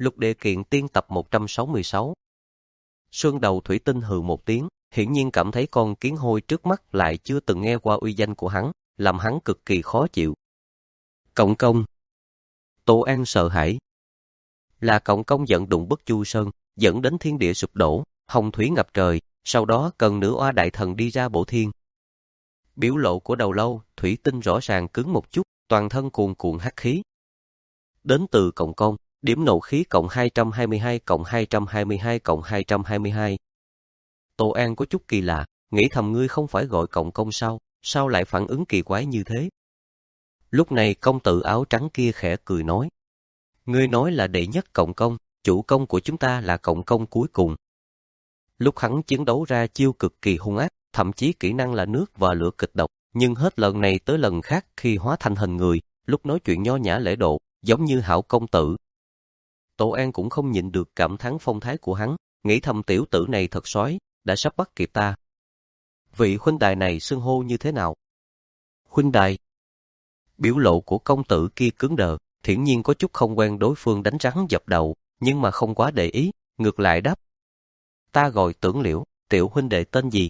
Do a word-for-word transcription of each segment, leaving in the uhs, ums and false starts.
Lục Địa Kiện Tiên tập một trăm sáu mươi sáu. Xuân Đầu Thủy Tinh hừ một tiếng, hiển nhiên cảm thấy con kiến hôi trước mắt lại chưa từng nghe qua uy danh của hắn, làm hắn cực kỳ khó chịu. Cộng công. Tổ An sợ hãi. Là Cộng công giận đụng Bất Chu Sơn, dẫn đến thiên địa sụp đổ, hồng thủy ngập trời, sau đó cần nữ oa đại thần đi ra bổ thiên. Biểu lộ của Đầu Lâu, Thủy Tinh rõ ràng cứng một chút, toàn thân cuồn cuộn hắc khí. Đến từ Cộng công, điểm nộ khí cộng hai trăm hai mươi hai cộng hai trăm hai mươi hai cộng hai trăm hai mươi hai. Tô An có chút kỳ lạ, nghĩ thầm ngươi không phải gọi Cộng công sao, sao lại phản ứng kỳ quái như thế? Lúc này công tử áo trắng kia khẽ cười nói. Ngươi nói là đệ nhất Cộng công, chủ công của chúng ta là Cộng công cuối cùng. Lúc hắn chiến đấu ra chiêu cực kỳ hung ác, thậm chí kỹ năng là nước và lửa kịch độc, nhưng hết lần này tới lần khác khi hóa thành hình người, lúc nói chuyện nho nhã lễ độ, giống như hảo công tử. Tô An cũng không nhịn được cảm thán phong thái của hắn, nghĩ thầm tiểu tử này thật soái, đã sắp bắt kịp ta. Vị huynh đài này xưng hô như thế nào? Huynh đài. Biểu lộ của công tử kia cứng đờ, thiển nhiên có chút không quen đối phương đánh rắn dập đầu, nhưng mà không quá để ý, ngược lại đáp. Ta gọi Tưởng Liễu, tiểu huynh đệ tên gì?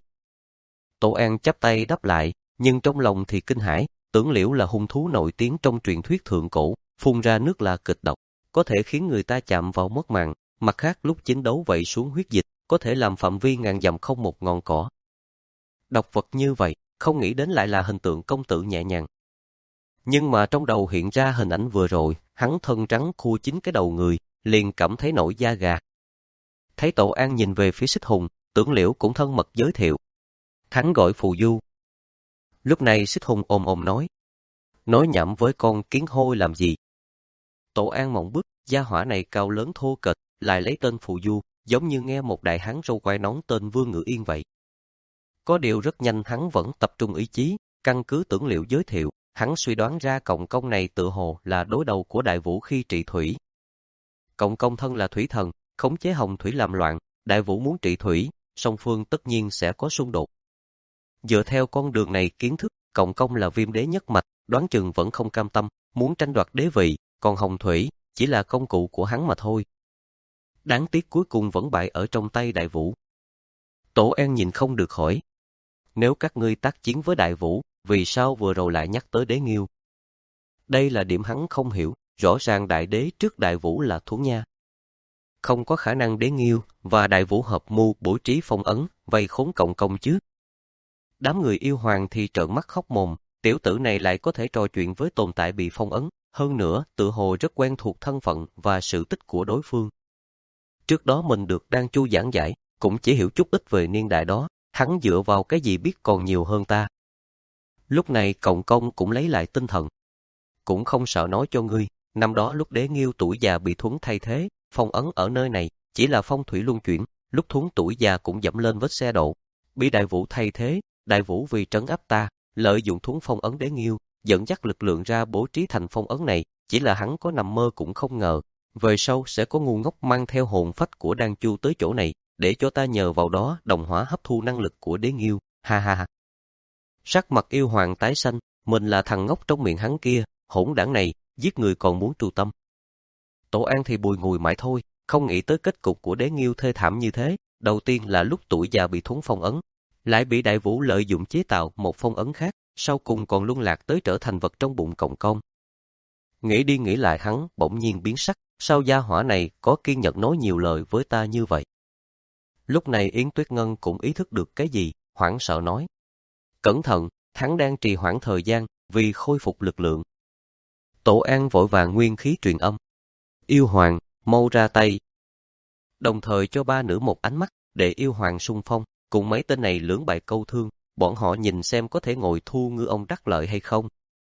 Tô An chắp tay đáp lại, nhưng trong lòng thì kinh hãi, Tưởng Liễu là hung thú nổi tiếng trong truyền thuyết thượng cổ, phun ra nước là kịch độc, có thể khiến người ta chạm vào mất mạng, mặt khác lúc chiến đấu vậy xuống huyết dịch, có thể làm phạm vi ngàn dặm không một ngọn cỏ. Độc vật như vậy, không nghĩ đến lại là hình tượng công tử nhẹ nhàng. Nhưng mà trong đầu hiện ra hình ảnh vừa rồi, hắn thân trắng khua chính cái đầu người, liền cảm thấy nổi da gà. Thấy Tổ An nhìn về phía Xích Hùng, Tưởng Liễu cũng thân mật giới thiệu. Hắn gọi Phù Du. Lúc này Xích Hùng ồm ồm nói. Nói nhảm với con kiến hôi làm gì? Tổ An mộng bức, gia hỏa này cao lớn thô kệch, lại lấy tên Phù Du, giống như nghe một đại hán râu quai nón tên Vương Ngữ Yên vậy. Có điều rất nhanh hắn vẫn tập trung ý chí, căn cứ Tưởng Liễu giới thiệu, hắn suy đoán ra Cộng công này tựa hồ là đối đầu của Đại Vũ khi trị thủy. Cộng công thân là thủy thần, khống chế hồng thủy làm loạn, Đại Vũ muốn trị thủy, song phương tất nhiên sẽ có xung đột. Dựa theo con đường này kiến thức, Cộng công là viêm đế nhất mạch, đoán chừng vẫn không cam tâm, muốn tranh đoạt đế vị, còn hồng thủy chỉ là công cụ của hắn mà thôi. Đáng tiếc cuối cùng vẫn bại ở trong tay Đại Vũ. Tổ An nhìn không được hỏi. Nếu các ngươi tác chiến với Đại Vũ, vì sao vừa rồi lại nhắc tới Đế Nghiêu? Đây là điểm hắn không hiểu, rõ ràng Đại Đế trước Đại Vũ là thú nha. Không có khả năng Đế Nghiêu và Đại Vũ hợp mưu bố trí phong ấn, vây khốn Cộng công chứ. Đám người yêu hoàng thì trợn mắt khóc mồm, tiểu tử này lại có thể trò chuyện với tồn tại bị phong ấn, hơn nữa tự hồ rất quen thuộc thân phận và sự tích của đối phương. Trước đó mình được Đan Chu giảng giải, cũng chỉ hiểu chút ít về niên đại đó, hắn dựa vào cái gì biết còn nhiều hơn ta. Lúc này Cộng công cũng lấy lại tinh thần. Cũng không sợ nói cho ngươi, năm đó lúc Đế Nghiêu tuổi già bị Thuấn thay thế, phong ấn ở nơi này, chỉ là phong thủy luân chuyển, lúc Thuấn tuổi già cũng dẫm lên vết xe đổ, bị Đại Vũ thay thế, Đại Vũ vì trấn áp ta, lợi dụng Thuấn phong ấn Đế Nghiêu, dẫn dắt lực lượng ra bố trí thành phong ấn này, chỉ là hắn có nằm mơ cũng không ngờ, về sau sẽ có ngu ngốc mang theo hồn phách của Đan Chu tới chỗ này, để cho ta nhờ vào đó đồng hóa hấp thu năng lực của Đế Nghiêu, ha ha ha. Sắc mặt yêu hoàng tái xanh, mình là thằng ngốc trong miệng hắn kia, hỗn đảng này, giết người còn muốn tru tâm. Tổ An thì bùi ngùi mãi thôi, không nghĩ tới kết cục của Đế Nghiêu thê thảm như thế, đầu tiên là lúc tuổi già bị Thuấn phong ấn, lại bị Đại Vũ lợi dụng chế tạo một phong ấn khác, sau cùng còn luân lạc tới trở thành vật trong bụng Cộng công. Nghĩ đi nghĩ lại hắn bỗng nhiên biến sắc, sao gia hỏa này có kiên nhẫn nói nhiều lời với ta như vậy? Lúc này Yến Tuyết Ngân cũng ý thức được cái gì, hoảng sợ nói. Cẩn thận, hắn đang trì hoãn thời gian, vì khôi phục lực lượng. Tổ An vội vàng nguyên khí truyền âm. Yêu hoàng, mau ra tay. Đồng thời cho ba nữ một ánh mắt, để yêu hoàng xung phong, cùng mấy tên này lưỡng bại câu thương, bọn họ nhìn xem có thể ngồi thu ngư ông đắc lợi hay không.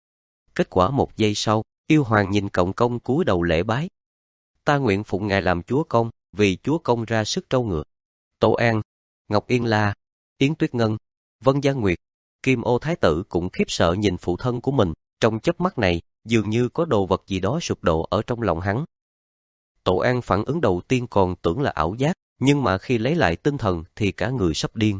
Kết quả một giây sau, yêu hoàng nhìn Cộng công cúi đầu lễ bái. Ta nguyện phụng ngài làm chúa công, vì chúa công ra sức trâu ngựa. Tổ An, Ngọc Yên La, Yến Tuyết Ngân, Vân Gia Nguyệt, Kim Ô Thái tử cũng khiếp sợ nhìn phụ thân của mình, trong chớp mắt này, dường như có đồ vật gì đó sụp đổ ở trong lòng hắn. Tổ An phản ứng đầu tiên còn tưởng là ảo giác, nhưng mà khi lấy lại tinh thần thì cả người sắp điên.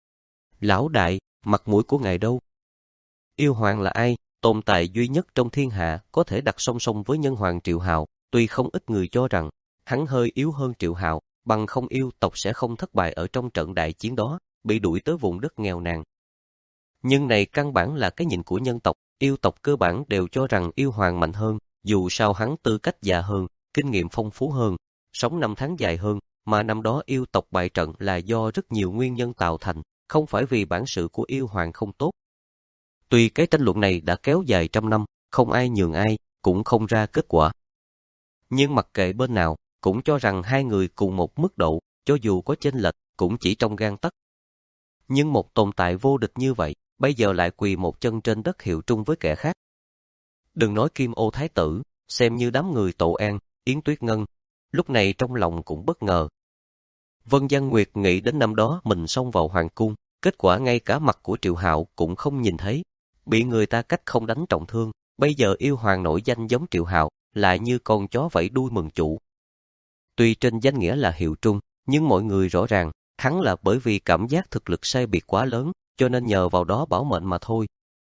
Lão đại, mặt mũi của ngài đâu? Yêu hoàng là ai? Tồn tại duy nhất trong thiên hạ có thể đặt song song với nhân hoàng Triệu Hào, tuy không ít người cho rằng hắn hơi yếu hơn Triệu Hạo, bằng không yêu tộc sẽ không thất bại ở trong trận đại chiến đó, bị đuổi tới vùng đất nghèo nàn. Nhưng này căn bản là cái nhìn của nhân tộc, yêu tộc cơ bản đều cho rằng yêu hoàng mạnh hơn, dù sao hắn tư cách già hơn, kinh nghiệm phong phú hơn, sống năm tháng dài hơn, mà năm đó yêu tộc bại trận là do rất nhiều nguyên nhân tạo thành, không phải vì bản sự của yêu hoàng không tốt. Tuy cái tranh luận này đã kéo dài trăm năm, không ai nhường ai, cũng không ra kết quả. Nhưng mặc kệ bên nào, cũng cho rằng hai người cùng một mức độ, cho dù có chênh lệch, cũng chỉ trong gang tấc. Nhưng một tồn tại vô địch như vậy, bây giờ lại quỳ một chân trên đất hiệu trung với kẻ khác. Đừng nói Kim Ô Thái Tử, xem như đám người Tổ An, Yến Tuyết Ngân, lúc này trong lòng cũng bất ngờ. Vân Giang Nguyệt nghĩ đến năm đó mình xông vào hoàng cung, kết quả ngay cả mặt của Triệu Hạo cũng không nhìn thấy, bị người ta cách không đánh trọng thương, bây giờ yêu hoàng nổi danh giống Triệu Hạo, lại như con chó vẫy đuôi mừng chủ. Tuy trên danh nghĩa là hiệu trung, nhưng mọi người rõ ràng, hắn là bởi vì cảm giác thực lực sai biệt quá lớn, cho nên nhờ vào đó bảo mệnh mà thôi.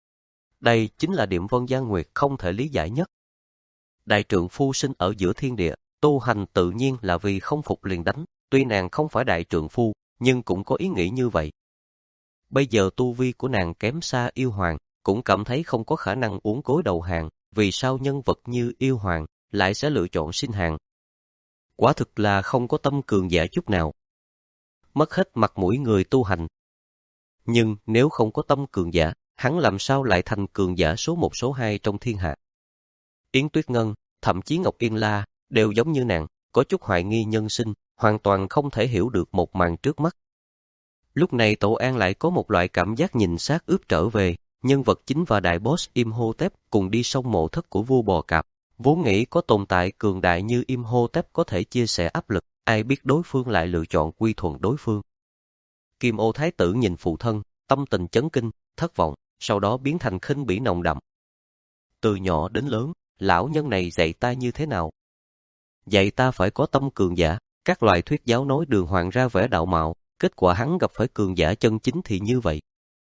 Đây chính là điểm Vân Giang Nguyệt không thể lý giải nhất. Đại trượng phu sinh ở giữa thiên địa, tu hành tự nhiên là vì không phục liền đánh, tuy nàng không phải đại trượng phu, nhưng cũng có ý nghĩ như vậy. Bây giờ tu vi của nàng kém xa yêu hoàng, cũng cảm thấy không có khả năng uốn gối đầu hàng, vì sao nhân vật như yêu hoàng lại sẽ lựa chọn sinh hàng. Quả thực là không có tâm cường giả chút nào. Mất hết mặt mũi người tu hành. Nhưng nếu không có tâm cường giả, hắn làm sao lại thành cường giả số một số hai trong thiên hạ. Yến Tuyết Ngân, thậm chí Ngọc Yên La, đều giống như nàng, có chút hoài nghi nhân sinh, hoàn toàn không thể hiểu được một màn trước mắt. Lúc này Tổ An lại có một loại cảm giác nhìn xác ướp trở về, nhân vật chính và đại boss Imhotep cùng đi sông mộ thất của vua Bò Cạp, vốn nghĩ có tồn tại cường đại như Imhotep có thể chia sẻ áp lực, ai biết đối phương lại lựa chọn quy thuận đối phương. Kim Ô Thái Tử nhìn phụ thân, tâm tình chấn kinh, thất vọng, sau đó biến thành khinh bỉ nồng đậm. Từ nhỏ đến lớn, lão nhân này dạy ta như thế nào? Dạy ta phải có tâm cường giả, các loại thuyết giáo nói đường hoàng ra vẻ đạo mạo, kết quả hắn gặp phải cường giả chân chính thì như vậy.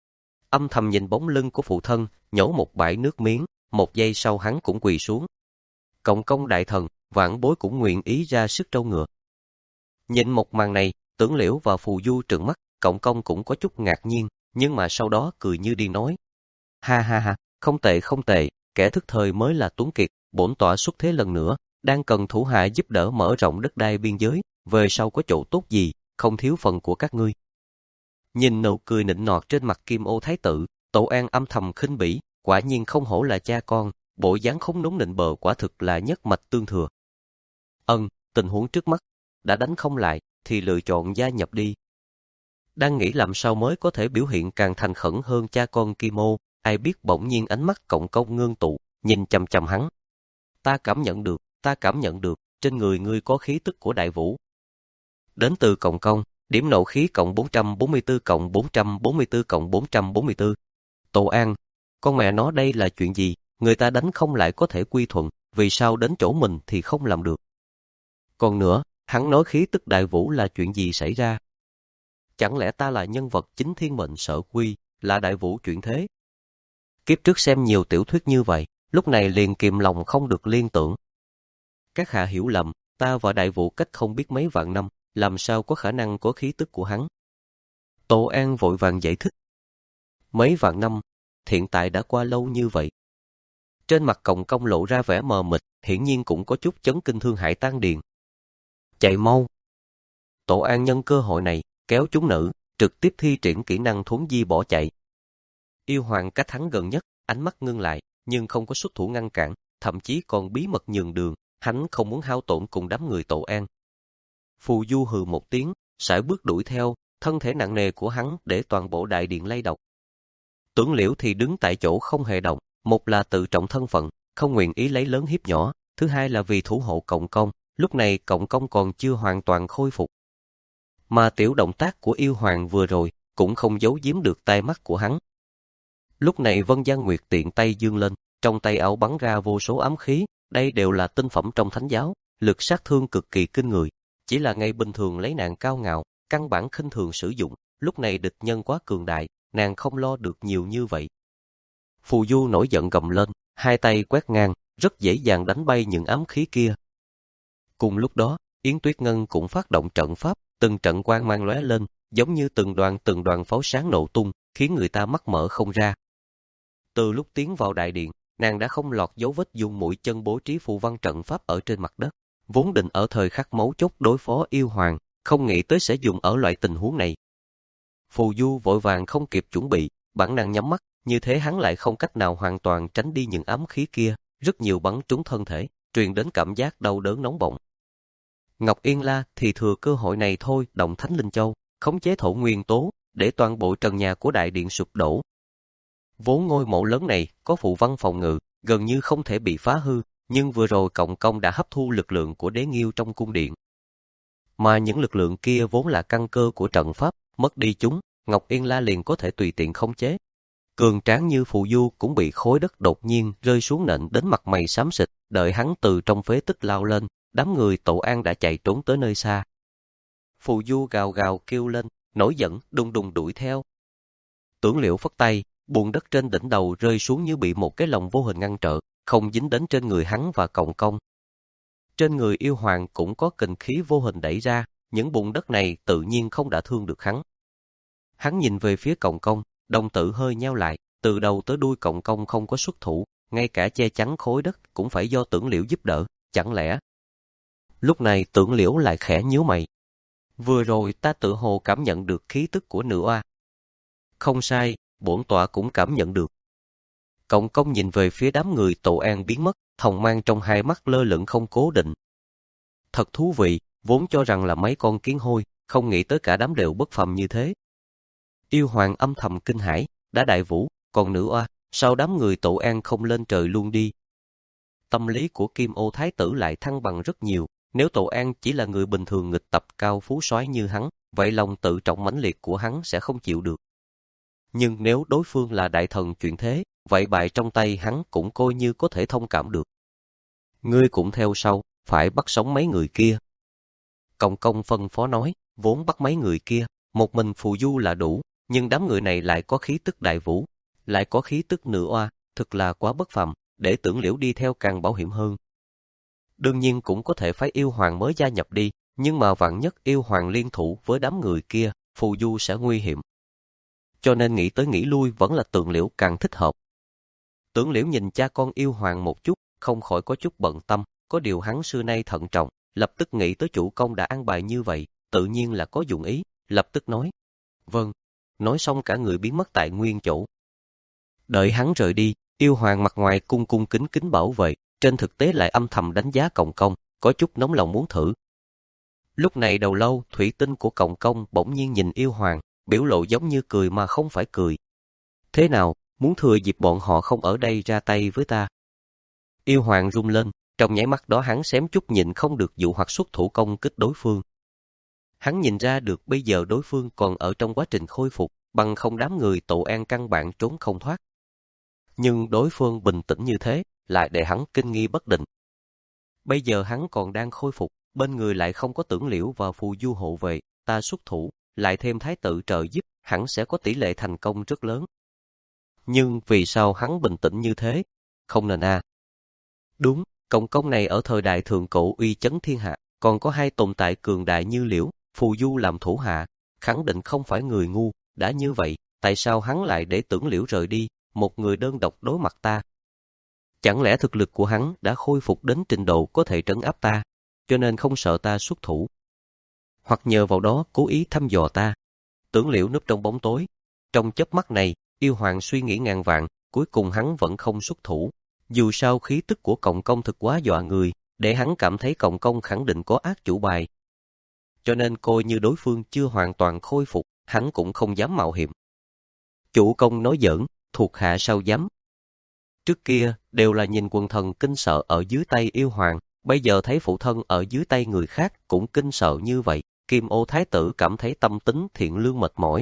Âm thầm nhìn bóng lưng của phụ thân, nhổ một bãi nước miếng, một giây sau hắn cũng quỳ xuống. Cộng công đại thần, vãn bối cũng nguyện ý ra sức trâu ngựa. Nhìn một màn này, Tưởng Liễu và Phù Du trừng mắt, cộng công cũng có chút ngạc nhiên, nhưng mà sau đó cười như điên nói. Ha ha ha, không tệ không tệ, kẻ thức thời mới là tuấn kiệt, bổn tọa xuất thế lần nữa, đang cần thủ hạ giúp đỡ mở rộng đất đai biên giới, về sau có chỗ tốt gì, không thiếu phần của các ngươi. Nhìn nụ cười nịnh nọt trên mặt Kim Ô Thái Tử, Tổ An âm thầm khinh bỉ, quả nhiên không hổ là cha con, bộ dáng không núng nịnh bờ quả thực là nhất mạch tương thừa. Ân, tình huống trước mắt, đã đánh không lại, thì lựa chọn gia nhập đi. Đang nghĩ làm sao mới có thể biểu hiện càng thành khẩn hơn cha con Kim Ô, ai biết bỗng nhiên ánh mắt cộng công ngưng tụ, nhìn chằm chằm hắn. Ta cảm nhận được, ta cảm nhận được, trên người ngươi có khí tức của đại vũ. Đến từ cộng công, điểm nộ khí cộng bốn trăm bốn mươi tư cộng bốn trăm bốn mươi tư cộng bốn trăm bốn mươi tư. Tổ An, con mẹ nó đây là chuyện gì, người ta đánh không lại có thể quy thuận, vì sao đến chỗ mình thì không làm được. Còn nữa, hắn nói khí tức đại vũ là chuyện gì xảy ra? Chẳng lẽ ta là nhân vật chính thiên mệnh sở quy, là đại vũ chuyển thế? Kiếp trước xem nhiều tiểu thuyết như vậy, lúc này liền kìm lòng không được liên tưởng. Các hạ hiểu lầm, ta và đại vũ cách không biết mấy vạn năm, làm sao có khả năng có khí tức của hắn? Tổ An vội vàng giải thích. Mấy vạn năm, hiện tại đã qua lâu như vậy. Trên mặt cộng công lộ ra vẻ mờ mịt, hiển nhiên cũng có chút chấn kinh thương hại tan điền. Chạy mau! Tổ An nhân cơ hội này, kéo chúng nữ, trực tiếp thi triển kỹ năng thuấn di bỏ chạy. Yêu hoàng cách hắn gần nhất, ánh mắt ngưng lại, nhưng không có xuất thủ ngăn cản, thậm chí còn bí mật nhường đường, hắn không muốn hao tổn cùng đám người Tổ An. Phù Du hừ một tiếng, sải bước đuổi theo, thân thể nặng nề của hắn để toàn bộ đại điện lay động. Tưởng Liễu thì đứng tại chỗ không hề động, một là tự trọng thân phận, không nguyện ý lấy lớn hiếp nhỏ, thứ hai là vì thủ hộ cộng công, lúc này cộng công còn chưa hoàn toàn khôi phục. Mà tiểu động tác của yêu hoàng vừa rồi, cũng không giấu giếm được tai mắt của hắn. Lúc này Vân Giang Nguyệt tiện tay giương lên, trong tay áo bắn ra vô số ám khí, đây đều là tinh phẩm trong thánh giáo, lực sát thương cực kỳ kinh người. Chỉ là ngày bình thường lấy nàng cao ngạo, căn bản khinh thường sử dụng, lúc này địch nhân quá cường đại, nàng không lo được nhiều như vậy. Phù Du nổi giận gầm lên, hai tay quét ngang, rất dễ dàng đánh bay những ám khí kia. Cùng lúc đó, Yến Tuyết Ngân cũng phát động trận pháp, từng trận quang mang lóe lên, giống như từng đoàn từng đoàn pháo sáng nổ tung, khiến người ta mắt mở không ra. Từ lúc tiến vào đại điện, nàng đã không lọt dấu vết dùng mũi chân bố trí phù văn trận pháp ở trên mặt đất, vốn định ở thời khắc mấu chốt đối phó yêu hoàng, không nghĩ tới sẽ dùng ở loại tình huống này. Phù Du vội vàng không kịp chuẩn bị, bản năng nhắm mắt, như thế hắn lại không cách nào hoàn toàn tránh đi những ám khí kia, rất nhiều bắn trúng thân thể, truyền đến cảm giác đau đớn nóng bỏng. Ngọc Yên La thì thừa cơ hội này thôi, động Thánh Linh Châu, khống chế thổ nguyên tố, để toàn bộ trần nhà của đại điện sụp đổ. Vốn ngôi mộ lớn này có phù văn phòng ngự, gần như không thể bị phá hư, nhưng vừa rồi Cộng Công đã hấp thu lực lượng của Đế Nghiêu trong cung điện. Mà những lực lượng kia vốn là căn cơ của trận pháp, mất đi chúng, Ngọc Yên La liền có thể tùy tiện khống chế. Cường tráng như Phù Du cũng bị khối đất đột nhiên rơi xuống nện đến mặt mày xám xịt, đợi hắn từ trong phế tích lao lên, đám người Tổ An đã chạy trốn tới nơi xa. Phù Du gào gào kêu lên, nổi giận, đùng đùng đuổi theo. Tưởng Liễu phất tay, bùn đất trên đỉnh đầu rơi xuống như bị một cái lồng vô hình ngăn trở, không dính đến trên người hắn và Cộng Công. Trên người yêu hoàng cũng có kình khí vô hình đẩy ra, những bùn đất này tự nhiên không đã thương được hắn. Hắn nhìn về phía Cộng Công, đồng tử hơi nheo lại, từ đầu tới đuôi Cộng Công không có xuất thủ, ngay cả che chắn khối đất cũng phải do Tưởng Liễu giúp đỡ, chẳng lẽ... Lúc này Tưởng Liễu lại khẽ nhíu mày. Vừa rồi ta tự hồ cảm nhận được khí tức của nữ oa. Không sai, bổn tọa cũng cảm nhận được. Cộng Công nhìn về phía đám người Tổ An biến mất, thòng mang trong hai mắt lơ lửng không cố định. Thật thú vị, vốn cho rằng là mấy con kiến hôi, không nghĩ tới cả đám đều bất phàm như thế. Yêu hoàng âm thầm kinh hãi, đã đại vũ, còn nữ oa, sao đám người Tổ An không lên trời luôn đi? Tâm lý của Kim Ô Thái tử lại thăng bằng rất nhiều, nếu Tổ An chỉ là người bình thường nghịch tập cao phú soái như hắn, vậy lòng tự trọng mãnh liệt của hắn sẽ không chịu được. Nhưng nếu đối phương là đại thần chuyển thế, vậy bại trong tay hắn cũng coi như có thể thông cảm được. Ngươi cũng theo sau, phải bắt sống mấy người kia. Cộng Công phân phó nói, vốn bắt mấy người kia, một mình Phù Du là đủ, nhưng đám người này lại có khí tức đại vũ, lại có khí tức nữ oa, thực là quá bất phàm, để Tưởng Liễu đi theo càng bảo hiểm hơn. Đương nhiên cũng có thể phái yêu hoàng mới gia nhập đi, nhưng mà vạn nhất yêu hoàng liên thủ với đám người kia, Phù Du sẽ nguy hiểm. Cho nên nghĩ tới nghĩ lui vẫn là Tưởng Liễu càng thích hợp. Tưởng Liễu nhìn cha con yêu hoàng một chút, không khỏi có chút bận tâm, có điều hắn xưa nay thận trọng, lập tức nghĩ tới chủ công đã an bài như vậy, tự nhiên là có dụng ý, lập tức nói. Vâng, nói xong cả người biến mất tại nguyên chỗ. Đợi hắn rời đi, yêu hoàng mặt ngoài cung cung kính kính bảo vệ, trên thực tế lại âm thầm đánh giá Cộng Công, có chút nóng lòng muốn thử. Lúc này đầu lâu, thủy tinh của Cộng Công bỗng nhiên nhìn yêu hoàng, biểu lộ giống như cười mà không phải cười. Thế nào, muốn thừa dịp bọn họ không ở đây ra tay với ta? Yêu hoàng rung lên, trong nháy mắt đó hắn xém chút nhịn không được dụ hoặc xuất thủ công kích đối phương. Hắn nhìn ra được bây giờ đối phương còn ở trong quá trình khôi phục, bằng không đám người Tổ An căn bản trốn không thoát. Nhưng đối phương bình tĩnh như thế, lại để hắn kinh nghi bất định. Bây giờ hắn còn đang khôi phục, bên người lại không có Tưởng Liễu và Phù Du hộ vệ, ta xuất thủ, lại thêm thái tử trợ giúp, hẳn sẽ có tỷ lệ thành công rất lớn. Nhưng vì sao hắn bình tĩnh như thế? Không nên à. Đúng, Cộng Công này ở thời đại thượng cổ uy chấn thiên hạ, còn có hai tồn tại cường đại như Liễu, Phù Du làm thủ hạ, khẳng định không phải người ngu, đã như vậy, tại sao hắn lại để Tưởng Liễu rời đi, một người đơn độc đối mặt ta? Chẳng lẽ thực lực của hắn đã khôi phục đến trình độ có thể trấn áp ta, cho nên không sợ ta xuất thủ? Hoặc nhờ vào đó cố ý thăm dò ta? Tưởng Liễu núp trong bóng tối. Trong chớp mắt này, yêu hoàng suy nghĩ ngàn vạn, cuối cùng hắn vẫn không xuất thủ. Dù sao khí tức của Cộng Công thực quá dọa người, để hắn cảm thấy Cộng Công khẳng định có ác chủ bài. Cho nên coi như đối phương chưa hoàn toàn khôi phục, hắn cũng không dám mạo hiểm. Chủ công nói giỡn, thuộc hạ sao dám. Trước kia, đều là nhìn quần thần kinh sợ ở dưới tay yêu hoàng, bây giờ thấy phụ thân ở dưới tay người khác cũng kinh sợ như vậy, Kim Ô Thái tử cảm thấy tâm tính thiện lương mệt mỏi.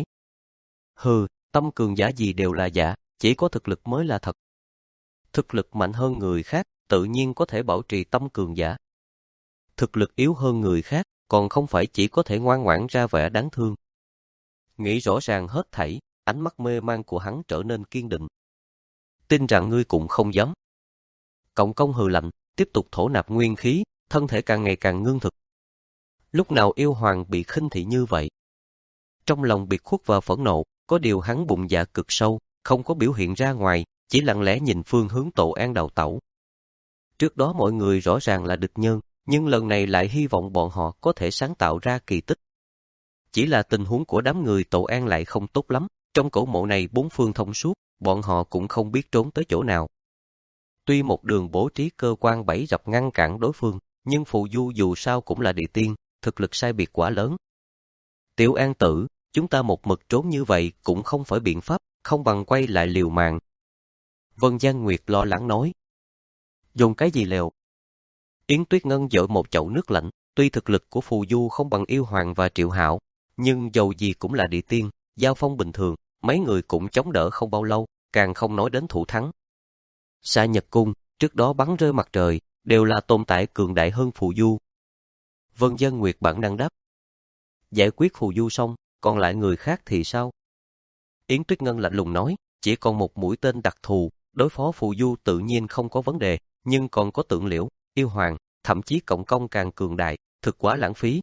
Hừ, tâm cường giả gì đều là giả, chỉ có thực lực mới là thật. Thực lực mạnh hơn người khác, tự nhiên có thể bảo trì tâm cường giả. Thực lực yếu hơn người khác, còn không phải chỉ có thể ngoan ngoãn ra vẻ đáng thương. Nghĩ rõ ràng hết thảy, ánh mắt mê man của hắn trở nên kiên định. Tin rằng ngươi cũng không dám. Cộng Công hừ lạnh, tiếp tục thổ nạp nguyên khí, thân thể càng ngày càng ngưng thực. Lúc nào yêu hoàng bị khinh thị như vậy? Trong lòng biệt khuất và phẫn nộ, có điều hắn bụng dạ cực sâu, không có biểu hiện ra ngoài, chỉ lặng lẽ nhìn phương hướng Tổ An đào tẩu. Trước đó mọi người rõ ràng là địch nhân, nhưng lần này lại hy vọng bọn họ có thể sáng tạo ra kỳ tích. Chỉ là tình huống của đám người Tổ An lại không tốt lắm, trong cổ mộ này bốn phương thông suốt, bọn họ cũng không biết trốn tới chỗ nào. Tuy một đường bố trí cơ quan bẫy rập ngăn cản đối phương, nhưng phù du dù sao cũng là địa tiên, thực lực sai biệt quá lớn. Tiểu An tử, chúng ta một mực trốn như vậy cũng không phải biện pháp, không bằng quay lại liều mạng. Vân Giang Nguyệt lo lắng nói. Dùng cái gì liều? Yến Tuyết Ngân dội một chậu nước lạnh, tuy thực lực của phù du không bằng yêu hoàng và triệu hạo, nhưng dầu gì cũng là địa tiên, giao phong bình thường, mấy người cũng chống đỡ không bao lâu, càng không nói đến thủ thắng. Sa Nhật Cung, trước đó bắn rơi mặt trời, đều là tồn tại cường đại hơn phù du. Vân Dân Nguyệt bản năng đáp. Giải quyết phù du xong, còn lại người khác thì sao? Yến Tuyết Ngân lạnh lùng nói, chỉ còn một mũi tên đặc thù, đối phó phù du tự nhiên không có vấn đề, nhưng còn có Tượng Liễu, yêu hoàng, thậm chí cộng công càng cường đại, thực quá lãng phí.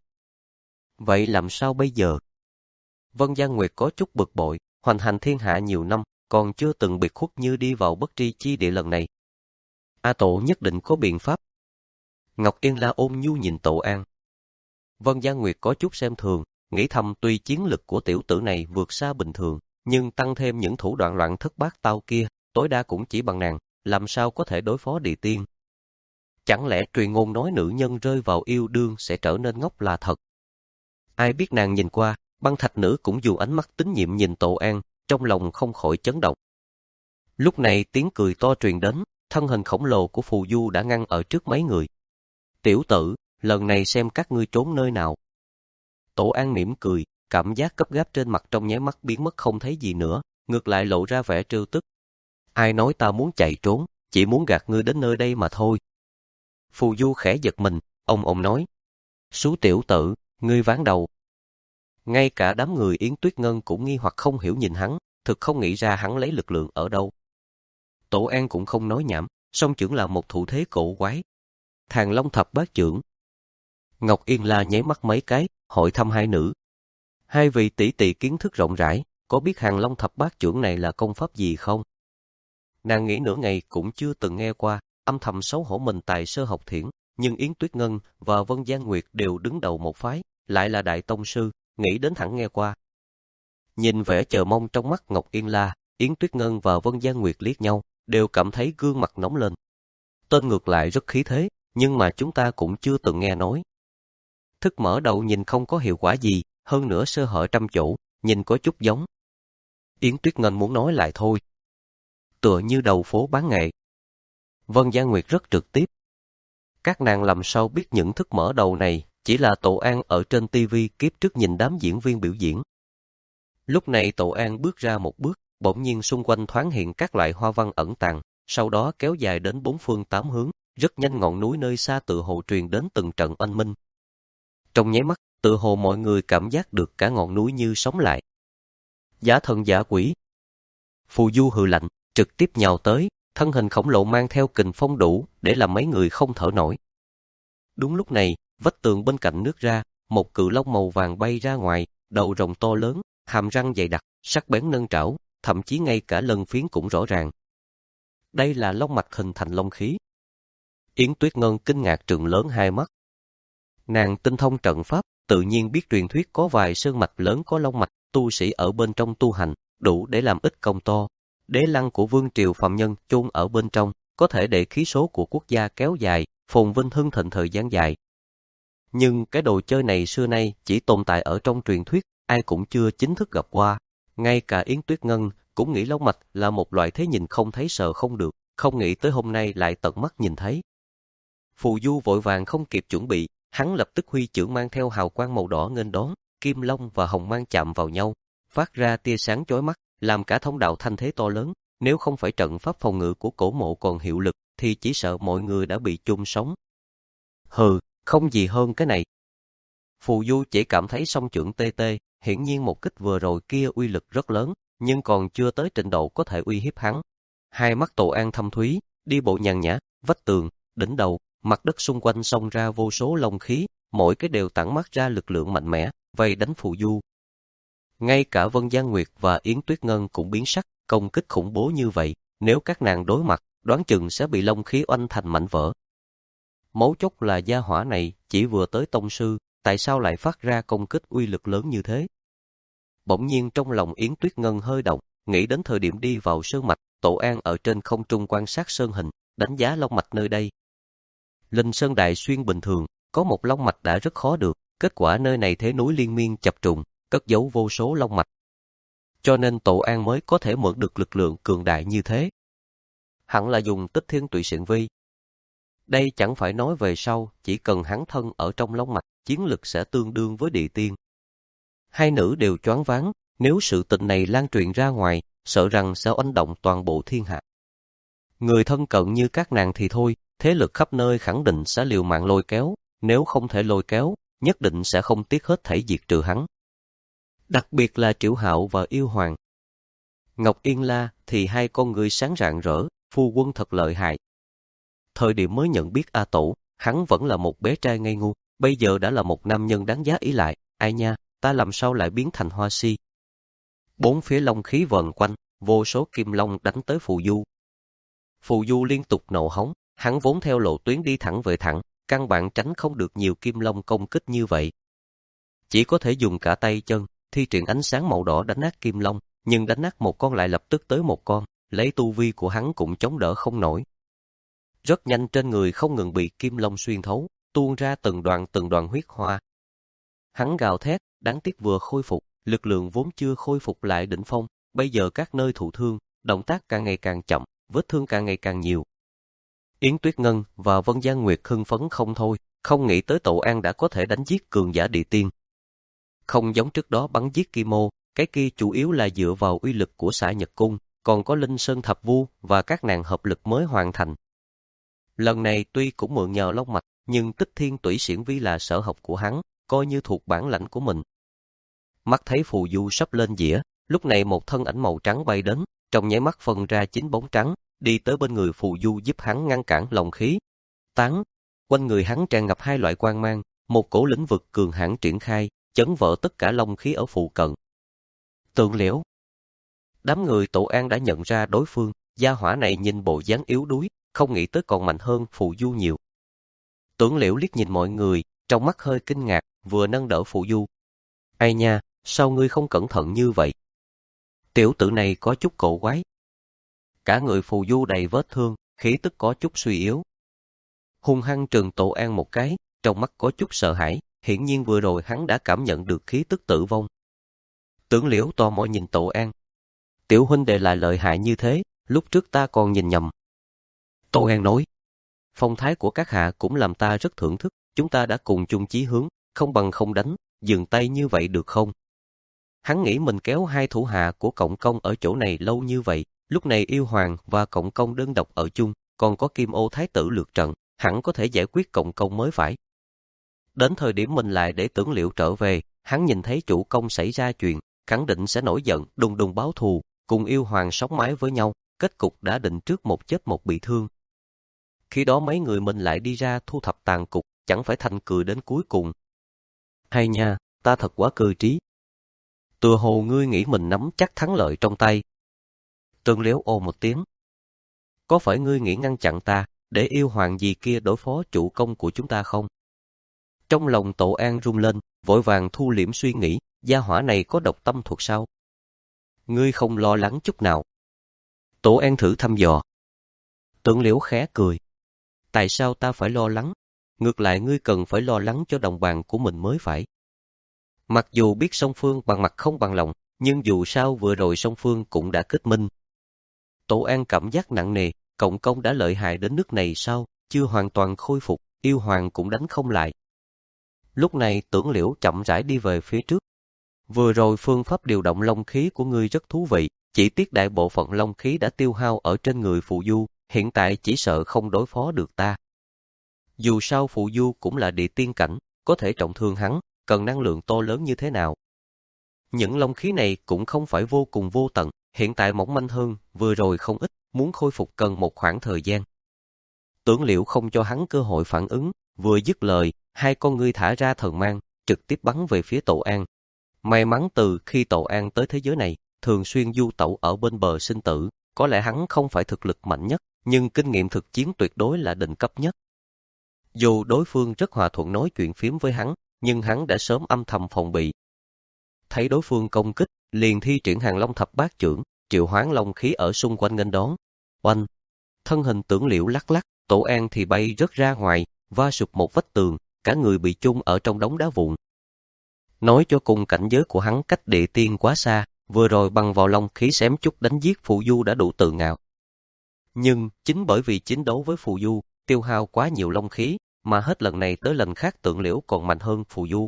Vậy làm sao bây giờ? Vân Giang Nguyệt có chút bực bội, hoành hành thiên hạ nhiều năm, còn chưa từng biệt khuất như đi vào bất tri chi địa lần này. A Tổ nhất định có biện pháp. Ngọc Yên La ôm nhu nhìn Tổ An. Vân Giang Nguyệt có chút xem thường, nghĩ thầm tuy chiến lực của tiểu tử này vượt xa bình thường, nhưng tăng thêm những thủ đoạn loạn thất bát tao kia, tối đa cũng chỉ bằng nàng, làm sao có thể đối phó địa tiên. Chẳng lẽ truyền ngôn nói nữ nhân rơi vào yêu đương sẽ trở nên ngốc là thật? Ai biết nàng nhìn qua, băng thạch nữ cũng dùng ánh mắt tín nhiệm nhìn Tổ An, trong lòng không khỏi chấn động. Lúc này tiếng cười to truyền đến, thân hình khổng lồ của phù du đã ngăn ở trước mấy người. Tiểu tử, lần này xem các ngươi trốn nơi nào. Tổ An mỉm cười, cảm giác gấp gáp trên mặt trong nháy mắt biến mất không thấy gì nữa, ngược lại lộ ra vẻ trêu tức. Ai nói ta muốn chạy trốn, chỉ muốn gạt ngươi đến nơi đây mà thôi. Phù du khẽ giật mình, ông ông nói. Sú tiểu tử, ngươi ván đầu. Ngay cả đám người Yến Tuyết Ngân cũng nghi hoặc không hiểu nhìn hắn, thực không nghĩ ra hắn lấy lực lượng ở đâu. Tổ An cũng không nói nhảm, song chưởng là một thủ thế cổ quái. Thàn Long thập bát chưởng. Ngọc Yên La nháy mắt mấy cái, hỏi thăm hai nữ. Hai vị tỷ tỷ kiến thức rộng rãi, có biết Hàn Long thập bát chưởng này là công pháp gì không? Nàng nghĩ nửa ngày cũng chưa từng nghe qua, âm thầm xấu hổ mình tài sơ học thiển, nhưng Yến Tuyết Ngân và Vân Giang Nguyệt đều đứng đầu một phái, lại là đại tông sư, nghĩ đến thẳng nghe qua. Nhìn vẻ chờ mong trong mắt Ngọc Yên La, Yến Tuyết Ngân và Vân Giang Nguyệt liếc nhau, đều cảm thấy gương mặt nóng lên. Tên ngược lại rất khí thế, nhưng mà chúng ta cũng chưa từng nghe nói. Thức mở đầu nhìn không có hiệu quả gì, hơn nữa sơ hở trăm chỗ, nhìn có chút giống. Yến Tuyết Ngân muốn nói lại thôi. Tựa như đầu phố bán nghệ. Vân Giang Nguyệt rất trực tiếp. Các nàng làm sao biết những thức mở đầu này chỉ là Tổ An ở trên tivi kiếp trước nhìn đám diễn viên biểu diễn. Lúc này Tổ An bước ra một bước, bỗng nhiên xung quanh thoáng hiện các loại hoa văn ẩn tàng, sau đó kéo dài đến bốn phương tám hướng, rất nhanh ngọn núi nơi xa tự hồ truyền đến từng trận oanh minh. Trong nháy mắt, tự hồ mọi người cảm giác được cả ngọn núi như sống lại. Giả thần giả quỷ. Phù du hừ lạnh, trực tiếp nhào tới, thân hình khổng lồ mang theo kình phong đủ để làm mấy người không thở nổi. Đúng lúc này, vách tường bên cạnh nước ra, một cự long màu vàng bay ra ngoài, đầu rồng to lớn, hàm răng dày đặc, sắc bén nâng trảo, thậm chí ngay cả lân phiến cũng rõ ràng. Đây là long mạch hình thành long khí. Yến Tuyết Ngân kinh ngạc trừng lớn hai mắt. Nàng tinh thông trận pháp, tự nhiên biết truyền thuyết có vài sơn mạch lớn có long mạch, tu sĩ ở bên trong tu hành, đủ để làm ít công to. Đế lăng của vương triều phạm nhân chôn ở bên trong, có thể để khí số của quốc gia kéo dài, phồn vinh hưng thịnh thời gian dài. Nhưng cái đồ chơi này xưa nay chỉ tồn tại ở trong truyền thuyết, ai cũng chưa chính thức gặp qua. Ngay cả Yến Tuyết Ngân cũng nghĩ long mạch là một loại thế nhìn không thấy sợ không được, không nghĩ tới hôm nay lại tận mắt nhìn thấy. Phù du vội vàng không kịp chuẩn bị, hắn lập tức huy chưởng mang theo hào quang màu đỏ nghênh đón, kim long và hồng mang chạm vào nhau, phát ra tia sáng chói mắt, làm cả thông đạo thanh thế to lớn. Nếu không phải trận pháp phòng ngự của cổ mộ còn hiệu lực, thì chỉ sợ mọi người đã bị chôn sống. Hừ, không gì hơn cái này. Phù du chỉ cảm thấy song chưởng tê tê, hiển nhiên một kích vừa rồi kia uy lực rất lớn, nhưng còn chưa tới trình độ có thể uy hiếp hắn. Hai mắt Tổ An thâm thúy, đi bộ nhàn nhã, vách tường, đỉnh đầu, mặt đất xung quanh xông ra vô số long khí, mỗi cái đều tản mát ra lực lượng mạnh mẽ, vây đánh Phù Du. Ngay cả Vân Giang Nguyệt và Yến Tuyết Ngân cũng biến sắc, công kích khủng bố như vậy, nếu các nàng đối mặt, đoán chừng sẽ bị long khí oanh thành mảnh vỡ. Mấu chốt là gia hỏa này chỉ vừa tới tông sư, tại sao lại phát ra công kích uy lực lớn như thế? Bỗng nhiên trong lòng Yến Tuyết Ngân hơi động, nghĩ đến thời điểm đi vào sơn mạch, Tổ An ở trên không trung quan sát sơn hình, đánh giá long mạch nơi đây. Linh Sơn Đại Xuyên bình thường, có một long mạch đã rất khó được, kết quả nơi này thế núi liên miên chập trùng, cất giấu vô số long mạch. Cho nên Tổ An mới có thể mượn được lực lượng cường đại như thế. Hẳn là dùng Tích Thiên Tụy Xiển Vi. Đây chẳng phải nói về sau, chỉ cần hắn thân ở trong long mạch, chiến lực sẽ tương đương với địa tiên. Hai nữ đều choáng váng, nếu sự tình này lan truyền ra ngoài, sợ rằng sẽ oanh động toàn bộ thiên hạ. Người thân cận như các nàng thì thôi, thế lực khắp nơi khẳng định sẽ liều mạng lôi kéo, nếu không thể lôi kéo, nhất định sẽ không tiếc hết thảy diệt trừ hắn. Đặc biệt là Triệu Hạo và Yêu Hoàng. Ngọc Yên La thì hai con người sáng rạng rỡ, phu quân thật lợi hại. Thời điểm mới nhận biết A Tổ, hắn vẫn là một bé trai ngây ngu, bây giờ đã là một nam nhân đáng giá ý lại, ai nha, ta làm sao lại biến thành hoa si. Bốn phía long khí vần quanh, vô số kim long đánh tới Phù Du. Phù Du liên tục nộ hống, hắn vốn theo lộ tuyến đi thẳng về thẳng, căn bản tránh không được nhiều kim long công kích như vậy. Chỉ có thể dùng cả tay chân, thi triển ánh sáng màu đỏ đánh nát kim long, nhưng đánh nát một con lại lập tức tới một con, lấy tu vi của hắn cũng chống đỡ không nổi. Rất nhanh trên người không ngừng bị kim long xuyên thấu, tuôn ra từng đoạn từng đoạn huyết hoa. Hắn gào thét, đáng tiếc vừa khôi phục, lực lượng vốn chưa khôi phục lại đỉnh phong, bây giờ các nơi thụ thương, động tác càng ngày càng chậm, vết thương càng ngày càng nhiều. Yến Tuyết Ngân và Vân Giang Nguyệt hưng phấn không thôi, không nghĩ tới Tổ An đã có thể đánh giết cường giả địa tiên. Không giống trước đó bắn giết Kim Ô, cái kia chủ yếu là dựa vào uy lực của Xả Nhật Cung, còn có Linh Sơn Thập Vu và các nàng hợp lực mới hoàn thành. Lần này tuy cũng mượn nhờ long mạch, nhưng Tích Thiên Tụy Xiển Vi là sở học của hắn, coi như thuộc bản lãnh của mình. Mắt thấy Phù Du sắp lên dĩa, lúc này một thân ảnh màu trắng bay đến, trong nháy mắt phân ra chín bóng trắng, đi tới bên người Phù Du giúp hắn ngăn cản long khí. Tán, quanh người hắn tràn ngập hai loại quang mang, một cổ lĩnh vực cường hãn triển khai, chấn vỡ tất cả long khí ở phụ cận. Tượng Liễu. Đám người Tổ An đã nhận ra đối phương, gia hỏa này nhìn bộ dáng yếu đuối, không nghĩ tới còn mạnh hơn Phù Du nhiều. Tưởng Liễu liếc nhìn mọi người, trong mắt hơi kinh ngạc, vừa nâng đỡ Phù Du. Ai nha, sao ngươi không cẩn thận như vậy? Tiểu tử này có chút cổ quái. Cả người Phù Du đầy vết thương, khí tức có chút suy yếu. Hung hăng trừng Tổ An một cái, trong mắt có chút sợ hãi, hiển nhiên vừa rồi hắn đã cảm nhận được khí tức tử vong. Tưởng Liễu tò mò nhìn Tổ An. Tiểu huynh đệ lại lợi hại như thế, lúc trước ta còn nhìn nhầm. Tổ An nói, phong thái của các hạ cũng làm ta rất thưởng thức, chúng ta đã cùng chung chí hướng, không bằng không đánh, dừng tay như vậy được không? Hắn nghĩ mình kéo hai thủ hạ của Cộng Công ở chỗ này lâu như vậy, lúc này Yêu Hoàng và Cộng Công đơn độc ở chung, còn có Kim Ô Thái tử lượt trận, hẳn có thể giải quyết Cộng Công mới phải. Đến thời điểm mình lại để Tưởng Liễu trở về, hắn nhìn thấy chủ công xảy ra chuyện, khẳng định sẽ nổi giận, đùng đùng báo thù, cùng Yêu Hoàng sống mái với nhau, kết cục đã định trước một chết một bị thương. Khi đó mấy người mình lại đi ra thu thập tàn cục, chẳng phải thành cười đến cuối cùng. Hay nha, ta thật quá cơ trí. Tựa hồ ngươi nghĩ mình nắm chắc thắng lợi trong tay. Tưởng Liễu ồ một tiếng. Có phải ngươi nghĩ ngăn chặn ta, để Yêu Hoàng gì kia đối phó chủ công của chúng ta không? Trong lòng Tổ An rung lên, vội vàng thu liễm suy nghĩ, gia hỏa này có độc tâm thuật sao? Ngươi không lo lắng chút nào. Tổ An thử thăm dò. Tưởng Liễu khẽ cười. Tại sao ta phải lo lắng? Ngược lại ngươi cần phải lo lắng cho đồng bạn của mình mới phải. Mặc dù biết song phương bằng mặt không bằng lòng, nhưng dù sao vừa rồi song phương cũng đã kết minh. Tổ An cảm giác nặng nề, Cộng Công đã lợi hại đến nước này sao, chưa hoàn toàn khôi phục, Yêu Hoàng cũng đánh không lại. Lúc này Tưởng Liễu chậm rãi đi về phía trước. Vừa rồi phương pháp điều động long khí của ngươi rất thú vị, chỉ tiếc đại bộ phận long khí đã tiêu hao ở trên người Phù Du, hiện tại chỉ sợ không đối phó được ta. Dù sao Phù Du cũng là địa tiên cảnh, có thể trọng thương hắn, cần năng lượng to lớn như thế nào. Những long khí này cũng không phải vô cùng vô tận, hiện tại mỏng manh hơn, vừa rồi không ít, muốn khôi phục cần một khoảng thời gian. Tưởng Liễu không cho hắn cơ hội phản ứng, vừa dứt lời, hai con ngươi thả ra thần mang, trực tiếp bắn về phía Tổ An. May mắn từ khi Tổ An tới thế giới này, thường xuyên du tẩu ở bên bờ sinh tử, có lẽ hắn không phải thực lực mạnh nhất, nhưng kinh nghiệm thực chiến tuyệt đối là đỉnh cấp nhất. Dù đối phương rất hòa thuận nói chuyện phiếm với hắn, nhưng hắn đã sớm âm thầm phòng bị. Thấy đối phương công kích, liền thi triển Hàng Long thập bát chưởng, triệu hoán long khí ở xung quanh nghênh đón. Oanh! Thân hình Tưởng Liễu lắc lắc, Tổ An thì bay rớt ra ngoài, va sụp một vách tường, cả người bị chôn ở trong đống đá vụn. Nói cho cùng cảnh giới của hắn cách địa tiên quá xa, vừa rồi bằng vào long khí xém chút đánh giết Phù Du đã đủ tự ngạo. Nhưng chính bởi vì chiến đấu với Phù Du, tiêu hao quá nhiều long khí, mà hết lần này tới lần khác Tượng Liễu còn mạnh hơn Phù Du.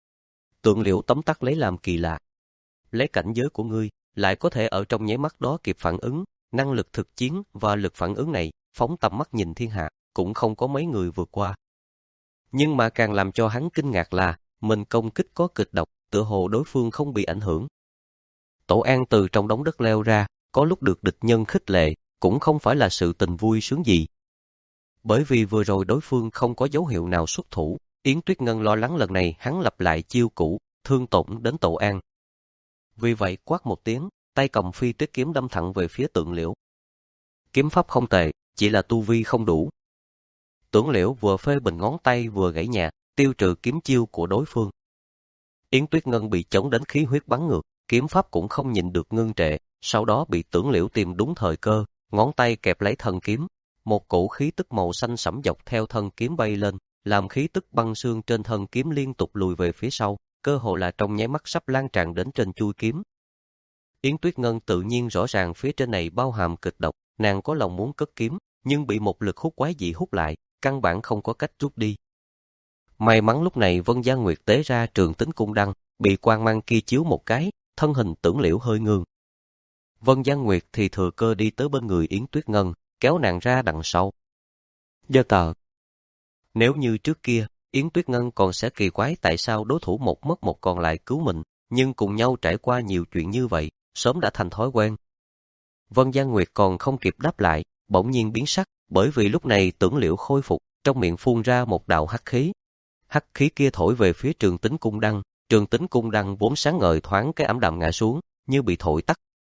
Tượng Liễu tấm tắc lấy làm kỳ lạ. Lấy cảnh giới của ngươi, lại có thể ở trong nháy mắt đó kịp phản ứng, năng lực thực chiến và lực phản ứng này, phóng tầm mắt nhìn thiên hạ, cũng không có mấy người vượt qua. Nhưng mà càng làm cho hắn kinh ngạc là, mình công kích có kịch độc, tựa hồ đối phương không bị ảnh hưởng. Tổ An từ trong đống đất leo ra, có lúc được địch nhân khích lệ, cũng không phải là sự tình vui sướng gì. Bởi vì vừa rồi đối phương không có dấu hiệu nào xuất thủ, Yến Tuyết Ngân lo lắng lần này hắn lặp lại chiêu cũ, thương tổn đến Tổ An. Vì vậy quát một tiếng, tay cầm phi tuyết kiếm đâm thẳng về phía Tượng Liễu. Kiếm pháp không tệ, chỉ là tu vi không đủ. Tưởng Liễu vừa phê bình ngón tay vừa gãy nhạc, tiêu trừ kiếm chiêu của đối phương. Yến Tuyết Ngân bị chống đến khí huyết bắn ngược, kiếm pháp cũng không nhịn được ngưng trệ, sau đó bị Tưởng Liễu tìm đúng thời cơ, ngón tay kẹp lấy thân kiếm, một cổ khí tức màu xanh sẫm dọc theo thân kiếm bay lên, làm khí tức băng xương trên thân kiếm liên tục lùi về phía sau, cơ hồ là trong nháy mắt sắp lan tràn đến trên chuôi kiếm. Yến Tuyết Ngân tự nhiên rõ ràng phía trên này bao hàm kịch độc, nàng có lòng muốn cất kiếm, nhưng bị một lực hút quái dị hút lại, căn bản không có cách rút đi. May mắn lúc này Vân Gia Nguyệt tế ra Trường Tính Cung Đăng, bị quang mang kia chiếu một cái, thân hình Tưởng Liễu hơi ngương. Vân Gia Nguyệt thì thừa cơ đi tới bên người Yến Tuyết Ngân, kéo nàng ra đằng sau. Giơ tờ. Nếu như trước kia, Yến Tuyết Ngân còn sẽ kỳ quái tại sao đối thủ một mất một còn lại cứu mình, nhưng cùng nhau trải qua nhiều chuyện như vậy, sớm đã thành thói quen. Vân Gia Nguyệt còn không kịp đáp lại, bỗng nhiên biến sắc, bởi vì lúc này Tưởng Liễu khôi phục, trong miệng phun ra một đạo hắc khí. Hắc khí kia thổi về phía Trường Tính Cung Đăng, Trường Tính Cung Đăng vốn sáng ngời thoáng cái ảm đạm ngã xuống, như bị thổi tắt.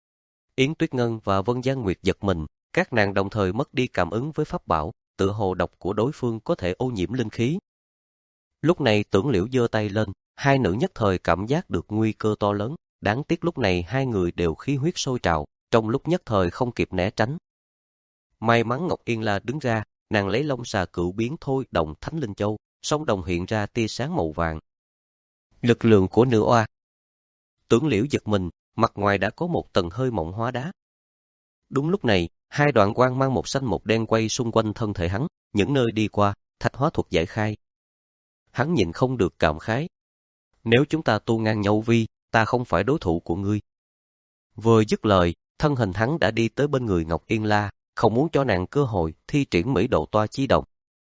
Yến Tuyết Ngân và Vân Gia Nguyệt giật mình, các nàng đồng thời mất đi cảm ứng với pháp bảo, tựa hồ độc của đối phương có thể ô nhiễm linh khí. Lúc này Tưởng Liễu giơ tay lên, hai nữ nhất thời cảm giác được nguy cơ to lớn, đáng tiếc lúc này hai người đều khí huyết sôi trào, trong lúc nhất thời không kịp né tránh. May mắn Ngọc Yên La đứng ra, nàng lấy long xà cựu biến thôi động Thánh Linh Châu, song đồng hiện ra tia sáng màu vàng. Lực lượng của nữ oa. Tưởng Liễu giật mình, mặt ngoài đã có một tầng hơi mỏng hóa đá. Đúng lúc này, hai đoạn quang mang một xanh một đen quay xung quanh thân thể hắn, những nơi đi qua, thạch hóa thuật giải khai. Hắn nhìn không được cảm khái. Nếu chúng ta tu ngang nhau vi, ta không phải đối thủ của ngươi. Vừa dứt lời, thân hình hắn đã đi tới bên người Ngọc Yên La, không muốn cho nàng cơ hội thi triển mỹ độ toa chi động.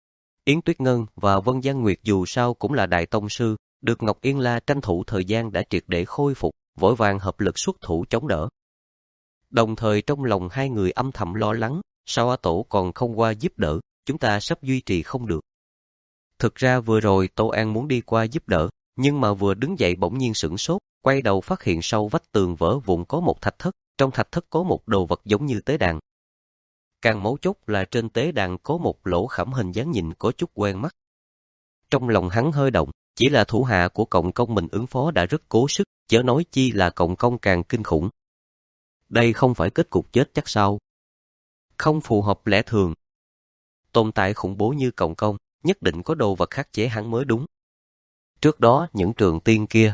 Yến Tuyết Ngân và Vân Gia Nguyệt dù sao cũng là đại tông sư, được Ngọc Yên La tranh thủ thời gian đã triệt để khôi phục, vội vàng hợp lực xuất thủ chống đỡ. Đồng thời trong lòng hai người âm thầm lo lắng, sao A Tổ còn không qua giúp đỡ, chúng ta sắp duy trì không được. Thực ra vừa rồi Tô An muốn đi qua giúp đỡ, nhưng mà vừa đứng dậy bỗng nhiên sửng sốt, quay đầu phát hiện sau vách tường vỡ vụn có một thạch thất, trong thạch thất có một đồ vật giống như tế đàn. Càng mấu chốt là trên tế đàn có một lỗ khảm hình dáng nhìn có chút quen mắt. Trong lòng hắn hơi động, chỉ là thủ hạ của Cộng Công mình ứng phó đã rất cố sức, chớ nói chi là Cộng Công càng kinh khủng. Đây không phải kết cục chết chắc sao? Không phù hợp lẽ thường. Tồn tại khủng bố như Cộng Công, nhất định có đồ vật khắc chế hắn mới đúng. Trước đó những trường tiên kia.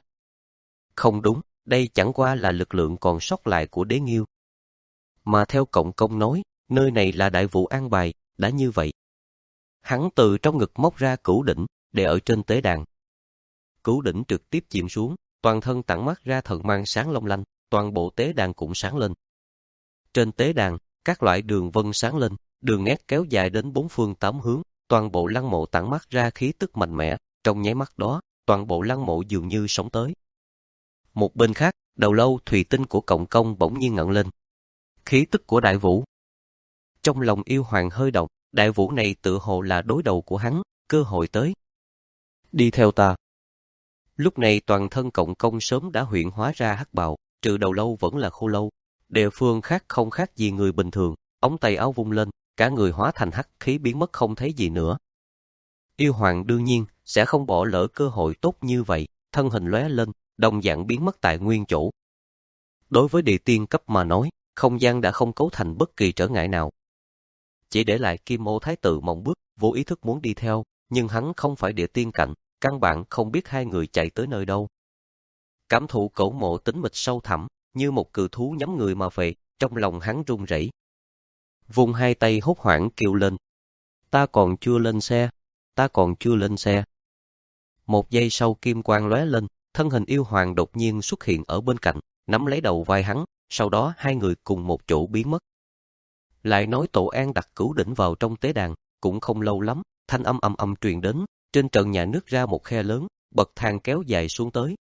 Không đúng, đây chẳng qua là lực lượng còn sót lại của Đế Nghiêu. Mà theo Cộng Công nói, nơi này là đại vụ an bài, đã như vậy. Hắn từ trong ngực móc ra cửu đỉnh, để ở trên tế đàn. Cửu đỉnh trực tiếp chìm xuống, toàn thân tản mắt ra thần mang sáng long lanh, toàn bộ tế đàn cũng sáng lên. Trên tế đàn, các loại đường vân sáng lên, đường nét kéo dài đến bốn phương tám hướng, toàn bộ lăng mộ tản mắt ra khí tức mạnh mẽ, trong nháy mắt đó, toàn bộ lăng mộ dường như sống tới. Một bên khác, đầu lâu thùy tinh của Cộng Công bỗng nhiên ngẩng lên. Khí tức của đại vũ. Trong lòng yêu hoàng hơi động, đại vũ này tựa hồ là đối đầu của hắn, cơ hội tới. Đi theo ta. Lúc này toàn thân Cộng Công sớm đã huyện hóa ra hắc bào, trừ đầu lâu vẫn là khô lâu. Địa phương khác không khác gì người bình thường, ống tay áo vung lên, cả người hóa thành hắc khí biến mất không thấy gì nữa. Yêu Hoàng đương nhiên sẽ không bỏ lỡ cơ hội tốt như vậy, thân hình lóe lên, đồng dạng biến mất tại nguyên chỗ. Đối với địa tiên cấp mà nói, không gian đã không cấu thành bất kỳ trở ngại nào. Chỉ để lại Kim Ô Thái Tử mộng bước, vô ý thức muốn đi theo, nhưng hắn không phải địa tiên cảnh, căn bản không biết hai người chạy tới nơi đâu. Cảm thụ cổ mộ tính mịch sâu thẳm, như một cự thú nhắm người mà về, trong lòng hắn run rẩy. Vùng hai tay hốt hoảng kêu lên. Ta còn chưa lên xe, ta còn chưa lên xe. Một giây sau kim quang lóe lên, thân hình yêu hoàng đột nhiên xuất hiện ở bên cạnh, nắm lấy đầu vai hắn, sau đó hai người cùng một chỗ biến mất. Lại nói Tổ An đặt Cửu Đỉnh vào trong tế đàn, cũng không lâu lắm, thanh âm ầm ầm truyền đến, trên trần nhà nứt ra một khe lớn, bậc thang kéo dài xuống tới.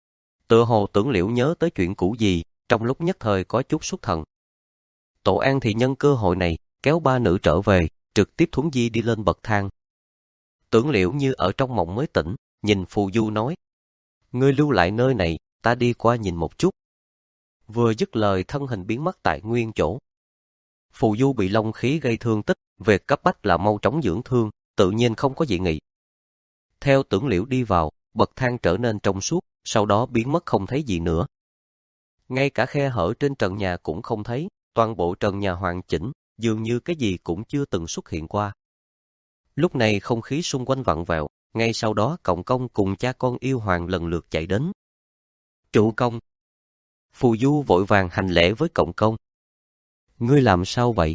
Tựa hồ Tưởng Liễu nhớ tới chuyện cũ gì, trong lúc nhất thời có chút xuất thần. Tổ An thì nhân cơ hội này, kéo ba nữ trở về, trực tiếp thuấn di đi lên bậc thang. Tưởng Liễu như ở trong mộng mới tỉnh, nhìn Phù Du nói. Ngươi lưu lại nơi này, ta đi qua nhìn một chút. Vừa dứt lời thân hình biến mất tại nguyên chỗ. Phù Du bị long khí gây thương tích, việc cấp bách là mau chóng dưỡng thương, tự nhiên không có dị nghị. Theo Tưởng Liễu đi vào, bậc thang trở nên trong suốt, sau đó biến mất không thấy gì nữa. Ngay cả khe hở trên trần nhà cũng không thấy, toàn bộ trần nhà hoàn chỉnh, dường như cái gì cũng chưa từng xuất hiện qua. Lúc này không khí xung quanh vặn vẹo, ngay sau đó Cộng Công cùng cha con yêu hoàng lần lượt chạy đến. Chủ công. Phù Du vội vàng hành lễ với Cộng Công. Ngươi làm sao vậy?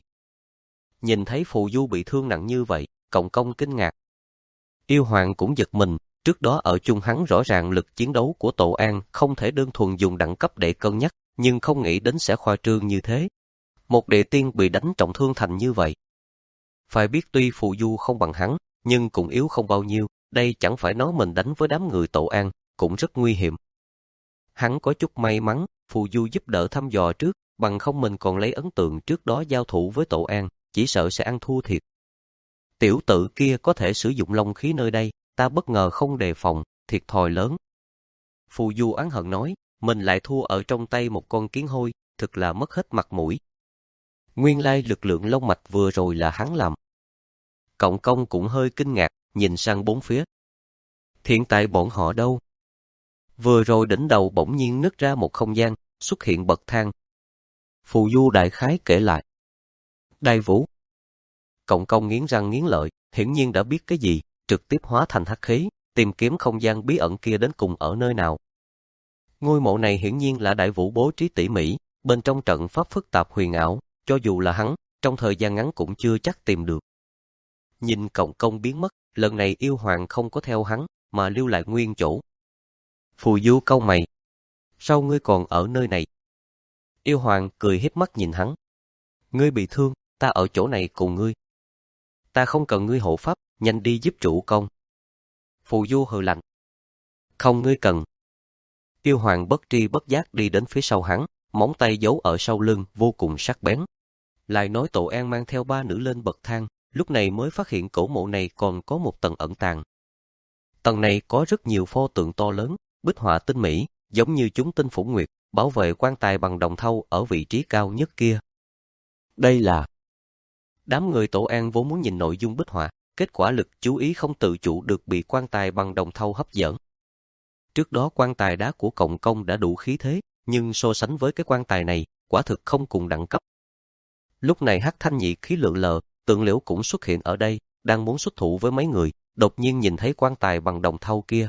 Nhìn thấy Phù Du bị thương nặng như vậy, Cộng Công kinh ngạc. Yêu hoàng cũng giật mình, trước đó ở chung hắn rõ ràng lực chiến đấu của Tổ An không thể đơn thuần dùng đẳng cấp để cân nhắc, nhưng không nghĩ đến sẽ khoa trương như thế. Một địa tiên bị đánh trọng thương thành như vậy. Phải biết tuy Phù Du không bằng hắn, nhưng cũng yếu không bao nhiêu, đây chẳng phải nói mình đánh với đám người Tổ An, cũng rất nguy hiểm. Hắn có chút may mắn, Phù Du giúp đỡ thăm dò trước, bằng không mình còn lấy ấn tượng trước đó giao thủ với Tổ An, chỉ sợ sẽ ăn thua thiệt. Tiểu tử kia có thể sử dụng long khí nơi đây, ta bất ngờ không đề phòng, thiệt thòi lớn. Phù Du oán hận nói, mình lại thua ở trong tay một con kiến hôi, thực là mất hết mặt mũi. Nguyên lai lực lượng long mạch vừa rồi là hắn làm. Cộng Công cũng hơi kinh ngạc, nhìn sang bốn phía. Hiện tại bọn họ đâu? Vừa rồi đỉnh đầu bỗng nhiên nứt ra một không gian, xuất hiện bậc thang. Phù Du đại khái kể lại. Đại Vũ. Cộng Công nghiến răng nghiến lợi, hiển nhiên đã biết cái gì, trực tiếp hóa thành hắc khí, tìm kiếm không gian bí ẩn kia đến cùng ở nơi nào. Ngôi mộ này hiển nhiên là Đại Vũ bố trí tỉ mỉ, bên trong trận pháp phức tạp huyền ảo, cho dù là hắn, trong thời gian ngắn cũng chưa chắc tìm được. Nhìn Cộng Công biến mất, lần này yêu hoàng không có theo hắn, mà lưu lại nguyên chỗ. Phù Du cau mày. Sao ngươi còn ở nơi này? Yêu hoàng cười hiếp mắt nhìn hắn. Ngươi bị thương, ta ở chỗ này cùng ngươi. Ta không cần ngươi hộ pháp, nhanh đi giúp chủ công. Phù Du hừ lạnh. Không ngươi cần. Yêu hoàng bất tri bất giác đi đến phía sau hắn, móng tay giấu ở sau lưng vô cùng sắc bén. Lại nói Tổ An mang theo ba nữ lên bậc thang, lúc này mới phát hiện cổ mộ này còn có một tầng ẩn tàng. Tầng này có rất nhiều pho tượng to lớn, bích họa tinh mỹ, giống như chúng tinh phủ nguyệt, bảo vệ quan tài bằng đồng thau ở vị trí cao nhất kia. Đây là... Đám người Tổ An vốn muốn nhìn nội dung bích họa, kết quả lực chú ý không tự chủ được bị quan tài bằng đồng thau hấp dẫn. Trước đó quan tài đá của Cộng Công đã đủ khí thế, nhưng so sánh với cái quan tài này, quả thực không cùng đẳng cấp. Lúc này Hắc Thanh Nhị khí lượn lờ, Tượng Liễu cũng xuất hiện ở đây, đang muốn xuất thủ với mấy người, đột nhiên nhìn thấy quan tài bằng đồng thau kia.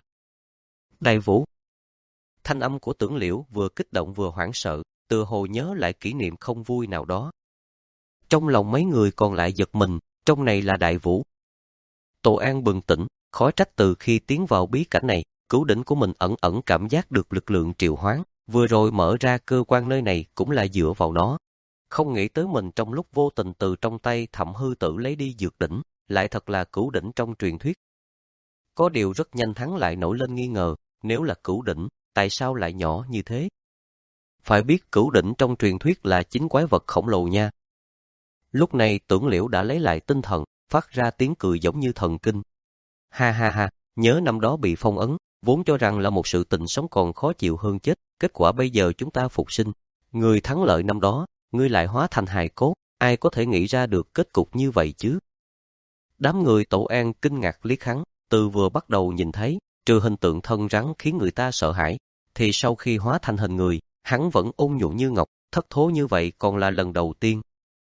Đại Vũ. Thanh âm của Tưởng Liễu vừa kích động vừa hoảng sợ, tựa hồ nhớ lại kỷ niệm không vui nào đó. Trong lòng mấy người còn lại giật mình, trong này là Đại Vũ. Tổ An bừng tỉnh, khó trách từ khi tiến vào bí cảnh này, Cửu Đỉnh của mình ẩn ẩn cảm giác được lực lượng triệu hoán, vừa rồi mở ra cơ quan nơi này cũng là dựa vào nó. Không nghĩ tới mình trong lúc vô tình từ trong tay Thẩm Hư Tử lấy đi dược đỉnh, lại thật là Cửu Đỉnh trong truyền thuyết. Có điều rất nhanh hắn lại nổi lên nghi ngờ, nếu là Cửu Đỉnh, tại sao lại nhỏ như thế? Phải biết Cửu Đỉnh trong truyền thuyết là chính quái vật khổng lồ nha. Lúc này Tưởng Liễu đã lấy lại tinh thần, phát ra tiếng cười giống như thần kinh. Ha ha ha, Nhớ năm đó bị phong ấn, vốn cho rằng là một sự tình sống còn khó chịu hơn chết, kết quả bây giờ chúng ta phục sinh. Người thắng lợi năm đó, ngươi lại hóa thành hài cốt, ai có thể nghĩ ra được kết cục như vậy chứ? Đám người Tổ An kinh ngạc liếc hắn, từ vừa bắt đầu nhìn thấy, trừ hình tượng thân rắn khiến người ta sợ hãi, thì sau khi hóa thành hình người, hắn vẫn ôn nhuận như ngọc, thất thố như vậy còn là lần đầu tiên.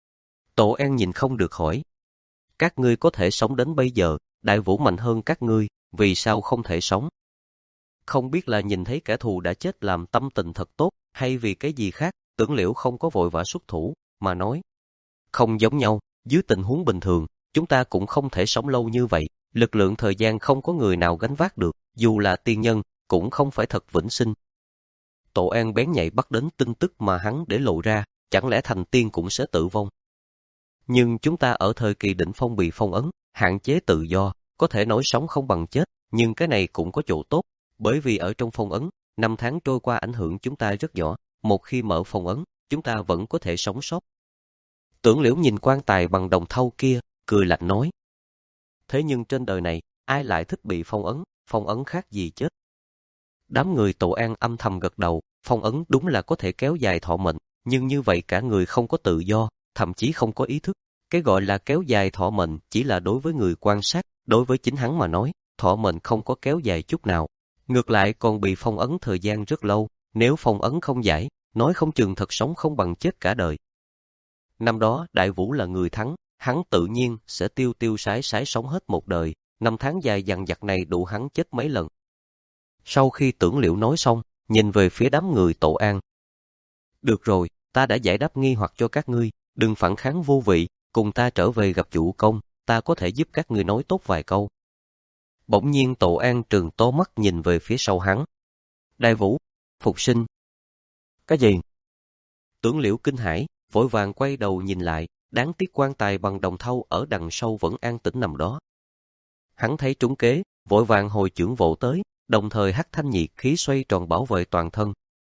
Tổ An nhìn không được hỏi. Các ngươi có thể sống đến bây giờ, Đại Vũ mạnh hơn các ngươi, vì sao không thể sống? Không biết là nhìn thấy kẻ thù đã chết làm tâm tình thật tốt, hay vì cái gì khác, Tưởng Liễu không có vội vã xuất thủ, mà nói. Không giống nhau, dưới tình huống bình thường, chúng ta cũng không thể sống lâu như vậy, lực lượng thời gian không có người nào gánh vác được, dù là tiên nhân, cũng không phải thật vĩnh sinh. Tổ An bén nhạy bắt đến tin tức mà hắn để lộ ra, chẳng lẽ thành tiên cũng sẽ tử vong? Nhưng chúng ta ở thời kỳ đỉnh phong bị phong ấn, hạn chế tự do, có thể nói sống không bằng chết, nhưng cái này cũng có chỗ tốt, bởi vì ở trong phong ấn, năm tháng trôi qua ảnh hưởng chúng ta rất nhỏ, một khi mở phong ấn, chúng ta vẫn có thể sống sót. Tưởng Liễu nhìn quan tài bằng đồng thau kia, cười lạnh nói. Thế nhưng trên đời này, ai lại thích bị phong ấn, phong ấn khác gì chết? Đám người Tổ An âm thầm gật đầu, phong ấn đúng là có thể kéo dài thọ mệnh, nhưng như vậy cả người không có tự do, thậm chí không có ý thức. Cái gọi là kéo dài thọ mệnh chỉ là đối với người quan sát, đối với chính hắn mà nói, thọ mệnh không có kéo dài chút nào. Ngược lại còn bị phong ấn thời gian rất lâu, nếu phong ấn không giải, nói không chừng thật sống không bằng chết cả đời. Năm đó Đại Vũ là người thắng, hắn tự nhiên sẽ tiêu tiêu sái sái sống hết một đời, năm tháng dài dằng dặc này đủ hắn chết mấy lần. Sau khi Tưởng Liễu nói xong, nhìn về phía đám người Tổ An. Được rồi, ta đã giải đáp nghi hoặc cho các ngươi, đừng phản kháng vô vị, cùng ta trở về gặp chủ công, ta có thể giúp các ngươi nói tốt vài câu. Bỗng nhiên Tổ An trừng to mắt nhìn về phía sau hắn. Đại Vũ, phục sinh. Cái gì? Tưởng Liễu kinh hãi, vội vàng quay đầu nhìn lại, đáng tiếc quan tài bằng đồng thau ở đằng sau vẫn an tĩnh nằm đó. Hắn thấy trúng kế, vội vàng hồi chưởng vỗ tới, đồng thời hắc thanh nhiệt khí xoay tròn bảo vệ toàn thân.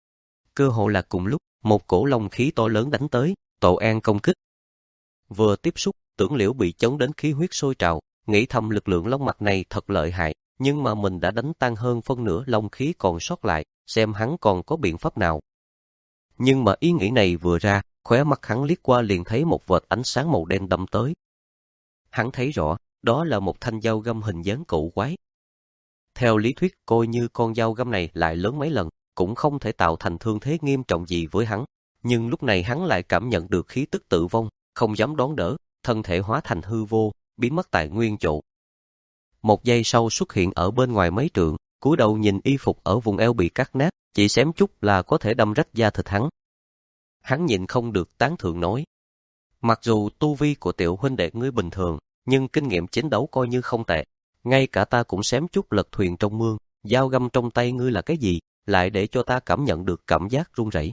Cơ hội là cùng lúc, một cổ long khí to lớn đánh tới, Tổ An công kích. Vừa tiếp xúc, Tưởng Liễu bị chống đến khí huyết sôi trào, nghĩ thầm lực lượng long mạch này thật lợi hại, nhưng mà mình đã đánh tan hơn phân nửa long khí còn sót lại, xem hắn còn có biện pháp nào. Nhưng mà ý nghĩ này vừa ra, khóe mắt hắn liếc qua liền thấy một vệt ánh sáng màu đen đâm tới. Hắn thấy rõ, đó là một thanh dao găm hình dáng cổ quái. Theo lý thuyết, coi như con dao găm này lại lớn mấy lần, cũng không thể tạo thành thương thế nghiêm trọng gì với hắn. Nhưng lúc này hắn lại cảm nhận được khí tức tử vong, không dám đón đỡ, thân thể hóa thành hư vô, biến mất tại nguyên chỗ. Một giây sau xuất hiện ở bên ngoài mấy trượng, cúi đầu nhìn y phục ở vùng eo bị cắt nát, chỉ xém chút là có thể đâm rách da thịt hắn. Hắn nhịn không được tán thưởng nói. Mặc dù tu vi của tiểu huynh đệ ngươi bình thường, nhưng kinh nghiệm chiến đấu coi như không tệ. Ngay cả ta cũng xém chút lật thuyền trong mương, dao găm trong tay ngươi là cái gì, lại để cho ta cảm nhận được cảm giác run rẩy.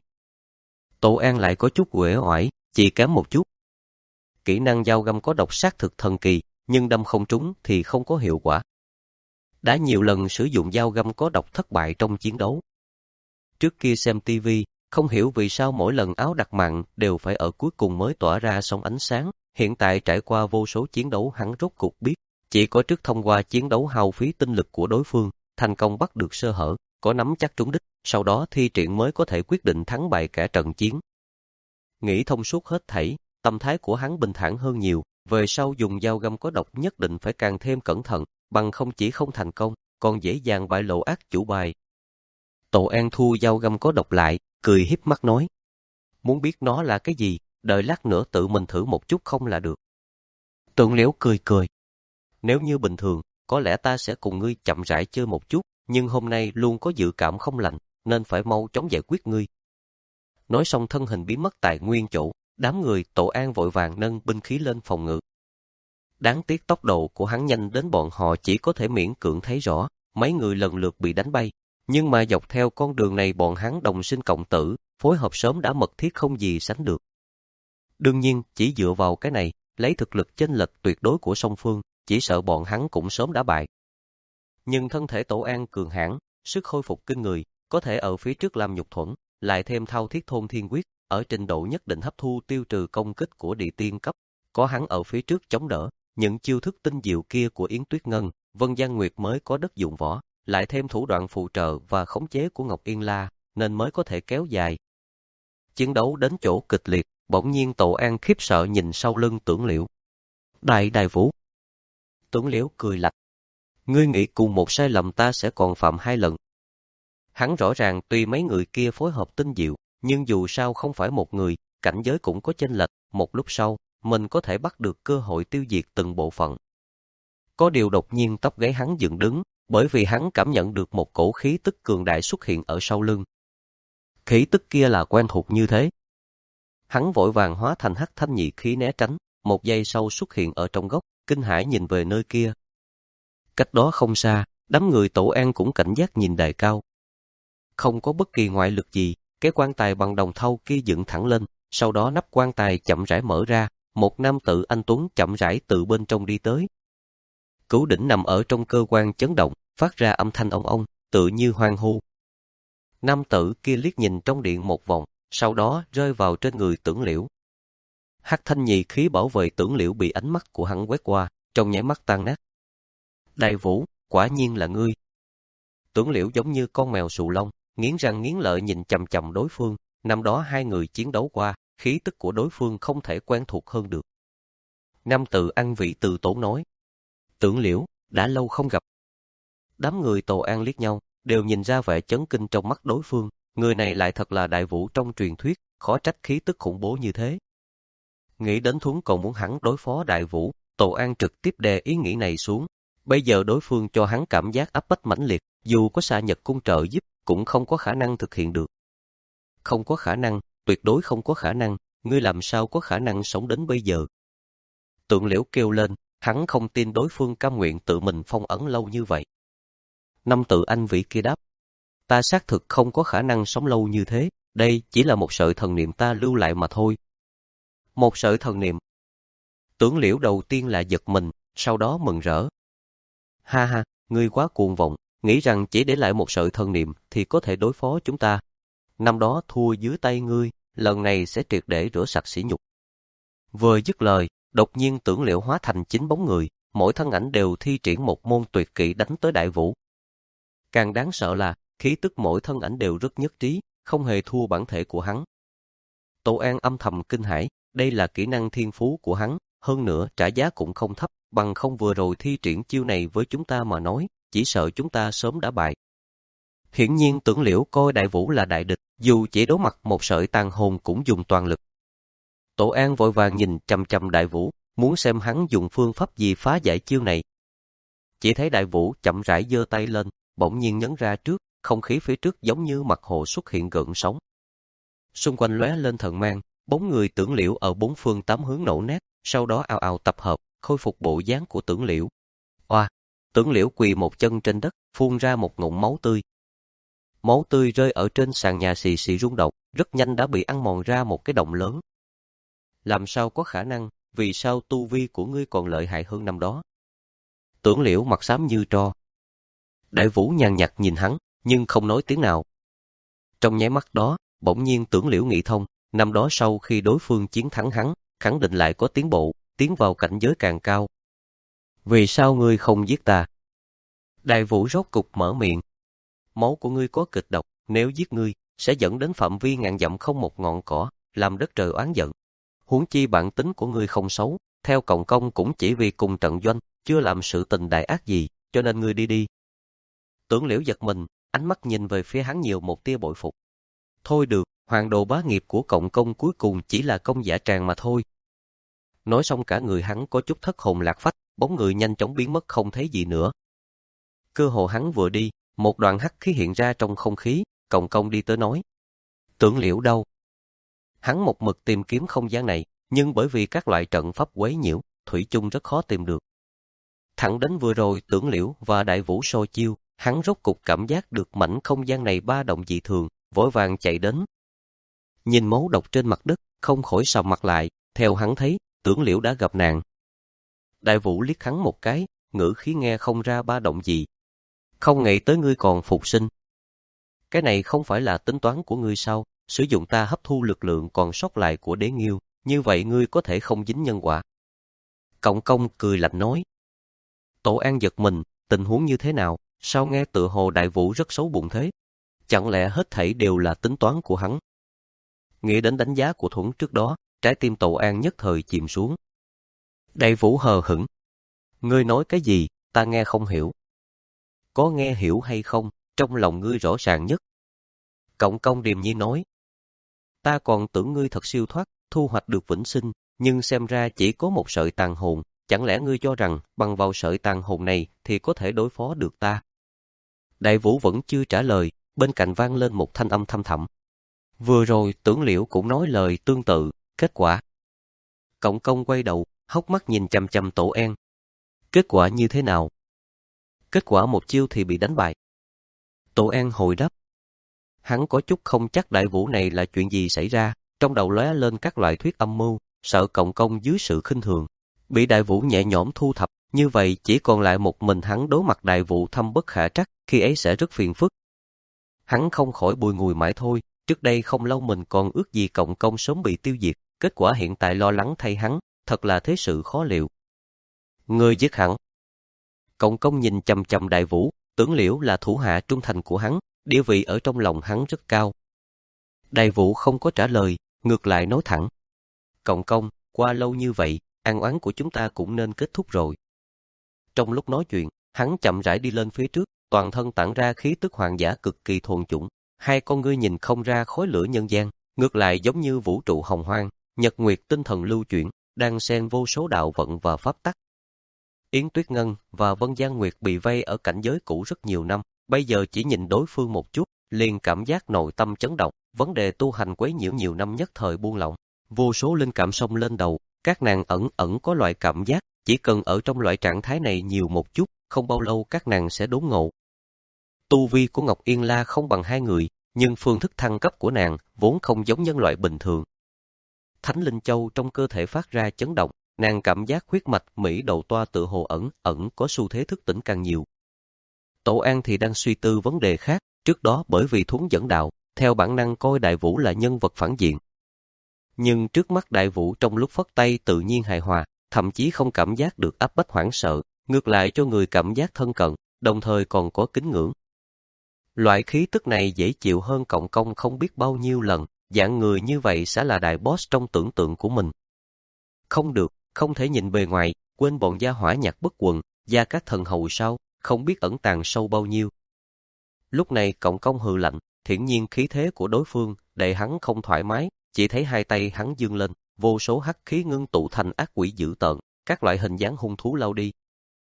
Tổ An lại có chút uể oải, chỉ kém một chút. Kỹ năng dao găm có độc sát thực thần kỳ, nhưng đâm không trúng thì không có hiệu quả. Đã nhiều lần sử dụng dao găm có độc thất bại trong chiến đấu. Trước kia xem tivi, không hiểu vì sao mỗi lần áo đặc mặn đều phải ở cuối cùng mới tỏa ra sóng ánh sáng. Hiện tại trải qua vô số chiến đấu hắn rốt cuộc biết, chỉ có trước thông qua chiến đấu hao phí tinh lực của đối phương, thành công bắt được sơ hở, có nắm chắc trúng đích, sau đó thi triển mới có thể quyết định thắng bại cả trận chiến. Nghĩ thông suốt hết thảy, tâm thái của hắn bình thản hơn nhiều, về sau dùng dao găm có độc nhất định phải càng thêm cẩn thận, bằng không chỉ không thành công, còn dễ dàng bại lộ ác chủ bài. Tổ An thu dao găm có độc lại, cười híp mắt nói. Muốn biết nó là cái gì, đợi lát nữa tự mình thử một chút không là được. Tưởng Liễu cười cười. Nếu như bình thường, có lẽ ta sẽ cùng ngươi chậm rãi chơi một chút, nhưng hôm nay luôn có dự cảm không lành, nên phải mau chóng giải quyết ngươi. Nói xong thân hình biến mất tại nguyên chỗ, đám người Tổ An vội vàng nâng binh khí lên phòng ngự. Đáng tiếc tốc độ của hắn nhanh đến bọn họ chỉ có thể miễn cưỡng thấy rõ, mấy người lần lượt bị đánh bay. Nhưng mà dọc theo con đường này bọn hắn đồng sinh cộng tử, phối hợp sớm đã mật thiết không gì sánh được. Đương nhiên, chỉ dựa vào cái này, lấy thực lực chênh lệch tuyệt đối của song phương, chỉ sợ bọn hắn cũng sớm đã bại. Nhưng thân thể Tổ An cường hãn, sức khôi phục kinh người, có thể ở phía trước làm nhục thuẫn, lại thêm thao thiết thôn thiên quyết, ở trình độ nhất định hấp thu tiêu trừ công kích của địa tiên cấp, có hắn ở phía trước chống đỡ, những chiêu thức tinh diệu kia của Yến Tuyết Ngân, Vân Giang Nguyệt mới có đất dụng võ, lại thêm thủ đoạn phụ trợ và khống chế của Ngọc Yên La, nên mới có thể kéo dài. Chiến đấu đến chỗ kịch liệt, bỗng nhiên Tổ An khiếp sợ nhìn sau lưng Tưởng Liễu. Đại đại vũ. Tưởng Liễu cười lạnh. Ngươi nghĩ cùng một sai lầm ta sẽ còn phạm hai lần. Hắn rõ ràng tuy mấy người kia phối hợp tinh diệu, nhưng dù sao không phải một người, cảnh giới cũng có chênh lệch, một lúc sau, mình có thể bắt được cơ hội tiêu diệt từng bộ phận. Có điều đột nhiên tóc gáy hắn dựng đứng, bởi vì hắn cảm nhận được một cổ khí tức cường đại xuất hiện ở sau lưng. Khí tức kia là quen thuộc như thế. Hắn vội vàng hóa thành hắc thanh nhị khí né tránh, một giây sau xuất hiện ở trong góc, kinh hãi nhìn về nơi kia. Cách đó không xa, đám người Tổ An cũng cảnh giác nhìn đài cao. Không có bất kỳ ngoại lực gì, cái quan tài bằng đồng thau kia dựng thẳng lên, sau đó nắp quan tài chậm rãi mở ra, một nam tử anh tuấn chậm rãi từ bên trong đi tới. Cửu đỉnh nằm ở trong cơ quan chấn động, phát ra âm thanh ong ong, tự như hoang hô. Nam tử kia liếc nhìn trong điện một vòng, sau đó rơi vào trên người Tưởng Liễu. Hắc thanh nhị khí bảo vệ Tưởng Liễu bị ánh mắt của hắn quét qua, trong nháy mắt tan nát. Đại Vũ, quả nhiên là ngươi. Tưởng Liễu giống như con mèo sù lông, nghiến răng nghiến lợi nhìn chằm chằm đối phương, năm đó hai người chiến đấu qua, khí tức của đối phương không thể quen thuộc hơn được. Nam tử ăn vị từ tốn nói. Tưởng Liễu, đã lâu không gặp. Đám người Tổ An liếc nhau, đều nhìn ra vẻ chấn kinh trong mắt đối phương, người này lại thật là Đại Vũ trong truyền thuyết, khó trách khí tức khủng bố như thế. Nghĩ đến Thuấn còn muốn hắn đối phó Đại Vũ, Tổ An trực tiếp đè ý nghĩ này xuống. Bây giờ đối phương cho hắn cảm giác áp bách mãnh liệt, dù có Xạ Nhật cung trợ giúp, cũng không có khả năng thực hiện được. Không có khả năng, tuyệt đối không có khả năng, ngươi làm sao có khả năng sống đến bây giờ. Tưởng Liễu kêu lên, hắn không tin đối phương cam nguyện tự mình phong ấn lâu như vậy. Năm tự anh vĩ kia đáp, ta xác thực không có khả năng sống lâu như thế, đây chỉ là một sợi thần niệm ta lưu lại mà thôi. Một sợi thần niệm. Tưởng Liễu đầu tiên là giật mình, sau đó mừng rỡ. Ha ha, ngươi quá cuồng vọng, nghĩ rằng chỉ để lại một sợi thần niệm thì có thể đối phó chúng ta. Năm đó thua dưới tay ngươi, lần này sẽ triệt để rửa sạch sỉ nhục. Vừa dứt lời, đột nhiên Tưởng Liễu hóa thành chín bóng người, mỗi thân ảnh đều thi triển một môn tuyệt kỹ đánh tới Đại Vũ. Càng đáng sợ là, khí tức mỗi thân ảnh đều rất nhất trí, không hề thua bản thể của hắn. Tổ An âm thầm kinh hãi, đây là kỹ năng thiên phú của hắn, hơn nữa trả giá cũng không thấp, bằng không vừa rồi thi triển chiêu này với chúng ta mà nói, chỉ sợ chúng ta sớm đã bại. Hiển nhiên Tưởng Liễu coi Đại Vũ là đại địch, dù chỉ đối mặt một sợi tàn hồn cũng dùng toàn lực. Tổ An vội vàng nhìn chằm chằm Đại Vũ, muốn xem hắn dùng phương pháp gì phá giải chiêu này. Chỉ thấy Đại Vũ chậm rãi giơ tay lên, bỗng nhiên nhấn ra trước, không khí phía trước giống như mặt hồ xuất hiện gợn sóng. Xung quanh lóe lên thần mang, bóng người Tưởng Liễu ở bốn phương tám hướng nổ nát, sau đó ào ào tập hợp, khôi phục bộ dáng của Tưởng Liễu. Oa, Tưởng Liễu quỳ một chân trên đất, phun ra một ngụm máu tươi. Máu tươi rơi ở trên sàn nhà xì xì rung động, rất nhanh đã bị ăn mòn ra một cái động lớn. Làm sao có khả năng, vì sao tu vi của ngươi còn lợi hại hơn năm đó? Tưởng Liễu mặt xám như tro. Đại Vũ nhàn nhạt nhìn hắn, nhưng không nói tiếng nào. Trong nháy mắt đó, bỗng nhiên Tưởng Liễu nghĩ thông, năm đó sau khi đối phương chiến thắng hắn, khẳng định lại có tiến bộ, tiến vào cảnh giới càng cao. Vì sao ngươi không giết ta? Đại Vũ rốt cục mở miệng. Máu của ngươi có kịch độc, nếu giết ngươi, sẽ dẫn đến phạm vi ngàn dặm không một ngọn cỏ, làm đất trời oán giận. Huống chi bản tính của ngươi không xấu, theo cộng công cũng chỉ vì cùng trận doanh, chưa làm sự tình đại ác gì, cho nên ngươi đi đi. Tưởng Liễu giật mình, ánh mắt nhìn về phía hắn nhiều một tia bội phục. Thôi được, hoàng đồ bá nghiệp của cộng công cuối cùng chỉ là công giả tràng mà thôi. Nói xong cả người hắn có chút thất hồn lạc phách, bóng người nhanh chóng biến mất không thấy gì nữa. Cơ hồ hắn vừa đi, một đoạn hắc khí hiện ra trong không khí, cộng công đi tới nói. Tưởng Liễu đâu? Hắn một mực tìm kiếm không gian này, nhưng bởi vì các loại trận pháp quấy nhiễu, thủy chung rất khó tìm được. Thẳng đến vừa rồi Tưởng Liễu và Đại Vũ so chiêu, hắn rốt cục cảm giác được mảnh không gian này ba động dị thường, vội vàng chạy đến. Nhìn máu độc trên mặt đất, không khỏi sầm mặt lại, theo hắn thấy, Tưởng Liễu đã gặp nạn. Đại Vũ liếc hắn một cái, ngữ khí nghe không ra ba động gì. Không nghĩ tới ngươi còn phục sinh. Cái này không phải là tính toán của ngươi sao, sử dụng ta hấp thu lực lượng còn sót lại của Đế Nghiêu, như vậy ngươi có thể không dính nhân quả. Cộng công cười lạnh nói. Tổ An giật mình, tình huống như thế nào, sao nghe tựa hồ Đại Vũ rất xấu bụng thế? Chẳng lẽ hết thảy đều là tính toán của hắn? Nghĩ đến đánh giá của Thuấn trước đó, trái tim Tậu An nhất thời chìm xuống. Đại Vũ hờ hững. Ngươi nói cái gì, ta nghe không hiểu. Có nghe hiểu hay không, trong lòng ngươi rõ ràng nhất. Cộng công điềm nhiên nói. Ta còn tưởng ngươi thật siêu thoát, thu hoạch được vĩnh sinh, nhưng xem ra chỉ có một sợi tàn hồn, chẳng lẽ ngươi cho rằng bằng vào sợi tàn hồn này thì có thể đối phó được ta? Đại Vũ vẫn chưa trả lời, bên cạnh vang lên một thanh âm thâm thẳm. Vừa rồi Tưởng Liễu cũng nói lời tương tự, kết quả. Cộng công quay đầu, hốc mắt nhìn chằm chằm Tổ An. Kết quả như thế nào? Kết quả một chiêu thì bị đánh bại. Tổ An hồi đáp. Hắn có chút không chắc Đại Vũ này là chuyện gì xảy ra, trong đầu lóe lên các loại thuyết âm mưu, sợ Cộng công dưới sự khinh thường. Bị Đại Vũ nhẹ nhõm thu thập, như vậy chỉ còn lại một mình hắn đối mặt Đại Vũ thâm bất khả trắc, khi ấy sẽ rất phiền phức. Hắn không khỏi bùi ngùi mãi thôi, trước đây không lâu mình còn ước gì Cộng công sớm bị tiêu diệt, kết quả hiện tại lo lắng thay hắn, thật là thế sự khó liệu. Ngươi giết hắn. Cộng công nhìn chằm chằm Đại Vũ, Tưởng Liễu là thủ hạ trung thành của hắn, địa vị ở trong lòng hắn rất cao. Đại Vũ không có trả lời, ngược lại nói thẳng. Cộng công, qua lâu như vậy, an oán của chúng ta cũng nên kết thúc rồi. Trong lúc nói chuyện, hắn chậm rãi đi lên phía trước, toàn thân tản ra khí tức hoàng giả cực kỳ thuần chủng. Hai con ngươi nhìn không ra khói lửa nhân gian, ngược lại giống như vũ trụ hồng hoang, nhật nguyệt tinh thần lưu chuyển, đang xen vô số đạo vận và pháp tắc. Yến Tuyết Ngân và Vân Giang Nguyệt bị vây ở cảnh giới cũ rất nhiều năm, bây giờ chỉ nhìn đối phương một chút, liền cảm giác nội tâm chấn động, vấn đề tu hành quấy nhiễu nhiều năm nhất thời buông lỏng. Vô số linh cảm xông lên đầu, các nàng ẩn ẩn có loại cảm giác, chỉ cần ở trong loại trạng thái này nhiều một chút, không bao lâu các nàng sẽ đốn ngộ. Tu vi của Ngọc Yên La không bằng hai người, nhưng phương thức thăng cấp của nàng vốn không giống nhân loại bình thường. Thánh Linh Châu trong cơ thể phát ra chấn động, nàng cảm giác huyết mạch Mỹ đầu toa tự hồ ẩn ẩn có xu thế thức tỉnh càng nhiều. Tổ An thì đang suy tư vấn đề khác, trước đó bởi vì Thuấn dẫn đạo, theo bản năng coi Đại Vũ là nhân vật phản diện. Nhưng trước mắt Đại Vũ trong lúc phất tay tự nhiên hài hòa, thậm chí không cảm giác được áp bách hoảng sợ, ngược lại cho người cảm giác thân cận, đồng thời còn có kính ngưỡng. Loại khí tức này dễ chịu hơn Cộng công không biết bao nhiêu lần, dạng người như vậy sẽ là đại boss trong tưởng tượng của mình. Không được, không thể nhìn bề ngoài, quên bọn gia hỏa nhạc bất quần, gia các thần hầu sao, không biết ẩn tàng sâu bao nhiêu. Lúc này Cộng công hừ lạnh, thiển nhiên khí thế của đối phương, để hắn không thoải mái, chỉ thấy hai tay hắn dương lên, vô số hắc khí ngưng tụ thành ác quỷ dữ tợn, các loại hình dáng hung thú lao đi.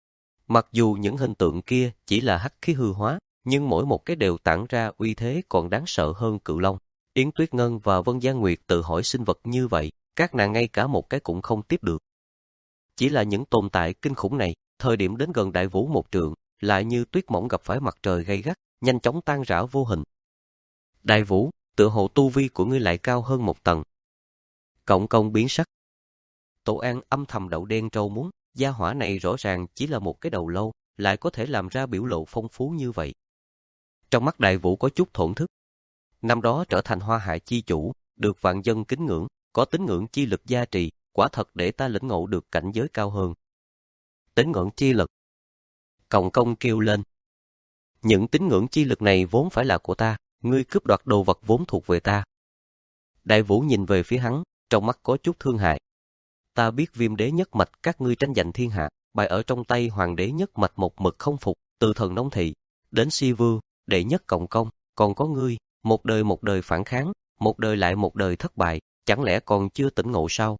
Mặc dù những hình tượng kia chỉ là hắc khí hư hóa, nhưng mỗi một cái đều tản ra uy thế còn đáng sợ hơn cự long. Yến Tuyết Ngân và Vân Giang Nguyệt tự hỏi sinh vật như vậy, các nàng ngay cả một cái cũng không tiếp được. Chỉ là những tồn tại kinh khủng này, thời điểm đến gần Đại Vũ một trượng, lại như tuyết mỏng gặp phải mặt trời gay gắt, nhanh chóng tan rã vô hình. Đại Vũ, tựa hồ tu vi của ngươi lại cao hơn một tầng. Cộng công biến sắc. Tổ An âm thầm đậu đen trâu muống, gia hỏa này rõ ràng chỉ là một cái đầu lâu, lại có thể làm ra biểu lộ phong phú như vậy. Trong mắt Đại Vũ có chút thổn thức. Năm đó trở thành Hoa Hạ chi chủ, được vạn dân kính ngưỡng, có tín ngưỡng chi lực gia trì, quả thật để ta lĩnh ngộ được cảnh giới cao hơn. Tín ngưỡng chi lực. Cộng công kêu lên. Những tín ngưỡng chi lực này vốn phải là của ta, ngươi cướp đoạt đồ vật vốn thuộc về ta. Đại Vũ nhìn về phía hắn, trong mắt có chút thương hại. Ta biết Viêm đế nhất mạch các ngươi tranh giành thiên hạ, bại ở trong tay Hoàng đế nhất mạch một mực không phục, từ thần nông thị đến Si Vương, đệ nhất Cộng công, còn có ngươi, một đời một đời phản kháng, một đời lại một đời thất bại, chẳng lẽ còn chưa tỉnh ngộ sao?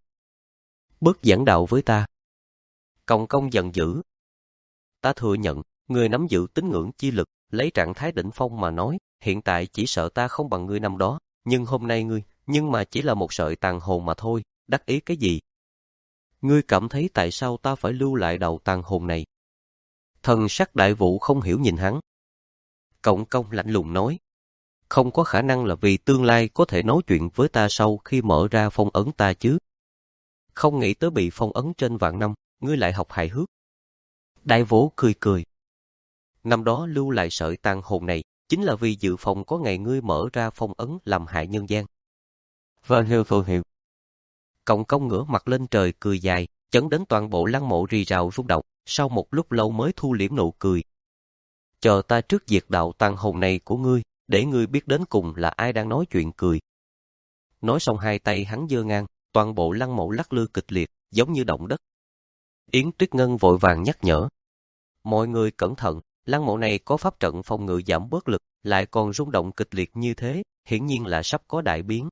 Bớt giảng đạo với ta. Cộng công giận dữ. Ta thừa nhận, người nắm giữ tín ngưỡng chi lực, lấy trạng thái đỉnh phong mà nói, hiện tại chỉ sợ ta không bằng ngươi năm đó, nhưng hôm nay ngươi, nhưng mà chỉ là một sợi tàn hồn mà thôi, đắc ý cái gì? Ngươi cảm thấy tại sao ta phải lưu lại đầu tàn hồn này? Thần sắc Đại Vũ không hiểu nhìn hắn. Cộng công lạnh lùng nói, không có khả năng là vì tương lai có thể nói chuyện với ta sau khi mở ra phong ấn ta chứ. Không nghĩ tới bị phong ấn trên vạn năm, ngươi lại học hài hước. Đại Vũ cười cười. Năm đó lưu lại sợi tàn hồn này, chính là vì dự phòng có ngày ngươi mở ra phong ấn làm hại nhân gian. Vâng hiểu vâng hiểu. Cộng công ngửa mặt lên trời cười dài, chấn đến toàn bộ lăng mộ rì rào rung động, sau một lúc lâu mới thu liễm nụ cười, chờ ta trước diệt đạo tàn hồn này của ngươi, để ngươi biết đến cùng là ai đang nói chuyện cười. Nói xong hai tay hắn giơ ngang, toàn bộ lăng mộ lắc lư kịch liệt, giống như động đất. Yến Tuyết Ngân vội vàng nhắc nhở. Mọi người cẩn thận, lăng mộ này có pháp trận phòng ngự giảm bớt lực, lại còn rung động kịch liệt như thế, hiển nhiên là sắp có đại biến.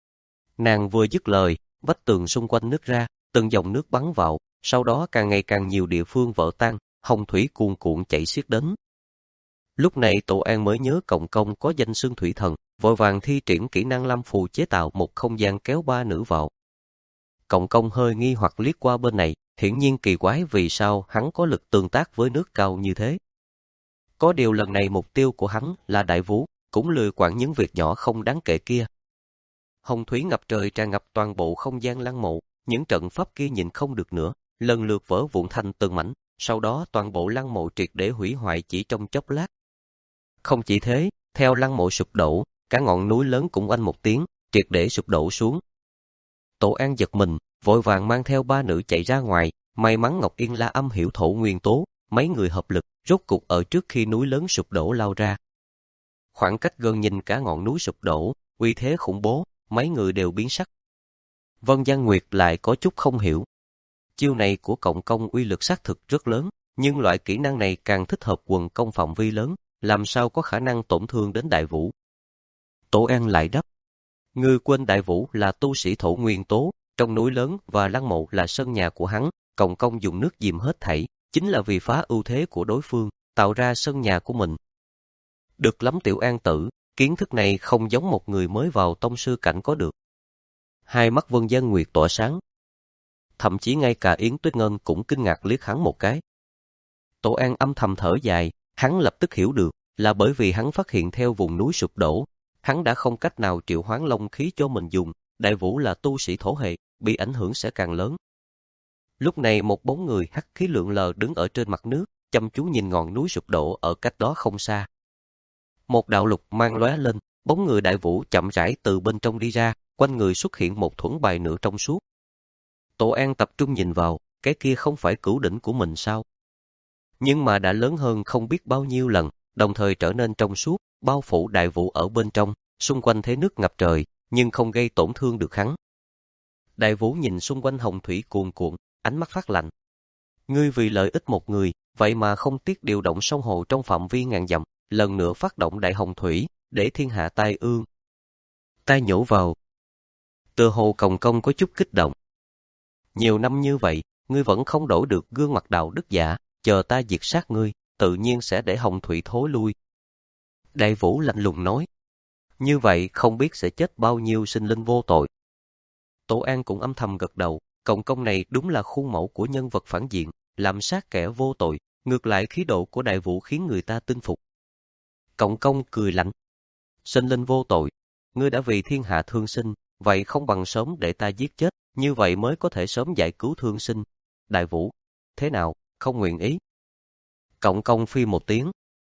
Nàng vừa dứt lời, vách tường xung quanh nứt ra, từng dòng nước bắn vào, sau đó càng ngày càng nhiều địa phương vỡ tan, hồng thủy cuồn cuộn chảy xiết đến. Lúc này Tổ An mới nhớ Cộng Công có danh xưng thủy thần, vội vàng thi triển kỹ năng Lam Phù chế tạo một không gian kéo ba nữ vào. Cộng Công hơi nghi hoặc liếc qua bên này, hiển nhiên kỳ quái vì sao hắn có lực tương tác với nước cao như thế. Có điều lần này mục tiêu của hắn là Đại Vũ, cũng lười quản những việc nhỏ không đáng kể kia. Hồng thủy ngập trời tràn ngập toàn bộ không gian lăng mộ, những trận pháp kia nhìn không được nữa, lần lượt vỡ vụn thành từng mảnh, sau đó toàn bộ lăng mộ triệt để hủy hoại chỉ trong chốc lát. Không chỉ thế, theo lăng mộ sụp đổ, cả ngọn núi lớn cũng oanh một tiếng, triệt để sụp đổ xuống. Tổ An giật mình, vội vàng mang theo ba nữ chạy ra ngoài, may mắn Ngọc Yên La âm hiểu thổ nguyên tố, mấy người hợp lực, rốt cục ở trước khi núi lớn sụp đổ lao ra. Khoảng cách gần nhìn cả ngọn núi sụp đổ, uy thế khủng bố, mấy người đều biến sắc. Vân Giang Nguyệt lại có chút không hiểu. Chiêu này của Cộng Công uy lực xác thực rất lớn, nhưng loại kỹ năng này càng thích hợp quần công phạm vi lớn, làm sao có khả năng tổn thương đến Đại Vũ. Tổ An lại đáp, ngươi quên Đại Vũ là tu sĩ thổ nguyên tố, trong núi lớn và lăng mộ là sân nhà của hắn, Cộng Công dùng nước dìm hết thảy, chính là vì phá ưu thế của đối phương, tạo ra sân nhà của mình. Được lắm Tiểu An tử, kiến thức này không giống một người mới vào tông sư cảnh có được. Hai mắt Vân Giang Nguyệt tỏa sáng. Thậm chí ngay cả Yến Tuyết Ngân cũng kinh ngạc liếc hắn một cái. Tổ An âm thầm thở dài, hắn lập tức hiểu được, là bởi vì hắn phát hiện theo vùng núi sụp đổ, hắn đã không cách nào triệu hoán long khí cho mình dùng, Đại Vũ là tu sĩ thổ hệ, bị ảnh hưởng sẽ càng lớn. Lúc này một bóng người hắc khí lượn lờ đứng ở trên mặt nước, chăm chú nhìn ngọn núi sụp đổ ở cách đó không xa. Một đạo lục mang lóe lên, bóng người Đại Vũ chậm rãi từ bên trong đi ra, quanh người xuất hiện một thuẫn bài nửa trong suốt. Tổ An tập trung nhìn vào, cái kia không phải cửu đỉnh của mình sao? Nhưng mà đã lớn hơn không biết bao nhiêu lần, đồng thời trở nên trong suốt, bao phủ Đại Vũ ở bên trong, xung quanh thế nước ngập trời, nhưng không gây tổn thương được hắn. Đại Vũ nhìn xung quanh hồng thủy cuồn cuộn, ánh mắt phát lạnh. Ngươi vì lợi ích một người, vậy mà không tiếc điều động sông hồ trong phạm vi ngàn dặm, lần nữa phát động đại hồng thủy, để thiên hạ tai ương. Tai nhổ vào. Tựa hồ Cộng Công có chút kích động. Nhiều năm như vậy, ngươi vẫn không đổi được gương mặt đạo đức giả, chờ ta diệt sát ngươi, tự nhiên sẽ để hồng thủy thối lui. Đại Vũ lạnh lùng nói. Như vậy không biết sẽ chết bao nhiêu sinh linh vô tội. Tổ An cũng âm thầm gật đầu, Cộng Công này đúng là khuôn mẫu của nhân vật phản diện, làm sát kẻ vô tội, ngược lại khí độ của Đại Vũ khiến người ta tin phục. Cộng Công cười lạnh. Sinh linh vô tội, ngươi đã vì thiên hạ thương sinh, vậy không bằng sớm để ta giết chết, như vậy mới có thể sớm giải cứu thương sinh. Đại Vũ, thế nào, không nguyện ý? Cộng Công phi một tiếng.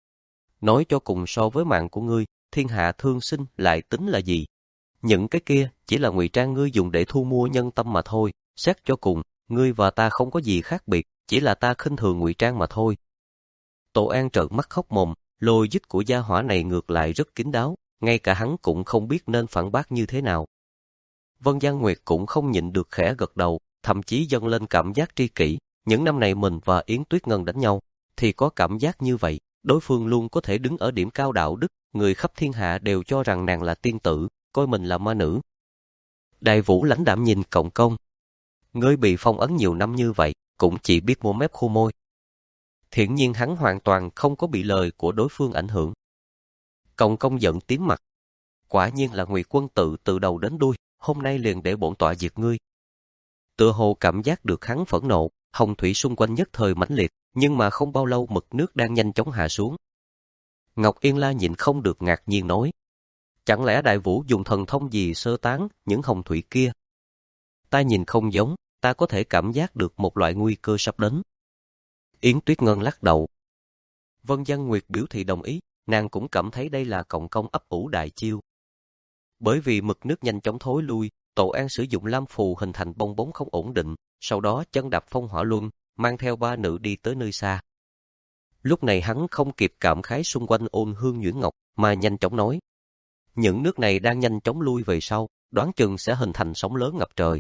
Nói cho cùng so với mạng của ngươi, thiên hạ thương sinh lại tính là gì? Những cái kia chỉ là ngụy trang ngươi dùng để thu mua nhân tâm mà thôi, xét cho cùng, ngươi và ta không có gì khác biệt, chỉ là ta khinh thường ngụy trang mà thôi. Tổ An trợn mắt khóc mồm, lôi dích của gia hỏa này ngược lại rất kín đáo, ngay cả hắn cũng không biết nên phản bác như thế nào. Vân Giang Nguyệt cũng không nhịn được khẽ gật đầu, thậm chí dâng lên cảm giác tri kỷ, những năm này mình và Yến Tuyết Ngân đánh nhau, thì có cảm giác như vậy, đối phương luôn có thể đứng ở điểm cao đạo đức, người khắp thiên hạ đều cho rằng nàng là tiên tử, coi mình là ma nữ. Đại Vũ lãnh đạm nhìn Cộng Công. Ngươi bị phong ấn nhiều năm như vậy, cũng chỉ biết mua mép khô môi. Hiển nhiên hắn hoàn toàn không có bị lời của đối phương ảnh hưởng. Cộng Công giận tím mặt. Quả nhiên là Ngụy Quân tự từ đầu đến đuôi, hôm nay liền để bổn tọa diệt ngươi. Tựa hồ cảm giác được hắn phẫn nộ, hồng thủy xung quanh nhất thời mãnh liệt, nhưng mà không bao lâu mực nước đang nhanh chóng hạ xuống. Ngọc Yên La nhịn không được ngạc nhiên nói. Chẳng lẽ Đại Vũ dùng thần thông gì sơ tán những hồng thủy kia? Ta nhìn không giống, ta có thể cảm giác được một loại nguy cơ sắp đến. Yến Tuyết Ngân lắc đầu. Vân Giang Nguyệt biểu thị đồng ý, nàng cũng cảm thấy đây là Cộng Công ấp ủ đại chiêu. Bởi vì mực nước nhanh chóng thối lui, Tổ An sử dụng lam phù hình thành bong bóng không ổn định, sau đó chân đạp phong hỏa luân, mang theo ba nữ đi tới nơi xa. Lúc này hắn không kịp cảm khái xung quanh ôn hương nhuyễn ngọc, mà nhanh chóng nói. Những nước này đang nhanh chóng lui về sau, đoán chừng sẽ hình thành sóng lớn ngập trời.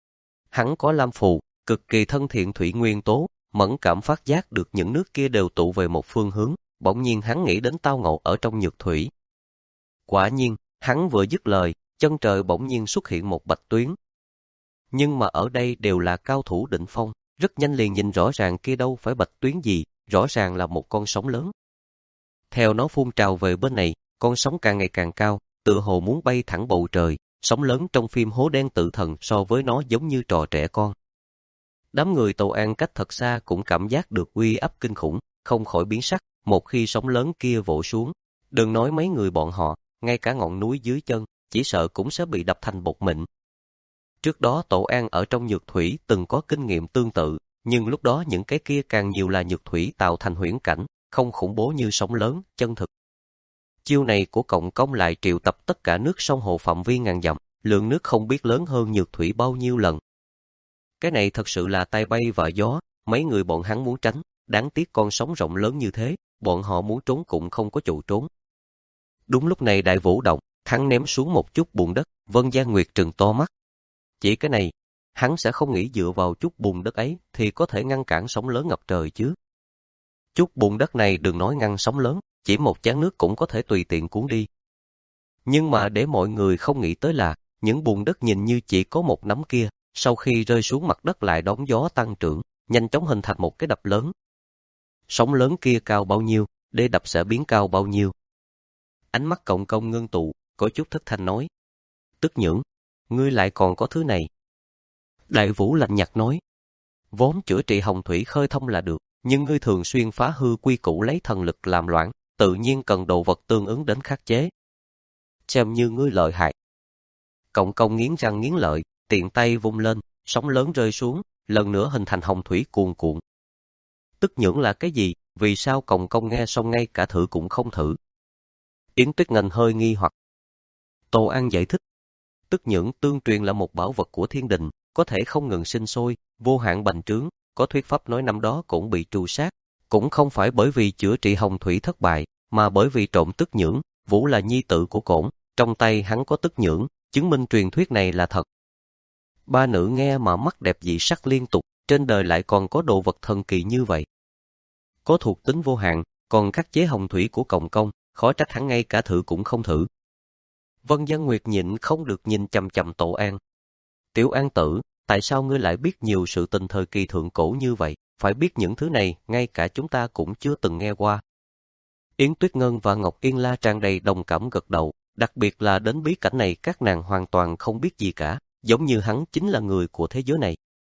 Hắn có lam phù, cực kỳ thân thiện thủy nguyên tố, mẫn cảm phát giác được những nước kia đều tụ về một phương hướng, bỗng nhiên hắn nghĩ đến tao ngộ ở trong nhược thủy. Quả nhiên, hắn vừa dứt lời, chân trời bỗng nhiên xuất hiện một bạch tuyến. Nhưng mà ở đây đều là cao thủ đỉnh phong, rất nhanh liền nhìn rõ ràng kia đâu phải bạch tuyến gì, rõ ràng là một con sóng lớn. Theo nó phun trào về bên này, con sóng càng ngày càng cao, tựa hồ muốn bay thẳng bầu trời, sóng lớn trong phim Hố Đen Tự Thần so với nó giống như trò trẻ con. Đám người Tàu An cách thật xa cũng cảm giác được uy áp kinh khủng, không khỏi biến sắc, một khi sóng lớn kia vỗ xuống, đừng nói mấy người bọn họ, ngay cả ngọn núi dưới chân, chỉ sợ cũng sẽ bị đập thành bột mịn. Trước đó Tổ An ở trong nhược thủy từng có kinh nghiệm tương tự, nhưng lúc đó những cái kia càng nhiều là nhược thủy tạo thành huyễn cảnh, không khủng bố như sóng lớn, chân thực. Chiêu này của Cộng Công lại triệu tập tất cả nước sông hồ phạm vi ngàn dặm, lượng nước không biết lớn hơn nhược thủy bao nhiêu lần. Cái này thật sự là tay bay và gió, mấy người bọn hắn muốn tránh, đáng tiếc con sóng rộng lớn như thế, bọn họ muốn trốn cũng không có chỗ trốn. Đúng lúc này đại vũ động, hắn ném xuống một chút bùn đất, Vân Gia Nguyệt trừng to mắt. Chỉ cái này, hắn sẽ không nghĩ dựa vào chút bùn đất ấy thì có thể ngăn cản sóng lớn ngập trời chứ. Chút bùn đất này đừng nói ngăn sóng lớn, chỉ một chén nước cũng có thể tùy tiện cuốn đi. Nhưng mà để mọi người không nghĩ tới là, những bùn đất nhìn như chỉ có một nắm kia, sau khi rơi xuống mặt đất lại đón gió tăng trưởng, nhanh chóng hình thành một cái đập lớn. Sóng lớn kia cao bao nhiêu, đê đập sẽ biến cao bao nhiêu. Ánh mắt Cộng Công ngưng tụ, có chút thất thanh nói. Tức Nhưỡng, ngươi lại còn có thứ này. Đại Vũ lạnh nhạt nói. Vốn chữa trị hồng thủy khơi thông là được, nhưng ngươi thường xuyên phá hư quy củ lấy thần lực làm loạn, tự nhiên cần đồ vật tương ứng đến khắc chế. Xem như ngươi lợi hại. Cộng Công nghiến răng nghiến lợi, tiện tay vung lên, sóng lớn rơi xuống, lần nữa hình thành hồng thủy cuồn cuộn. Tức Nhưỡng là cái gì? Vì sao Cộng Công nghe xong ngay cả thử cũng không thử? Yến Tuyết Ngân hơi nghi hoặc. Tô An giải thích. Tức Nhưỡng tương truyền là một bảo vật của thiên đình, có thể không ngừng sinh sôi, vô hạn bành trướng, có thuyết pháp nói năm đó cũng bị tru sát, cũng không phải bởi vì chữa trị hồng thủy thất bại, mà bởi vì trộm Tức Nhưỡng. Vũ là nhi tử của Cổn, trong tay hắn có Tức Nhưỡng, chứng minh truyền thuyết này là thật. Ba nữ nghe mà mắt đẹp dị sắc liên tục, trên đời lại còn có đồ vật thần kỳ như vậy. Có thuộc tính vô hạn, còn khắc chế hồng thủy của Cộng Công, khó trách hắn ngay cả thử cũng không thử. Vân Gia Nguyệt nhịn không được nhìn chằm chằm Tổ An. Tiểu An tử, tại sao ngươi lại biết nhiều sự tình thời kỳ thượng cổ như vậy? Phải biết những thứ này, ngay cả chúng ta cũng chưa từng nghe qua. Yến Tuyết Ngân và Ngọc Yên La tràn đầy đồng cảm gật đầu, đặc biệt là đến bí cảnh này các nàng hoàn toàn không biết gì cả, giống như hắn chính là người của thế giới này.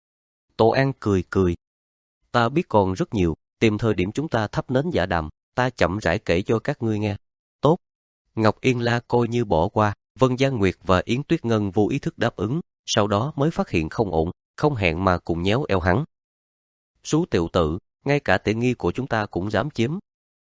Tổ An cười cười. Ta biết còn rất nhiều, tìm thời điểm chúng ta thắp nến dạ đàm, ta chậm rãi kể cho các ngươi nghe. Tốt. Ngọc Yên La coi như bỏ qua, Vân Gia Nguyệt và Yến Tuyết Ngân vô ý thức đáp ứng, sau đó mới phát hiện không ổn, không hẹn mà cùng nhéo eo hắn. Sú tiểu tử, ngay cả tiện nghi của chúng ta cũng dám chiếm.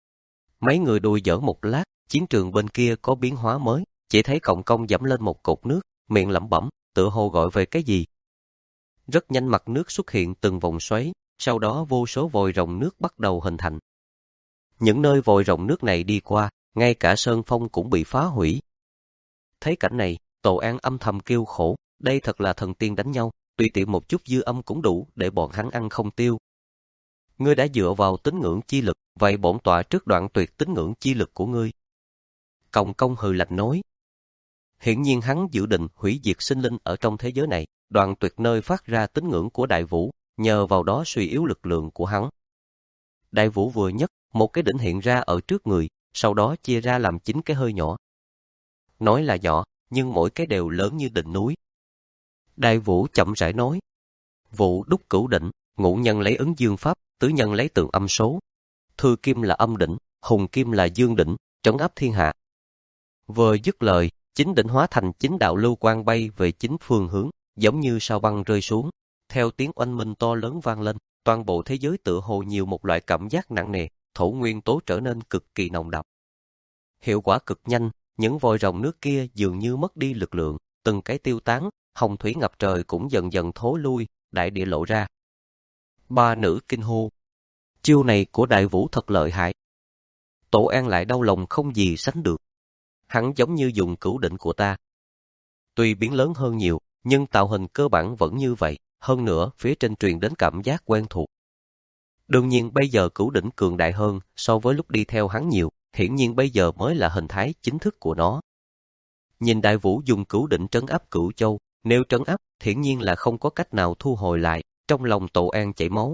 Mấy người đùi giỡn một lát, chiến trường bên kia có biến hóa mới, chỉ thấy Cộng Công dẫm lên một cột nước, miệng lẩm bẩm, tựa hồ gọi về cái gì. Rất nhanh mặt nước xuất hiện từng vòng xoáy, sau đó vô số vòi rồng nước bắt đầu hình thành. Những nơi vòi rồng nước này đi qua, ngay cả sơn phong cũng bị phá hủy. Thấy cảnh này, Tổ An âm thầm kêu khổ, đây thật là thần tiên đánh nhau, tùy tiện một chút dư âm cũng đủ để bọn hắn ăn không tiêu. Ngươi đã dựa vào tín ngưỡng chi lực, vậy bổn tọa trước đoạn tuyệt tín ngưỡng chi lực của ngươi. Cộng Công hừ lạnh nói. Hiển nhiên hắn dự định hủy diệt sinh linh ở trong thế giới này, đoạn tuyệt nơi phát ra tín ngưỡng của Đại Vũ, nhờ vào đó suy yếu lực lượng của hắn. Đại Vũ vừa nhấc, một cái đỉnh hiện ra ở trước người, sau đó chia ra làm chín cái hơi nhỏ. Nói là nhỏ, nhưng mỗi cái đều lớn như đỉnh núi. Đại Vũ chậm rãi nói. Vũ đúc cửu đỉnh, ngũ nhân lấy ứng dương pháp, tứ nhân lấy tượng âm số. Thư kim là âm đỉnh, hùng kim là dương đỉnh, trấn áp thiên hạ. Vừa dứt lời, chín đỉnh hóa thành chín đạo lưu quang bay về chín phương hướng, giống như sao băng rơi xuống. Theo tiếng oanh minh to lớn vang lên, toàn bộ thế giới tựa hồ nhiều một loại cảm giác nặng nề, thổ nguyên tố trở nên cực kỳ nồng đậm. Hiệu quả cực nhanh, những vòi rồng nước kia dường như mất đi lực lượng, từng cái tiêu tán, hồng thủy ngập trời cũng dần dần thối lui, đại địa lộ ra. Ba nữ kinh hô. Chiêu này của Đại Vũ thật lợi hại. Tổ An lại đau lòng không gì sánh được. Hắn giống như dùng cửu đỉnh của ta. Tuy biến lớn hơn nhiều, nhưng tạo hình cơ bản vẫn như vậy, hơn nữa phía trên truyền đến cảm giác quen thuộc. Đương nhiên bây giờ cửu đỉnh cường đại hơn so với lúc đi theo hắn nhiều, hiển nhiên bây giờ mới là hình thái chính thức của nó. Nhìn Đại Vũ dùng cửu đỉnh trấn áp Cửu Châu, nếu trấn áp, hiển nhiên là không có cách nào thu hồi lại, trong lòng Tổ An chảy máu.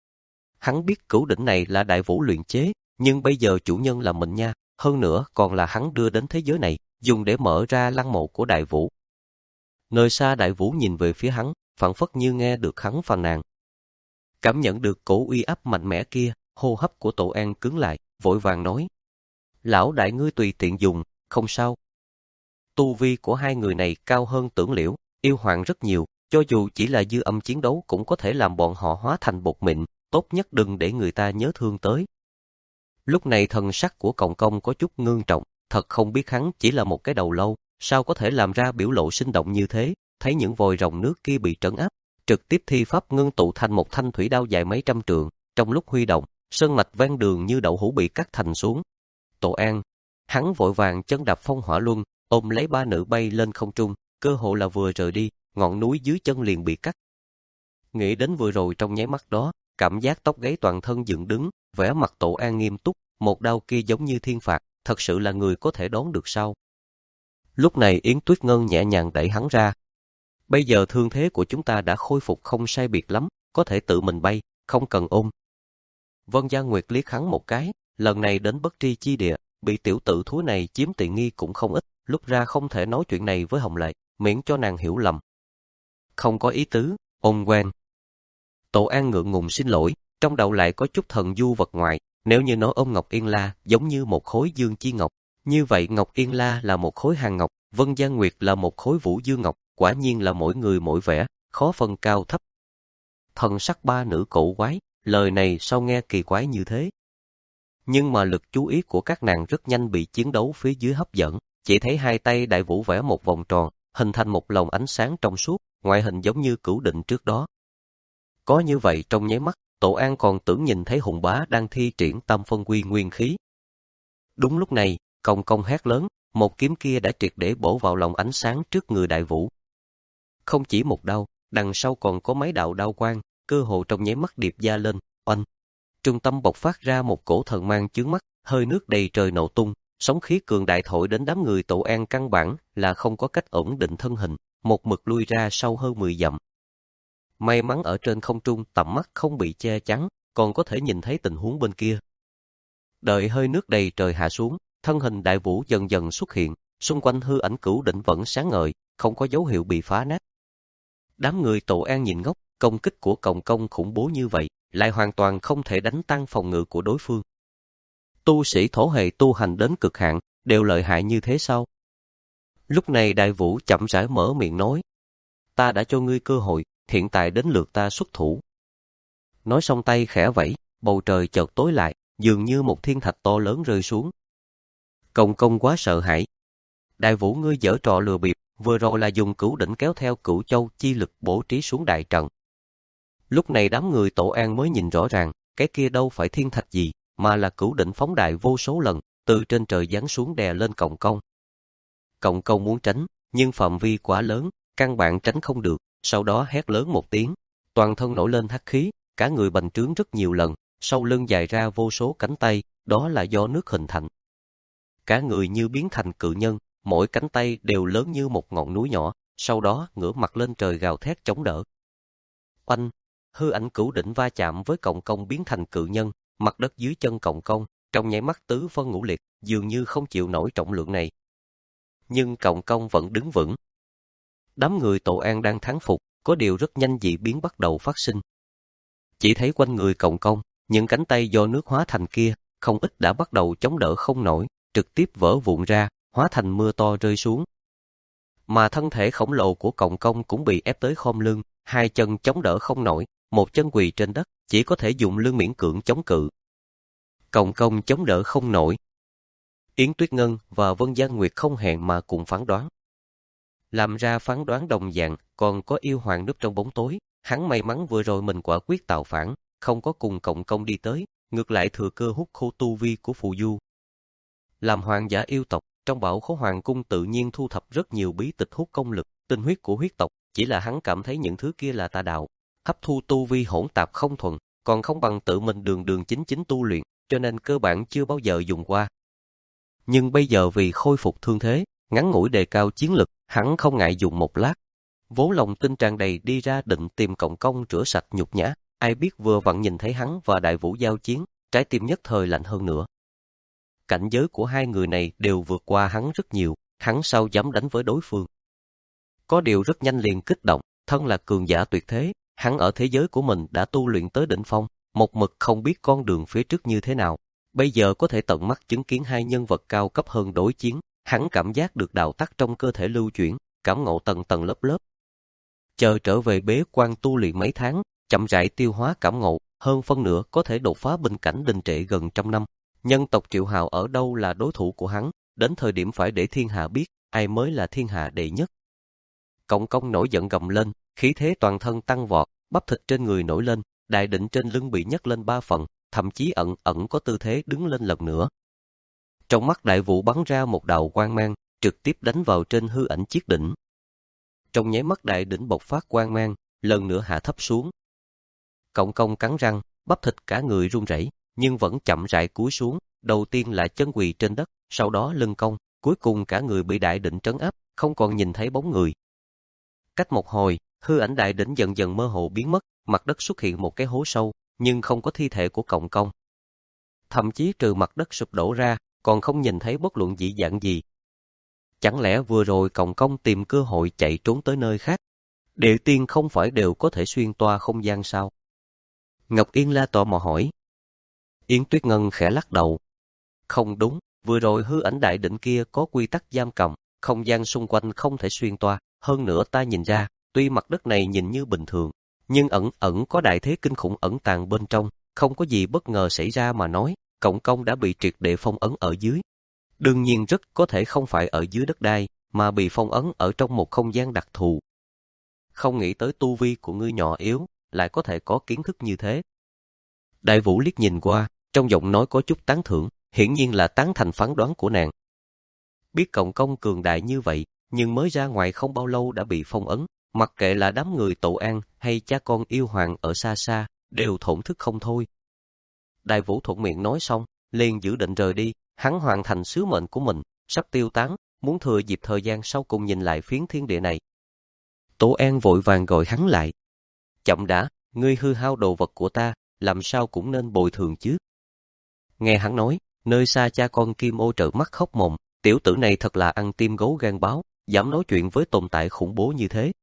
Hắn biết cửu đỉnh này là Đại Vũ luyện chế, nhưng bây giờ chủ nhân là mình nha, hơn nữa còn là hắn đưa đến thế giới này, dùng để mở ra lăng mộ của Đại Vũ. Nơi xa Đại Vũ nhìn về phía hắn, phảng phất như nghe được hắn phàn nàn. Cảm nhận được cổ uy áp mạnh mẽ kia, hô hấp của Tổ An cứng lại, vội vàng nói: "Lão đại ngươi tùy tiện dùng, không sao." Tu vi của hai người này cao hơn Tưởng Liễu, Yêu Hoàng rất nhiều, cho dù chỉ là dư âm chiến đấu cũng có thể làm bọn họ hóa thành bột mịn, tốt nhất đừng để người ta nhớ thương tới. Lúc này thần sắc của Cộng Công có chút ngưng trọng, thật không biết hắn chỉ là một cái đầu lâu, sao có thể làm ra biểu lộ sinh động như thế, thấy những vòi rồng nước kia bị trấn áp, trực tiếp thi pháp ngưng tụ thành một thanh thủy đao dài mấy trăm trượng, trong lúc huy động, sơn mạch ven đường như đậu hũ bị cắt thành xuống. Tổ An, hắn vội vàng chân đạp phong hỏa luân, ôm lấy ba nữ bay lên không trung, cơ hồ là vừa rời đi, ngọn núi dưới chân liền bị cắt. Nghĩ đến vừa rồi trong nháy mắt đó, cảm giác tóc gáy toàn thân dựng đứng, vẻ mặt Tổ An nghiêm túc, một đao kia giống như thiên phạt, thật sự là người có thể đón được sao? Lúc này Yến Tuyết Ngân nhẹ nhàng đẩy hắn ra. Bây giờ thương thế của chúng ta đã khôi phục không sai biệt lắm, có thể tự mình bay, không cần ôm. Vân Gia Nguyệt liếc hắn một cái, lần này đến bất tri chi địa, bị tiểu tử thúi này chiếm tiện nghi cũng không ít, lúc ra không thể nói chuyện này với Hồng Lệ, miễn cho nàng hiểu lầm. Không có ý tứ, ôn quen. Tổ An ngượng ngùng xin lỗi, trong đầu lại có chút thần du vật ngoại, nếu như nói ôm Ngọc Yên La giống như một khối dương chi ngọc, như vậy Ngọc Yên La là một khối hàng ngọc, Vân Gia Nguyệt là một khối vũ dương ngọc, quả nhiên là mỗi người mỗi vẻ, khó phân cao thấp. Thần sắc ba nữ cổ quái, lời này sao nghe kỳ quái như thế? Nhưng mà lực chú ý của các nàng rất nhanh bị chiến đấu phía dưới hấp dẫn, chỉ thấy hai tay Đại Vũ vẽ một vòng tròn, hình thành một lồng ánh sáng trong suốt, ngoại hình giống như cửu định trước đó. Có như vậy trong nháy mắt, Tổ An còn tưởng nhìn thấy Hùng Bá đang thi triển tam phân quy nguyên khí. Đúng lúc này, Công Công hét lớn, một kiếm kia đã triệt để bổ vào lồng ánh sáng trước người Đại Vũ. Không chỉ một đao, đằng sau còn có mấy đạo đao quang, cơ hồ trong nháy mắt điệp ra lên, oanh. Trung tâm bộc phát ra một cổ thần mang chướng mắt, hơi nước đầy trời nổ tung, sóng khí cường đại thổi đến đám người Tổ An căn bản là không có cách ổn định thân hình, một mực lui ra sau hơn mười dặm. May mắn ở trên không trung tầm mắt không bị che chắn, còn có thể nhìn thấy tình huống bên kia. Đợi hơi nước đầy trời hạ xuống, thân hình Đại Vũ dần dần xuất hiện, xung quanh hư ảnh cửu đỉnh vẫn sáng ngời, không có dấu hiệu bị phá nát. Đám người Tổ An nhìn ngốc, công kích của Cộng Công khủng bố như vậy, lại hoàn toàn không thể đánh tan phòng ngự của đối phương. Tu sĩ thổ hệ tu hành đến cực hạn, đều lợi hại như thế sao? Lúc này Đại Vũ chậm rãi mở miệng nói, ta đã cho ngươi cơ hội, hiện tại đến lượt ta xuất thủ. Nói xong tay khẽ vẫy, bầu trời chợt tối lại, dường như một thiên thạch to lớn rơi xuống. Cộng Công quá sợ hãi. Đại Vũ ngươi giở trò lừa bịp, vừa rồi là dùng cửu đỉnh kéo theo Cửu Châu chi lực bố trí xuống đại trận. Lúc này đám người Tổ An mới nhìn rõ ràng, cái kia đâu phải thiên thạch gì, mà là cửu đỉnh phóng đại vô số lần, từ trên trời giáng xuống đè lên Cộng Công. Cộng Công muốn tránh, nhưng phạm vi quá lớn, căn bản tránh không được, sau đó hét lớn một tiếng, toàn thân nổi lên hắc khí, cả người bành trướng rất nhiều lần, sau lưng dài ra vô số cánh tay, đó là do nước hình thành. Cả người như biến thành cự nhân, mỗi cánh tay đều lớn như một ngọn núi nhỏ, sau đó ngửa mặt lên trời gào thét chống đỡ. Oanh, hư ảnh cửu đỉnh va chạm với Cộng Công biến thành cự nhân, mặt đất dưới chân Cộng Công, trong nháy mắt tứ phân ngũ liệt, dường như không chịu nổi trọng lượng này. Nhưng Cộng Công vẫn đứng vững. Đám người Tổ An đang thắng phục, có điều rất nhanh dị biến bắt đầu phát sinh. Chỉ thấy quanh người Cộng Công, những cánh tay do nước hóa thành kia, không ít đã bắt đầu chống đỡ không nổi, trực tiếp vỡ vụn ra, hóa thành mưa to rơi xuống. Mà thân thể khổng lồ của Cộng Công cũng bị ép tới khom lưng, hai chân chống đỡ không nổi, một chân quỳ trên đất, chỉ có thể dùng lưng miễn cưỡng chống cự. Cộng Công chống đỡ không nổi. Yến Tuyết Ngân và Vân Gia Nguyệt không hẹn mà cùng phán đoán. Làm ra phán đoán đồng dạng, còn có Yêu Hoàng núp trong bóng tối, hắn may mắn vừa rồi mình quả quyết tạo phản, không có cùng Cộng Công đi tới, ngược lại thừa cơ hút khô tu vi của phù du. Làm hoàng giả yêu tộc, trong bảo khố hoàng cung tự nhiên thu thập rất nhiều bí tịch hút công lực, tinh huyết của huyết tộc, chỉ là hắn cảm thấy những thứ kia là tà đạo, hấp thu tu vi hỗn tạp không thuần, còn không bằng tự mình đường đường chính chính tu luyện, cho nên cơ bản chưa bao giờ dùng qua. Nhưng bây giờ vì khôi phục thương thế, ngắn ngủi đề cao chiến lực, hắn không ngại dùng một lát. Vốn lòng tin tràn đầy đi ra định tìm Cộng Công rửa sạch nhục nhã, ai biết vừa vặn nhìn thấy hắn và Đại Vũ giao chiến, trái tim nhất thời lạnh hơn nữa. Cảnh giới của hai người này đều vượt qua hắn rất nhiều, hắn sao dám đánh với đối phương. Có điều rất nhanh liền kích động, thân là cường giả tuyệt thế, hắn ở thế giới của mình đã tu luyện tới đỉnh phong, một mực không biết con đường phía trước như thế nào. Bây giờ có thể tận mắt chứng kiến hai nhân vật cao cấp hơn đối chiến, hắn cảm giác được đạo tắc trong cơ thể lưu chuyển, cảm ngộ tầng tầng lớp lớp. Chờ trở về bế quan tu luyện mấy tháng, chậm rãi tiêu hóa cảm ngộ, hơn phân nửa có thể đột phá bình cảnh đình trệ gần trăm năm. Nhân tộc Triệu Hào ở đâu là đối thủ của hắn, đến thời điểm phải để thiên hạ biết, ai mới là thiên hạ đệ nhất. Cộng Công nổi giận gầm lên, khí thế toàn thân tăng vọt, bắp thịt trên người nổi lên, đại định trên lưng bị nhấc lên ba phần, thậm chí ẩn ẩn có tư thế đứng lên lần nữa. Trong mắt Đại Vũ bắn ra một đạo quang mang, trực tiếp đánh vào trên hư ảnh chiếc đỉnh. Trong nháy mắt đại đỉnh bộc phát quang mang, lần nữa hạ thấp xuống. Cộng Công cắn răng, bắp thịt cả người run rẩy, nhưng vẫn chậm rãi cúi xuống, đầu tiên là chân quỳ trên đất, sau đó lưng cong, cuối cùng cả người bị đại đỉnh trấn áp, không còn nhìn thấy bóng người. Cách một hồi, hư ảnh đại đỉnh dần dần mơ hồ biến mất, mặt đất xuất hiện một cái hố sâu, nhưng không có thi thể của Cộng Công. Thậm chí trừ mặt đất sụp đổ ra, còn không nhìn thấy bất luận dị dạng gì. Chẳng lẽ vừa rồi Cộng Công tìm cơ hội chạy trốn tới nơi khác? Địa tiên không phải đều có thể xuyên toa không gian sao? Ngọc Yên La tò mò hỏi. Yến Tuyết Ngân khẽ lắc đầu. Không đúng, vừa rồi hư ảnh đại đỉnh kia có quy tắc giam cầm, không gian xung quanh không thể xuyên toa, hơn nữa ta nhìn ra, tuy mặt đất này nhìn như bình thường, nhưng ẩn ẩn có đại thế kinh khủng ẩn tàng bên trong, không có gì bất ngờ xảy ra mà nói, Cộng Công đã bị triệt để phong ấn ở dưới. Đương nhiên rất có thể không phải ở dưới đất đai, mà bị phong ấn ở trong một không gian đặc thù. Không nghĩ tới tu vi của ngươi nhỏ yếu, lại có thể có kiến thức như thế. Đại Vũ liếc nhìn qua, trong giọng nói có chút tán thưởng, hiển nhiên là tán thành phán đoán của nàng. Biết Cộng Công cường đại như vậy, nhưng mới ra ngoài không bao lâu đã bị phong ấn, mặc kệ là đám người Tổ An hay cha con yêu hoàng ở xa xa, đều thổn thức không thôi. Đại Vũ thuận miệng nói xong, liền dự định rời đi, hắn hoàn thành sứ mệnh của mình, sắp tiêu tán, muốn thừa dịp thời gian sau cùng nhìn lại phiến thiên địa này. Tổ An vội vàng gọi hắn lại. Chậm đã, ngươi hư hao đồ vật của ta, làm sao cũng nên bồi thường chứ. Nghe hắn nói, nơi xa cha con Kim Ô trợn mắt khóc mồm, tiểu tử này thật là ăn tim gấu gan báo, dám nói chuyện với tồn tại khủng bố như thế.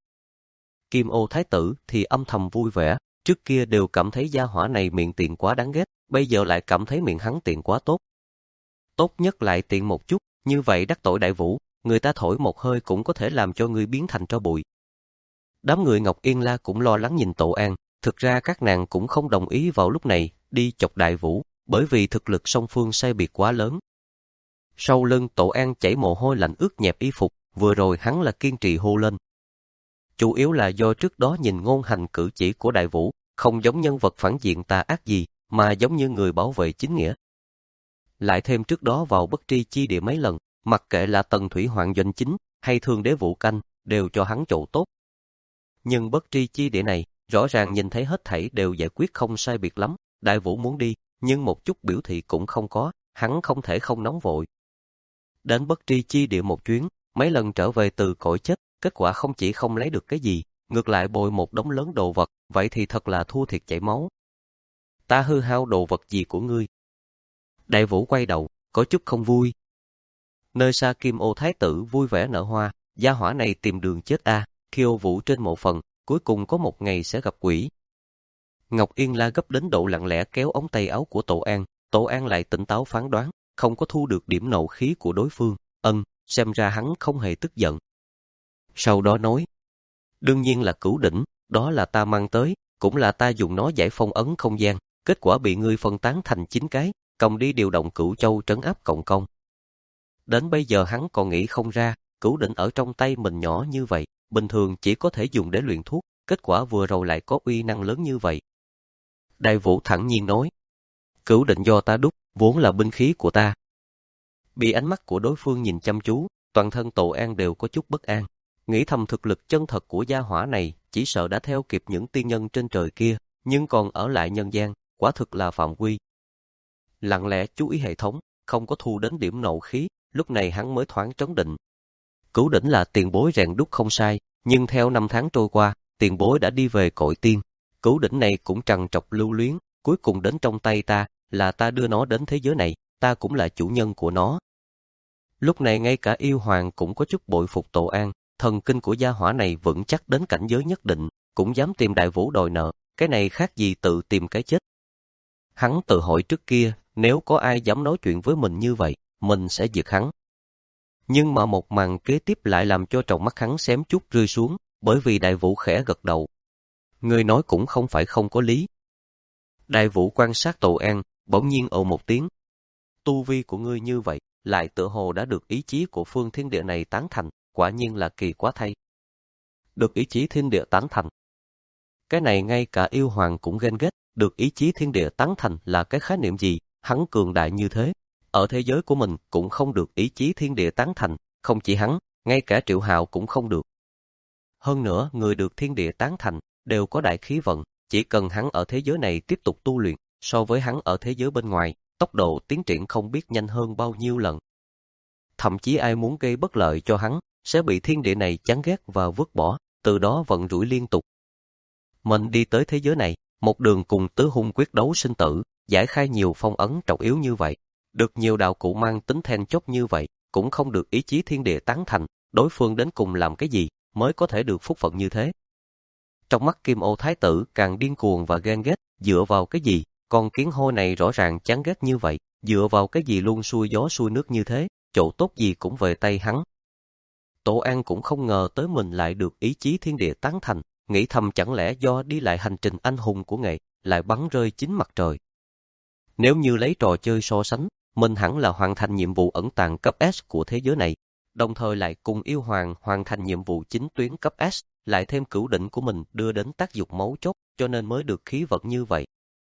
Kim Ô thái tử thì âm thầm vui vẻ, trước kia đều cảm thấy gia hỏa này miệng tiện quá đáng ghét, bây giờ lại cảm thấy miệng hắn tiện quá tốt. Tốt nhất lại tiện một chút, như vậy đắc tội Đại Vũ, người ta thổi một hơi cũng có thể làm cho ngươi biến thành tro bụi. Đám người Ngọc Yên La cũng lo lắng nhìn Tổ An, thực ra các nàng cũng không đồng ý vào lúc này đi chọc Đại Vũ, bởi vì thực lực song phương sai biệt quá lớn. Sau lưng Tổ An chảy mồ hôi lạnh ướt nhẹp y phục, vừa rồi hắn là kiên trì hô lên. Chủ yếu là do trước đó nhìn ngôn hành cử chỉ của Đại Vũ, không giống nhân vật phản diện tà ác gì, mà giống như người bảo vệ chính nghĩa. Lại thêm trước đó vào bất tri chi địa mấy lần, mặc kệ là Tần Thủy Hoàng doanh chính hay Thương Đế Vũ Canh, đều cho hắn chỗ tốt. Nhưng bất tri chi địa này, rõ ràng nhìn thấy hết thảy đều giải quyết không sai biệt lắm, Đại Vũ muốn đi, nhưng một chút biểu thị cũng không có, hắn không thể không nóng vội. Đến bất tri chi địa một chuyến, mấy lần trở về từ cõi chết, kết quả không chỉ không lấy được cái gì, ngược lại bồi một đống lớn đồ vật, vậy thì thật là thua thiệt chảy máu. Ta hư hao đồ vật gì của ngươi? Đại Vũ quay đầu, có chút không vui. Nơi xa Kim Ô thái tử vui vẻ nở hoa, gia hỏa này tìm đường chết a, khiêu vũ trên mộ phần, cuối cùng có một ngày sẽ gặp quỷ. Ngọc Yên La gấp đến độ lặng lẽ kéo ống tay áo của Tổ An, Tổ An lại tỉnh táo phán đoán, không có thu được điểm nộ khí của đối phương, ân, xem ra hắn không hề tức giận. Sau đó nói, đương nhiên là cửu đỉnh, đó là ta mang tới, cũng là ta dùng nó giải phong ấn không gian, kết quả bị ngươi phân tán thành chín cái, cầm đi điều động Cửu Châu trấn áp Cộng Công. Đến bây giờ hắn còn nghĩ không ra, cửu đỉnh ở trong tay mình nhỏ như vậy, bình thường chỉ có thể dùng để luyện thuốc, kết quả vừa rồi lại có uy năng lớn như vậy. Đại Vũ thẳng nhiên nói, Cửu định do ta đúc, vốn là binh khí của ta. Bị ánh mắt của đối phương nhìn chăm chú, toàn thân Tổ An đều có chút bất an. Nghĩ thầm thực lực chân thật của gia hỏa này, chỉ sợ đã theo kịp những tiên nhân trên trời kia, nhưng còn ở lại nhân gian, quả thực là phạm quy. Lặng lẽ chú ý hệ thống, không có thu đến điểm nộ khí, lúc này hắn mới thoáng trấn định. Cửu đỉnh là tiền bối rèn đúc không sai, nhưng theo năm tháng trôi qua, tiền bối đã đi về cõi tiên. Cửu đỉnh này cũng trằn trọc lưu luyến, cuối cùng đến trong tay ta, là ta đưa nó đến thế giới này, ta cũng là chủ nhân của nó. Lúc này ngay cả yêu hoàng cũng có chút bội phục Tổ An, thần kinh của gia hỏa này vững chắc đến cảnh giới nhất định, cũng dám tìm Đại Vũ đòi nợ, cái này khác gì tự tìm cái chết. Hắn tự hỏi trước kia, nếu có ai dám nói chuyện với mình như vậy, mình sẽ diệt hắn. Nhưng mà một màn kế tiếp lại làm cho tròng mắt hắn xém chút rơi xuống, bởi vì Đại Vũ khẽ gật đầu. Người nói cũng không phải không có lý. Đại Vũ quan sát Tổ An, bỗng nhiên ồ một tiếng. Tu vi của ngươi như vậy, lại tựa hồ đã được ý chí của phương thiên địa này tán thành, quả nhiên là kỳ quá thay. Được ý chí thiên địa tán thành. Cái này ngay cả yêu hoàng cũng ghen ghét, được ý chí thiên địa tán thành là cái khái niệm gì, hắn cường đại như thế. Ở thế giới của mình cũng không được ý chí thiên địa tán thành, không chỉ hắn, ngay cả Triệu Hạo cũng không được. Hơn nữa, người được thiên địa tán thành, đều có đại khí vận, chỉ cần hắn ở thế giới này tiếp tục tu luyện, so với hắn ở thế giới bên ngoài, tốc độ tiến triển không biết nhanh hơn bao nhiêu lần. Thậm chí ai muốn gây bất lợi cho hắn, sẽ bị thiên địa này chán ghét và vứt bỏ, từ đó vận rủi liên tục. Mình đi tới thế giới này, một đường cùng tứ hung quyết đấu sinh tử, giải khai nhiều phong ấn trọng yếu như vậy, được nhiều đạo cụ mang tính then chốt như vậy, cũng không được ý chí thiên địa tán thành, đối phương đến cùng làm cái gì mới có thể được phúc phận như thế. Trong mắt Kim Ô Thái tử càng điên cuồng và ghen ghét, dựa vào cái gì, con kiến hôi này rõ ràng chán ghét như vậy, dựa vào cái gì luôn xuôi gió xuôi nước như thế, chỗ tốt gì cũng về tay hắn. Tổ An cũng không ngờ tới mình lại được ý chí thiên địa tán thành, nghĩ thầm chẳng lẽ do đi lại hành trình anh hùng của nghệ, lại bắn rơi chính mặt trời. Nếu như lấy trò chơi so sánh, mình hẳn là hoàn thành nhiệm vụ ẩn tàng cấp S của thế giới này, đồng thời lại cùng yêu hoàng hoàn thành nhiệm vụ chính tuyến cấp S, lại thêm cửu định của mình đưa đến tác dụng mấu chốt, cho nên mới được khí vận như vậy.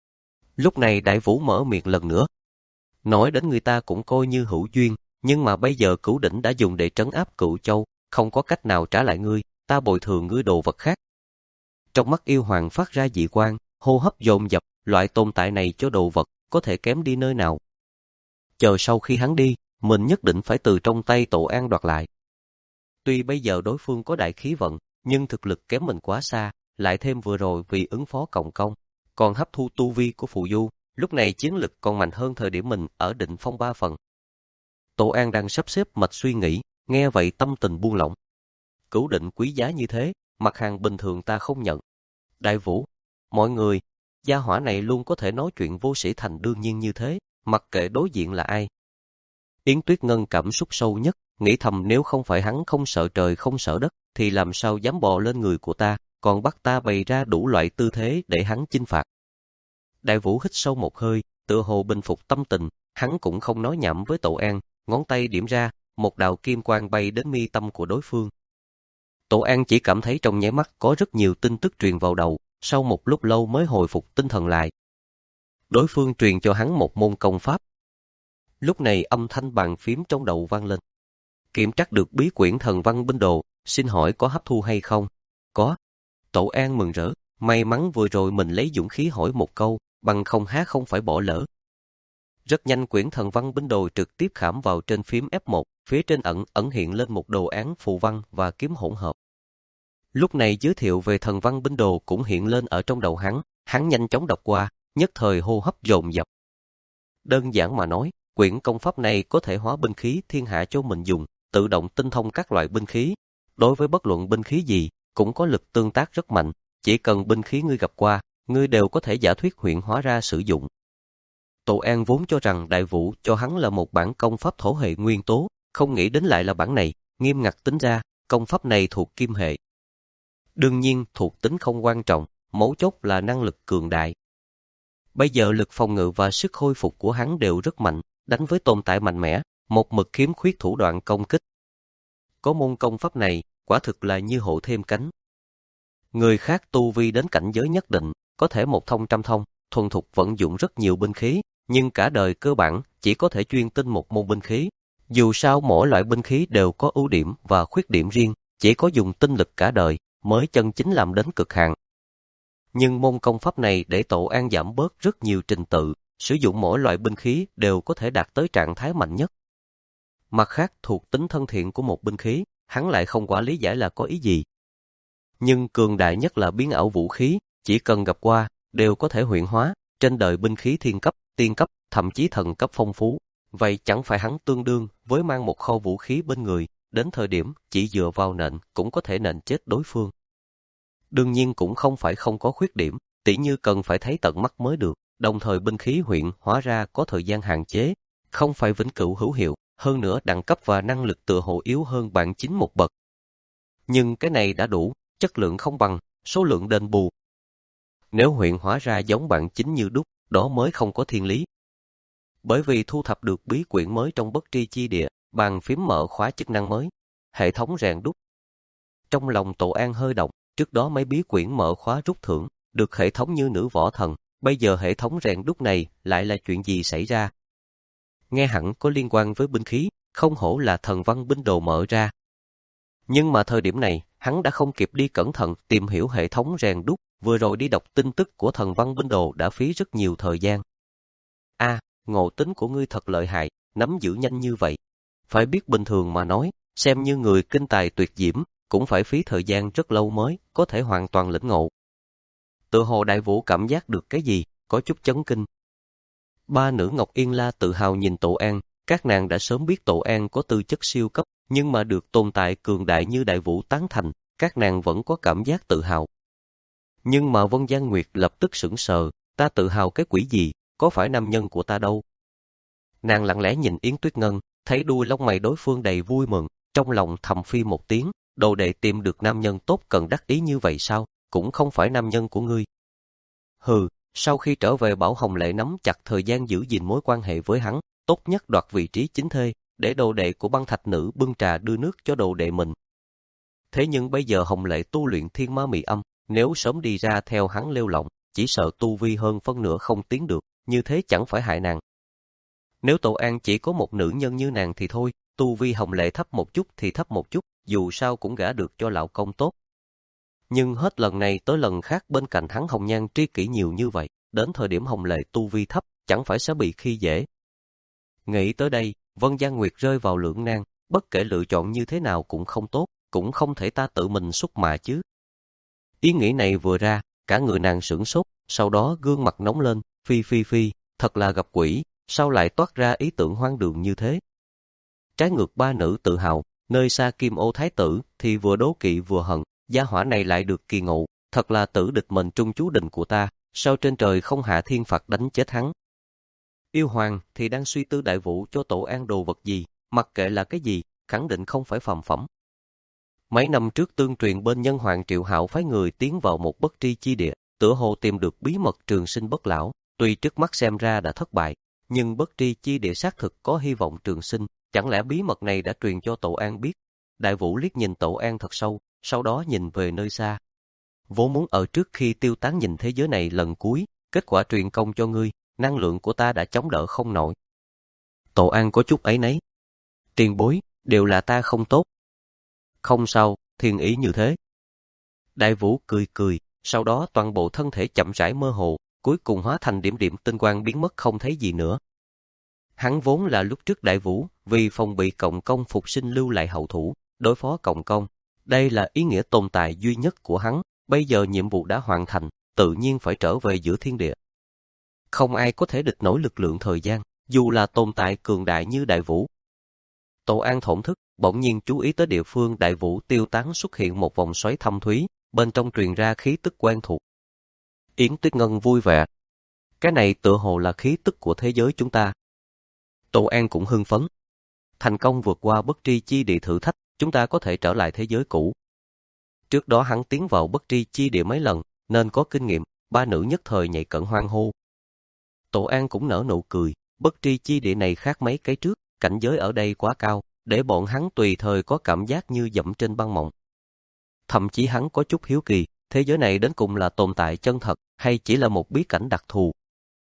Lúc này Đại Vũ mở miệng lần nữa. Nói đến người ta cũng coi như hữu duyên, nhưng mà bây giờ cửu đỉnh đã dùng để trấn áp Cửu Châu, không có cách nào trả lại ngươi, ta bồi thường ngươi đồ vật khác. Trong mắt yêu hoàng phát ra dị quang, hô hấp dồn dập, loại tồn tại này cho đồ vật, có thể kém đi nơi nào. Chờ sau khi hắn đi, mình nhất định phải từ trong tay Tổ An đoạt lại. Tuy bây giờ đối phương có đại khí vận, nhưng thực lực kém mình quá xa, lại thêm vừa rồi vì ứng phó cộng công, còn hấp thu tu vi của Phù Du, lúc này chiến lực còn mạnh hơn thời điểm mình ở Định Phong ba phần. Tổ An đang sắp xếp mạch suy nghĩ, nghe vậy tâm tình buông lỏng. Cửu định quý giá như thế, mặt hàng bình thường ta không nhận. Đại Vũ, mọi người, gia hỏa này luôn có thể nói chuyện vô sĩ thành đương nhiên như thế, mặc kệ đối diện là ai. Yến Tuyết Ngân cảm xúc sâu nhất, nghĩ thầm nếu không phải hắn không sợ trời không sợ đất, thì làm sao dám bò lên người của ta, còn bắt ta bày ra đủ loại tư thế để hắn chinh phạt. Đại Vũ hít sâu một hơi, tựa hồ bình phục tâm tình, hắn cũng không nói nhảm với Tổ An, ngón tay điểm ra, một đạo kim quang bay đến mi tâm của đối phương. Tổ An chỉ cảm thấy trong nháy mắt có rất nhiều tin tức truyền vào đầu, sau một lúc lâu mới hồi phục tinh thần lại. Đối phương truyền cho hắn một môn công pháp. Lúc này âm thanh bàn phím trong đầu vang lên. Kiểm trắc được bí quyển thần văn binh đồ, xin hỏi có hấp thu hay không? Có. Tổ An mừng rỡ, may mắn vừa rồi mình lấy dũng khí hỏi một câu, bằng không há không phải bỏ lỡ. Rất nhanh quyển thần văn binh đồ trực tiếp khảm vào trên phím F một, phía trên ẩn ẩn hiện lên một đồ án phù văn và kiếm hỗn hợp. Lúc này giới thiệu về thần văn binh đồ cũng hiện lên ở trong đầu hắn, hắn nhanh chóng đọc qua, nhất thời hô hấp dồn dập. Đơn giản mà nói, quyển công pháp này có thể hóa binh khí thiên hạ cho mình dùng, tự động tinh thông các loại binh khí. Đối với bất luận binh khí gì, cũng có lực tương tác rất mạnh, chỉ cần binh khí ngươi gặp qua, ngươi đều có thể giả thuyết huyện hóa ra sử dụng. Tổ An vốn cho rằng Đại Vũ cho hắn là một bản công pháp thổ hệ nguyên tố, không nghĩ đến lại là bản này, nghiêm ngặt tính ra, công pháp này thuộc kim hệ. Đương nhiên, thuộc tính không quan trọng, mấu chốt là năng lực cường đại. Bây giờ lực phòng ngự và sức hồi phục của hắn đều rất mạnh, đánh với tồn tại mạnh mẽ, một mực khiếm khuyết thủ đoạn công kích. Có môn công pháp này, quả thực là như hộ thêm cánh. Người khác tu vi đến cảnh giới nhất định, có thể một thông trăm thông, thuần thục vận dụng rất nhiều binh khí, Nhưng cả đời cơ bản chỉ có thể chuyên tinh một môn binh khí. Dù sao mỗi loại binh khí đều có ưu điểm và khuyết điểm riêng, chỉ có dùng tinh lực cả đời mới chân chính làm đến cực hạn. Nhưng môn công pháp này để Tổ An giảm bớt rất nhiều trình tự, sử dụng mỗi loại binh khí đều có thể đạt tới trạng thái mạnh nhất. Mặt khác, thuộc tính thân thiện của một binh khí, hắn lại không quá lý giải là có ý gì. Nhưng cường đại nhất là biến ảo vũ khí, chỉ cần gặp qua, đều có thể huyện hóa, trên đời binh khí thiên cấp, tiên cấp, thậm chí thần cấp phong phú. Vậy chẳng phải hắn tương đương với mang một kho vũ khí bên người, đến thời điểm chỉ dựa vào nện cũng có thể nện chết đối phương. Đương nhiên cũng không phải không có khuyết điểm, tỉ như cần phải thấy tận mắt mới được, đồng thời binh khí huyện hóa ra có thời gian hạn chế, không phải vĩnh cửu hữu hiệu, hơn nữa đẳng cấp và năng lực tựa hồ yếu hơn bạn chính một bậc. Nhưng cái này đã đủ, chất lượng không bằng, số lượng đền bù. Nếu huyện hóa ra giống bạn chính như đúc, đó mới không có thiên lý. Bởi vì thu thập được bí quyển mới trong bất tri chi địa, bàn phím mở khóa chức năng mới, hệ thống rèn đúc. Trong lòng Tổ An hơi động, trước đó mấy bí quyển mở khóa rút thưởng, được hệ thống như nữ võ thần, bây giờ hệ thống rèn đúc này lại là chuyện gì xảy ra? Nghe hẳn có liên quan với binh khí, không hổ là thần văn binh đồ mở ra. Nhưng mà thời điểm này, hắn đã không kịp đi cẩn thận tìm hiểu hệ thống rèn đúc, vừa rồi đi đọc tin tức của thần văn binh đồ đã phí rất nhiều thời gian. A, à, ngộ tính của ngươi thật lợi hại, nắm giữ nhanh như vậy. Phải biết bình thường mà nói, xem như người kinh tài tuyệt diễm, cũng phải phí thời gian rất lâu mới có thể hoàn toàn lĩnh ngộ. Tự hồ Đại Vũ cảm giác được cái gì, có chút chấn kinh. Ba nữ Ngọc Yên La tự hào nhìn Tổ An, các nàng đã sớm biết Tổ An có tư chất siêu cấp, nhưng mà được tồn tại cường đại như Đại Vũ tán thành, các nàng vẫn có cảm giác tự hào. Nhưng mà Vân Giang Nguyệt lập tức sững sờ, ta tự hào cái quỷ gì, có phải nam nhân của ta đâu. Nàng lặng lẽ nhìn Yến Tuyết Ngân, thấy đuôi lông mày đối phương đầy vui mừng, trong lòng thầm phi một tiếng, đồ đệ tìm được nam nhân tốt cần đắc ý như vậy sao, cũng không phải nam nhân của ngươi. Hừ, sau khi trở về Bảo Hồng Lệ nắm chặt thời gian giữ gìn mối quan hệ với hắn, tốt nhất đoạt vị trí chính thê, để đồ đệ của băng thạch nữ bưng trà đưa nước cho đồ đệ mình. Thế nhưng bây giờ Hồng Lệ tu luyện thiên ma mị âm, nếu sớm đi ra theo hắn lêu lỏng, chỉ sợ tu vi hơn phân nửa không tiến được, như thế chẳng phải hại nàng. Nếu Tổ An chỉ có một nữ nhân như nàng thì thôi, tu vi Hồng Lệ thấp một chút thì thấp một chút, dù sao cũng gả được cho lão công tốt. Nhưng hết lần này tới lần khác bên cạnh hắn Hồng Nhan tri kỷ nhiều như vậy, đến thời điểm Hồng Lệ tu vi thấp, chẳng phải sẽ bị khi dễ. Nghĩ tới đây, Vân Giang Nguyệt rơi vào lưỡng nan, bất kể lựa chọn như thế nào cũng không tốt, cũng không thể ta tự mình xúc mạ chứ. Ý nghĩ này vừa ra, cả người nàng sửng sốt, sau đó gương mặt nóng lên, phi phi phi, thật là gặp quỷ, sao lại toát ra ý tưởng hoang đường như thế. Trái ngược ba nữ tự hào, nơi xa Kim Ô Thái tử thì vừa đố kỵ vừa hận, gia hỏa này lại được kỳ ngộ, thật là tử địch mệnh trung chú định của ta, sao trên trời không hạ thiên phạt đánh chết hắn. Yêu Hoàng thì đang suy tư Đại Vũ cho Tổ An đồ vật gì, mặc kệ là cái gì, khẳng định không phải phàm phẩm. Mấy năm trước tương truyền bên Nhân Hoàng Triệu Hạo phái người tiến vào một bất tri chi địa, tựa hồ tìm được bí mật trường sinh bất lão, tuy trước mắt xem ra đã thất bại, nhưng bất tri chi địa xác thực có hy vọng trường sinh, chẳng lẽ bí mật này đã truyền cho Tổ An biết. Đại Vũ liếc nhìn Tổ An thật sâu, sau đó nhìn về nơi xa. Vốn muốn ở trước khi tiêu tán nhìn thế giới này lần cuối, kết quả truyền công cho ngươi, năng lượng của ta đã chống đỡ không nổi. Tổ An có chút áy náy. Tiền bối, đều là ta không tốt. Không sao, thiên ý như thế. Đại Vũ cười cười, sau đó toàn bộ thân thể chậm rãi mơ hồ, cuối cùng hóa thành điểm điểm tinh quang biến mất không thấy gì nữa. Hắn vốn là lúc trước Đại Vũ, vì phòng bị Cộng Công phục sinh lưu lại hậu thủ, đối phó Cộng Công. Đây là ý nghĩa tồn tại duy nhất của hắn, bây giờ nhiệm vụ đã hoàn thành, tự nhiên phải trở về giữa thiên địa. Không ai có thể địch nổi lực lượng thời gian, dù là tồn tại cường đại như Đại Vũ. Tổ An thổn thức, bỗng nhiên chú ý tới địa phương Đại Vũ tiêu tán xuất hiện một vòng xoáy thâm thúy, bên trong truyền ra khí tức quen thuộc. Yến Tuyết Ngân vui vẻ. Cái này tựa hồ là khí tức của thế giới chúng ta. Tổ An cũng hưng phấn. Thành công vượt qua bất tri chi địa thử thách, chúng ta có thể trở lại thế giới cũ. Trước đó hắn tiến vào bất tri chi địa mấy lần, nên có kinh nghiệm, ba nữ nhất thời nhảy cẫng hoan hô. Tổ An cũng nở nụ cười, bất tri chi địa này khác mấy cái trước, cảnh giới ở đây quá cao, để bọn hắn tùy thời có cảm giác như dẫm trên băng mộng. Thậm chí hắn có chút hiếu kỳ, thế giới này đến cùng là tồn tại chân thật, hay chỉ là một bí cảnh đặc thù.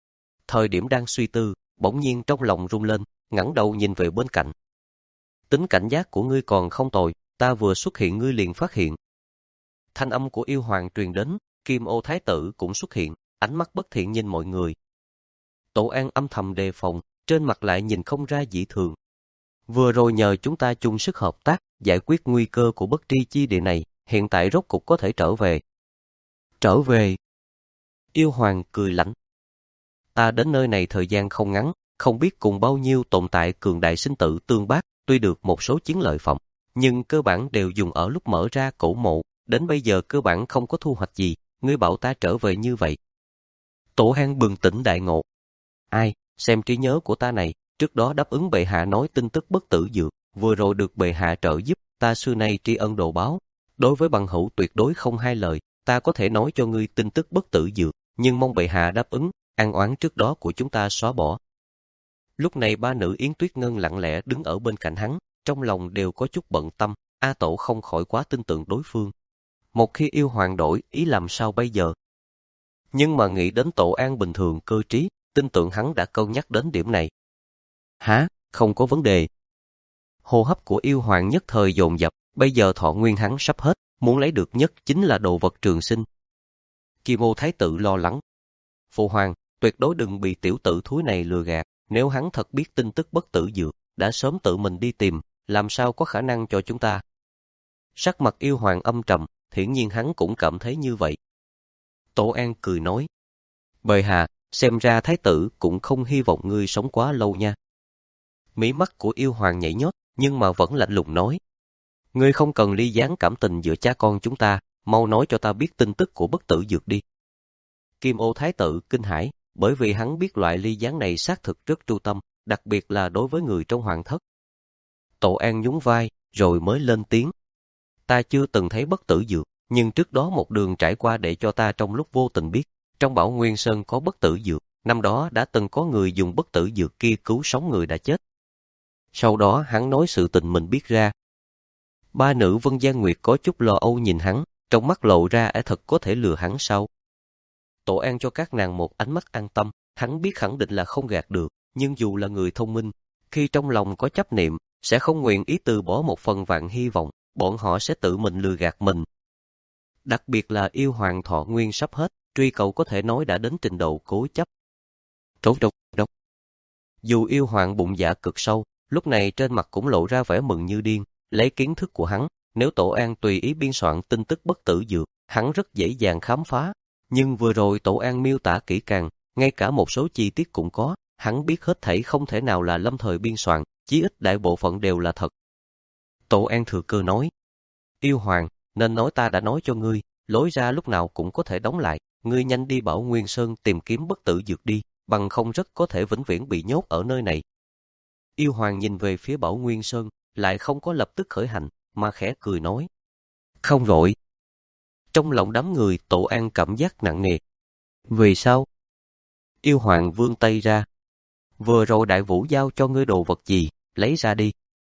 Thời điểm đang suy tư, bỗng nhiên trong lòng rung lên, ngẩng đầu nhìn về bên cạnh. Tính cảnh giác của ngươi còn không tồi, ta vừa xuất hiện ngươi liền phát hiện. Thanh âm của yêu hoàng truyền đến, Kim Ô Thái tử cũng xuất hiện, ánh mắt bất thiện nhìn mọi người. Tổ An âm thầm đề phòng, trên mặt lại nhìn không ra dị thường. Vừa rồi nhờ chúng ta chung sức hợp tác, giải quyết nguy cơ của bất tri chi địa này, hiện tại rốt cục có thể trở về. Trở về? Yêu hoàng cười lạnh. Ta đến nơi này thời gian không ngắn, không biết cùng bao nhiêu tồn tại cường đại sinh tử tương bác, tuy được một số chiến lợi phẩm, nhưng cơ bản đều dùng ở lúc mở ra cổ mộ, đến bây giờ cơ bản không có thu hoạch gì, ngươi bảo ta trở về như vậy. Tổ An bừng tỉnh đại ngộ. Ai, xem trí nhớ của ta này, trước đó đáp ứng bệ hạ nói tin tức bất tử dược, vừa rồi được bệ hạ trợ giúp, ta xưa nay tri ân đồ báo. Đối với bằng hữu tuyệt đối không hai lời, ta có thể nói cho ngươi tin tức bất tử dược, nhưng mong bệ hạ đáp ứng, ăn oán trước đó của chúng ta xóa bỏ. Lúc này ba nữ Yến Tuyết Ngân lặng lẽ đứng ở bên cạnh hắn, trong lòng đều có chút bận tâm, A Tổ không khỏi quá tin tưởng đối phương. Một khi yêu hoàng đổi ý làm sao bây giờ? Nhưng mà nghĩ đến Tổ An bình thường cơ trí, tin tưởng hắn đã cân nhắc đến điểm này. Hả, không có vấn đề. Hô hấp của yêu hoàng nhất thời dồn dập, bây giờ thọ nguyên hắn sắp hết, muốn lấy được nhất chính là đồ vật trường sinh. Kim Ô Thái tử lo lắng. Phụ hoàng, tuyệt đối đừng bị tiểu tử thúi này lừa gạt, nếu hắn thật biết tin tức bất tử dược, đã sớm tự mình đi tìm, làm sao có khả năng cho chúng ta. Sắc mặt yêu hoàng âm trầm, hiển nhiên hắn cũng cảm thấy như vậy. Tổ An cười nói, bệ hạ, xem ra thái tử cũng không hy vọng ngươi sống quá lâu nha. Mí mắt của yêu hoàng nhảy nhót, nhưng mà vẫn lạnh lùng nói, ngươi không cần ly gián cảm tình giữa cha con chúng ta, mau nói cho ta biết tin tức của bất tử dược đi. Kim Ô Thái tử kinh hãi, bởi vì hắn biết loại ly gián này xác thực rất tru tâm, đặc biệt là đối với người trong hoàng thất. Tổ An nhún vai, rồi mới lên tiếng. Ta chưa từng thấy bất tử dược, nhưng trước đó một đường trải qua để cho ta trong lúc vô tình biết, trong Bảo Nguyên Sơn có bất tử dược, năm đó đã từng có người dùng bất tử dược kia cứu sống người đã chết. Sau đó hắn nói sự tình mình biết ra. Ba nữ Vân Gian Nguyệt có chút lo âu nhìn hắn, trong mắt lộ ra é thật có thể lừa hắn sao. Tổ An cho các nàng một ánh mắt an tâm, hắn biết khẳng định là không gạt được, nhưng dù là người thông minh, khi trong lòng có chấp niệm, sẽ không nguyện ý từ bỏ một phần vạn hy vọng, bọn họ sẽ tự mình lừa gạt mình. Đặc biệt là yêu hoàng thọ nguyên sắp hết, truy cầu có thể nói đã đến trình độ cố chấp. Trốn độc độc. Dù yêu hoàng bụng dạ cực sâu, lúc này trên mặt cũng lộ ra vẻ mừng như điên, lấy kiến thức của hắn, nếu Tổ An tùy ý biên soạn tin tức bất tử dược, hắn rất dễ dàng khám phá. Nhưng vừa rồi Tổ An miêu tả kỹ càng, ngay cả một số chi tiết cũng có, hắn biết hết thảy không thể nào là lâm thời biên soạn, chí ít đại bộ phận đều là thật. Tổ An thừa cơ nói, yêu hoàng, nên nói ta đã nói cho ngươi, lối ra lúc nào cũng có thể đóng lại, ngươi nhanh đi Bảo Nguyên Sơn tìm kiếm bất tử dược đi, bằng không rất có thể vĩnh viễn bị nhốt ở nơi này. Yêu hoàng nhìn về phía Bảo Nguyên Sơn, lại không có lập tức khởi hành, mà khẽ cười nói, không vội. Trong lòng đám người Tổ An cảm giác nặng nề. Vì sao? Yêu hoàng vươn tay ra. Vừa rồi đại vũ giao cho ngươi đồ vật gì, lấy ra đi.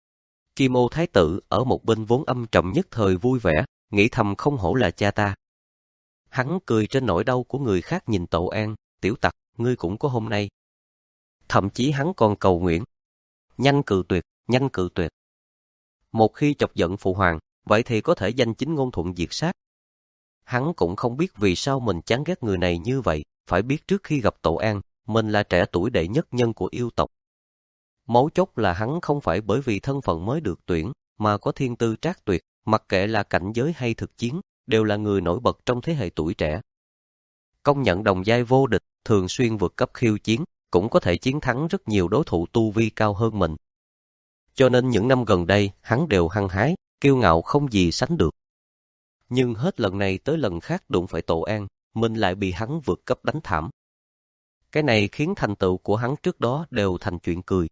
Kim Ô Thái tử ở một bên vốn âm trầm nhất thời vui vẻ, nghĩ thầm không hổ là cha ta. Hắn cười trên nỗi đau của người khác nhìn Tổ An, tiểu tặc, ngươi cũng có hôm nay. Thậm chí hắn còn cầu nguyện. Nhanh cự tuyệt, nhanh cự tuyệt. Một khi chọc giận phụ hoàng, vậy thì có thể danh chính ngôn thuận diệt sát. Hắn cũng không biết vì sao mình chán ghét người này như vậy, phải biết trước khi gặp Tổ An, mình là trẻ tuổi đệ nhất nhân của yêu tộc. Mấu chốt là hắn không phải bởi vì thân phận mới được tuyển, mà có thiên tư trác tuyệt, mặc kệ là cảnh giới hay thực chiến, đều là người nổi bật trong thế hệ tuổi trẻ. Công nhận đồng giai vô địch, thường xuyên vượt cấp khiêu chiến, cũng có thể chiến thắng rất nhiều đối thủ tu vi cao hơn mình. Cho nên những năm gần đây, hắn đều hăng hái, kiêu ngạo không gì sánh được. Nhưng hết lần này tới lần khác đụng phải Tổ An, mình lại bị hắn vượt cấp đánh thảm. Cái này khiến thành tựu của hắn trước đó đều thành chuyện cười.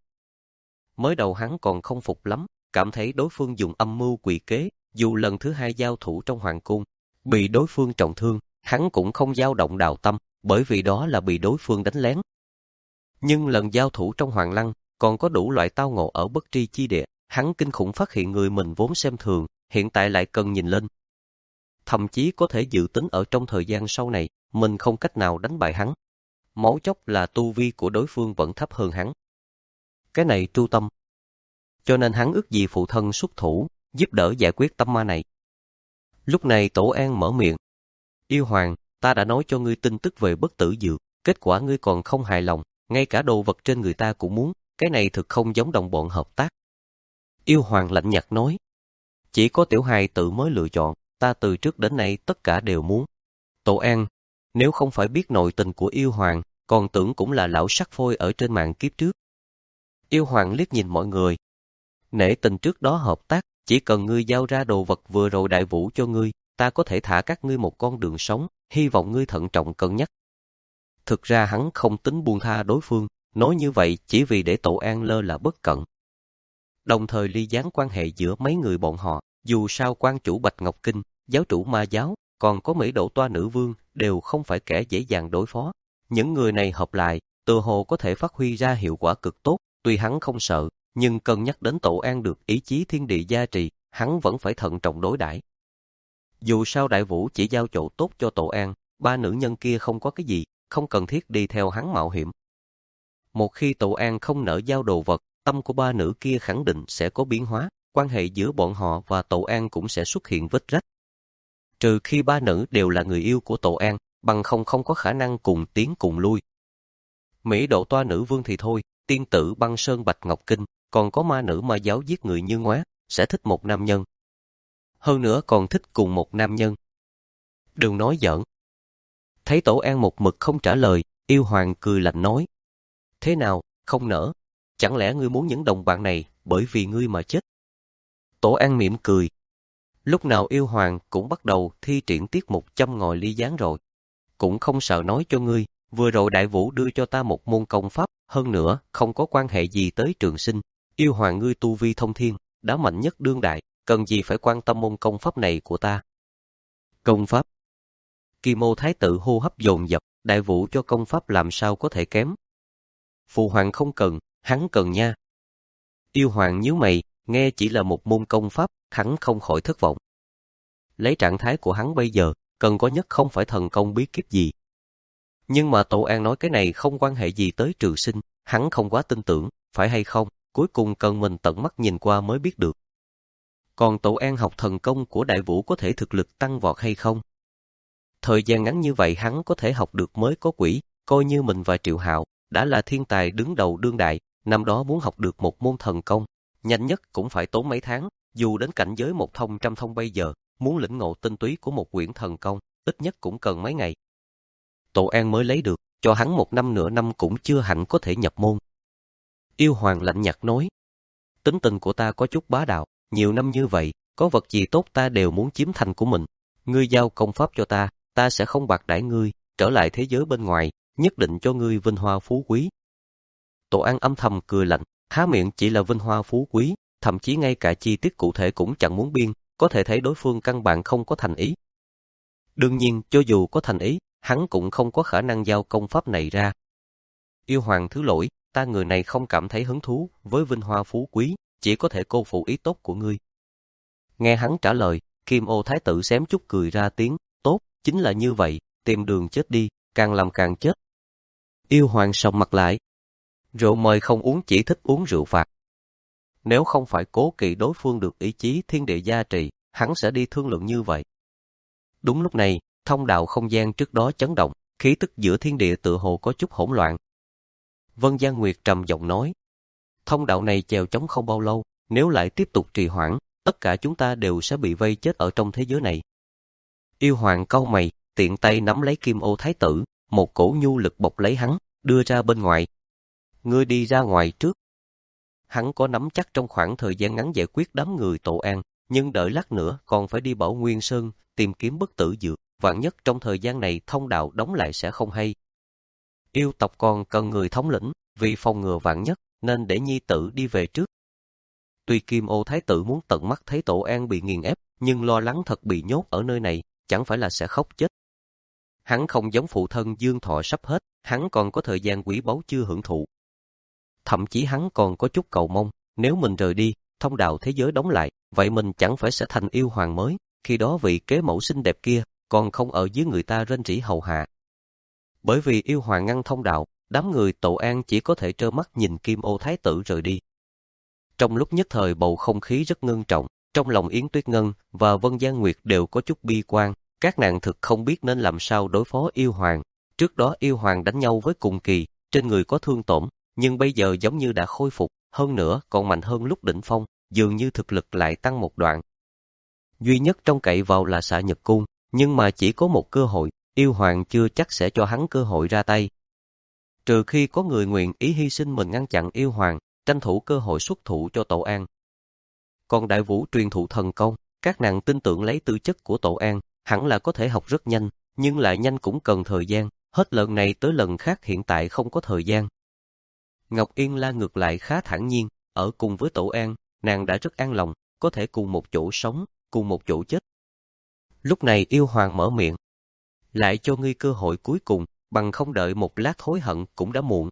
Mới đầu hắn còn không phục lắm, cảm thấy đối phương dùng âm mưu quỷ kế, dù lần thứ hai giao thủ trong hoàng cung, bị đối phương trọng thương, hắn cũng không dao động đào tâm, bởi vì đó là bị đối phương đánh lén. Nhưng lần giao thủ trong hoàng lăng, còn có đủ loại tao ngộ ở bất tri chi địa, hắn kinh khủng phát hiện người mình vốn xem thường, hiện tại lại cần nhìn lên. Thậm chí có thể dự tính ở trong thời gian sau này, mình không cách nào đánh bại hắn. Máu chốc là tu vi của đối phương vẫn thấp hơn hắn. Cái này tru tâm. Cho nên hắn ước gì phụ thân xuất thủ, giúp đỡ giải quyết tâm ma này. Lúc này Tổ An mở miệng. Yêu Hoàng, ta đã nói cho ngươi tin tức về bất tử dược, kết quả ngươi còn không hài lòng, ngay cả đồ vật trên người ta cũng muốn, cái này thực không giống đồng bọn hợp tác. Yêu Hoàng lạnh nhạt nói. Chỉ có tiểu hài tự mới lựa chọn, ta từ trước đến nay tất cả đều muốn. Tổ An, nếu không phải biết nội tình của Yêu Hoàng, còn tưởng cũng là lão sắc phôi ở trên mạng kiếp trước. Yêu Hoàng liếc nhìn mọi người. Nể tình trước đó hợp tác, chỉ cần ngươi giao ra đồ vật vừa rồi đại vũ cho ngươi, ta có thể thả các ngươi một con đường sống, hy vọng ngươi thận trọng cân nhắc. Thực ra hắn không tính buông tha đối phương, nói như vậy chỉ vì để Tổ An lơ là bất cẩn. Đồng thời ly gián quan hệ giữa mấy người bọn họ, dù sao quan chủ Bạch Ngọc Kinh, giáo chủ ma giáo, còn có Mỹ Độ Toa Nữ Vương, đều không phải kẻ dễ dàng đối phó. Những người này hợp lại, tự hồ có thể phát huy ra hiệu quả cực tốt, tuy hắn không sợ, nhưng cân nhắc đến Tổ An được ý chí thiên địa gia trì, hắn vẫn phải thận trọng đối đãi. Dù sao Đại Vũ chỉ giao chỗ tốt cho Tổ An, ba nữ nhân kia không có cái gì, không cần thiết đi theo hắn mạo hiểm. Một khi Tổ An không nỡ giao đồ vật, tâm của ba nữ kia khẳng định sẽ có biến hóa, quan hệ giữa bọn họ và Tổ An cũng sẽ xuất hiện vết rách. Trừ khi ba nữ đều là người yêu của Tổ An, bằng không không có khả năng cùng tiến cùng lui. Mỹ Độ Toa Nữ Vương thì thôi, tiên tử Băng Sơn Bạch Ngọc Kinh, còn có ma nữ ma giáo giết người như ngoá, sẽ thích một nam nhân. Hơn nữa còn thích cùng một nam nhân. Đừng nói giỡn. Thấy Tổ An một mực không trả lời, Yêu Hoàng cười lạnh nói. Thế nào, không nỡ? Chẳng lẽ ngươi muốn những đồng bạn này bởi vì ngươi mà chết? Tổ An mỉm cười. Lúc nào Yêu Hoàng cũng bắt đầu thi triển tiết mục châm ngòi ly gián rồi. Cũng không sợ nói cho ngươi, vừa rồi Đại Vũ đưa cho ta một môn công pháp, hơn nữa không có quan hệ gì tới Trường Sinh. Yêu Hoàng ngươi tu vi thông thiên, đã mạnh nhất đương đại, cần gì phải quan tâm môn công pháp này của ta? Công pháp? Kim Ô Thái tử hô hấp dồn dập, Đại Vũ cho công pháp làm sao có thể kém? Phụ Hoàng không cần, hắn cần nha. Yêu Hoàng nhíu mày, nghe chỉ là một môn công pháp, hắn không khỏi thất vọng. Lấy trạng thái của hắn bây giờ, cần có nhất không phải thần công bí kíp gì. Nhưng mà Tổ An nói cái này không quan hệ gì tới Trường Sinh, hắn không quá tin tưởng, phải hay không, cuối cùng cần mình tận mắt nhìn qua mới biết được. Còn Tổ An học thần công của Đại Vũ có thể thực lực tăng vọt hay không? Thời gian ngắn như vậy hắn có thể học được mới có quỷ, coi như mình và Triệu Hạo đã là thiên tài đứng đầu đương đại, năm đó muốn học được một môn thần công, nhanh nhất cũng phải tốn mấy tháng, dù đến cảnh giới một thông trăm thông bây giờ, muốn lĩnh ngộ tinh túy của một quyển thần công, ít nhất cũng cần mấy ngày. Tổ An mới lấy được, cho hắn một năm nửa năm cũng chưa hẳn có thể nhập môn. Yêu Hoàng lạnh nhạt nói, tính tình của ta có chút bá đạo, nhiều năm như vậy, có vật gì tốt ta đều muốn chiếm thành của mình. Ngươi giao công pháp cho ta, ta sẽ không bạc đãi ngươi, trở lại thế giới bên ngoài, nhất định cho ngươi vinh hoa phú quý. Tổ An âm thầm cười lạnh, há miệng chỉ là vinh hoa phú quý, thậm chí ngay cả chi tiết cụ thể cũng chẳng muốn biên, có thể thấy đối phương căn bản không có thành ý. Đương nhiên, cho dù có thành ý, hắn cũng không có khả năng giao công pháp này ra. Yêu Hoàng thứ lỗi, ta người này không cảm thấy hứng thú với vinh hoa phú quý, chỉ có thể cô phụ ý tốt của ngươi. Nghe hắn trả lời, Kim Ô Thái tử xém chút cười ra tiếng, tốt, chính là như vậy, tìm đường chết đi, càng làm càng chết. Yêu Hoàng sầm mặt lại. Rượu mời không uống chỉ thích uống rượu phạt. Nếu không phải cố kỵ đối phương được ý chí thiên địa gia trì, hắn sẽ đi thương lượng như vậy. Đúng lúc này, thông đạo không gian trước đó chấn động, khí tức giữa thiên địa tựa hồ có chút hỗn loạn. Vân Giang Nguyệt trầm giọng nói, thông đạo này chèo chống không bao lâu, nếu lại tiếp tục trì hoãn, tất cả chúng ta đều sẽ bị vây chết ở trong thế giới này. Yêu Hoàng cau mày, tiện tay nắm lấy Kim Ô Thái tử, một cổ nhu lực bọc lấy hắn, đưa ra bên ngoài. Ngươi đi ra ngoài trước. Hắn có nắm chắc trong khoảng thời gian ngắn giải quyết đám người Tổ An, nhưng đợi lát nữa còn phải đi Bảo Nguyên Sơn, tìm kiếm bất tử dược, vạn nhất trong thời gian này thông đạo đóng lại sẽ không hay. Yêu tộc còn cần người thống lĩnh, vì phòng ngừa vạn nhất, nên để nhi tử đi về trước. Tuy Kim Ô Thái tử muốn tận mắt thấy Tổ An bị nghiền ép, nhưng lo lắng thật bị nhốt ở nơi này, chẳng phải là sẽ khóc chết. Hắn không giống phụ thân dương thọ sắp hết, hắn còn có thời gian quý báu chưa hưởng thụ. Thậm chí hắn còn có chút cầu mong, nếu mình rời đi, thông đạo thế giới đóng lại, vậy mình chẳng phải sẽ thành yêu hoàng mới, khi đó vị kế mẫu xinh đẹp kia, còn không ở dưới người ta rên rỉ hầu hạ. Bởi vì yêu hoàng ngăn thông đạo, đám người Tổ An chỉ có thể trơ mắt nhìn Kim Ô Thái tử rời đi. Trong lúc nhất thời bầu không khí rất ngưng trọng, trong lòng Yến Tuyết Ngân và Vân Gian Nguyệt đều có chút bi quan, các nàng thực không biết nên làm sao đối phó yêu hoàng. Trước đó yêu hoàng đánh nhau với Cùng Kỳ, trên người có thương tổn, nhưng bây giờ giống như đã khôi phục, hơn nữa còn mạnh hơn lúc đỉnh phong, dường như thực lực lại tăng một đoạn. Duy nhất trông cậy vào là Xạ Nhật Cung, nhưng mà chỉ có một cơ hội, yêu hoàng chưa chắc sẽ cho hắn cơ hội ra tay. Trừ khi có người nguyện ý hy sinh mình ngăn chặn yêu hoàng, tranh thủ cơ hội xuất thủ cho Tổ An. Còn Đại Vũ truyền thụ thần công, các nàng tin tưởng lấy tư chất của Tổ An, hẳn là có thể học rất nhanh, nhưng lại nhanh cũng cần thời gian, hết lần này tới lần khác hiện tại không có thời gian. Ngọc Yên La ngược lại khá thản nhiên, ở cùng với Tổ An, nàng đã rất an lòng, có thể cùng một chỗ sống, cùng một chỗ chết. Lúc này yêu hoàng mở miệng, lại cho ngươi cơ hội cuối cùng, bằng không đợi một lát hối hận cũng đã muộn.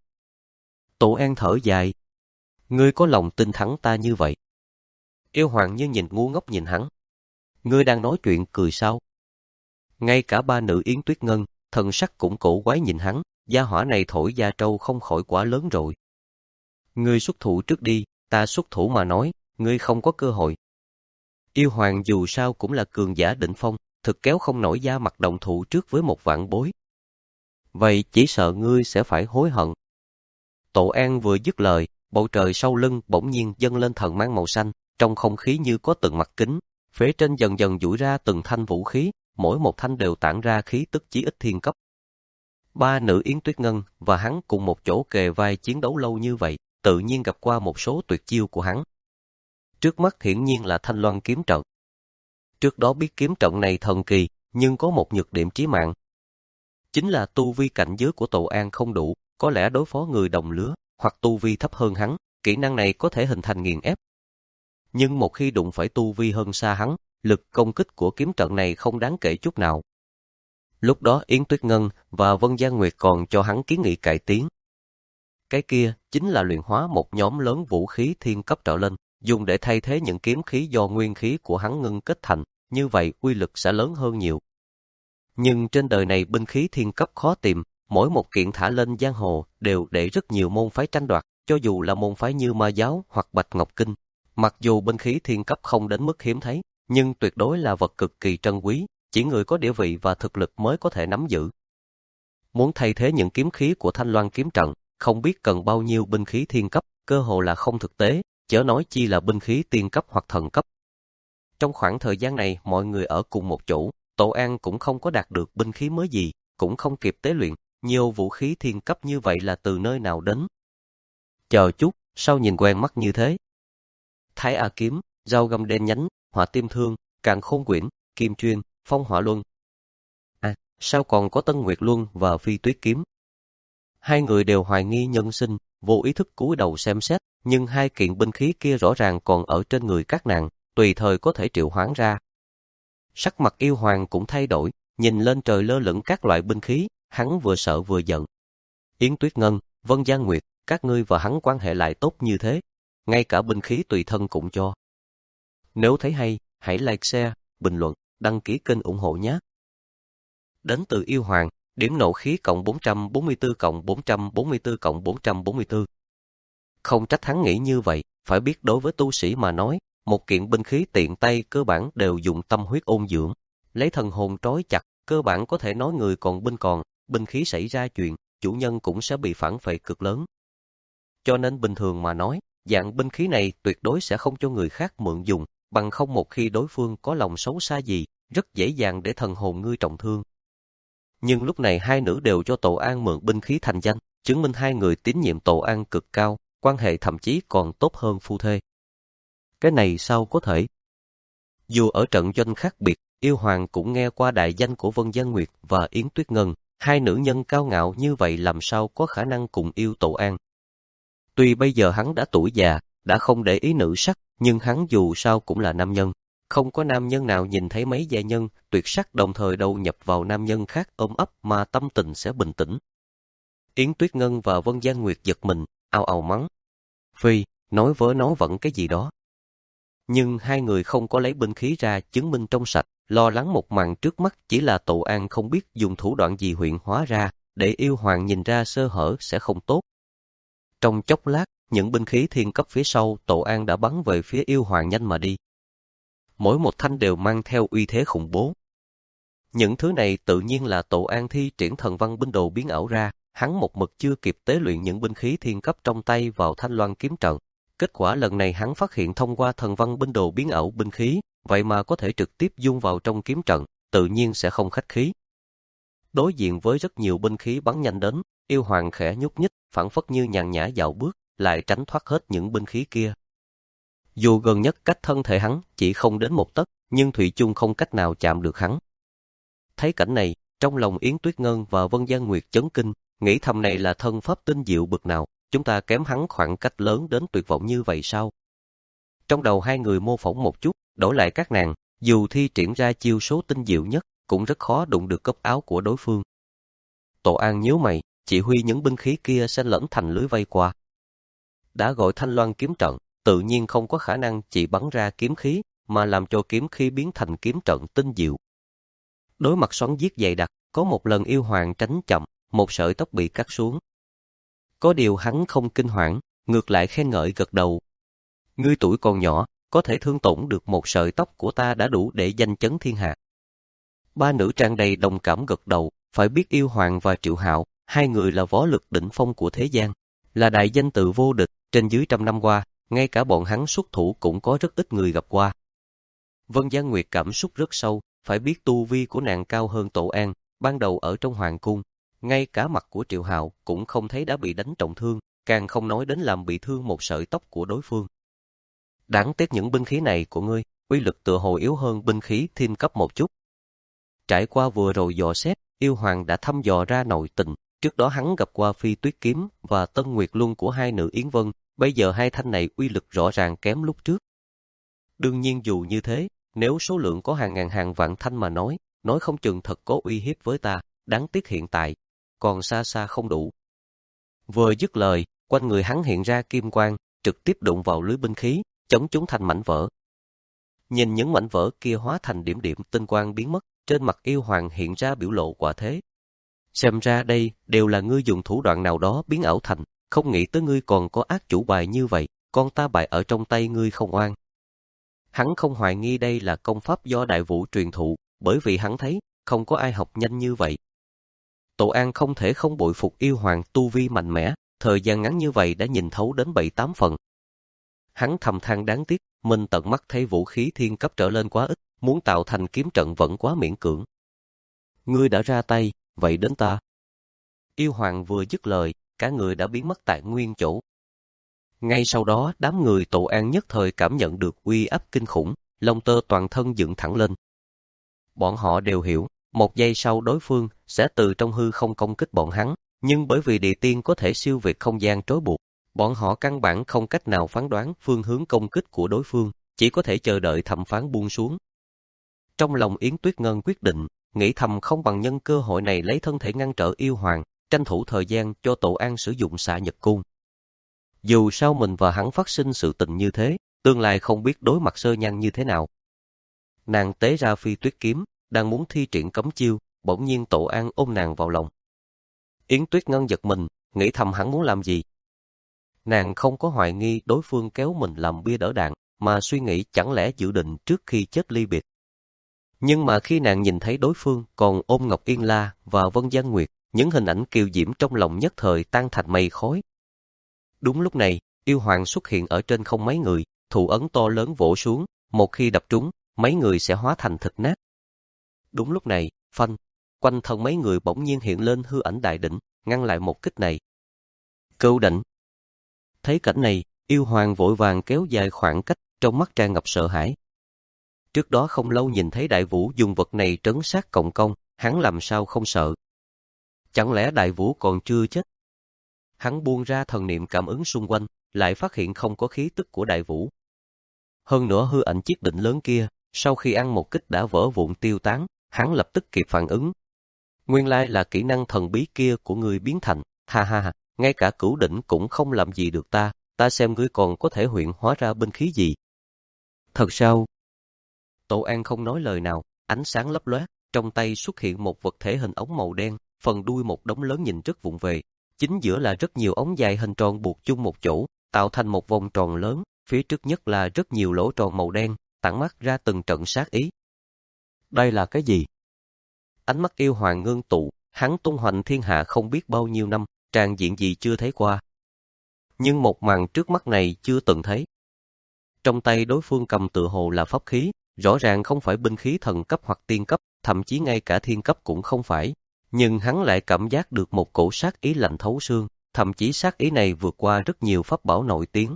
Tổ An thở dài, ngươi có lòng tin thắng ta như vậy. Yêu hoàng như nhìn ngu ngốc nhìn hắn. Ngươi đang nói chuyện cười sao? Ngay cả ba nữ Yến Tuyết Ngân, thần sắc cũng cổ quái nhìn hắn, gia hỏa này thổi da trâu không khỏi quá lớn rồi. Ngươi xuất thủ trước đi, ta xuất thủ mà nói, ngươi không có cơ hội. Yêu hoàng dù sao cũng là cường giả đỉnh phong, thực kéo không nổi da mặt đồng thủ trước với một vạn bối. Vậy chỉ sợ ngươi sẽ phải hối hận. Tổ An vừa dứt lời, bầu trời sau lưng bỗng nhiên dâng lên thần mang màu xanh, trong không khí như có từng mặt kính, phía trên dần dần duỗi ra từng thanh vũ khí, mỗi một thanh đều tản ra khí tức chí ít thiên cấp. Ba nữ Yến Tuyết Ngân và hắn cùng một chỗ kề vai chiến đấu lâu như vậy, tự nhiên gặp qua một số tuyệt chiêu của hắn. Trước mắt hiển nhiên là Thanh Loan kiếm trận. Trước đó biết kiếm trận này thần kỳ, nhưng có một nhược điểm chí mạng. Chính là tu vi cảnh giới của Tổ An không đủ, có lẽ đối phó người đồng lứa, hoặc tu vi thấp hơn hắn, kỹ năng này có thể hình thành nghiền ép. Nhưng một khi đụng phải tu vi hơn xa hắn, lực công kích của kiếm trận này không đáng kể chút nào. Lúc đó Yến Tuyết Ngân và Vân Gian Nguyệt còn cho hắn kiến nghị cải tiến. Cái kia chính là luyện hóa một nhóm lớn vũ khí thiên cấp trở lên, dùng để thay thế những kiếm khí do nguyên khí của hắn ngưng kết thành, như vậy uy lực sẽ lớn hơn nhiều. Nhưng trên đời này binh khí thiên cấp khó tìm, mỗi một kiện thả lên giang hồ đều để rất nhiều môn phái tranh đoạt, cho dù là môn phái như Ma Giáo hoặc Bạch Ngọc Kinh. Mặc dù binh khí thiên cấp không đến mức hiếm thấy, nhưng tuyệt đối là vật cực kỳ trân quý, chỉ người có địa vị và thực lực mới có thể nắm giữ. Muốn thay thế những kiếm khí của Thanh Loan kiếm trận, không biết cần bao nhiêu binh khí thiên cấp, cơ hồ là không thực tế, chớ nói chi là binh khí tiên cấp hoặc thần cấp. Trong khoảng thời gian này mọi người ở cùng một chỗ, Tổ An cũng không có đạt được binh khí mới gì, cũng không kịp tế luyện, nhiều vũ khí thiên cấp như vậy là từ nơi nào đến. Chờ chút, sao nhìn quen mắt như thế? Thái A kiếm, dao găm đen nhánh, hỏa tim thương, càn khôn quyển, kim chuyên, phong hỏa luân. À, sao còn có Tân Nguyệt Luân và Phi Tuyết kiếm? Hai người đều hoài nghi nhân sinh, vô ý thức cúi đầu xem xét, nhưng hai kiện binh khí kia rõ ràng còn ở trên người các nàng, tùy thời có thể triệu hoán ra. Sắc mặt yêu hoàng cũng thay đổi, nhìn lên trời lơ lửng các loại binh khí, hắn vừa sợ vừa giận. Yến Tuyết Ngân, Vân Gian Nguyệt, các ngươi và hắn quan hệ lại tốt như thế, ngay cả binh khí tùy thân cũng cho. Nếu thấy hay, hãy like share, bình luận, đăng ký kênh ủng hộ nhé. Đến từ yêu hoàng, điểm nộ khí cộng bốn trăm bốn mươi tư cộng bốn trăm bốn mươi tư cộng bốn trăm bốn mươi tư. Không trách hắn nghĩ như vậy, phải biết đối với tu sĩ mà nói, một kiện binh khí tiện tay cơ bản đều dùng tâm huyết ôn dưỡng, lấy thần hồn trói chặt, cơ bản có thể nói người còn binh còn, binh khí xảy ra chuyện, chủ nhân cũng sẽ bị phản phệ cực lớn. Cho nên bình thường mà nói, dạng binh khí này tuyệt đối sẽ không cho người khác mượn dùng, bằng không một khi đối phương có lòng xấu xa gì, rất dễ dàng để thần hồn ngươi trọng thương. Nhưng lúc này hai nữ đều cho Tổ An mượn binh khí thành danh, chứng minh hai người tín nhiệm Tổ An cực cao, quan hệ thậm chí còn tốt hơn phu thê. Cái này sao có thể? Dù ở trận doanh khác biệt, yêu hoàng cũng nghe qua đại danh của Vân Gian Nguyệt và Yến Tuyết Ngân, hai nữ nhân cao ngạo như vậy làm sao có khả năng cùng yêu Tổ An. Tuy bây giờ hắn đã tuổi già, đã không để ý nữ sắc, nhưng hắn dù sao cũng là nam nhân. Không có nam nhân nào nhìn thấy mấy gia nhân tuyệt sắc đồng thời đầu nhập vào nam nhân khác ôm ấp mà tâm tình sẽ bình tĩnh. Yến Tuyết Ngân và Vân Gian Nguyệt giật mình, ào ào mắng. Phi, nói vớ nói vẫn cái gì đó. Nhưng hai người không có lấy binh khí ra chứng minh trong sạch, lo lắng một màn trước mắt chỉ là Tổ An không biết dùng thủ đoạn gì huyện hóa ra, để yêu hoàng nhìn ra sơ hở sẽ không tốt. Trong chốc lát, những binh khí thiên cấp phía sau Tổ An đã bắn về phía yêu hoàng nhanh mà đi. Mỗi một thanh đều mang theo uy thế khủng bố. Những thứ này tự nhiên là Tổ An thi triển thần văn binh đồ biến ảo ra, hắn một mực chưa kịp tế luyện những binh khí thiên cấp trong tay vào thanh loan kiếm trận. Kết quả lần này hắn phát hiện thông qua thần văn binh đồ biến ảo binh khí, vậy mà có thể trực tiếp dung vào trong kiếm trận, tự nhiên sẽ không khách khí. Đối diện với rất nhiều binh khí bắn nhanh đến, yêu hoàng khẽ nhúc nhích, phảng phất như nhàn nhã dạo bước, lại tránh thoát hết những binh khí kia. Dù gần nhất cách thân thể hắn chỉ không đến một tấc, nhưng thủy chung không cách nào chạm được hắn. Thấy cảnh này, trong lòng Yến Tuyết Ngân và Vân Gian Nguyệt chấn kinh, nghĩ thầm này là thân pháp tinh diệu bực nào, chúng ta kém hắn khoảng cách lớn đến tuyệt vọng như vậy sao? Trong đầu hai người mô phỏng một chút, đổi lại các nàng, dù thi triển ra chiêu số tinh diệu nhất, cũng rất khó đụng được cốc áo của đối phương. Tổ An nhíu mày, chỉ huy những binh khí kia sẽ lẫn thành lưới vây qua. Đã gọi thanh loan kiếm trận, tự nhiên không có khả năng chỉ bắn ra kiếm khí, mà làm cho kiếm khí biến thành kiếm trận tinh diệu. Đối mặt xoắn giết dày đặc, có một lần yêu hoàng tránh chậm, một sợi tóc bị cắt xuống. Có điều hắn không kinh hoảng, ngược lại khen ngợi gật đầu. Ngươi tuổi còn nhỏ, có thể thương tổn được một sợi tóc của ta đã đủ để danh chấn thiên hạ. Ba nữ tràn đầy đồng cảm gật đầu, phải biết yêu hoàng và Triệu Hạo, hai người là võ lực đỉnh phong của thế gian, là đại danh tự vô địch, trên dưới trăm năm qua, ngay cả bọn hắn xuất thủ cũng có rất ít người gặp qua. Vân Gian Nguyệt cảm xúc rất sâu, phải biết tu vi của nàng cao hơn Tổ An, ban đầu ở trong hoàng cung, ngay cả mặt của Triệu Hạo cũng không thấy đã bị đánh trọng thương, càng không nói đến làm bị thương một sợi tóc của đối phương. Đáng tiếc những binh khí này của ngươi, uy lực tựa hồ yếu hơn binh khí thiên cấp một chút. Trải qua vừa rồi dò xét, yêu hoàng đã thăm dò ra nội tình, trước đó hắn gặp qua Phi Tuyết kiếm và Tân Nguyệt Luân của hai nữ Yến Vân, bây giờ hai thanh này uy lực rõ ràng kém lúc trước. Đương nhiên dù như thế, nếu số lượng có hàng ngàn hàng vạn thanh mà nói, nói không chừng thật có uy hiếp với ta, đáng tiếc hiện tại, còn xa xa không đủ. Vừa dứt lời, quanh người hắn hiện ra kim quang, trực tiếp đụng vào lưới binh khí, chống chúng thành mảnh vỡ. Nhìn những mảnh vỡ kia hóa thành điểm điểm tinh quang biến mất, trên mặt yêu hoàng hiện ra biểu lộ quả thế. Xem ra đây đều là ngươi dùng thủ đoạn nào đó biến ảo thành, không nghĩ tới ngươi còn có ác chủ bài như vậy, con ta bại ở trong tay ngươi không oan. Hắn không hoài nghi đây là công pháp do Đại Vũ truyền thụ, bởi vì hắn thấy không có ai học nhanh như vậy. Tổ An không thể không bội phục yêu hoàng tu vi mạnh mẽ, thời gian ngắn như vậy đã nhìn thấu đến bảy tám phần. Hắn thầm than đáng tiếc, mình tận mắt thấy vũ khí thiên cấp trở lên quá ít, muốn tạo thành kiếm trận vẫn quá miễn cưỡng. Ngươi đã ra tay, vậy đến ta. Yêu hoàng vừa dứt lời, cả người đã biến mất tại nguyên chỗ. Ngay sau đó, đám người Tổ An nhất thời cảm nhận được uy áp kinh khủng, lông tơ toàn thân dựng thẳng lên. Bọn họ đều hiểu, một giây sau đối phương sẽ từ trong hư không công kích bọn hắn, nhưng bởi vì địa tiên có thể siêu việt không gian trói buộc, bọn họ căn bản không cách nào phán đoán phương hướng công kích của đối phương, chỉ có thể chờ đợi thẩm phán buông xuống. Trong lòng Yến Tuyết Ngân quyết định, nghĩ thầm không bằng nhân cơ hội này lấy thân thể ngăn trở yêu hoàng, tranh thủ thời gian cho Tổ An sử dụng xạ nhật cung. Dù sao mình và hắn phát sinh sự tình như thế, tương lai không biết đối mặt sơ nhăn như thế nào. Nàng tế ra Phi Tuyết kiếm, đang muốn thi triển cấm chiêu, bỗng nhiên Tổ An ôm nàng vào lòng. Yến Tuyết Ngân giật mình, nghĩ thầm hắn muốn làm gì. Nàng không có hoài nghi đối phương kéo mình làm bia đỡ đạn, mà suy nghĩ chẳng lẽ dự định trước khi chết ly biệt. Nhưng mà khi nàng nhìn thấy đối phương còn ôm Ngọc Yên La và Vân Gian Nguyệt, những hình ảnh kiều diễm trong lòng nhất thời tan thành mây khói. Đúng lúc này, yêu hoàng xuất hiện ở trên không mấy người, thủ ấn to lớn vỗ xuống, một khi đập trúng, mấy người sẽ hóa thành thịt nát. Đúng lúc này, phanh, quanh thân mấy người bỗng nhiên hiện lên hư ảnh đại đỉnh, ngăn lại một kích này. Cưu định. Thấy cảnh này, yêu hoàng vội vàng kéo dài khoảng cách, trong mắt tràn ngập sợ hãi. Trước đó không lâu nhìn thấy Đại Vũ dùng vật này trấn sát Cộng Công, hắn làm sao không sợ. Chẳng lẽ Đại Vũ còn chưa chết? Hắn buông ra thần niệm cảm ứng xung quanh, lại phát hiện không có khí tức của Đại Vũ. Hơn nữa hư ảnh chiếc đỉnh lớn kia, sau khi ăn một kích đã vỡ vụn tiêu tán, hắn lập tức kịp phản ứng. Nguyên lai là kỹ năng thần bí kia của người biến thành, ha ha ha, ngay cả cửu đỉnh cũng không làm gì được ta, ta xem ngươi còn có thể huyện hóa ra binh khí gì. Thật sao? Tổ An không nói lời nào, ánh sáng lấp lóe, trong tay xuất hiện một vật thể hình ống màu đen, phần đuôi một đống lớn nhìn rất vụng về. Chính giữa là rất nhiều ống dài hình tròn buộc chung một chỗ, tạo thành một vòng tròn lớn, phía trước nhất là rất nhiều lỗ tròn màu đen, tản mắt ra từng trận sát ý. Đây là cái gì? Ánh mắt yêu hoàng ngưng tụ, hắn tung hoành thiên hạ không biết bao nhiêu năm, tràng diện gì chưa thấy qua. Nhưng một màn trước mắt này chưa từng thấy. Trong tay đối phương cầm tựa hồ là pháp khí, rõ ràng không phải binh khí thần cấp hoặc tiên cấp, thậm chí ngay cả thiên cấp cũng không phải. Nhưng hắn lại cảm giác được một cổ sát ý lạnh thấu xương, thậm chí sát ý này vượt qua rất nhiều pháp bảo nổi tiếng.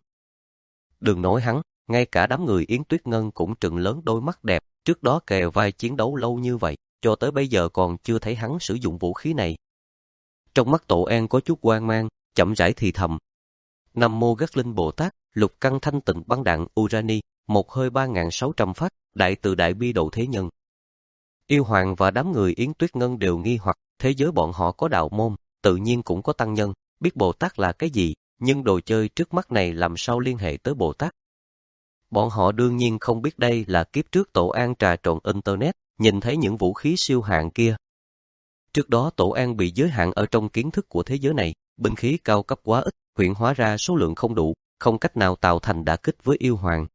Đừng nói hắn, ngay cả đám người Yến Tuyết Ngân cũng trừng lớn đôi mắt đẹp, trước đó kề vai chiến đấu lâu như vậy, cho tới bây giờ còn chưa thấy hắn sử dụng vũ khí này. Trong mắt Tổ An có chút hoang mang, chậm rãi thì thầm. Nam mô Gác Linh Bồ Tát, lục căn thanh tịnh băng đạn Urani, một hơi ba nghìn sáu trăm phát, đại từ đại bi độ thế nhân. Yêu hoàng và đám người Yến Tuyết Ngân đều nghi hoặc, thế giới bọn họ có đạo môn, tự nhiên cũng có tăng nhân, biết Bồ Tát là cái gì, nhưng đồ chơi trước mắt này làm sao liên hệ tới Bồ Tát. Bọn họ đương nhiên không biết đây là kiếp trước Tổ An trà trộn Internet, nhìn thấy những vũ khí siêu hạng kia. Trước đó Tổ An bị giới hạn ở trong kiến thức của thế giới này, binh khí cao cấp quá ít, huyện hóa ra số lượng không đủ, không cách nào tạo thành đả kích với yêu hoàng.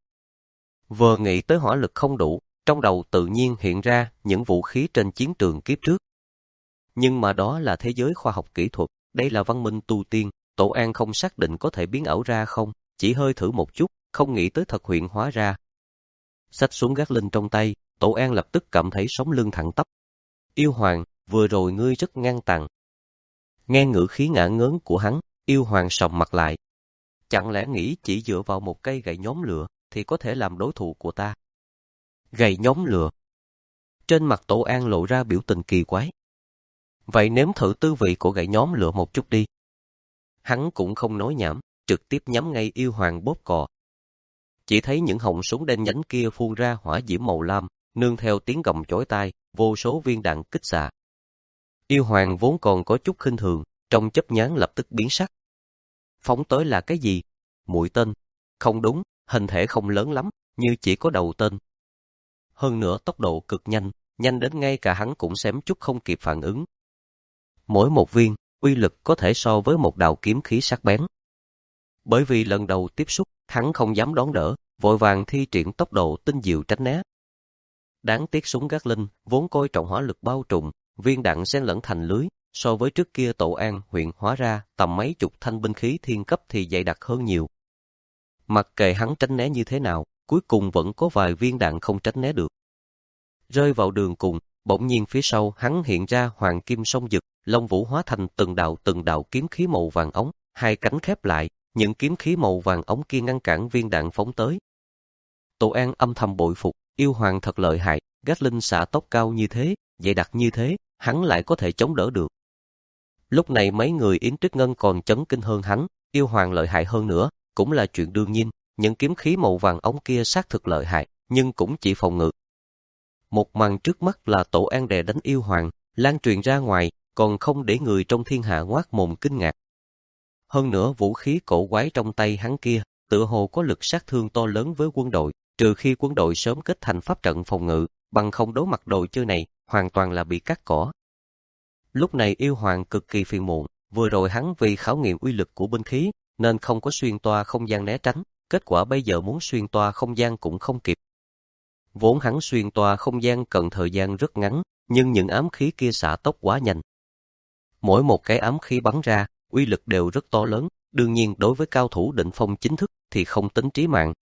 Vừa nghĩ tới hỏa lực không đủ, trong đầu tự nhiên hiện ra những vũ khí trên chiến trường kiếp trước. Nhưng mà đó là thế giới khoa học kỹ thuật, đây là văn minh tu tiên, Tổ An không xác định có thể biến ảo ra không, chỉ hơi thử một chút, không nghĩ tới thật huyện hóa ra. Xách xuống gác linh trong tay, Tổ An lập tức cảm thấy sống lưng thẳng tắp. Yêu hoàng, vừa rồi ngươi rất ngang tàn. Nghe ngữ khí ngả ngớn của hắn, yêu hoàng sầm mặt lại. Chẳng lẽ nghĩ chỉ dựa vào một cây gậy nhóm lửa thì có thể làm đối thủ của ta? Gậy nhóm lửa. Trên mặt Tổ An lộ ra biểu tình kỳ quái. Vậy nếm thử tư vị của gậy nhóm lửa một chút đi. Hắn cũng không nói nhảm, trực tiếp nhắm ngay yêu hoàng bóp cò. Chỉ thấy những họng súng đen nhánh kia phun ra hỏa diễm màu lam, nương theo tiếng gầm chói tai, vô số viên đạn kích xạ. Yêu hoàng vốn còn có chút khinh thường, trong chớp nhoáng lập tức biến sắc. Phóng tới là cái gì? Mũi tên? Không đúng, hình thể không lớn lắm, như chỉ có đầu tên. Hơn nữa tốc độ cực nhanh, nhanh đến ngay cả hắn cũng xém chút không kịp phản ứng. Mỗi một viên, uy lực có thể so với một đạo kiếm khí sắc bén. Bởi vì lần đầu tiếp xúc, hắn không dám đón đỡ, vội vàng thi triển tốc độ tinh diệu tránh né. Đáng tiếc súng Gác Linh vốn coi trọng hỏa lực bao trùm, viên đạn xen lẫn thành lưới, so với trước kia Tổ An huyện hóa ra tầm mấy chục thanh binh khí thiên cấp thì dày đặc hơn nhiều. Mặc kệ hắn tránh né như thế nào, cuối cùng vẫn có vài viên đạn không tránh né được. Rơi vào đường cùng, bỗng nhiên phía sau hắn hiện ra hoàng kim song dực, long vũ hóa thành từng đạo từng đạo kiếm khí màu vàng ống, hai cánh khép lại, những kiếm khí màu vàng ống kia ngăn cản viên đạn phóng tới. Tổ An âm thầm bội phục, yêu hoàng thật lợi hại, Gác Linh xạ tốc cao như thế, dày đặc như thế, hắn lại có thể chống đỡ được. Lúc này mấy người Yến Tuyết Ngân còn chấn kinh hơn hắn, yêu hoàng lợi hại hơn nữa, cũng là chuyện đương nhiên, những kiếm khí màu vàng ống kia xác thực lợi hại, nhưng cũng chỉ phòng ngự. Một màn trước mắt là Tổ An đè đánh yêu hoàng, lan truyền ra ngoài, còn không để người trong thiên hạ ngoác mồm kinh ngạc. Hơn nữa vũ khí cổ quái trong tay hắn kia, tựa hồ có lực sát thương to lớn với quân đội, trừ khi quân đội sớm kết thành pháp trận phòng ngự, bằng không đối mặt đồ chơi này, hoàn toàn là bị cắt cỏ. Lúc này yêu hoàng cực kỳ phiền muộn, vừa rồi hắn vì khảo nghiệm uy lực của binh khí, nên không có xuyên toa không gian né tránh, kết quả bây giờ muốn xuyên toa không gian cũng không kịp. Vốn hắn xuyên toa không gian cần thời gian rất ngắn, nhưng những ám khí kia xạ tốc quá nhanh. Mỗi một cái ám khí bắn ra, uy lực đều rất to lớn, đương nhiên đối với cao thủ định phong chính thức thì không tính chí mạng.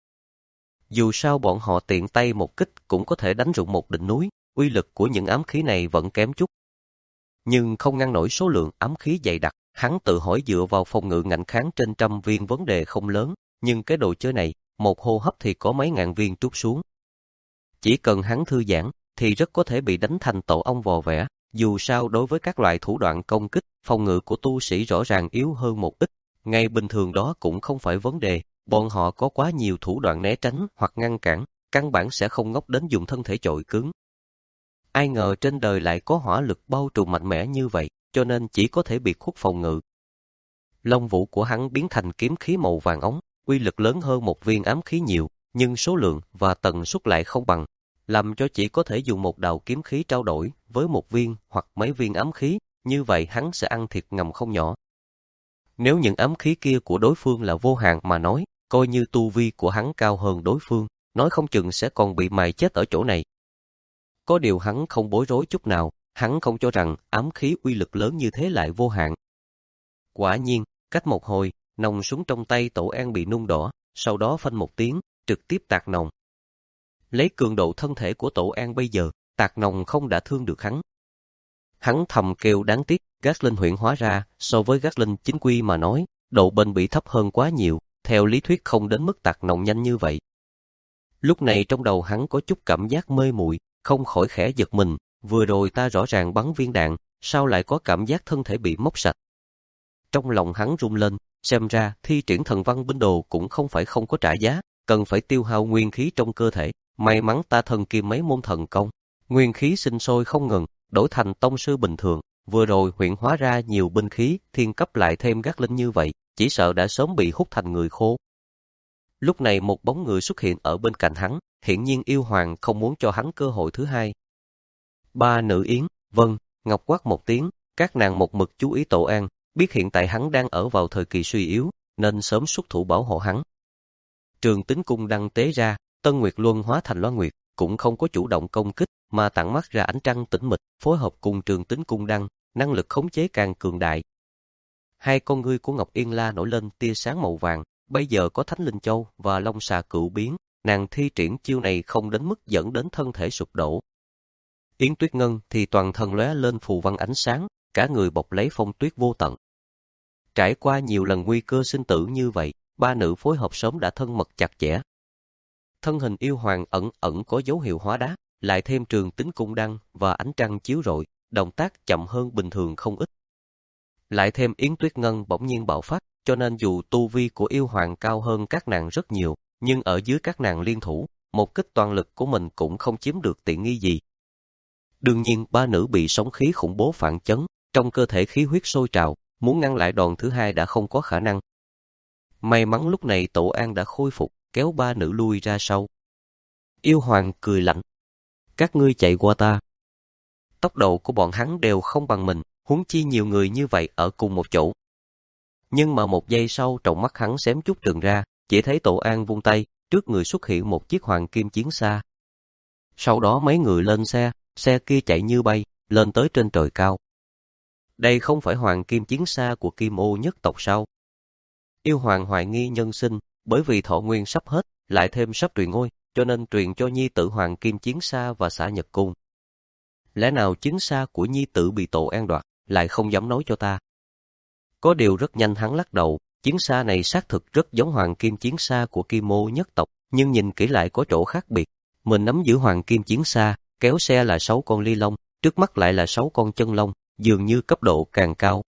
Dù sao bọn họ tiện tay một kích cũng có thể đánh rụng một đỉnh núi, uy lực của những ám khí này vẫn kém chút. Nhưng không ngăn nổi số lượng ám khí dày đặc, hắn tự hỏi dựa vào phòng ngự ngạnh kháng trên trăm viên vấn đề không lớn, nhưng cái đồ chơi này, một hô hấp thì có mấy ngàn viên trút xuống. Chỉ cần hắn thư giãn, thì rất có thể bị đánh thành tổ ong vò vẽ. Dù sao đối với các loại thủ đoạn công kích, phòng ngự của tu sĩ rõ ràng yếu hơn một ít. Ngay bình thường đó cũng không phải vấn đề, bọn họ có quá nhiều thủ đoạn né tránh hoặc ngăn cản, căn bản sẽ không ngốc đến dùng thân thể chọi cứng. Ai ngờ trên đời lại có hỏa lực bao trùm mạnh mẽ như vậy, cho nên chỉ có thể biệt khuất phòng ngự. Long vũ của hắn biến thành kiếm khí màu vàng ống, uy lực lớn hơn một viên ám khí nhiều, nhưng số lượng và tần suất lại không bằng, làm cho chỉ có thể dùng một đạo kiếm khí trao đổi với một viên hoặc mấy viên ám khí, như vậy hắn sẽ ăn thiệt ngầm không nhỏ. Nếu những ám khí kia của đối phương là vô hạn mà nói, coi như tu vi của hắn cao hơn đối phương, nói không chừng sẽ còn bị mài chết ở chỗ này. Có điều hắn không bối rối chút nào, hắn không cho rằng ám khí uy lực lớn như thế lại vô hạn. Quả nhiên, cách một hồi, nòng súng trong tay Tổ An bị nung đỏ, sau đó phanh một tiếng, trực tiếp tạc nòng. Lấy cường độ thân thể của Tổ An bây giờ, tạc nòng không đã thương được hắn. Hắn thầm kêu đáng tiếc, Gatling huyễn hóa ra, so với Gatling chính quy mà nói, độ bền bỉ thấp hơn quá nhiều, theo lý thuyết không đến mức tạc nòng nhanh như vậy. Lúc này trong đầu hắn có chút cảm giác mê muội, không khỏi khẽ giật mình, vừa rồi ta rõ ràng bắn viên đạn, sao lại có cảm giác thân thể bị móc sạch. Trong lòng hắn rung lên, xem ra thi triển thần văn binh đồ cũng không phải không có trả giá, cần phải tiêu hao nguyên khí trong cơ thể. May mắn ta thần kim mấy môn thần công, nguyên khí sinh sôi không ngừng, đổi thành tông sư bình thường, vừa rồi huyễn hóa ra nhiều binh khí, thiên cấp lại thêm Gatling như vậy, chỉ sợ đã sớm bị hút thành người khô. Lúc này một bóng người xuất hiện ở bên cạnh hắn, hiển nhiên yêu hoàng không muốn cho hắn cơ hội thứ hai. Ba nữ Yến, vâng, Ngọc quát một tiếng, các nàng một mực chú ý Tổ An, biết hiện tại hắn đang ở vào thời kỳ suy yếu, nên sớm xuất thủ bảo hộ hắn. Trường Tính cung đăng tế ra, Tân Nguyệt Luân hóa thành Loan Nguyệt, cũng không có chủ động công kích, mà tản mắt ra ánh trăng tĩnh mịch, phối hợp cùng Trường Tính cung đăng, năng lực khống chế càng cường đại. Hai con ngươi của Ngọc Yên La nổi lên tia sáng màu vàng, bây giờ có Thánh Linh Châu và Long Xà Cựu biến, nàng thi triển chiêu này không đến mức dẫn đến thân thể sụp đổ. Yến Tuyết Ngân thì toàn thân lóe lên phù văn ánh sáng, cả người bọc lấy phong tuyết vô tận. Trải qua nhiều lần nguy cơ sinh tử như vậy, ba nữ phối hợp sớm đã thân mật chặt chẽ. Thân hình yêu hoàng ẩn ẩn có dấu hiệu hóa đá, lại thêm Trường Tính cung đăng và ánh trăng chiếu rọi, động tác chậm hơn bình thường không ít. Lại thêm Yến Tuyết Ngân bỗng nhiên bạo phát, cho nên dù tu vi của yêu hoàng cao hơn các nàng rất nhiều, nhưng ở dưới các nàng liên thủ, một kích toàn lực của mình cũng không chiếm được tiện nghi gì. Đương nhiên ba nữ bị sóng khí khủng bố phản chấn, trong cơ thể khí huyết sôi trào, muốn ngăn lại đòn thứ hai đã không có khả năng. May mắn lúc này Tổ An đã khôi phục, kéo ba nữ lui ra sau. Yêu hoàng cười lạnh. Các ngươi chạy qua ta. Tốc độ của bọn hắn đều không bằng mình, huống chi nhiều người như vậy ở cùng một chỗ. Nhưng mà một giây sau trong mắt hắn xém chút trừng ra, chỉ thấy Tổ An vung tay, trước người xuất hiện một chiếc hoàng kim chiến xa. Sau đó mấy người lên xe, xe kia chạy như bay, lên tới trên trời cao. Đây không phải hoàng kim chiến xa của Kim Ô nhất tộc sao? Yêu hoàng hoài nghi nhân sinh, bởi vì thọ nguyên sắp hết, lại thêm sắp truyền ngôi, cho nên truyền cho nhi tử hoàng kim chiến xa và xả nhật cung. Lẽ nào chiến xa của nhi tử bị Tổ An đoạt, lại không dám nói cho ta? Có điều rất nhanh hắn lắc đầu, chiến xa này xác thực rất giống hoàng kim chiến xa của Kim Ô nhất tộc, nhưng nhìn kỹ lại có chỗ khác biệt. Mình nắm giữ hoàng kim chiến xa, kéo xe là sáu con ly long, trước mắt lại là sáu con chân long, dường như cấp độ càng cao.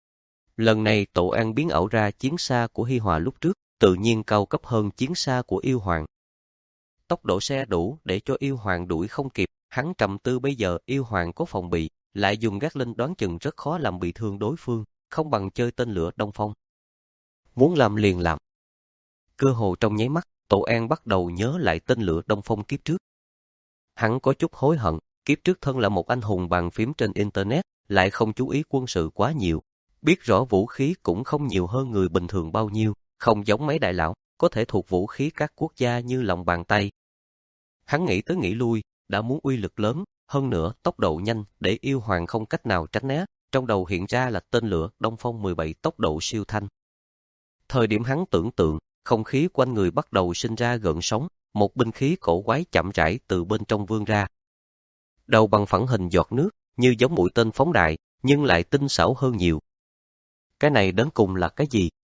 Lần này Tổ An biến ảo ra chiến xa của Hi Hòa lúc trước, tự nhiên cao cấp hơn chiến xa của yêu hoàng. Tốc độ xe đủ để cho yêu hoàng đuổi không kịp, hắn trầm tư bây giờ yêu hoàng có phòng bị, lại dùng Gatling đoán chừng rất khó làm bị thương đối phương, không bằng chơi tên lửa Đông Phong. Muốn làm liền làm. Cơ hồ trong nháy mắt, Tổ An bắt đầu nhớ lại tên lửa Đông Phong kiếp trước. Hắn có chút hối hận, kiếp trước thân là một anh hùng bàn phím trên Internet, lại không chú ý quân sự quá nhiều. Biết rõ vũ khí cũng không nhiều hơn người bình thường bao nhiêu, không giống mấy đại lão, có thể thuộc vũ khí các quốc gia như lòng bàn tay. Hắn nghĩ tới nghĩ lui, đã muốn uy lực lớn, hơn nữa tốc độ nhanh để yêu hoàng không cách nào tránh né, trong đầu hiện ra là tên lửa Đông Phong mười bảy tốc độ siêu thanh. Thời điểm hắn tưởng tượng, không khí quanh người bắt đầu sinh ra gợn sóng, một binh khí cổ quái chậm rãi từ bên trong vươn ra. Đầu bằng phẳng hình giọt nước, như giống mũi tên phóng đại, nhưng lại tinh xảo hơn nhiều. Cái này đến cùng là cái gì?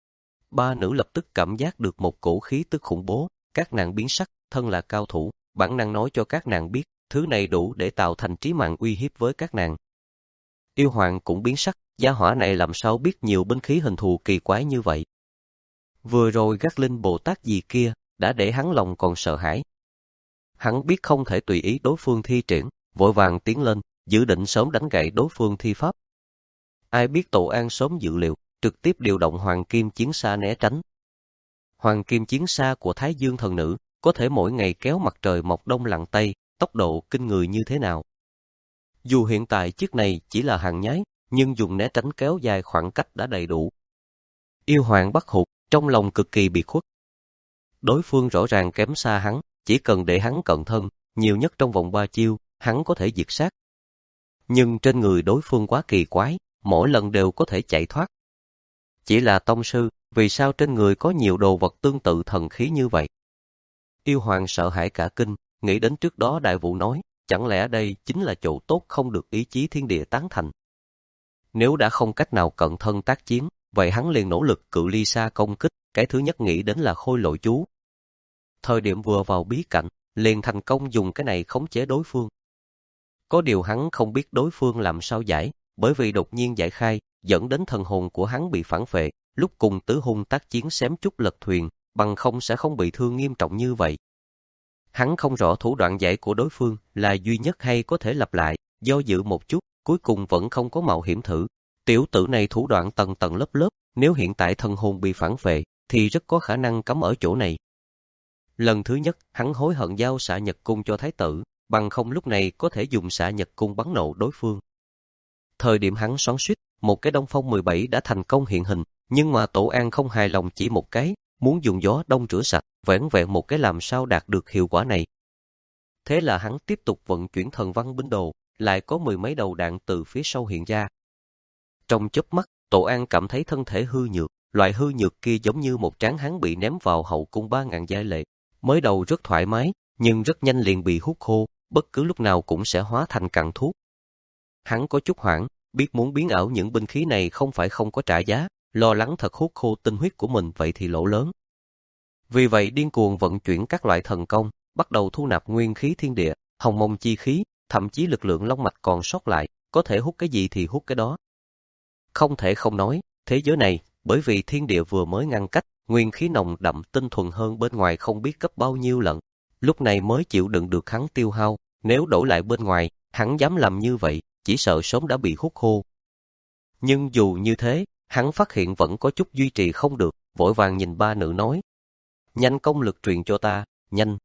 Ba nữ lập tức cảm giác được một cổ khí tức khủng bố, các nàng biến sắc, thân là cao thủ, bản năng nói cho các nàng biết, thứ này đủ để tạo thành trí mạng uy hiếp với các nàng. Yêu hoàng cũng biến sắc, gia hỏa này làm sao biết nhiều binh khí hình thù kỳ quái như vậy. Vừa rồi Gatling Bồ Tát gì kia, đã để hắn lòng còn sợ hãi. Hắn biết không thể tùy ý đối phương thi triển, vội vàng tiến lên, dự định sớm đánh gãy đối phương thi pháp. Ai biết Tổ An sớm dự liệu, trực tiếp điều động hoàng kim chiến xa né tránh. Hoàng kim chiến xa của Thái Dương thần nữ, có thể mỗi ngày kéo mặt trời mọc đông lặn tây, tốc độ kinh người như thế nào. Dù hiện tại chiếc này chỉ là hàng nhái, nhưng dùng né tránh kéo dài khoảng cách đã đầy đủ. Yêu Hoàng bắt hụt, trong lòng cực kỳ biệt khuất. Đối phương rõ ràng kém xa hắn, chỉ cần để hắn cận thân, nhiều nhất trong vòng ba chiêu, hắn có thể diệt sát. Nhưng trên người đối phương quá kỳ quái, mỗi lần đều có thể chạy thoát. Chỉ là tông sư, vì sao trên người có nhiều đồ vật tương tự thần khí như vậy? Yêu Hoàng sợ hãi cả kinh, nghĩ đến trước đó đại vụ nói, chẳng lẽ đây chính là chỗ tốt không được ý chí thiên địa tán thành. Nếu đã không cách nào cận thân tác chiến, vậy hắn liền nỗ lực cự ly xa công kích, cái thứ nhất nghĩ đến là khôi lỗi chú. Thời điểm vừa vào bí cảnh, liền thành công dùng cái này khống chế đối phương. Có điều hắn không biết đối phương làm sao giải, bởi vì đột nhiên giải khai, dẫn đến thần hồn của hắn bị phản phệ, lúc cùng tứ hung tác chiến xém chút lật thuyền, bằng không sẽ không bị thương nghiêm trọng như vậy. Hắn không rõ thủ đoạn giải của đối phương là duy nhất hay có thể lặp lại, do dự một chút, cuối cùng vẫn không có mạo hiểm thử. Tiểu tử này thủ đoạn tầng tầng lớp lớp, nếu hiện tại thần hồn bị phản phệ, thì rất có khả năng cắm ở chỗ này. Lần thứ nhất, hắn hối hận giao xạ nhật cung cho thái tử, bằng không lúc này có thể dùng xạ nhật cung bắn nổ đối phương. Thời điểm hắn xoắn xuýt, một cái Đông Phong mười bảy đã thành công hiện hình, nhưng mà Tổ An không hài lòng chỉ một cái, muốn dùng gió đông rửa sạch, vẻn vẹn một cái làm sao đạt được hiệu quả này. Thế là hắn tiếp tục vận chuyển thần văn binh đồ, lại có mười mấy đầu đạn từ phía sau hiện ra. Trong chớp mắt, Tổ An cảm thấy thân thể hư nhược, loại hư nhược kia giống như một tráng hán bị ném vào hậu cung ba ngàn giai lệ. Mới đầu rất thoải mái, nhưng rất nhanh liền bị hút khô, bất cứ lúc nào cũng sẽ hóa thành cặn thuốc. Hắn có chút hoảng, biết muốn biến ảo những binh khí này không phải không có trả giá, lo lắng thật hút khô tinh huyết của mình vậy thì lỗ lớn. Vì vậy điên cuồng vận chuyển các loại thần công, bắt đầu thu nạp nguyên khí thiên địa, hồng mông chi khí, thậm chí lực lượng long mạch còn sót lại, có thể hút cái gì thì hút cái đó. Không thể không nói, thế giới này, bởi vì thiên địa vừa mới ngăn cách, nguyên khí nồng đậm tinh thuần hơn bên ngoài không biết gấp bao nhiêu lần, lúc này mới chịu đựng được hắn tiêu hao, nếu đổi lại bên ngoài, hắn dám làm như vậy, chỉ sợ sớm đã bị hút khô. Nhưng dù như thế, hắn phát hiện vẫn có chút duy trì không được, vội vàng nhìn ba nữ nói. Nhanh công lực truyền cho ta, nhanh.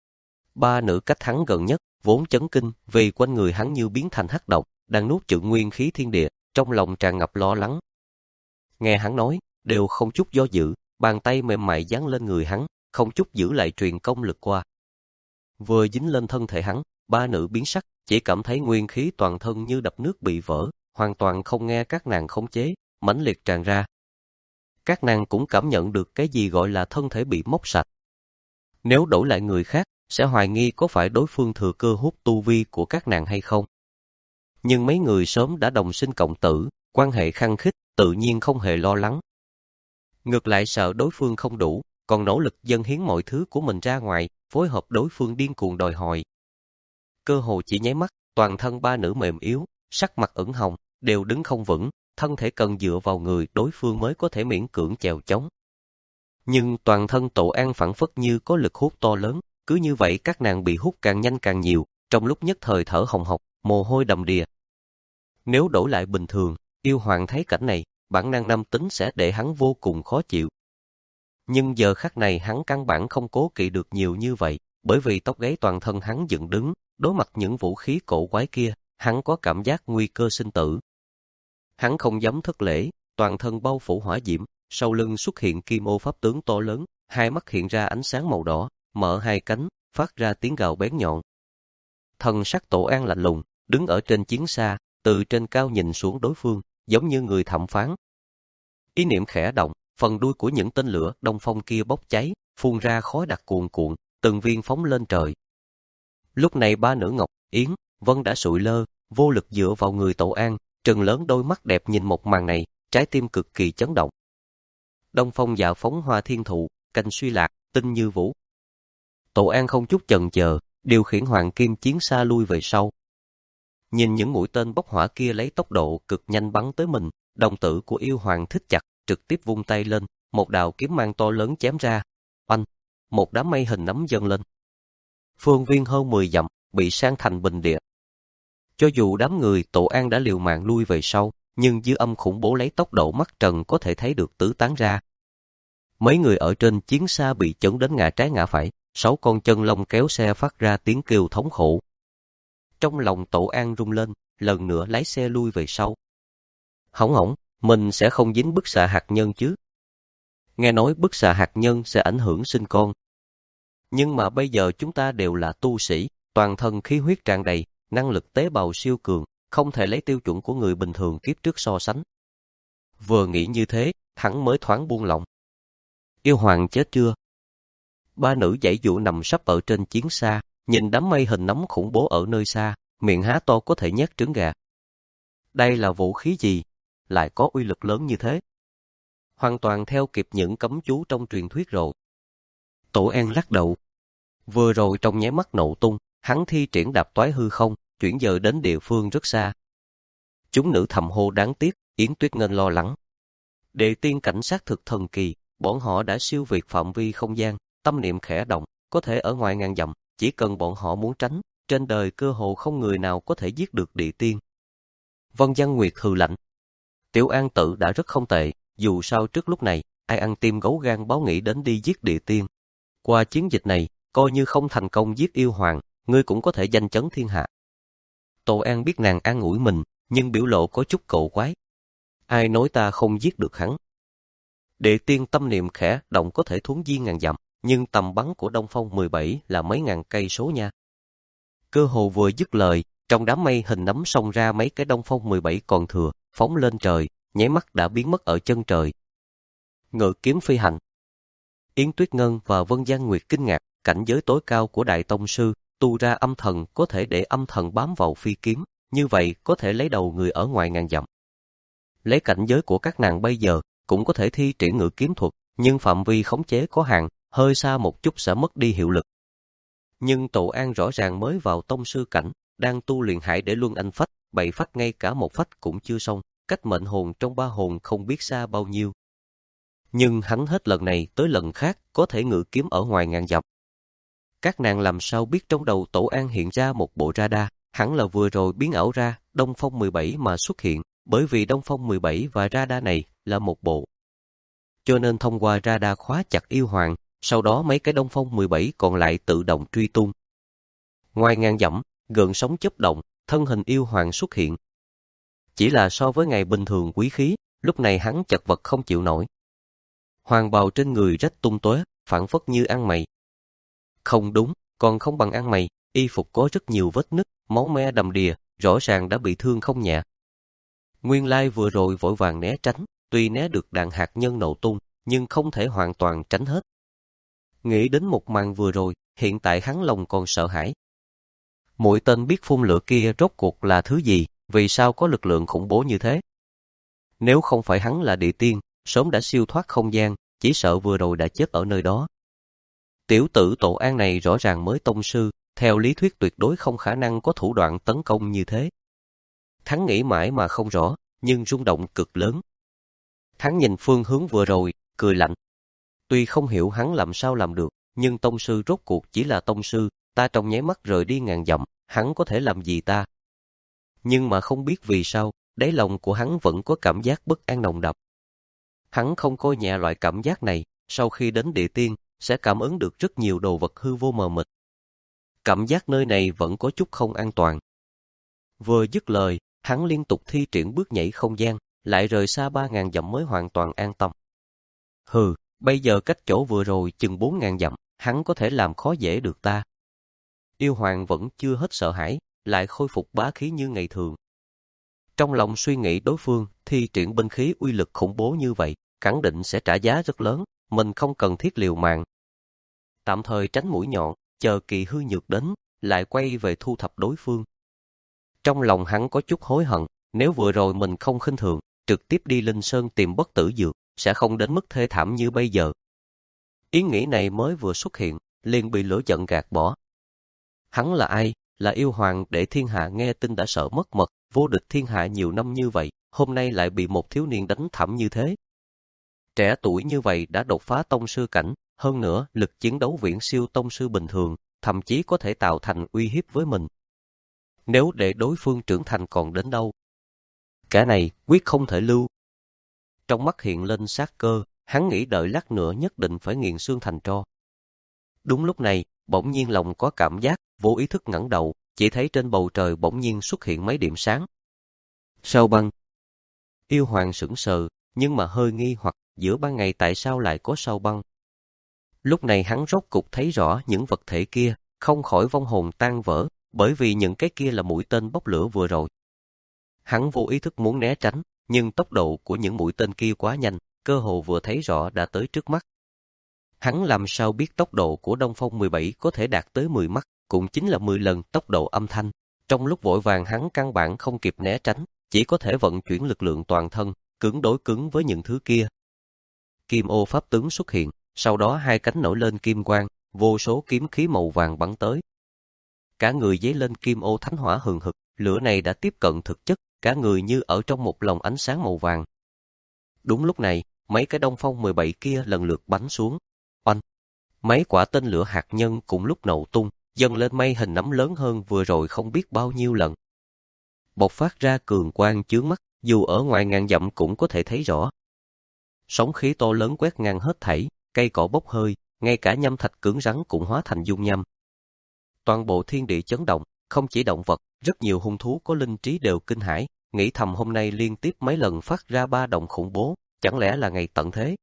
Ba nữ cách hắn gần nhất, vốn chấn kinh, vì quanh người hắn như biến thành hắc độc, đang nuốt chửng nguyên khí thiên địa, trong lòng tràn ngập lo lắng. Nghe hắn nói, đều không chút do dự, bàn tay mềm mại dán lên người hắn, không chút giữ lại truyền công lực qua. Vừa dính lên thân thể hắn, ba nữ biến sắc, chỉ cảm thấy nguyên khí toàn thân như đập nước bị vỡ, hoàn toàn không nghe các nàng khống chế, mãnh liệt tràn ra. Các nàng cũng cảm nhận được cái gì gọi là thân thể bị móc sạch. Nếu đổi lại người khác, sẽ hoài nghi có phải đối phương thừa cơ hút tu vi của các nàng hay không. Nhưng mấy người sớm đã đồng sinh cộng tử, quan hệ khăng khít, tự nhiên không hề lo lắng. Ngược lại sợ đối phương không đủ, còn nỗ lực dâng hiến mọi thứ của mình ra ngoài, phối hợp đối phương điên cuồng đòi hỏi. Cơ hồ chỉ nháy mắt, toàn thân ba nữ mềm yếu, sắc mặt ửng hồng, đều đứng không vững, thân thể cần dựa vào người đối phương mới có thể miễn cưỡng chèo chống. Nhưng toàn thân Tổ An phảng phất như có lực hút to lớn, cứ như vậy các nàng bị hút càng nhanh càng nhiều, trong lúc nhất thời thở hồng hộc, mồ hôi đầm đìa. Nếu đổi lại bình thường, Yêu Hoàng thấy cảnh này, bản năng nam tính sẽ để hắn vô cùng khó chịu. Nhưng giờ khắc này hắn căn bản không cố kỵ được nhiều như vậy, bởi vì tóc gáy toàn thân hắn dựng đứng, đối mặt những vũ khí cổ quái kia, hắn có cảm giác nguy cơ sinh tử. Hắn không dám thất lễ, toàn thân bao phủ hỏa diễm, sau lưng xuất hiện kim ô pháp tướng to lớn, hai mắt hiện ra ánh sáng màu đỏ, mở hai cánh, phát ra tiếng gào bén nhọn. Thần sắc Tổ An lạnh lùng, đứng ở trên chiến xa, từ trên cao nhìn xuống đối phương, giống như người thẩm phán. Ý niệm khẽ động, phần đuôi của những tên lửa Đông Phong kia bốc cháy, phun ra khói đặc cuồn cuộn, từng viên phóng lên trời. Lúc này ba nữ Ngọc, Yến, Vân đã sụi lơ, vô lực dựa vào người Tổ An, trừng lớn đôi mắt đẹp nhìn một màn này, trái tim cực kỳ chấn động. Đông Phong dạ phóng hoa thiên thụ, cành suy lạc, tinh như vũ. Tổ An không chút chần chờ, điều khiển hoàng kim chiến xa lui về sau. Nhìn những mũi tên bốc hỏa kia lấy tốc độ cực nhanh bắn tới mình, đồng tử của Yêu Hoàng thích chặt, trực tiếp vung tay lên, một đạo kiếm mang to lớn chém ra. Oanh, một đám mây hình nấm dâng lên. Phương viên hơn mười dặm, bị san thành bình địa. Cho dù đám người Tổ An đã liều mạng lui về sau, nhưng dư âm khủng bố lấy tốc độ mắt trần có thể thấy được tứ tán ra. Mấy người ở trên chiến xa bị chấn đến ngã trái ngã phải, sáu con chân lông kéo xe phát ra tiếng kêu thống khổ. Trong lòng Tổ An rung lên, lần nữa lái xe lui về sau. Hỏng hỏng, mình sẽ không dính bức xạ hạt nhân chứ? Nghe nói bức xạ hạt nhân sẽ ảnh hưởng sinh con. Nhưng mà bây giờ chúng ta đều là tu sĩ, toàn thân khí huyết tràn đầy, năng lực tế bào siêu cường, không thể lấy tiêu chuẩn của người bình thường kiếp trước so sánh. Vừa nghĩ như thế, hắn mới thoáng buông lỏng. Yêu hoàng chết chưa? Ba nữ giãy dụa nằm sấp ở trên chiến xa, nhìn đám mây hình nấm khủng bố ở nơi xa, miệng há to có thể nhét trứng gà. Đây là vũ khí gì? Lại có uy lực lớn như thế? Hoàn toàn theo kịp những cấm chú trong truyền thuyết rồi. Tổ An lắc đầu. Vừa rồi trong nháy mắt nổ tung, hắn thi triển đạp toái hư không, chuyển dời đến địa phương rất xa. Chúng nữ thầm hô đáng tiếc, Yến Tuyết Ngân lo lắng. Địa tiên cảnh sát thực thần kỳ, bọn họ đã siêu việt phạm vi không gian, tâm niệm khẽ động, có thể ở ngoài ngàn dặm, chỉ cần bọn họ muốn tránh, trên đời cơ hồ không người nào có thể giết được địa tiên. Vân Văn Nguyệt hừ lạnh. Tiểu An tự đã rất không tệ, dù sao trước lúc này, ai ăn tim gấu gan báo nghĩ đến đi giết địa tiên. Qua chiến dịch này, coi như không thành công giết yêu hoàng, ngươi cũng có thể danh chấn thiên hạ. Tô An biết nàng an ủi mình, nhưng biểu lộ có chút cậu quái. Ai nói ta không giết được hắn? Địa tiên tâm niệm khẽ động có thể thuấn di ngàn dặm, nhưng tầm bắn của Đông Phong mười bảy là mấy ngàn cây số nha. Cơ hồ vừa dứt lời, trong đám mây hình nấm xông ra mấy cái Đông Phong mười bảy còn thừa, phóng lên trời, nháy mắt đã biến mất ở chân trời. Ngự kiếm phi hành. Yến Tuyết Ngân và Vân Giang Nguyệt kinh ngạc, cảnh giới tối cao của Đại Tông Sư, tu ra âm thần có thể để âm thần bám vào phi kiếm, như vậy có thể lấy đầu người ở ngoài ngàn dặm. Lấy cảnh giới của các nàng bây giờ, cũng có thể thi triển ngự kiếm thuật, nhưng phạm vi khống chế có hạn, hơi xa một chút sẽ mất đi hiệu lực. Nhưng Tổ An rõ ràng mới vào tông sư cảnh, đang tu luyện hải để luân anh phách, bảy phách ngay cả một phách cũng chưa xong, cách mệnh hồn trong ba hồn không biết xa bao nhiêu. Nhưng hắn hết lần này tới lần khác có thể ngự kiếm ở ngoài ngàn dặm. Các nàng làm sao biết trong đầu Tổ An hiện ra một bộ radar, hẳn là vừa rồi biến ảo ra Đông Phong mười bảy mà xuất hiện, bởi vì Đông Phong mười bảy và radar này là một bộ. Cho nên thông qua radar khóa chặt yêu hoàng, sau đó mấy cái Đông Phong mười bảy còn lại tự động truy tung. Ngoài ngàn dặm, gợn sóng chớp động, thân hình yêu hoàng xuất hiện. Chỉ là so với ngày bình thường quý khí, lúc này hắn chật vật không chịu nổi. Hoàng bào trên người rách tung tóe, phảng phất như ăn mày. Không đúng, còn không bằng ăn mày, y phục có rất nhiều vết nứt, máu me đầm đìa, rõ ràng đã bị thương không nhẹ. Nguyên lai vừa rồi vội vàng né tránh, tuy né được đạn hạt nhân nổ tung, nhưng không thể hoàn toàn tránh hết. Nghĩ đến một màn vừa rồi, hiện tại hắn lòng còn sợ hãi. Mũi tên biết phun lửa kia rốt cuộc là thứ gì, vì sao có lực lượng khủng bố như thế? Nếu không phải hắn là địa tiên, sớm đã siêu thoát không gian, chỉ sợ vừa rồi đã chết ở nơi đó. Tiểu tử Tổ An này rõ ràng mới tông sư, theo lý thuyết tuyệt đối không khả năng có thủ đoạn tấn công như thế. Hắn nghĩ mãi mà không rõ, nhưng rung động cực lớn. Hắn nhìn phương hướng vừa rồi, cười lạnh. Tuy không hiểu hắn làm sao làm được, nhưng tông sư rốt cuộc chỉ là tông sư, ta trong nháy mắt rời đi ngàn dặm, hắn có thể làm gì ta? Nhưng mà không biết vì sao, đáy lòng của hắn vẫn có cảm giác bất an nồng đậm. Hắn không coi nhẹ loại cảm giác này, sau khi đến địa tiên, sẽ cảm ứng được rất nhiều đồ vật hư vô mờ mịt. Cảm giác nơi này vẫn có chút không an toàn. Vừa dứt lời, hắn liên tục thi triển bước nhảy không gian, lại rời xa ba ngàn dặm mới hoàn toàn an tâm. Hừ, bây giờ cách chỗ vừa rồi chừng bốn ngàn dặm, hắn có thể làm khó dễ được ta. Yêu hoàng vẫn chưa hết sợ hãi, lại khôi phục bá khí như ngày thường. Trong lòng suy nghĩ đối phương thi triển binh khí uy lực khủng bố như vậy, khẳng định sẽ trả giá rất lớn, mình không cần thiết liều mạng. Tạm thời tránh mũi nhọn, chờ kỳ hư nhược đến, lại quay về thu thập đối phương. Trong lòng hắn có chút hối hận, nếu vừa rồi mình không khinh thường, trực tiếp đi Linh Sơn tìm bất tử dược, sẽ không đến mức thê thảm như bây giờ. Ý nghĩ này mới vừa xuất hiện, liền bị lửa giận gạt bỏ. Hắn là ai? Là yêu hoàng để thiên hạ nghe tin đã sợ mất mật, vô địch thiên hạ nhiều năm như vậy, hôm nay lại bị một thiếu niên đánh thảm như thế. Trẻ tuổi như vậy đã đột phá tông sư cảnh, hơn nữa lực chiến đấu viễn siêu tông sư bình thường, thậm chí có thể tạo thành uy hiếp với mình. Nếu để đối phương trưởng thành còn đến đâu? Cả này quyết không thể lưu. Trong mắt hiện lên sát cơ, hắn nghĩ đợi lát nữa nhất định phải nghiền xương thành tro. Đúng lúc này, bỗng nhiên lòng có cảm giác, vô ý thức ngẩng đầu, chỉ thấy trên bầu trời bỗng nhiên xuất hiện mấy điểm sáng. Sao băng? Yêu hoàng sững sờ, nhưng mà hơi nghi hoặc giữa ban ngày tại sao lại có sao băng. Lúc này hắn rốt cục thấy rõ những vật thể kia, không khỏi vong hồn tan vỡ, bởi vì những cái kia là mũi tên bốc lửa vừa rồi. Hắn vô ý thức muốn né tránh, nhưng tốc độ của những mũi tên kia quá nhanh, cơ hồ vừa thấy rõ đã tới trước mắt. Hắn làm sao biết tốc độ của Đông Phong mười bảy có thể đạt tới mười mach, cũng chính là mười lần tốc độ âm thanh. Trong lúc vội vàng hắn căn bản không kịp né tránh, chỉ có thể vận chuyển lực lượng toàn thân, cứng đối cứng với những thứ kia. Kim ô pháp tướng xuất hiện, sau đó hai cánh nổi lên kim quang, vô số kiếm khí màu vàng bắn tới. Cả người dấy lên kim ô thánh hỏa hừng hực, lửa này đã tiếp cận thực chất, cả người như ở trong một lồng ánh sáng màu vàng. Đúng lúc này, mấy cái Đông Phong mười bảy kia lần lượt bắn xuống. Oanh! Mấy quả tên lửa hạt nhân cùng lúc nổ tung, dâng lên mây hình nắm lớn hơn vừa rồi không biết bao nhiêu lần. Bộc phát ra cường quang chướng mắt, dù ở ngoài ngàn dặm cũng có thể thấy rõ. Sóng khí to lớn quét ngang hết thảy, cây cỏ bốc hơi, ngay cả nhâm thạch cứng rắn cũng hóa thành dung nham. Toàn bộ thiên địa chấn động, không chỉ động vật, rất nhiều hung thú có linh trí đều kinh hãi, nghĩ thầm hôm nay liên tiếp mấy lần phát ra ba động khủng bố, chẳng lẽ là ngày tận thế.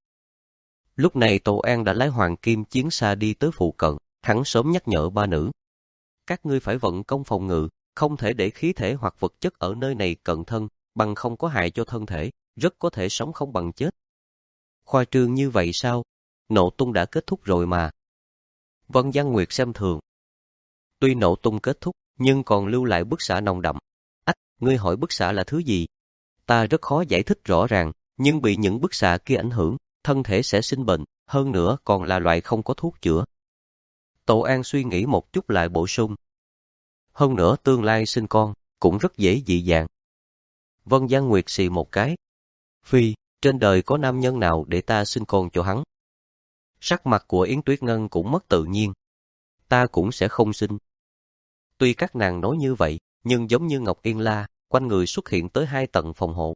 Lúc này Tổ An đã lái hoàng kim chiến xa đi tới phụ cận, hắn sớm nhắc nhở ba nữ. Các ngươi phải vận công phòng ngự, không thể để khí thể hoặc vật chất ở nơi này cận thân, bằng không có hại cho thân thể, rất có thể sống không bằng chết. Khoa trương như vậy sao? Nổ tung đã kết thúc rồi mà. Vân Giang Nguyệt xem thường. Tuy nổ tung kết thúc, nhưng còn lưu lại bức xạ nồng đậm. Ách, ngươi hỏi bức xạ là thứ gì? Ta rất khó giải thích rõ ràng, nhưng bị những bức xạ kia ảnh hưởng, thân thể sẽ sinh bệnh, hơn nữa còn là loại không có thuốc chữa. Tổ An suy nghĩ một chút lại bổ sung. Hơn nữa tương lai sinh con, cũng rất dễ dị dạng. Vân Giang Nguyệt xì một cái. Phi, trên đời có nam nhân nào để ta sinh con cho hắn? Sắc mặt của Yến Tuyết Ngân cũng mất tự nhiên. Ta cũng sẽ không sinh. Tuy các nàng nói như vậy, nhưng giống như Ngọc Yên La, quanh người xuất hiện tới hai tầng phòng hộ.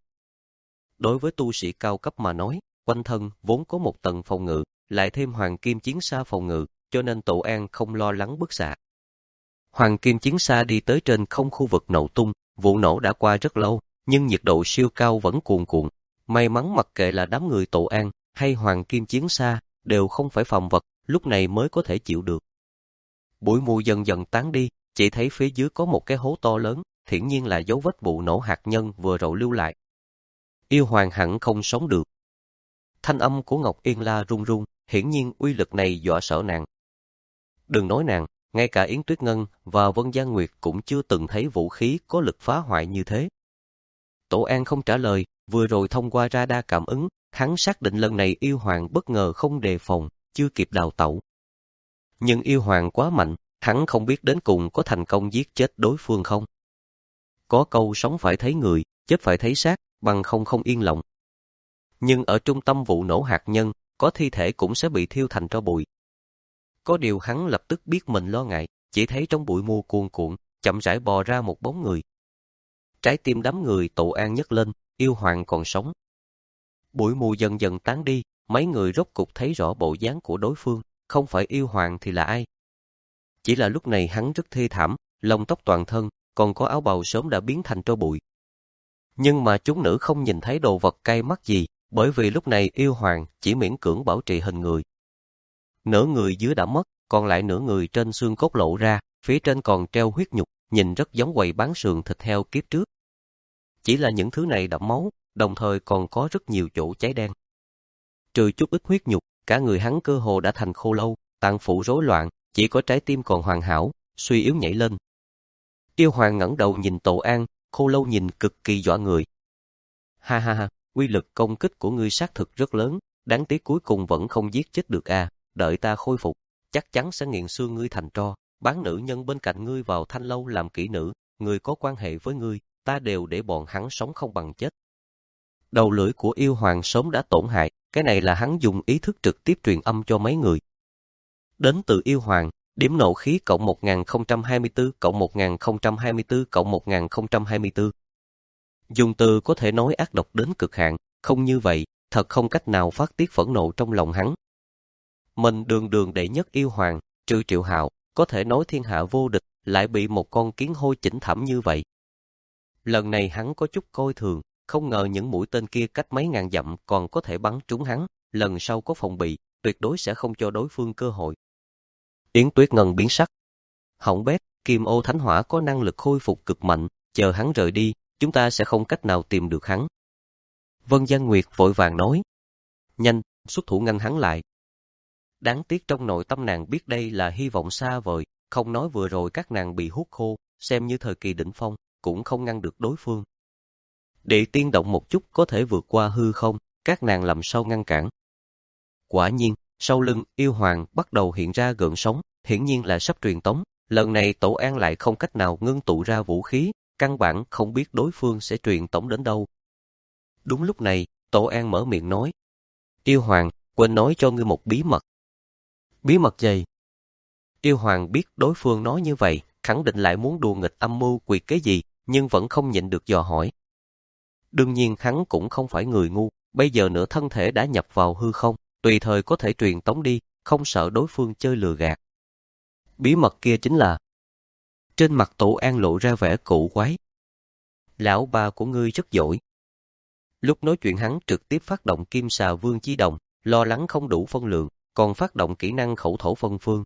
Đối với tu sĩ cao cấp mà nói, quanh thân vốn có một tầng phòng ngự, lại thêm hoàng kim chiến xa phòng ngự, cho nên Tổ An không lo lắng bức xạ. Hoàng kim chiến xa đi tới trên không khu vực nổ tung, vụ nổ đã qua rất lâu, nhưng nhiệt độ siêu cao vẫn cuồn cuộn. May mắn mặc kệ là đám người Tổ An hay hoàng kim chiến xa, đều không phải phàm vật, lúc này mới có thể chịu được. Bụi mù dần dần tán đi, chỉ thấy phía dưới có một cái hố to lớn, hiển nhiên là dấu vết vụ nổ hạt nhân vừa rồi lưu lại. Yêu hoàng hẳn không sống được. Thanh âm của Ngọc Yên La run run, hiển nhiên uy lực này dọa sợ nàng. Đừng nói nàng, ngay cả Yến Tuyết Ngân và Vân Giang Nguyệt cũng chưa từng thấy vũ khí có lực phá hoại như thế. Tổ An không trả lời, vừa rồi thông qua radar cảm ứng, hắn xác định lần này yêu hoàng bất ngờ không đề phòng, chưa kịp đào tẩu. Nhưng yêu hoàng quá mạnh, hắn không biết đến cùng có thành công giết chết đối phương không. Có câu sống phải thấy người, chết phải thấy xác, bằng không không yên lòng. Nhưng ở trung tâm vụ nổ hạt nhân, có thi thể cũng sẽ bị thiêu thành tro bụi. Có điều hắn lập tức biết mình lo ngại, chỉ thấy trong bụi mù cuồn cuộn, chậm rãi bò ra một bóng người. Trái tim đám người Tổ An nhấc lên, yêu hoàng còn sống. Bụi mù dần dần tán đi, mấy người rốt cục thấy rõ bộ dáng của đối phương, không phải yêu hoàng thì là ai. Chỉ là lúc này hắn rất thê thảm, lông tóc toàn thân, còn có áo bào sớm đã biến thành tro bụi. Nhưng mà chúng nữ không nhìn thấy đồ vật cay mắt gì, bởi vì lúc này yêu hoàng chỉ miễn cưỡng bảo trì hình người. Nửa người dưới đã mất, còn lại nửa người trên xương cốt lộ ra, phía trên còn treo huyết nhục, nhìn rất giống quầy bán sườn thịt heo kiếp trước. Chỉ là những thứ này đẫm máu, đồng thời còn có rất nhiều chỗ cháy đen. Trừ chút ít huyết nhục, cả người hắn cơ hồ đã thành khô lâu, tạng phủ rối loạn, chỉ có trái tim còn hoàn hảo, suy yếu nhảy lên. Yêu hoàng ngẩng đầu nhìn Tổ An, khô lâu nhìn cực kỳ dọa người. Ha ha ha, uy lực công kích của ngươi xác thực rất lớn, đáng tiếc cuối cùng vẫn không giết chết được a. Đợi ta khôi phục, chắc chắn sẽ nghiền xương ngươi thành tro, bán nữ nhân bên cạnh ngươi vào thanh lâu làm kỹ nữ, người có quan hệ với ngươi, ta đều để bọn hắn sống không bằng chết. Đầu lưỡi của yêu hoàng sớm đã tổn hại, cái này là hắn dùng ý thức trực tiếp truyền âm cho mấy người. Đến từ yêu hoàng, điểm nộ khí cộng một nghìn không trăm hai mươi tư cộng một nghìn không trăm hai mươi tư cộng một nghìn không trăm hai mươi tư. Dùng từ có thể nói ác độc đến cực hạn, không như vậy, thật không cách nào phát tiết phẫn nộ trong lòng hắn. Mình đường đường đệ nhất yêu hoàng, trừ Triệu Hạo, có thể nói thiên hạ vô địch, lại bị một con kiến hôi chỉnh thảm như vậy. Lần này hắn có chút coi thường, không ngờ những mũi tên kia cách mấy ngàn dặm còn có thể bắn trúng hắn, lần sau có phòng bị, tuyệt đối sẽ không cho đối phương cơ hội. Yến Tuyết Ngân biến sắc. Hỏng bét, Kim Ô Thánh Hỏa có năng lực khôi phục cực mạnh, chờ hắn rời đi, chúng ta sẽ không cách nào tìm được hắn. Vân Giang Nguyệt vội vàng nói. Nhanh, xuất thủ ngăn hắn lại. Đáng tiếc trong nội tâm nàng biết đây là hy vọng xa vời, không nói vừa rồi các nàng bị hút khô, xem như thời kỳ đỉnh phong, cũng không ngăn được đối phương. Địa tiên động một chút có thể vượt qua hư không, các nàng làm sao ngăn cản. Quả nhiên, sau lưng yêu hoàng bắt đầu hiện ra gợn sóng, hiển nhiên là sắp truyền tống. Lần này Tổ An lại không cách nào ngưng tụ ra vũ khí, căn bản không biết đối phương sẽ truyền tống đến đâu. Đúng lúc này, Tổ An mở miệng nói. Yêu hoàng, quên nói cho ngươi một bí mật. Bí mật gì? Yêu hoàng biết đối phương nói như vậy, khẳng định lại muốn đùa nghịch âm mưu quỷ kế gì, nhưng vẫn không nhịn được dò hỏi. Đương nhiên hắn cũng không phải người ngu, bây giờ nửa thân thể đã nhập vào hư không, tùy thời có thể truyền tống đi, không sợ đối phương chơi lừa gạt. Bí mật kia chính là... Trên mặt Tổ An lộ ra vẻ cổ quái. Lão ba của ngươi rất giỏi. Lúc nói chuyện hắn trực tiếp phát động Kim Xà Vương Chi Đồng, lo lắng không đủ phân lượng, còn phát động kỹ năng khẩu thổ phân phương.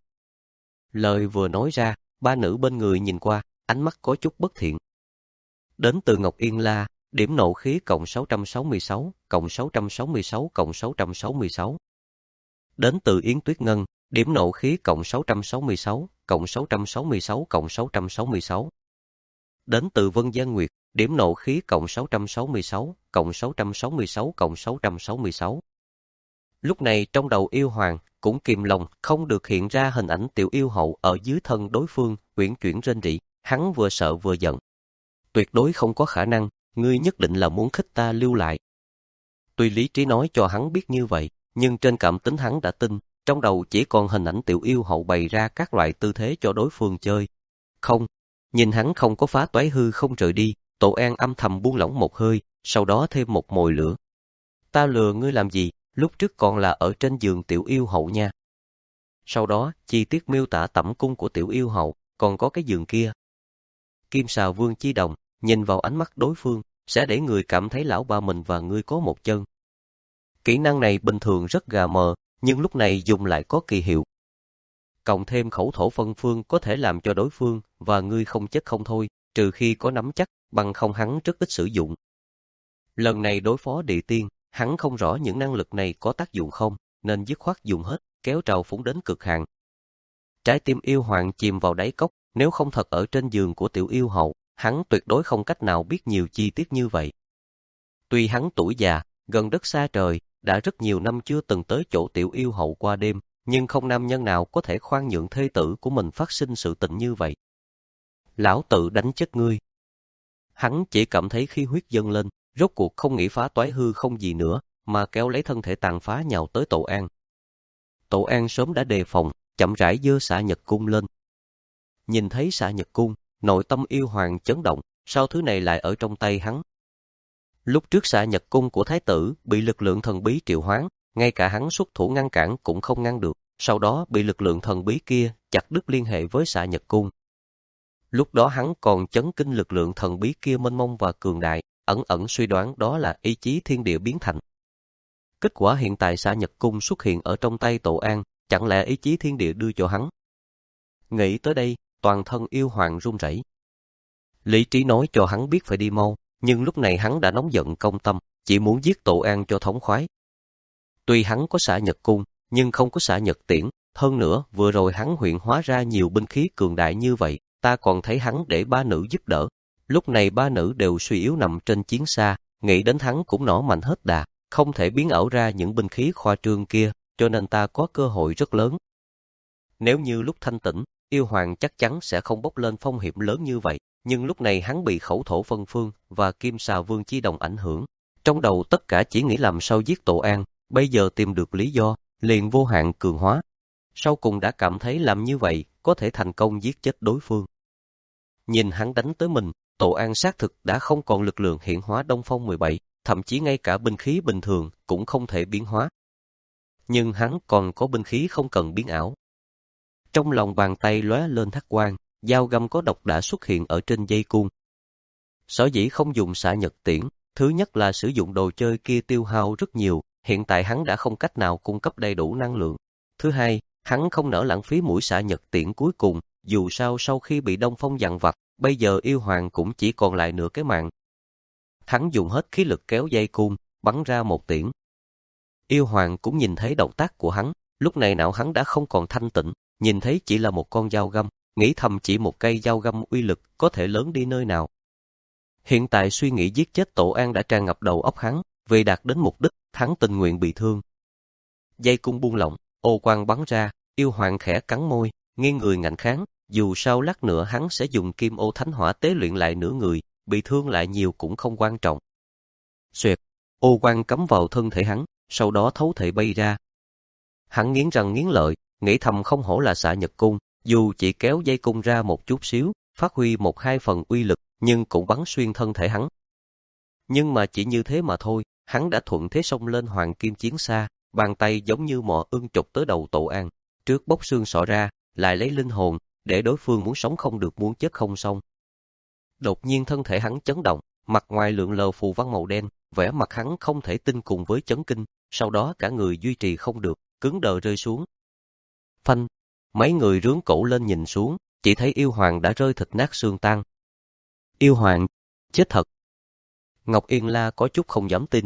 Lời vừa nói ra, ba nữ bên người nhìn qua, ánh mắt có chút bất thiện. Đến từ Ngọc Yên La, điểm nộ khí cộng sáu trăm sáu mươi sáu, cộng sáu trăm sáu mươi sáu, cộng sáu trăm sáu mươi sáu. Đến từ Yến Tuyết Ngân, điểm nộ khí cộng sáu trăm sáu mươi sáu, cộng sáu trăm sáu mươi sáu, cộng sáu trăm sáu mươi sáu. Đến từ Vân Giang Nguyệt, điểm nộ khí cộng sáu trăm sáu mươi sáu, cộng sáu trăm sáu mươi sáu, cộng sáu trăm sáu mươi sáu. Lúc này trong đầu yêu hoàng cũng kìm lòng không được hiện ra hình ảnh tiểu yêu hậu ở dưới thân đối phương, uyển chuyển rên rỉ, hắn vừa sợ vừa giận. Tuyệt đối không có khả năng, ngươi nhất định là muốn khích ta lưu lại. Tuy lý trí nói cho hắn biết như vậy, nhưng trên cảm tính hắn đã tin, trong đầu chỉ còn hình ảnh tiểu yêu hậu bày ra các loại tư thế cho đối phương chơi. Không, nhìn hắn không có phá toái hư không rời đi, Tổ An âm thầm buông lỏng một hơi, sau đó thêm một mồi lửa. Ta lừa ngươi làm gì, lúc trước còn là ở trên giường tiểu yêu hậu nha. Sau đó, chi tiết miêu tả tẩm cung của tiểu yêu hậu, còn có cái giường kia. Kim Xà Vương Chi Đồng, nhìn vào ánh mắt đối phương, sẽ để người cảm thấy lão ba mình và ngươi có một chân. Kỹ năng này bình thường rất gà mờ, nhưng lúc này dùng lại có kỳ hiệu. Cộng thêm khẩu thổ phân phương có thể làm cho đối phương và ngươi không chết không thôi, trừ khi có nắm chắc, bằng không hắn rất ít sử dụng. Lần này đối phó địa tiên, hắn không rõ những năng lực này có tác dụng không, nên dứt khoát dùng hết, kéo trào phúng đến cực hạn. Trái tim yêu hoàng chìm vào đáy cốc, nếu không thật ở trên giường của tiểu yêu hậu, hắn tuyệt đối không cách nào biết nhiều chi tiết như vậy. Tuy hắn tuổi già, gần đất xa trời, đã rất nhiều năm chưa từng tới chỗ tiểu yêu hậu qua đêm, nhưng không nam nhân nào có thể khoan nhượng thê tử của mình phát sinh sự tình như vậy. Lão tự đánh chết ngươi. Hắn chỉ cảm thấy khí huyết dâng lên, rốt cuộc không nghĩ phá toái hư không gì nữa, mà kéo lấy thân thể tàn phá nhào tới Tổ An. Tổ An sớm đã đề phòng, chậm rãi giơ xạ nhật cung lên. Nhìn thấy xạ nhật cung, nội tâm yêu hoàng chấn động, sao thứ này lại ở trong tay hắn. Lúc trước xạ nhật cung của thái tử bị lực lượng thần bí triệu hoán, ngay cả hắn xuất thủ ngăn cản cũng không ngăn được, sau đó bị lực lượng thần bí kia chặt đứt liên hệ với xạ nhật cung. Lúc đó hắn còn chấn kinh lực lượng thần bí kia mênh mông và cường đại, ẩn ẩn suy đoán đó là ý chí thiên địa biến thành. Kết quả hiện tại xạ nhật cung xuất hiện ở trong tay Tổ An, chẳng lẽ ý chí thiên địa đưa cho hắn? Nghĩ tới đây, toàn thân yêu hoàng run rẩy. Lý trí nói cho hắn biết phải đi mau, nhưng lúc này hắn đã nóng giận công tâm, chỉ muốn giết Tổ An cho thống khoái. Tuy hắn có xạ nhật cung, nhưng không có xạ nhật tiễn, hơn nữa vừa rồi hắn huyện hóa ra nhiều binh khí cường đại như vậy, ta còn thấy hắn để ba nữ giúp đỡ. Lúc này ba nữ đều suy yếu nằm trên chiến xa, nghĩ đến hắn cũng nỏ mạnh hết đà, không thể biến ảo ra những binh khí khoa trương kia, cho nên ta có cơ hội rất lớn. Nếu như lúc thanh tĩnh, yêu hoàng chắc chắn sẽ không bốc lên phong hiểm lớn như vậy, nhưng lúc này hắn bị khẩu thổ phân phương và Kim Xà Vương Chi Đồng ảnh hưởng. Trong đầu tất cả chỉ nghĩ làm sao giết Tổ An, bây giờ tìm được lý do, liền vô hạn cường hóa. Sau cùng đã cảm thấy làm như vậy có thể thành công giết chết đối phương. Nhìn hắn đánh tới mình, Tổ An xác thực đã không còn lực lượng hiện hóa Đông Phong mười bảy, thậm chí ngay cả binh khí bình thường cũng không thể biến hóa. Nhưng hắn còn có binh khí không cần biến ảo. Trong lòng bàn tay lóe lên hắc quang, dao găm có độc đã xuất hiện ở trên dây cung. Sở dĩ không dùng xạ nhật tiễn, Thứ nhất là sử dụng đồ chơi kia tiêu hao rất nhiều, hiện tại hắn đã không cách nào cung cấp đầy đủ năng lượng. Thứ hai, hắn không nỡ lãng phí mũi xạ nhật tiễn cuối cùng, dù sao sau khi bị Đông Phong dằn vặt, bây giờ yêu hoàng cũng chỉ còn lại nửa cái mạng. Hắn dùng hết khí lực kéo dây cung, bắn ra một tiễn. Yêu hoàng cũng nhìn thấy động tác của hắn, lúc này não hắn đã không còn thanh tịnh, nhìn thấy chỉ là một con dao găm, nghĩ thầm chỉ một cây dao găm uy lực có thể lớn đi nơi nào. Hiện tại suy nghĩ giết chết Tổ An đã tràn ngập đầu óc hắn, vì đạt đến mục đích, hắn tình nguyện bị thương. Dây cung buông lỏng, ô quang bắn ra, yêu hoàng khẽ cắn môi, nghiêng người ngạnh kháng, dù sao lát nữa hắn sẽ dùng kim ô thánh hỏa tế luyện lại nửa người, bị thương lại nhiều cũng không quan trọng. Xoẹt, ô quang cắm vào thân thể hắn, sau đó thấu thể bay ra. Hắn nghiến răng nghiến lợi, nghĩ thầm không hổ là xạ nhật cung, dù chỉ kéo dây cung ra một chút xíu, phát huy một hai phần uy lực, nhưng cũng bắn xuyên thân thể hắn. Nhưng mà chỉ như thế mà thôi, hắn đã thuận thế xông lên hoàng kim chiến xa, bàn tay giống như mỏ ưng chụp tới đầu Tổ An, trước bóc xương sọ ra, lại lấy linh hồn, để đối phương muốn sống không được muốn chết không xong. Đột nhiên thân thể hắn chấn động, mặt ngoài lượng lờ phù văn màu đen, vẻ mặt hắn không thể tin cùng với chấn kinh, sau đó cả người duy trì không được, cứng đờ rơi xuống. Phanh, mấy người rướn cổ lên nhìn xuống, chỉ thấy yêu hoàng đã rơi thịt nát xương tan. Yêu hoàng, chết thật. Ngọc Yên La có chút không dám tin.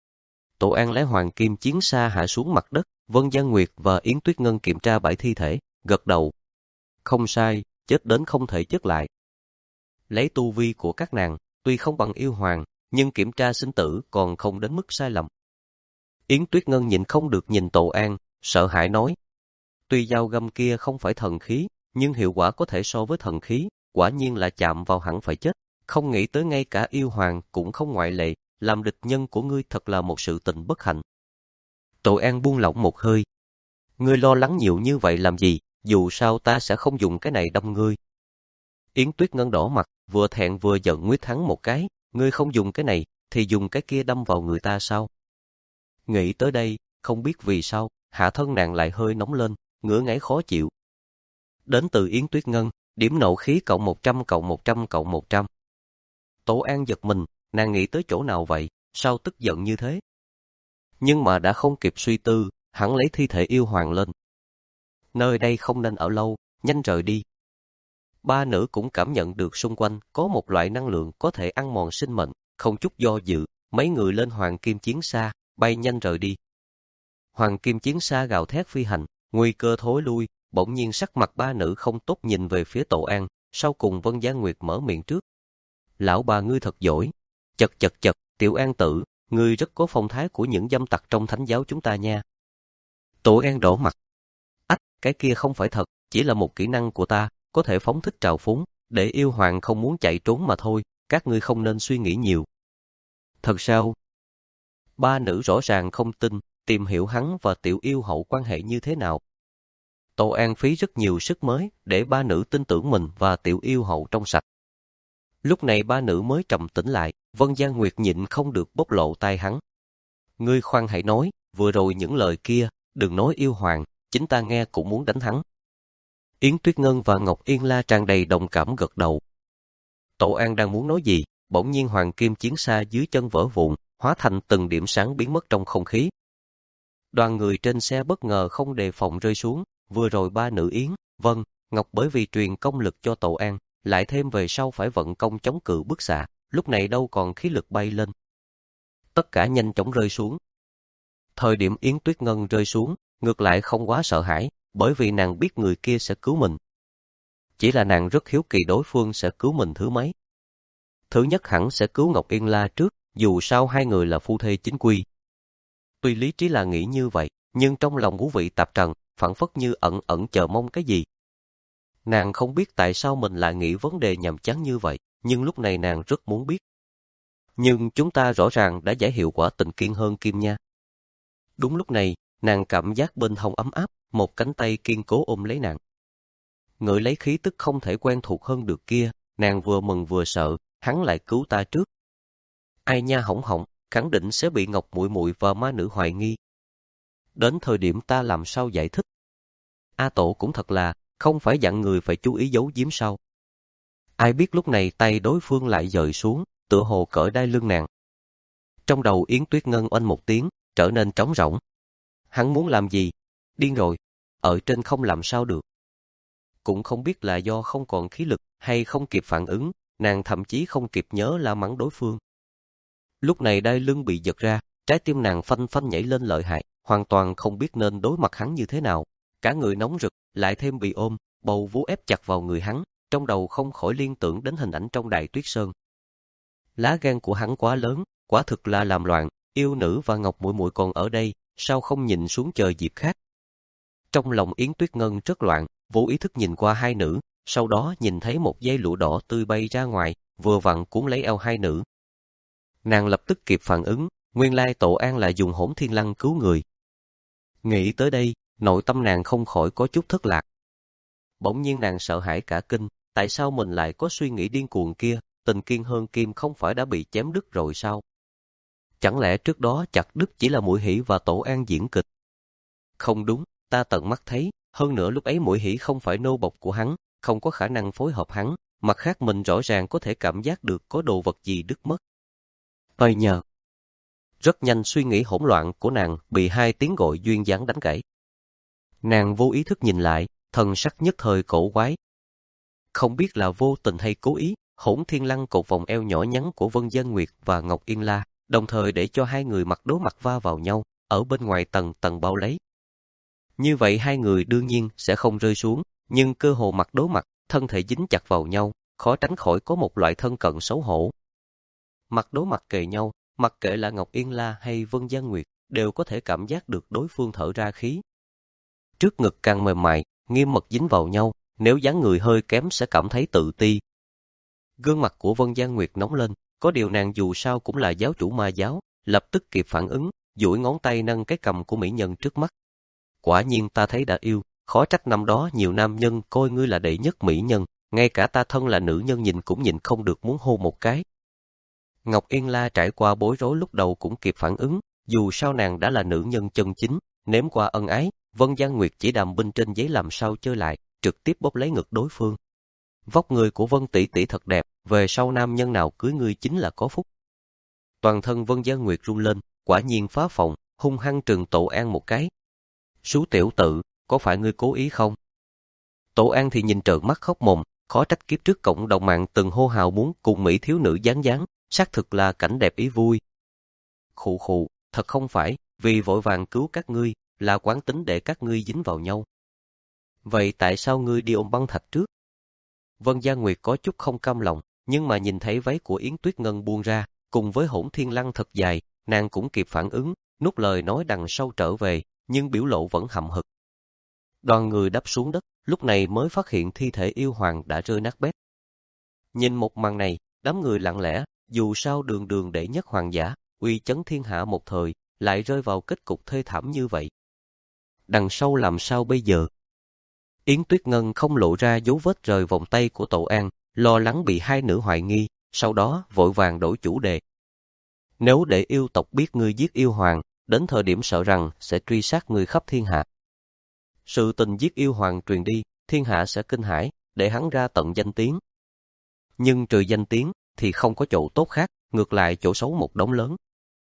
Tổ An lấy hoàng kim chiến xa hạ xuống mặt đất, Vân Giang Nguyệt và Yến Tuyết Ngân kiểm tra bãi thi thể, gật đầu. Không sai, chết đến không thể chết lại. Lấy tu vi của các nàng, tuy không bằng yêu hoàng, nhưng kiểm tra sinh tử còn không đến mức sai lầm. Yến Tuyết Ngân nhìn không được nhìn Tổ An, sợ hãi nói. Tuy dao găm kia không phải thần khí, nhưng hiệu quả có thể so với thần khí, quả nhiên là chạm vào hẳn phải chết. Không nghĩ tới ngay cả yêu hoàng cũng không ngoại lệ, làm địch nhân của ngươi thật là một sự tình bất hạnh. Tổ An buông lỏng một hơi. Ngươi lo lắng nhiều như vậy làm gì, dù sao ta sẽ không dùng cái này đâm ngươi. Yến Tuyết Ngân đỏ mặt, vừa thẹn vừa giận nguyết hắn một cái, ngươi không dùng cái này, thì dùng cái kia đâm vào người ta sao? Nghĩ tới đây, không biết vì sao, hạ thân nàng lại hơi nóng lên, ngứa ngáy khó chịu. Đến từ Yến Tuyết Ngân, điểm nộ khí cộng một trăm cộng một trăm cộng một trăm. Tổ An giật mình, nàng nghĩ tới chỗ nào vậy, sao tức giận như thế? Nhưng mà đã không kịp suy tư, hắn lấy thi thể yêu hoàng lên. Nơi đây không nên ở lâu, nhanh rời đi. Ba nữ cũng cảm nhận được xung quanh có một loại năng lượng có thể ăn mòn sinh mệnh, không chút do dự, mấy người lên hoàng kim chiến xa, bay nhanh rời đi. Hoàng kim chiến xa gào thét phi hành, nguy cơ thối lui, bỗng nhiên sắc mặt ba nữ không tốt nhìn về phía Tổ An, sau cùng Vân Giang Nguyệt mở miệng trước. Lão bà ngươi thật giỏi. Chật chật chật, Tiểu An tử, ngươi rất có phong thái của những dâm tặc trong thánh giáo chúng ta nha. Tổ An đỏ mặt. Ách, cái kia không phải thật, chỉ là một kỹ năng của ta, có thể phóng thích trào phúng, để yêu hoàng không muốn chạy trốn mà thôi, các ngươi không nên suy nghĩ nhiều. Thật sao? Ba nữ rõ ràng không tin, tìm hiểu hắn và Tiểu Yêu hậu quan hệ như thế nào. Tổ An phí rất nhiều sức mới để ba nữ tin tưởng mình và Tiểu Yêu hậu trong sạch. Lúc này ba nữ mới trầm tĩnh lại, Vân Giang Nguyệt nhịn không được bộc lộ tai hắn. Ngươi khoan hãy nói, vừa rồi những lời kia, đừng nói yêu hoàng, chính ta nghe cũng muốn đánh hắn. Yến Tuyết Ngân và Ngọc Yên La tràn đầy đồng cảm gật đầu. Tổ An đang muốn nói gì, bỗng nhiên hoàng kim chiến xa dưới chân vỡ vụn, hóa thành từng điểm sáng biến mất trong không khí. Đoàn người trên xe bất ngờ không đề phòng rơi xuống, vừa rồi ba nữ Yến, Vân, Ngọc bởi vì truyền công lực cho Tổ An, lại thêm về sau phải vận công chống cự bức xạ, lúc này đâu còn khí lực bay lên. Tất cả nhanh chóng rơi xuống. Thời điểm Yến Tuyết Ngân rơi xuống, ngược lại không quá sợ hãi, bởi vì nàng biết người kia sẽ cứu mình. Chỉ là nàng rất hiếu kỳ đối phương sẽ cứu mình thứ mấy. Thứ nhất hẳn sẽ cứu Ngọc Yên La trước, dù sao hai người là phu thê chính quy. Tuy lý trí là nghĩ như vậy, nhưng trong lòng ngũ vị tạp trần, phảng phất như ẩn ẩn chờ mong cái gì. Nàng không biết tại sao mình lại nghĩ vấn đề nhàm chán như vậy, nhưng lúc này nàng rất muốn biết. Nhưng chúng ta rõ ràng đã giải hiệu quả tình kiên hơn Kim nha. Đúng lúc này, nàng cảm giác bên hông ấm áp, một cánh tay kiên cố ôm lấy nàng. Ngửi lấy khí tức không thể quen thuộc hơn được kia, nàng vừa mừng vừa sợ, hắn lại cứu ta trước. Ai nha hỏng hỏng, khẳng định sẽ bị Ngọc muội muội và ma nữ hoài nghi. Đến thời điểm ta làm sao giải thích? A Tổ cũng thật là, không phải dặn người phải chú ý giấu giếm sao? Ai biết lúc này tay đối phương lại dời xuống, tựa hồ cởi đai lưng nàng. Trong đầu Yến Tuyết Ngân oanh một tiếng, trở nên trống rỗng. Hắn muốn làm gì? Điên rồi. Ở trên không làm sao được. Cũng không biết là do không còn khí lực hay không kịp phản ứng, nàng thậm chí không kịp nhớ la mắng đối phương. Lúc này đai lưng bị giật ra, trái tim nàng phanh phanh nhảy lên lợi hại, hoàn toàn không biết nên đối mặt hắn như thế nào. Cả người nóng rực, lại thêm bị ôm, bầu vú ép chặt vào người hắn, trong đầu không khỏi liên tưởng đến hình ảnh trong Đài Tuyết Sơn. Lá gan của hắn quá lớn, quả thực là làm loạn, yêu nữ và Ngọc muội muội còn ở đây, sao không nhìn xuống chờ dịp khác. Trong lòng Yến Tuyết Ngân rất loạn, vô ý thức nhìn qua hai nữ, sau đó nhìn thấy một dây lụa đỏ tươi bay ra ngoài, vừa vặn cuốn lấy eo hai nữ. Nàng lập tức kịp phản ứng, nguyên lai Tổ An là dùng Hỗn Thiên Lăng cứu người. Nghĩ tới đây, nội tâm nàng không khỏi có chút thất lạc. Bỗng nhiên nàng sợ hãi cả kinh, tại sao mình lại có suy nghĩ điên cuồng kia, Tình Kiên Hơn Kim không phải đã bị chém đứt rồi sao? Chẳng lẽ trước đó chặt đứt chỉ là Muội Hỷ và Tổ An diễn kịch? Không đúng, ta tận mắt thấy, hơn nữa lúc ấy Muội Hỷ không phải nô bộc của hắn, không có khả năng phối hợp hắn, mặt khác mình rõ ràng có thể cảm giác được có đồ vật gì đứt mất. Ơi nhờ! Rất nhanh suy nghĩ hỗn loạn của nàng bị hai tiếng gọi duyên dáng đánh gãy. Nàng vô ý thức nhìn lại, thần sắc nhất thời cổ quái. Không biết là vô tình hay cố ý, Hỗn Thiên Lăng cột vòng eo nhỏ nhắn của Vân Gian Nguyệt và Ngọc Yên La, đồng thời để cho hai người mặt đối mặt va vào nhau, ở bên ngoài tầng tầng bao lấy. Như vậy hai người đương nhiên sẽ không rơi xuống, nhưng cơ hồ mặt đối mặt, thân thể dính chặt vào nhau, khó tránh khỏi có một loại thân cận xấu hổ. Mặt đối mặt kề nhau, mặc kệ là Ngọc Yên La hay Vân Gian Nguyệt, đều có thể cảm giác được đối phương thở ra khí. Trước ngực càng mềm mại, nghiêm mật dính vào nhau, nếu dáng người hơi kém sẽ cảm thấy tự ti. Gương mặt của Vân Gian Nguyệt nóng lên, có điều nàng dù sao cũng là giáo chủ ma giáo, lập tức kịp phản ứng, duỗi ngón tay nâng cái cằm của mỹ nhân trước mắt. Quả nhiên ta thấy đã yêu, khó trách năm đó nhiều nam nhân coi ngươi là đệ nhất mỹ nhân, ngay cả ta thân là nữ nhân nhìn cũng nhìn không được muốn hôn một cái. Ngọc Yên La trải qua bối rối lúc đầu cũng kịp phản ứng, dù sao nàng đã là nữ nhân chân chính, nếm qua ân ái, Vân Gian Nguyệt chỉ đàm binh trên giấy làm sao chơi lại, trực tiếp bóp lấy ngực đối phương. Vóc người của Vân tỷ tỷ thật đẹp, về sau nam nhân nào cưới ngươi chính là có phúc. Toàn thân Vân Gian Nguyệt run lên, quả nhiên phá phòng, hung hăng trừng Tổ An một cái. Sú tiểu tự, có phải ngươi cố ý không? Tổ An thì nhìn trợn mắt khóc mồm, khó trách kiếp trước cộng đồng mạng từng hô hào muốn cùng mỹ thiếu nữ dáng dáng, xác thực là cảnh đẹp ý vui. Khụ khụ, thật không phải, vì vội vàng cứu các ngươi, là quán tính để các ngươi dính vào nhau. Vậy tại sao ngươi đi ôm băng thạch trước? Vân Gian Nguyệt có chút không cam lòng, nhưng mà nhìn thấy váy của Yến Tuyết Ngân buông ra, cùng với Hỗn Thiên Lăng thật dài, nàng cũng kịp phản ứng, nuốt lời nói đằng sau trở về, nhưng biểu lộ vẫn hậm hực. Đoàn người đáp xuống đất, lúc này mới phát hiện thi thể yêu hoàng đã rơi nát bét. Nhìn một màn này, đám người lặng lẽ, dù sao đường đường đệ nhất hoàng giả, uy chấn thiên hạ một thời, lại rơi vào kết cục thê thảm như vậy. Đằng sau làm sao bây giờ? Yến Tuyết Ngân không lộ ra dấu vết rời vòng tay của Tổ An, lo lắng bị hai nữ hoài nghi, sau đó vội vàng đổi chủ đề. Nếu để yêu tộc biết ngươi giết yêu hoàng, đến thời điểm sợ rằng sẽ truy sát ngươi khắp thiên hạ. Sự tình giết yêu hoàng truyền đi, thiên hạ sẽ kinh hãi, để hắn ra tận danh tiếng. Nhưng trừ danh tiếng thì không có chỗ tốt khác, ngược lại chỗ xấu một đống lớn.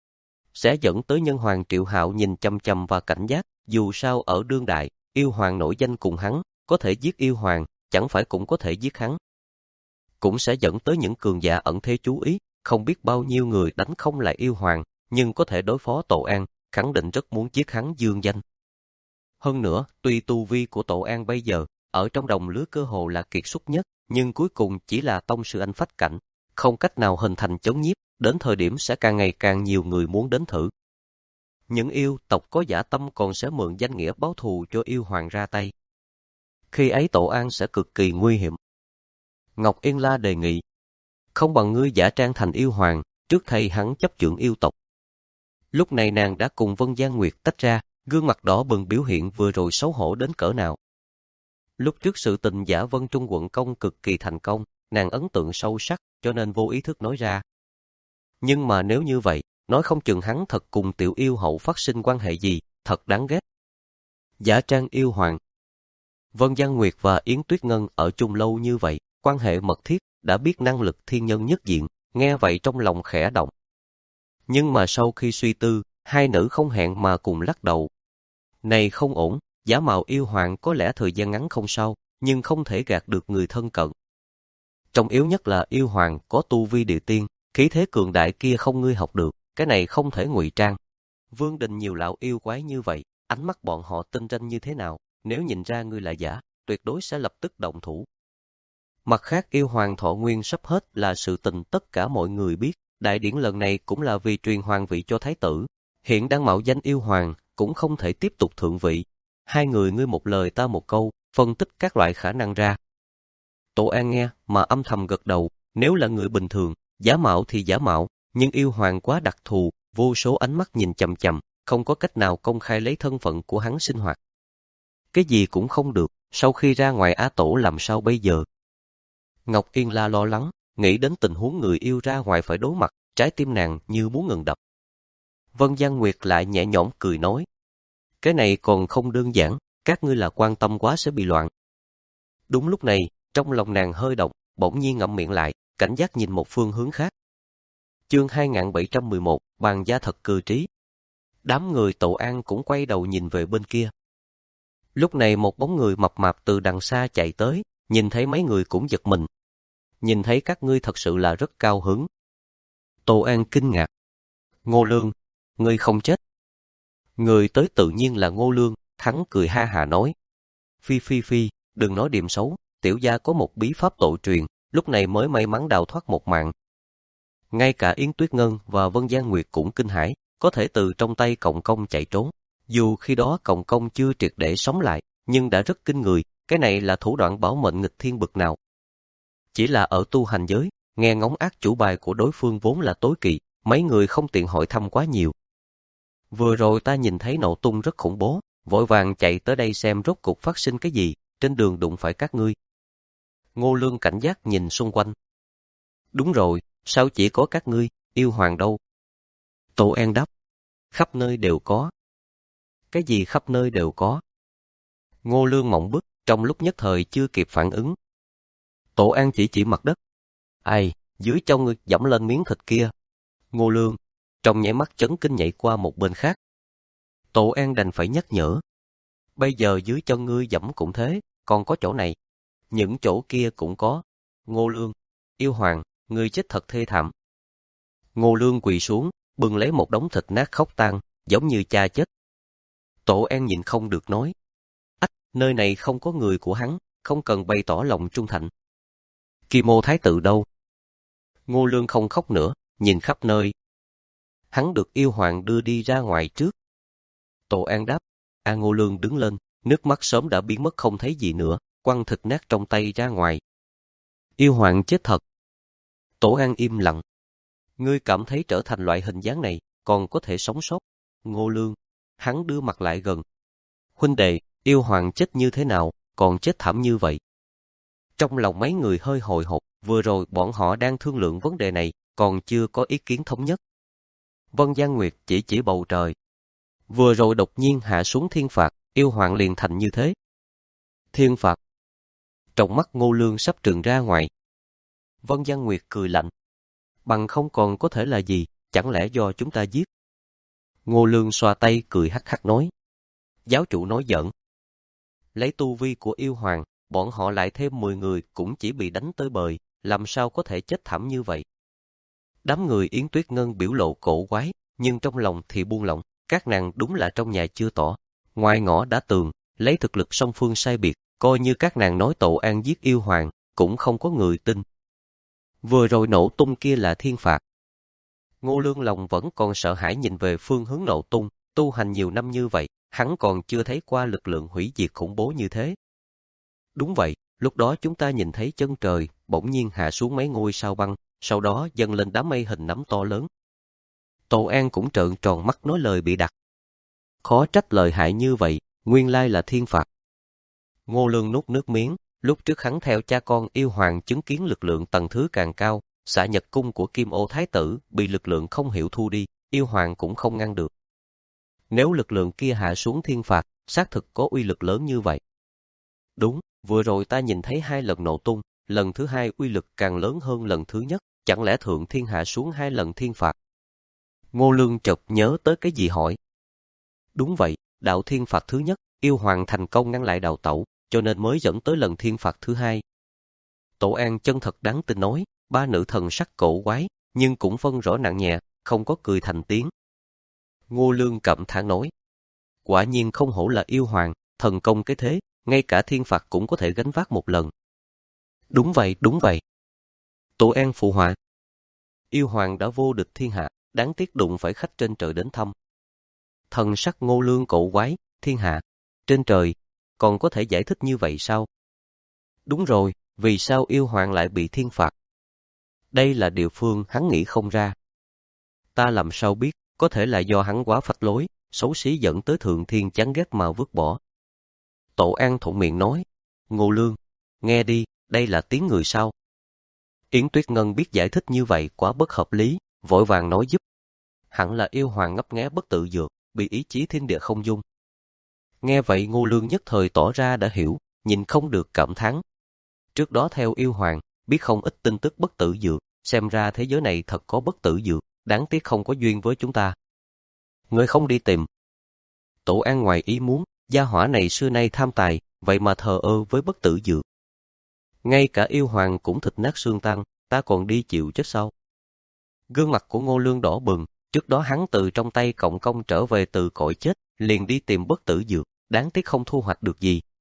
Sẽ dẫn tới nhân hoàng Triệu Hạo nhìn chăm chăm và cảnh giác, dù sao ở đương đại, yêu hoàng nổi danh cùng hắn, có thể giết yêu hoàng, chẳng phải cũng có thể giết hắn. Cũng sẽ dẫn tới những cường giả ẩn thế chú ý, không biết bao nhiêu người đánh không lại yêu hoàng, nhưng có thể đối phó Tổ An, khẳng định rất muốn giết hắn dương danh. Hơn nữa, tuy tu vi của Tổ An bây giờ, ở trong đồng lứa cơ hồ là kiệt xuất nhất, nhưng cuối cùng chỉ là tông sư anh phách cảnh, không cách nào hình thành chống nhiếp, đến thời điểm sẽ càng ngày càng nhiều người muốn đến thử. Những yêu tộc có dã tâm còn sẽ mượn danh nghĩa báo thù cho yêu hoàng ra tay. Khi ấy Tổ An sẽ cực kỳ nguy hiểm. Ngọc Yên La đề nghị, không bằng ngươi giả trang thành yêu hoàng, trước thay hắn chấp chưởng yêu tộc. Lúc này nàng đã cùng Vân Gian Nguyệt tách ra, gương mặt đỏ bừng biểu hiện vừa rồi xấu hổ đến cỡ nào. Lúc trước sự tình giả Vân Trung quận công cực kỳ thành công, nàng ấn tượng sâu sắc, cho nên vô ý thức nói ra. Nhưng mà nếu như vậy, nói không chừng hắn thật cùng tiểu yêu hậu phát sinh quan hệ gì, thật đáng ghét. Giả trang yêu hoàng. Vân Gian Nguyệt và Yến Tuyết Ngân ở chung lâu như vậy, quan hệ mật thiết, đã biết năng lực thiên nhân nhất diện, nghe vậy trong lòng khẽ động. Nhưng mà sau khi suy tư, hai nữ không hẹn mà cùng lắc đầu. Này không ổn, giả mạo yêu hoàng có lẽ thời gian ngắn không sao, nhưng không thể gạt được người thân cận. Trọng yếu nhất là yêu hoàng có tu vi địa tiên, khí thế cường đại kia không ngươi học được, cái này không thể ngụy trang. Vương đình nhiều lão yêu quái như vậy, ánh mắt bọn họ tinh ranh như thế nào, nếu nhìn ra ngươi là giả, tuyệt đối sẽ lập tức động thủ. Mặt khác yêu hoàng thọ nguyên sắp hết là sự tình tất cả mọi người biết, đại điển lần này cũng là vì truyền hoàng vị cho thái tử. Hiện đang mạo danh yêu hoàng, cũng không thể tiếp tục thượng vị. Hai người ngươi một lời ta một câu, phân tích các loại khả năng ra. Tổ An nghe mà âm thầm gật đầu, nếu là người bình thường, giả mạo thì giả mạo, nhưng yêu hoàng quá đặc thù, vô số ánh mắt nhìn chằm chằm, không có cách nào công khai lấy thân phận của hắn sinh hoạt. Cái gì cũng không được, sau khi ra ngoài Á Tổ làm sao bây giờ? Ngọc Yên La lo lắng, nghĩ đến tình huống người yêu ra ngoài phải đối mặt, trái tim nàng như muốn ngừng đập. Vân Giang Nguyệt lại nhẹ nhõm cười nói, cái này còn không đơn giản, các ngươi là quan tâm quá sẽ bị loạn. Đúng lúc này, trong lòng nàng hơi động, bỗng nhiên ngậm miệng lại, cảnh giác nhìn một phương hướng khác. Chương hai nghìn bảy trăm mười một, bàn gia thật cơ trí. Đám người Tổ An cũng quay đầu nhìn về bên kia. Lúc này một bóng người mập mạp từ đằng xa chạy tới, nhìn thấy mấy người cũng giật mình. Nhìn thấy các ngươi thật sự là rất cao hứng. Tổ An kinh ngạc. Ngô Lương, ngươi không chết. Người tới tự nhiên là Ngô Lương, hắn cười ha hà nói. Phi phi phi, đừng nói điểm xấu, tiểu gia có một bí pháp tổ truyền, lúc này mới may mắn đào thoát một mạng. Ngay cả Yến Tuyết Ngân và Vân Giang Nguyệt cũng kinh hãi, có thể từ trong tay Cộng Công chạy trốn. Dù khi đó Cộng Công chưa triệt để sống lại, nhưng đã rất kinh người, cái này là thủ đoạn bảo mệnh nghịch thiên bực nào. Chỉ là ở tu hành giới, nghe ngóng ác chủ bài của đối phương vốn là tối kỵ, mấy người không tiện hỏi thăm quá nhiều. Vừa rồi ta nhìn thấy nổ tung rất khủng bố, vội vàng chạy tới đây xem rốt cuộc phát sinh cái gì, trên đường đụng phải các ngươi. Ngô Lương cảnh giác nhìn xung quanh. Đúng rồi, sao chỉ có các ngươi, yêu hoàng đâu? Tổ An đáp, khắp nơi đều có. Cái gì khắp nơi đều có? Ngô Lương mộng bức, trong lúc nhất thời chưa kịp phản ứng. Tổ An chỉ chỉ mặt đất. Ai, dưới chân ngươi dẫm lên miếng thịt kia. Ngô Lương, trong nháy mắt chấn kinh nhảy qua một bên khác. Tổ An đành phải nhắc nhở. Bây giờ dưới chân ngươi dẫm cũng thế, còn có chỗ này. Những chỗ kia cũng có. Ngô Lương, yêu hoàng, ngươi chết thật thê thảm. Ngô Lương quỳ xuống, bưng lấy một đống thịt nát khóc tang, giống như cha chết. Tổ An nhìn không được nói. Ách, nơi này không có người của hắn, không cần bày tỏ lòng trung thành. Kim Ô Thái tử đâu? Ngô Lương không khóc nữa, nhìn khắp nơi. Hắn được yêu hoàng đưa đi ra ngoài trước. Tổ An đáp. A Ngô Lương đứng lên, nước mắt sớm đã biến mất không thấy gì nữa, quăng thịt nát trong tay ra ngoài. Yêu hoàng chết thật. Tổ An im lặng. Ngươi cảm thấy trở thành loại hình dáng này, còn có thể sống sót. Ngô Lương, hắn đưa mặt lại gần. Huynh đệ, yêu hoàng chết như thế nào, còn chết thảm như vậy? Trong lòng mấy người hơi hồi hộp, vừa rồi bọn họ đang thương lượng vấn đề này, còn chưa có ý kiến thống nhất. Vân Giang Nguyệt chỉ chỉ bầu trời. Vừa rồi đột nhiên hạ xuống thiên phạt, yêu hoàng liền thành như thế. Thiên phạt. Trong mắt Ngô Lương sắp trừng ra ngoài. Vân Giang Nguyệt cười lạnh. Bằng không còn có thể là gì, chẳng lẽ do chúng ta giết? Ngô Lương xoa tay cười hắc hắc nói. Giáo chủ nói giỡn. Lấy tu vi của yêu hoàng, bọn họ lại thêm mười người cũng chỉ bị đánh tới bời, làm sao có thể chết thảm như vậy? Đám người Yến Tuyết Ngân biểu lộ cổ quái, nhưng trong lòng thì buông lỏng, các nàng đúng là trong nhà chưa tỏ. Ngoài ngõ đã tường, lấy thực lực song phương sai biệt, coi như các nàng nói Tổ An giết yêu hoàng, cũng không có người tin. Vừa rồi nổ tung kia là thiên phạt. Ngô Lương lòng vẫn còn sợ hãi nhìn về phương hướng nổ tung, tu hành nhiều năm như vậy, hắn còn chưa thấy qua lực lượng hủy diệt khủng bố như thế. Đúng vậy, lúc đó chúng ta nhìn thấy chân trời, bỗng nhiên hạ xuống mấy ngôi sao băng, sau đó dâng lên đám mây hình nắm to lớn. Tổ An cũng trợn tròn mắt nói lời bị đặt. Khó trách lời hại như vậy, nguyên lai là thiên phạt. Ngô Lương nuốt nước miếng, lúc trước hắn theo cha con yêu hoàng chứng kiến lực lượng tầng thứ càng cao, xạ nhật cung của Kim Ô Thái tử bị lực lượng không hiểu thu đi, yêu hoàng cũng không ngăn được. Nếu lực lượng kia hạ xuống thiên phạt, xác thực có uy lực lớn như vậy. Đúng, vừa rồi ta nhìn thấy hai lần nổ tung, lần thứ hai uy lực càng lớn hơn lần thứ nhất, chẳng lẽ thượng thiên hạ xuống hai lần thiên phạt? Ngô Lương chợt nhớ tới cái gì hỏi. Đúng vậy, đạo thiên phạt thứ nhất, yêu hoàng thành công ngăn lại đào tẩu, cho nên mới dẫn tới lần thiên phạt thứ hai. Tổ An chân thật đáng tin nói, ba nữ thần sắc cổ quái, nhưng cũng phân rõ nặng nhẹ, không có cười thành tiếng. Ngô Lương cảm thán nói, quả nhiên không hổ là yêu hoàng, thần công cái thế, ngay cả thiên phạt cũng có thể gánh vác một lần. Đúng vậy, đúng vậy. Tổ An phụ họa. Yêu hoàng đã vô địch thiên hạ, đáng tiếc đụng phải khách trên trời đến thăm. Thần sắc Ngô Lương cổ quái, thiên hạ, trên trời, còn có thể giải thích như vậy sao? Đúng rồi, vì sao yêu hoàng lại bị thiên phạt? Đây là địa phương hắn nghĩ không ra. Ta làm sao biết, có thể là do hắn quá phách lối, xấu xí dẫn tới thượng thiên chán ghét mà vứt bỏ. Tổ An thuận miệng nói, Ngô Lương, nghe đi, đây là tiếng người sao? Yến Tuyết Ngân biết giải thích như vậy quá bất hợp lý, vội vàng nói giúp. Hẳn là yêu hoàng ngấp nghé bất tự dược, bị ý chí thiên địa không dung. Nghe vậy Ngô Lương nhất thời tỏ ra đã hiểu, nhìn không được cảm thán. Trước đó theo yêu hoàng, biết không ít tin tức bất tử dược, xem ra thế giới này thật có bất tử dược, đáng tiếc không có duyên với chúng ta. Ngươi không đi tìm. Tổ An ngoài ý muốn, gia hỏa này xưa nay tham tài, vậy mà thờ ơ với bất tử dược. Ngay cả yêu hoàng cũng thịt nát xương tan, ta còn đi chịu chết sao? Gương mặt của Ngô Lương đỏ bừng, trước đó hắn từ trong tay cộng công trở về từ cõi chết, liền đi tìm bất tử dược, đáng tiếc không thu hoạch được gì.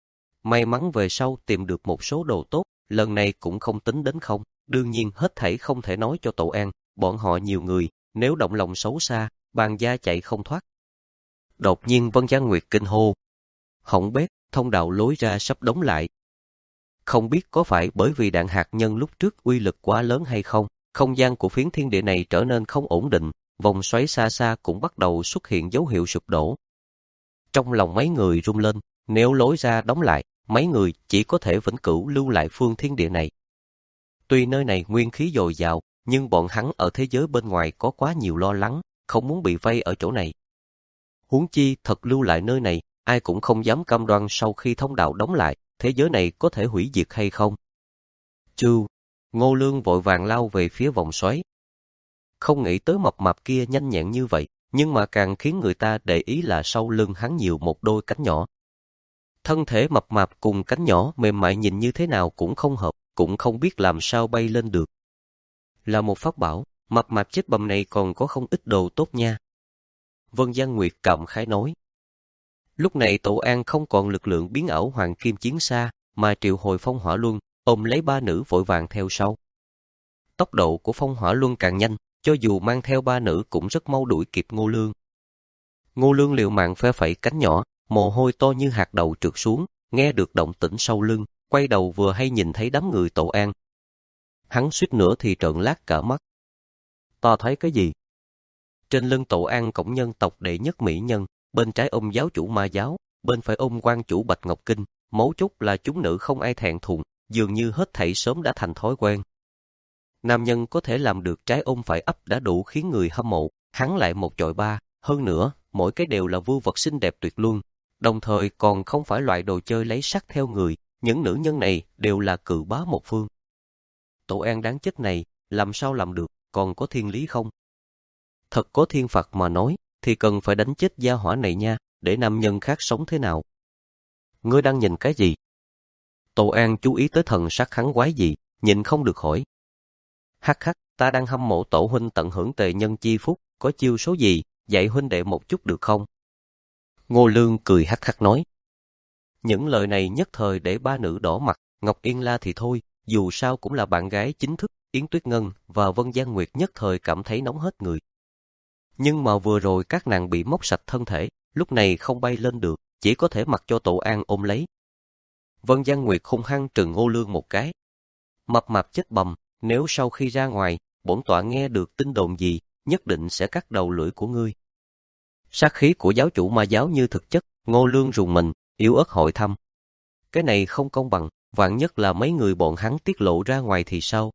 May mắn về sau tìm được một số đồ tốt, lần này cũng không tính đến không, đương nhiên hết thảy không thể nói cho Tổ An, bọn họ nhiều người, nếu động lòng xấu xa, bàn gia chạy không thoát. Đột nhiên Vân Giang Nguyệt kinh hô. Hỏng bét, thông đạo lối ra sắp đóng lại. Không biết có phải bởi vì đạn hạt nhân lúc trước uy lực quá lớn hay không, không gian của phiến thiên địa này trở nên không ổn định, vòng xoáy xa xa cũng bắt đầu xuất hiện dấu hiệu sụp đổ. Trong lòng mấy người rung lên, nếu lối ra đóng lại, mấy người chỉ có thể vĩnh cửu lưu lại phương thiên địa này. Tuy nơi này nguyên khí dồi dào, nhưng bọn hắn ở thế giới bên ngoài có quá nhiều lo lắng, không muốn bị vây ở chỗ này. Huống chi thật lưu lại nơi này, ai cũng không dám cam đoan sau khi thông đạo đóng lại, thế giới này có thể hủy diệt hay không. Chư, Ngô Lương vội vàng lao về phía vòng xoáy. Không nghĩ tới mập mạp kia nhanh nhẹn như vậy, nhưng mà càng khiến người ta để ý là sau lưng hắn nhiều một đôi cánh nhỏ. Thân thể mập mạp cùng cánh nhỏ mềm mại nhìn như thế nào cũng không hợp, cũng không biết làm sao bay lên được. Là một pháp bảo, mập mạp chết bầm này còn có không ít đồ tốt nha. Vân Giang Nguyệt cảm khái nói. Lúc này Tổ An không còn lực lượng biến ảo hoàng kim chiến xa, mà triệu hồi phong hỏa luân, ôm lấy ba nữ vội vàng theo sau. Tốc độ của phong hỏa luân càng nhanh, cho dù mang theo ba nữ cũng rất mau đuổi kịp Ngô Lương. Ngô Lương liều mạng phe phẩy cánh nhỏ, mồ hôi to như hạt đậu trượt xuống, nghe được động tĩnh sau lưng, quay đầu vừa hay nhìn thấy đám người Tổ An. Hắn suýt nữa thì trợn lác cả mắt. Ta thấy cái gì? Trên lưng Tổ An cổng nhân tộc đệ nhất mỹ nhân, bên trái ôm giáo chủ ma giáo, bên phải ôm quan chủ Bạch Ngọc Kinh, mấu chốt là chúng nữ không ai thẹn thùng, dường như hết thảy sớm đã thành thói quen. Nam nhân có thể làm được trái ôm phải ấp đã đủ khiến người hâm mộ, hắn lại một chọi ba, hơn nữa, mỗi cái đều là vưu vật xinh đẹp tuyệt luân, đồng thời còn không phải loại đồ chơi lấy sắc theo người, những nữ nhân này đều là cự bá một phương. Tổ An đáng chết này, làm sao làm được, còn có thiên lý không? Thật có thiên phạt mà nói, thì cần phải đánh chết gia hỏa này nha, để nam nhân khác sống thế nào? Ngươi đang nhìn cái gì? Tổ An chú ý tới thần sắc hắn quái gì, nhìn không được hỏi. Hắc hắc, ta đang hâm mộ Tổ huynh tận hưởng tề nhân chi phúc, có chiêu số gì, dạy huynh đệ một chút được không? Ngô Lương cười hắc hắc nói. Những lời này nhất thời để ba nữ đỏ mặt, Ngọc Yên La thì thôi, dù sao cũng là bạn gái chính thức, Yến Tuyết Ngân và Vân Giang Nguyệt nhất thời cảm thấy nóng hết người. Nhưng mà vừa rồi các nàng bị móc sạch thân thể, lúc này không bay lên được, chỉ có thể mặc cho Tổ An ôm lấy. Vân Giang Nguyệt hung hăng trừng Ngô Lương một cái. Mập mạp chết bầm, nếu sau khi ra ngoài, bổn tọa nghe được tin đồn gì, nhất định sẽ cắt đầu lưỡi của ngươi. Sát khí của giáo chủ ma giáo như thực chất, Ngô Lương rùng mình, yếu ớt hỏi thăm. Cái này không công bằng, vạn nhất là mấy người bọn hắn tiết lộ ra ngoài thì sao?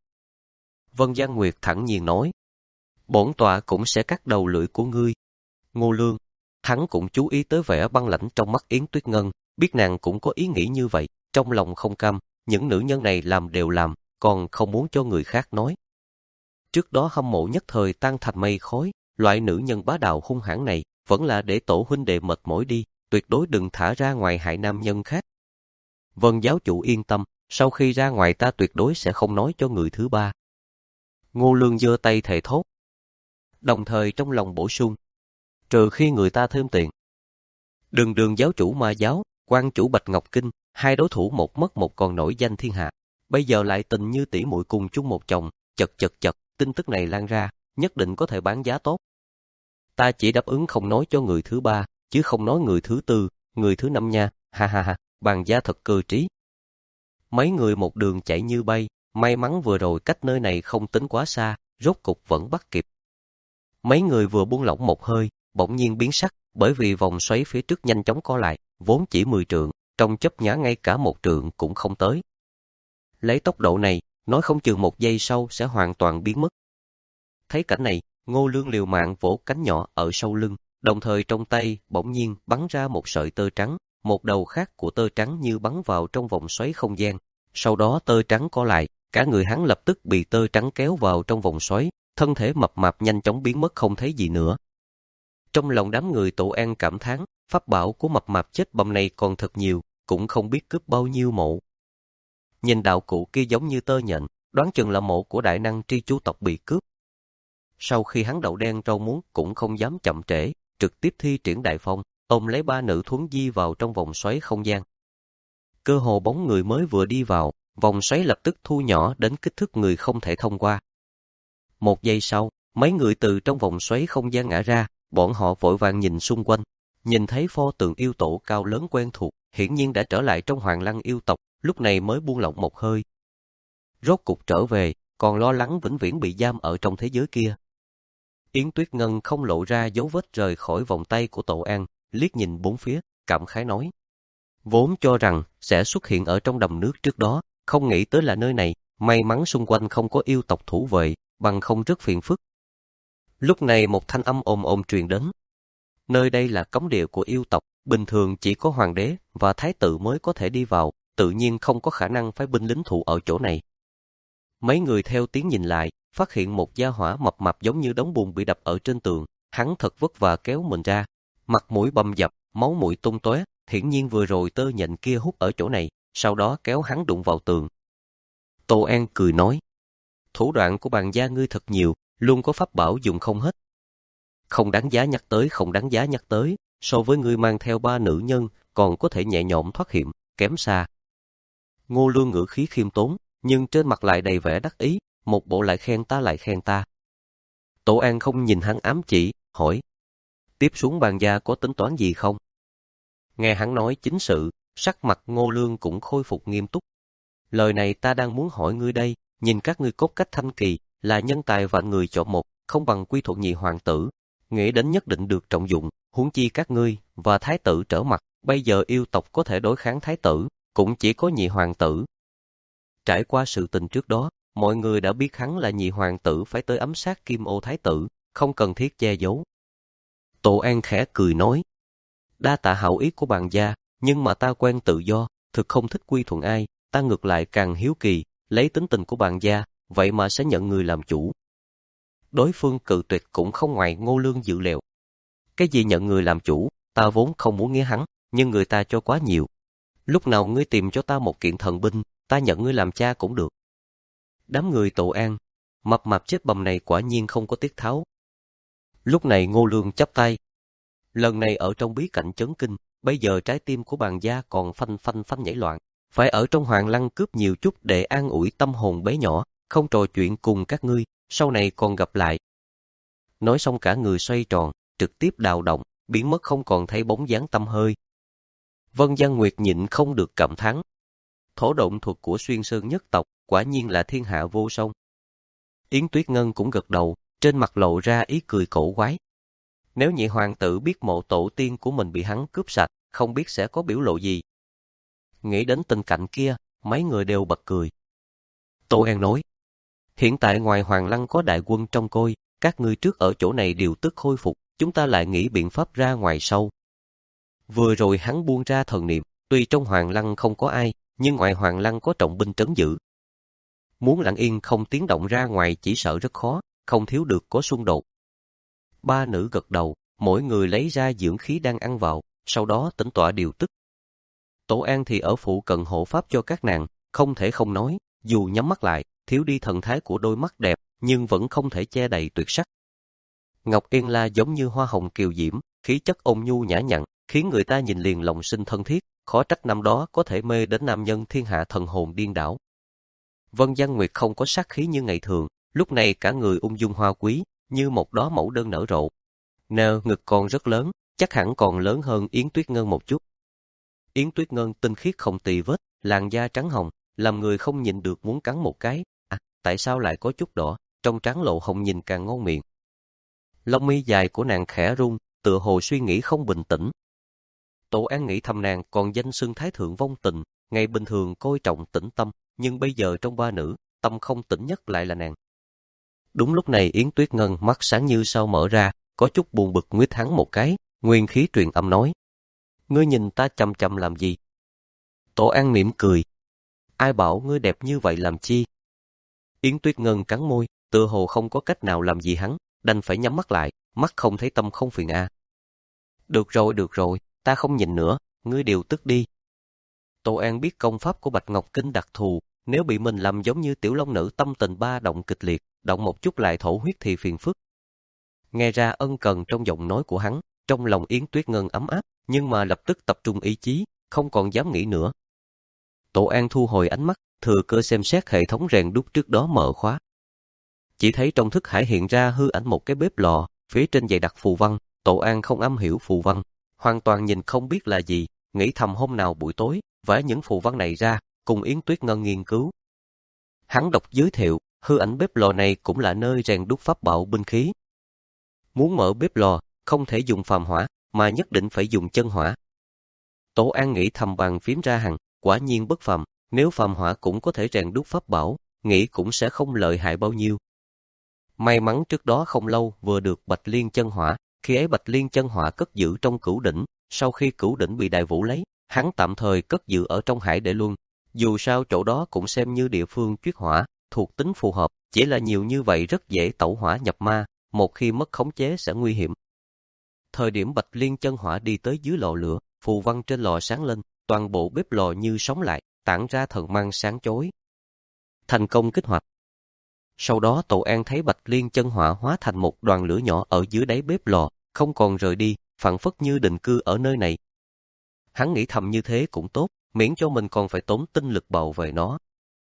Vân Giang Nguyệt thẳng nhiên nói. Bổn tọa cũng sẽ cắt đầu lưỡi của ngươi. Ngô Lương, hắn cũng chú ý tới vẻ băng lãnh trong mắt Yến Tuyết Ngân, biết nàng cũng có ý nghĩ như vậy, trong lòng không cam, những nữ nhân này làm đều làm, còn không muốn cho người khác nói. Trước đó hâm mộ nhất thời tan thành mây khói, loại nữ nhân bá đạo hung hãn này, vẫn là để tổ huynh đệ mệt mỏi đi, tuyệt đối đừng thả ra ngoài hại nam nhân khác. Vân giáo chủ yên tâm, sau khi ra ngoài ta tuyệt đối sẽ không nói cho người thứ ba. Ngô Lương giơ tay thề thốt. Đồng thời trong lòng bổ sung, trừ khi người ta thêm tiền. Đường đường giáo chủ ma giáo, quan chủ Bạch Ngọc Kinh, hai đối thủ một mất một còn nổi danh thiên hạ. Bây giờ lại tình như tỷ muội cùng chung một chồng, chật chật chật, tin tức này lan ra, nhất định có thể bán giá tốt. Ta chỉ đáp ứng không nói cho người thứ ba, chứ không nói người thứ tư, người thứ năm nha, ha ha ha, bàn gia thật cơ trí. Mấy người một đường chạy như bay, may mắn vừa rồi cách nơi này không tính quá xa, rốt cục vẫn bắt kịp. Mấy người vừa buông lỏng một hơi, bỗng nhiên biến sắc, bởi vì vòng xoáy phía trước nhanh chóng co lại, vốn chỉ mười trượng, trong chớp nhoáng ngay cả một trượng cũng không tới. Lấy tốc độ này, nói không chừng một giây sau sẽ hoàn toàn biến mất. Thấy cảnh này, Ngô Lương liều mạng vỗ cánh nhỏ ở sau lưng, đồng thời trong tay bỗng nhiên bắn ra một sợi tơ trắng, một đầu khác của tơ trắng như bắn vào trong vòng xoáy không gian. Sau đó tơ trắng co lại, cả người hắn lập tức bị tơ trắng kéo vào trong vòng xoáy, thân thể mập mạp nhanh chóng biến mất không thấy gì nữa. Trong lòng đám người Tổ An cảm thán, pháp bảo của mập mạp chết bầm này còn thật nhiều, cũng không biết cướp bao nhiêu mộ. Nhìn đạo cụ kia giống như tơ nhện, đoán chừng là mộ của đại năng tri chu tộc bị cướp. Sau khi hắn đậu đen rau muống cũng không dám chậm trễ, trực tiếp thi triển đại phong, ôm lấy ba nữ thuấn di vào trong vòng xoáy không gian. Cơ hồ bóng người mới vừa đi vào, vòng xoáy lập tức thu nhỏ đến kích thước người không thể thông qua. Một giây sau, mấy người từ trong vòng xoáy không gian ngã ra, bọn họ vội vàng nhìn xung quanh, nhìn thấy pho tượng yêu tổ cao lớn quen thuộc, hiển nhiên đã trở lại trong Hoàng Lăng yêu tộc, lúc này mới buông lỏng một hơi. Rốt cục trở về, còn lo lắng vĩnh viễn bị giam ở trong thế giới kia. Yến Tuyết Ngân không lộ ra dấu vết rời khỏi vòng tay của Tổ An, liếc nhìn bốn phía, cảm khái nói. Vốn cho rằng sẽ xuất hiện ở trong đầm nước trước đó, không nghĩ tới là nơi này, may mắn xung quanh không có yêu tộc thủ vệ, bằng không rất phiền phức. Lúc này một thanh âm ồm ồm truyền đến. Nơi đây là cấm địa của yêu tộc, bình thường chỉ có hoàng đế và thái tử mới có thể đi vào, tự nhiên không có khả năng phái binh lính thủ ở chỗ này. Mấy người theo tiếng nhìn lại, phát hiện một gia hỏa mập mạp giống như đống bùn bị đập ở trên tường, hắn thật vất vả kéo mình ra, mặt mũi bầm dập, máu mũi tung tóe, hiển nhiên vừa rồi tơ nhện kia hút ở chỗ này, sau đó kéo hắn đụng vào tường. Tô An cười nói, thủ đoạn của bàn gia ngươi thật nhiều, luôn có pháp bảo dùng không hết. Không đáng giá nhắc tới, không đáng giá nhắc tới, so với ngươi mang theo ba nữ nhân, còn có thể nhẹ nhõm thoát hiểm, kém xa. Ngô Lương ngữ khí khiêm tốn, nhưng trên mặt lại đầy vẻ đắc ý, một bộ lại khen ta lại khen ta. Tổ An không nhìn hắn ám chỉ, hỏi, tiếp xuống bàn gia có tính toán gì không? Nghe hắn nói chính sự, sắc mặt Ngô Lương cũng khôi phục nghiêm túc. Lời này ta đang muốn hỏi ngươi đây, nhìn các ngươi cốt cách thanh kỳ, là nhân tài vạn người chọn một, không bằng quy thuận nhị hoàng tử, nghĩ đến nhất định được trọng dụng, huống chi các ngươi và thái tử trở mặt, bây giờ yêu tộc có thể đối kháng thái tử, cũng chỉ có nhị hoàng tử. Trải qua sự tình trước đó, mọi người đã biết hắn là nhị hoàng tử phải tới ấm sát Kim Ô thái tử, không cần thiết che giấu. Tổ An khẽ cười nói, đa tạ hảo ý của bàn gia, nhưng mà ta quen tự do, thực không thích quy thuận ai, ta ngược lại càng hiếu kỳ, lấy tính tình của bàn gia, vậy mà sẽ nhận người làm chủ. Đối phương cự tuyệt cũng không ngoài Ngô Lương dự liệu. Cái gì nhận người làm chủ, ta vốn không muốn nghe hắn, nhưng người ta cho quá nhiều. Lúc nào ngươi tìm cho ta một kiện thần binh, ta nhận ngươi làm cha cũng được. Đám người Tổ An, mập mạp chết bầm này quả nhiên không có tiết tháo. Lúc này Ngô Lương chắp tay. Lần này ở trong bí cảnh chấn kinh, bây giờ trái tim của bàn gia còn phanh phanh phanh nhảy loạn. Phải ở trong Hoàng Lăng cướp nhiều chút để an ủi tâm hồn bé nhỏ, không trò chuyện cùng các ngươi, sau này còn gặp lại. Nói xong cả người xoay tròn, trực tiếp đào động, biến mất không còn thấy bóng dáng tăm hơi. Vân Giang Nguyệt nhịn không được cảm thán. Thổ động thuật của Xuyên Sơn nhất tộc, quả nhiên là thiên hạ vô song. Yến Tuyết Ngân cũng gật đầu, trên mặt lộ ra ý cười cổ quái. Nếu nhị hoàng tử biết mộ tổ tiên của mình bị hắn cướp sạch, không biết sẽ có biểu lộ gì. Nghĩ đến tình cảnh kia, mấy người đều bật cười. Tô An nói, hiện tại ngoài Hoàng Lăng có đại quân trong coi, các ngươi trước ở chỗ này điều tức khôi phục, chúng ta lại nghĩ biện pháp ra ngoài sau. Vừa rồi hắn buông ra thần niệm, tuy trong Hoàng Lăng không có ai, nhưng ngoài Hoàng Lăng có trọng binh trấn giữ. Muốn lặng yên không tiếng động ra ngoài chỉ sợ rất khó, không thiếu được có xung đột. Ba nữ gật đầu, mỗi người lấy ra dưỡng khí đang ăn vào, sau đó tĩnh tọa điều tức. Tổ An thì ở phụ cận hộ pháp cho các nàng, không thể không nói, dù nhắm mắt lại, thiếu đi thần thái của đôi mắt đẹp, nhưng vẫn không thể che đậy tuyệt sắc. Ngọc Yên La giống như hoa hồng kiều diễm, khí chất ôn nhu nhã nhặn, khiến người ta nhìn liền lòng sinh thân thiết, khó trách năm đó có thể mê đến nam nhân thiên hạ thần hồn điên đảo. Vân Giang Nguyệt không có sát khí như ngày thường, lúc này cả người ung dung hoa quý, như một đóa mẫu đơn nở rộ. Nơ ngực còn rất lớn, chắc hẳn còn lớn hơn Yến Tuyết Ngân một chút. Yến Tuyết Ngân tinh khiết không tì vết, làn da trắng hồng, làm người không nhịn được muốn cắn một cái. À, tại sao lại có chút đỏ, trong trắng lộ hồng nhìn càng ngon miệng. Lông mi dài của nàng khẽ rung, tựa hồ suy nghĩ không bình tĩnh. Tổ An nghĩ thầm nàng còn danh xưng thái thượng vong tình, ngày bình thường coi trọng tĩnh tâm, nhưng bây giờ trong ba nữ, tâm không tĩnh nhất lại là nàng. Đúng lúc này Yến Tuyết Ngân mắt sáng như sao mở ra, có chút buồn bực nguyết hắn một cái, nguyên khí truyền âm nói. Ngươi nhìn ta chằm chằm làm gì? Tổ An mỉm cười. Ai bảo ngươi đẹp như vậy làm chi? Yến Tuyết Ngân cắn môi, tựa hồ không có cách nào làm gì hắn, đành phải nhắm mắt lại, mắt không thấy tâm không phiền a. À. Được rồi, được rồi, ta không nhìn nữa, ngươi điều tức đi. Tổ An biết công pháp của Bạch Ngọc Kinh đặc thù, nếu bị mình làm giống như tiểu long nữ tâm tình ba động kịch liệt, động một chút lại thổ huyết thì phiền phức. Nghe ra ân cần trong giọng nói của hắn, trong lòng Yến Tuyết Ngân ấm áp, nhưng mà lập tức tập trung ý chí, không còn dám nghĩ nữa. Tổ An thu hồi ánh mắt, thừa cơ xem xét hệ thống rèn đúc trước đó mở khóa. Chỉ thấy trong thức hải hiện ra hư ảnh một cái bếp lò, phía trên dày đặc phù văn, Tổ An không am hiểu phù văn, hoàn toàn nhìn không biết là gì, nghĩ thầm hôm nào buổi tối, vẽ những phù văn này ra, cùng Yến Tuyết Ngân nghiên cứu. Hắn đọc giới thiệu, hư ảnh bếp lò này cũng là nơi rèn đúc pháp bảo binh khí. Muốn mở bếp lò, không thể dùng phàm hỏa, mà nhất định phải dùng chân hỏa. Tổ An nghĩ thầm bàn phím ra hằng, quả nhiên bất phàm, nếu phàm hỏa cũng có thể rèn đúc pháp bảo, nghĩ cũng sẽ không lợi hại bao nhiêu. May mắn trước đó không lâu vừa được Bạch Liên chân hỏa, khi ấy Bạch Liên chân hỏa cất giữ trong cửu đỉnh, sau khi cửu đỉnh bị Đại Vũ lấy, hắn tạm thời cất giữ ở trong Hải Đệ Luân. Dù sao chỗ đó cũng xem như địa phương chuyết hỏa, thuộc tính phù hợp, chỉ là nhiều như vậy rất dễ tẩu hỏa nhập ma, một khi mất khống chế sẽ nguy hiểm. Thời điểm Bạch Liên chân hỏa đi tới dưới lò lửa, phù văn trên lò sáng lên, toàn bộ bếp lò như sống lại, tản ra thần mang sáng chói. Thành công kích hoạt. Sau đó Tổ An thấy Bạch Liên chân hỏa hóa thành một đoàn lửa nhỏ ở dưới đáy bếp lò, không còn rời đi, phảng phất như định cư ở nơi này. Hắn nghĩ thầm như thế cũng tốt, miễn cho mình còn phải tốn tinh lực bảo vệ nó.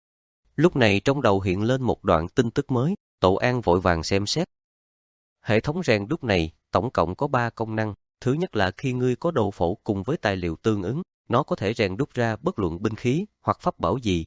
Lúc này trong đầu hiện lên một đoạn tin tức mới, Tổ An vội vàng xem xét. Hệ thống rèn đúc này tổng cộng có ba công năng, thứ nhất là khi ngươi có đồ phổ cùng với tài liệu tương ứng, nó có thể rèn đúc ra bất luận binh khí hoặc pháp bảo gì.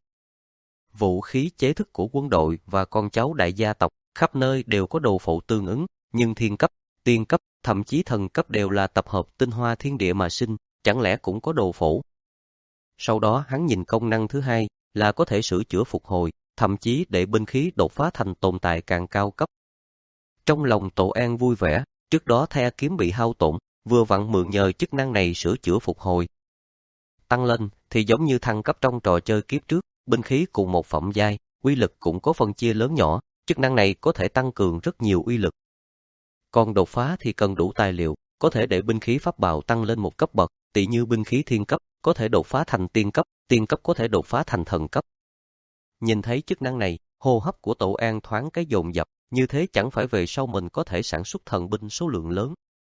Vũ khí chế thức của quân đội và con cháu đại gia tộc khắp nơi đều có đồ phổ tương ứng, nhưng thiên cấp, tiên cấp, thậm chí thần cấp đều là tập hợp tinh hoa thiên địa mà sinh, chẳng lẽ cũng có đồ phổ. Sau đó hắn nhìn công năng thứ hai là có thể sửa chữa phục hồi, thậm chí để binh khí đột phá thành tồn tại càng cao cấp. Trong lòng Tổ An vui vẻ, trước đó the kiếm bị hao tổn, vừa vặn mượn nhờ chức năng này sửa chữa phục hồi. Tăng lên thì giống như thăng cấp trong trò chơi kiếp trước, binh khí cùng một phẩm giai, uy lực cũng có phân chia lớn nhỏ, chức năng này có thể tăng cường rất nhiều uy lực. Còn đột phá thì cần đủ tài liệu, có thể để binh khí pháp bảo tăng lên một cấp bậc, tỉ như binh khí thiên cấp, có thể đột phá thành tiên cấp, tiên cấp có thể đột phá thành thần cấp. Nhìn thấy chức năng này, hô hấp của Tổ An thoáng cái dồn dập, như thế chẳng phải về sau mình có thể sản xuất thần binh số lượng lớn.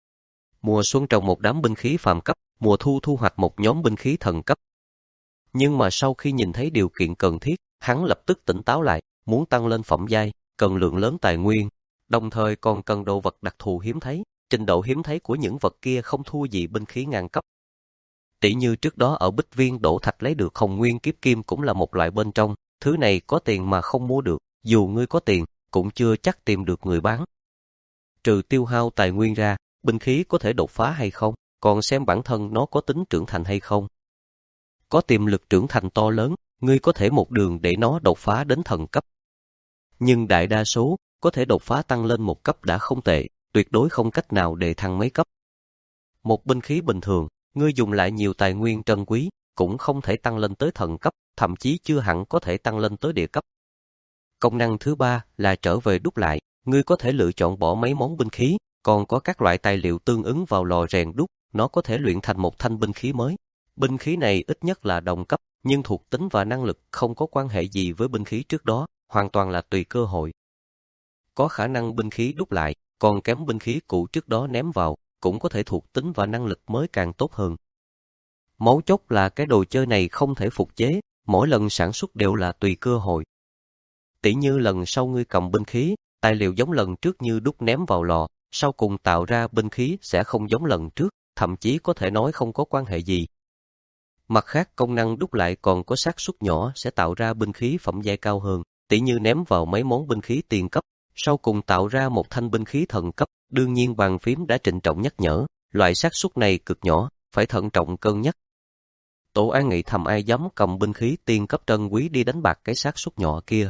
Mùa xuân trồng một đám binh khí phàm cấp, mùa thu thu hoạch một nhóm binh khí thần cấp. Nhưng mà sau khi nhìn thấy điều kiện cần thiết, hắn lập tức tỉnh táo lại, muốn tăng lên phẩm giai, cần lượng lớn tài nguyên, đồng thời còn cần đồ vật đặc thù hiếm thấy, trình độ hiếm thấy của những vật kia không thua gì binh khí ngang cấp. Tỷ như trước đó ở Bích Viên đổ thạch lấy được Hồng Nguyên Kiếp Kim cũng là một loại bên trong, thứ này có tiền mà không mua được, dù ngươi có tiền, cũng chưa chắc tìm được người bán. Trừ tiêu hao tài nguyên ra, binh khí có thể đột phá hay không, còn xem bản thân nó có tính trưởng thành hay không. Có tiềm lực trưởng thành to lớn, ngươi có thể một đường để nó đột phá đến thần cấp. Nhưng đại đa số, có thể đột phá tăng lên một cấp đã không tệ, tuyệt đối không cách nào để thăng mấy cấp. Một binh khí bình thường, ngươi dùng lại nhiều tài nguyên trân quý, cũng không thể tăng lên tới thần cấp, thậm chí chưa hẳn có thể tăng lên tới địa cấp. Công năng thứ ba là trở về đúc lại, ngươi có thể lựa chọn bỏ mấy món binh khí, còn có các loại tài liệu tương ứng vào lò rèn đúc, nó có thể luyện thành một thanh binh khí mới. Binh khí này ít nhất là đồng cấp, nhưng thuộc tính và năng lực không có quan hệ gì với binh khí trước đó, hoàn toàn là tùy cơ hội. Có khả năng binh khí đúc lại, còn kém binh khí cũ trước đó ném vào, cũng có thể thuộc tính và năng lực mới càng tốt hơn. Mấu chốt là cái đồ chơi này không thể phục chế, mỗi lần sản xuất đều là tùy cơ hội. Tỉ như lần sau ngươi cầm binh khí, tài liệu giống lần trước như đúc ném vào lò, sau cùng tạo ra binh khí sẽ không giống lần trước, thậm chí có thể nói không có quan hệ gì. Mặt khác, công năng đúc lại còn có xác suất nhỏ sẽ tạo ra binh khí phẩm giai cao hơn, tỉ như ném vào mấy món binh khí tiền cấp, sau cùng tạo ra một thanh binh khí thần cấp. Đương nhiên bàn phím đã trịnh trọng nhắc nhở, loại xác suất này cực nhỏ, phải thận trọng cân nhắc. Tổ An nghĩ thầm ai dám cầm binh khí tiên cấp trân quý đi đánh bạc cái xác suất nhỏ kia.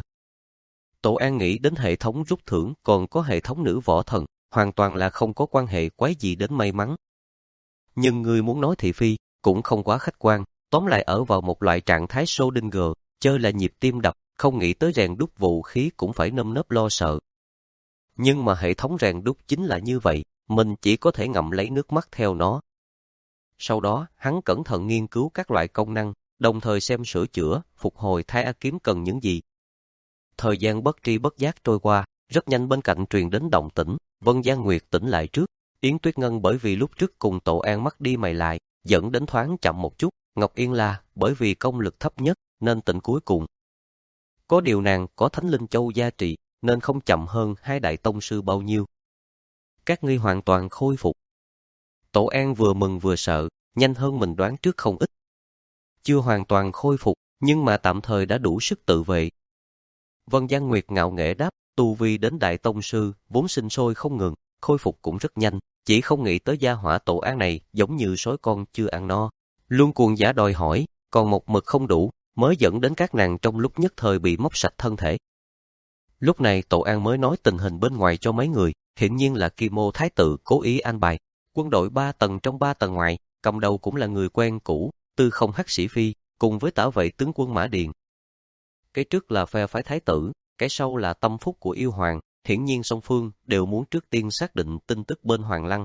Tổ An nghĩ đến hệ thống rút thưởng còn có hệ thống nữ võ thần, hoàn toàn là không có quan hệ quái gì đến may mắn. Nhưng người muốn nói thị phi, cũng không quá khách quan, tóm lại ở vào một loại trạng thái Schrödinger, chơi là nhịp tim đập, không nghĩ tới rèn đúc vũ khí cũng phải nơm nớp lo sợ. Nhưng mà hệ thống rèn đúc chính là như vậy, mình chỉ có thể ngậm lấy nước mắt theo nó. Sau đó, hắn cẩn thận nghiên cứu các loại công năng, đồng thời xem sửa chữa, phục hồi thái A kiếm cần những gì. Thời gian bất tri bất giác trôi qua, rất nhanh bên cạnh truyền đến động tĩnh, Vân Giang Nguyệt tỉnh lại trước. Yến Tuyết Ngân bởi vì lúc trước cùng Tổ An mắt đi mày lại, dẫn đến thoáng chậm một chút. Ngọc Yên La bởi vì công lực thấp nhất nên tỉnh cuối cùng. Có điều nàng có Thánh Linh Châu gia trị nên không chậm hơn hai đại tông sư bao nhiêu. Các ngươi hoàn toàn khôi phục. Tổ An vừa mừng vừa sợ, nhanh hơn mình đoán trước không ít. Chưa hoàn toàn khôi phục, nhưng mà tạm thời đã đủ sức tự vệ. Vân Giang Nguyệt ngạo nghễ đáp, tu vi đến đại tông sư, vốn sinh sôi không ngừng, khôi phục cũng rất nhanh, chỉ không nghĩ tới gia hỏa Tổ An này giống như sói con chưa ăn no. Luôn cuồng giả đòi hỏi, còn một mực không đủ, mới dẫn đến các nàng trong lúc nhất thời bị móc sạch thân thể. Lúc này Tổ An mới nói tình hình bên ngoài cho mấy người, hiển nhiên là Kim Ô Thái tử cố ý an bài. Quân đội ba tầng trong ba tầng ngoài, cầm đầu cũng là người quen cũ, Tư Không Hắc Sĩ Phi, cùng với tả vệ tướng quân Mã Điền. Cái trước là phe phái Thái tử, cái sau là tâm phúc của yêu hoàng, hiển nhiên song phương đều muốn trước tiên xác định tin tức bên Hoàng Lăng.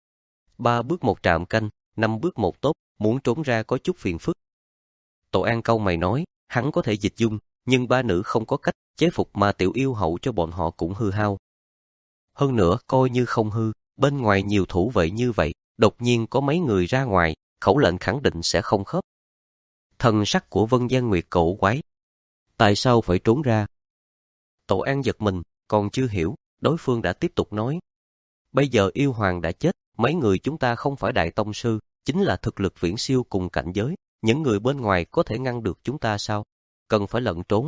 Ba bước một trạm canh, năm bước một tốt, muốn trốn ra có chút phiền phức. Tổ An câu mày nói, hắn có thể dịch dung, nhưng ba nữ không có cách chế phục mà tiểu yêu hậu cho bọn họ cũng hư hao. Hơn nữa, coi như không hư, bên ngoài nhiều thủ vệ như vậy, đột nhiên có mấy người ra ngoài, khẩu lệnh khẳng định sẽ không khớp. Thần sắc của Vân Giang Nguyệt cổ quái. Tại sao phải trốn ra? Tổ An giật mình, còn chưa hiểu, đối phương đã tiếp tục nói. Bây giờ yêu hoàng đã chết, mấy người chúng ta không phải đại tông sư, chính là thực lực viễn siêu cùng cảnh giới, những người bên ngoài có thể ngăn được chúng ta sao? Cần phải lẩn trốn.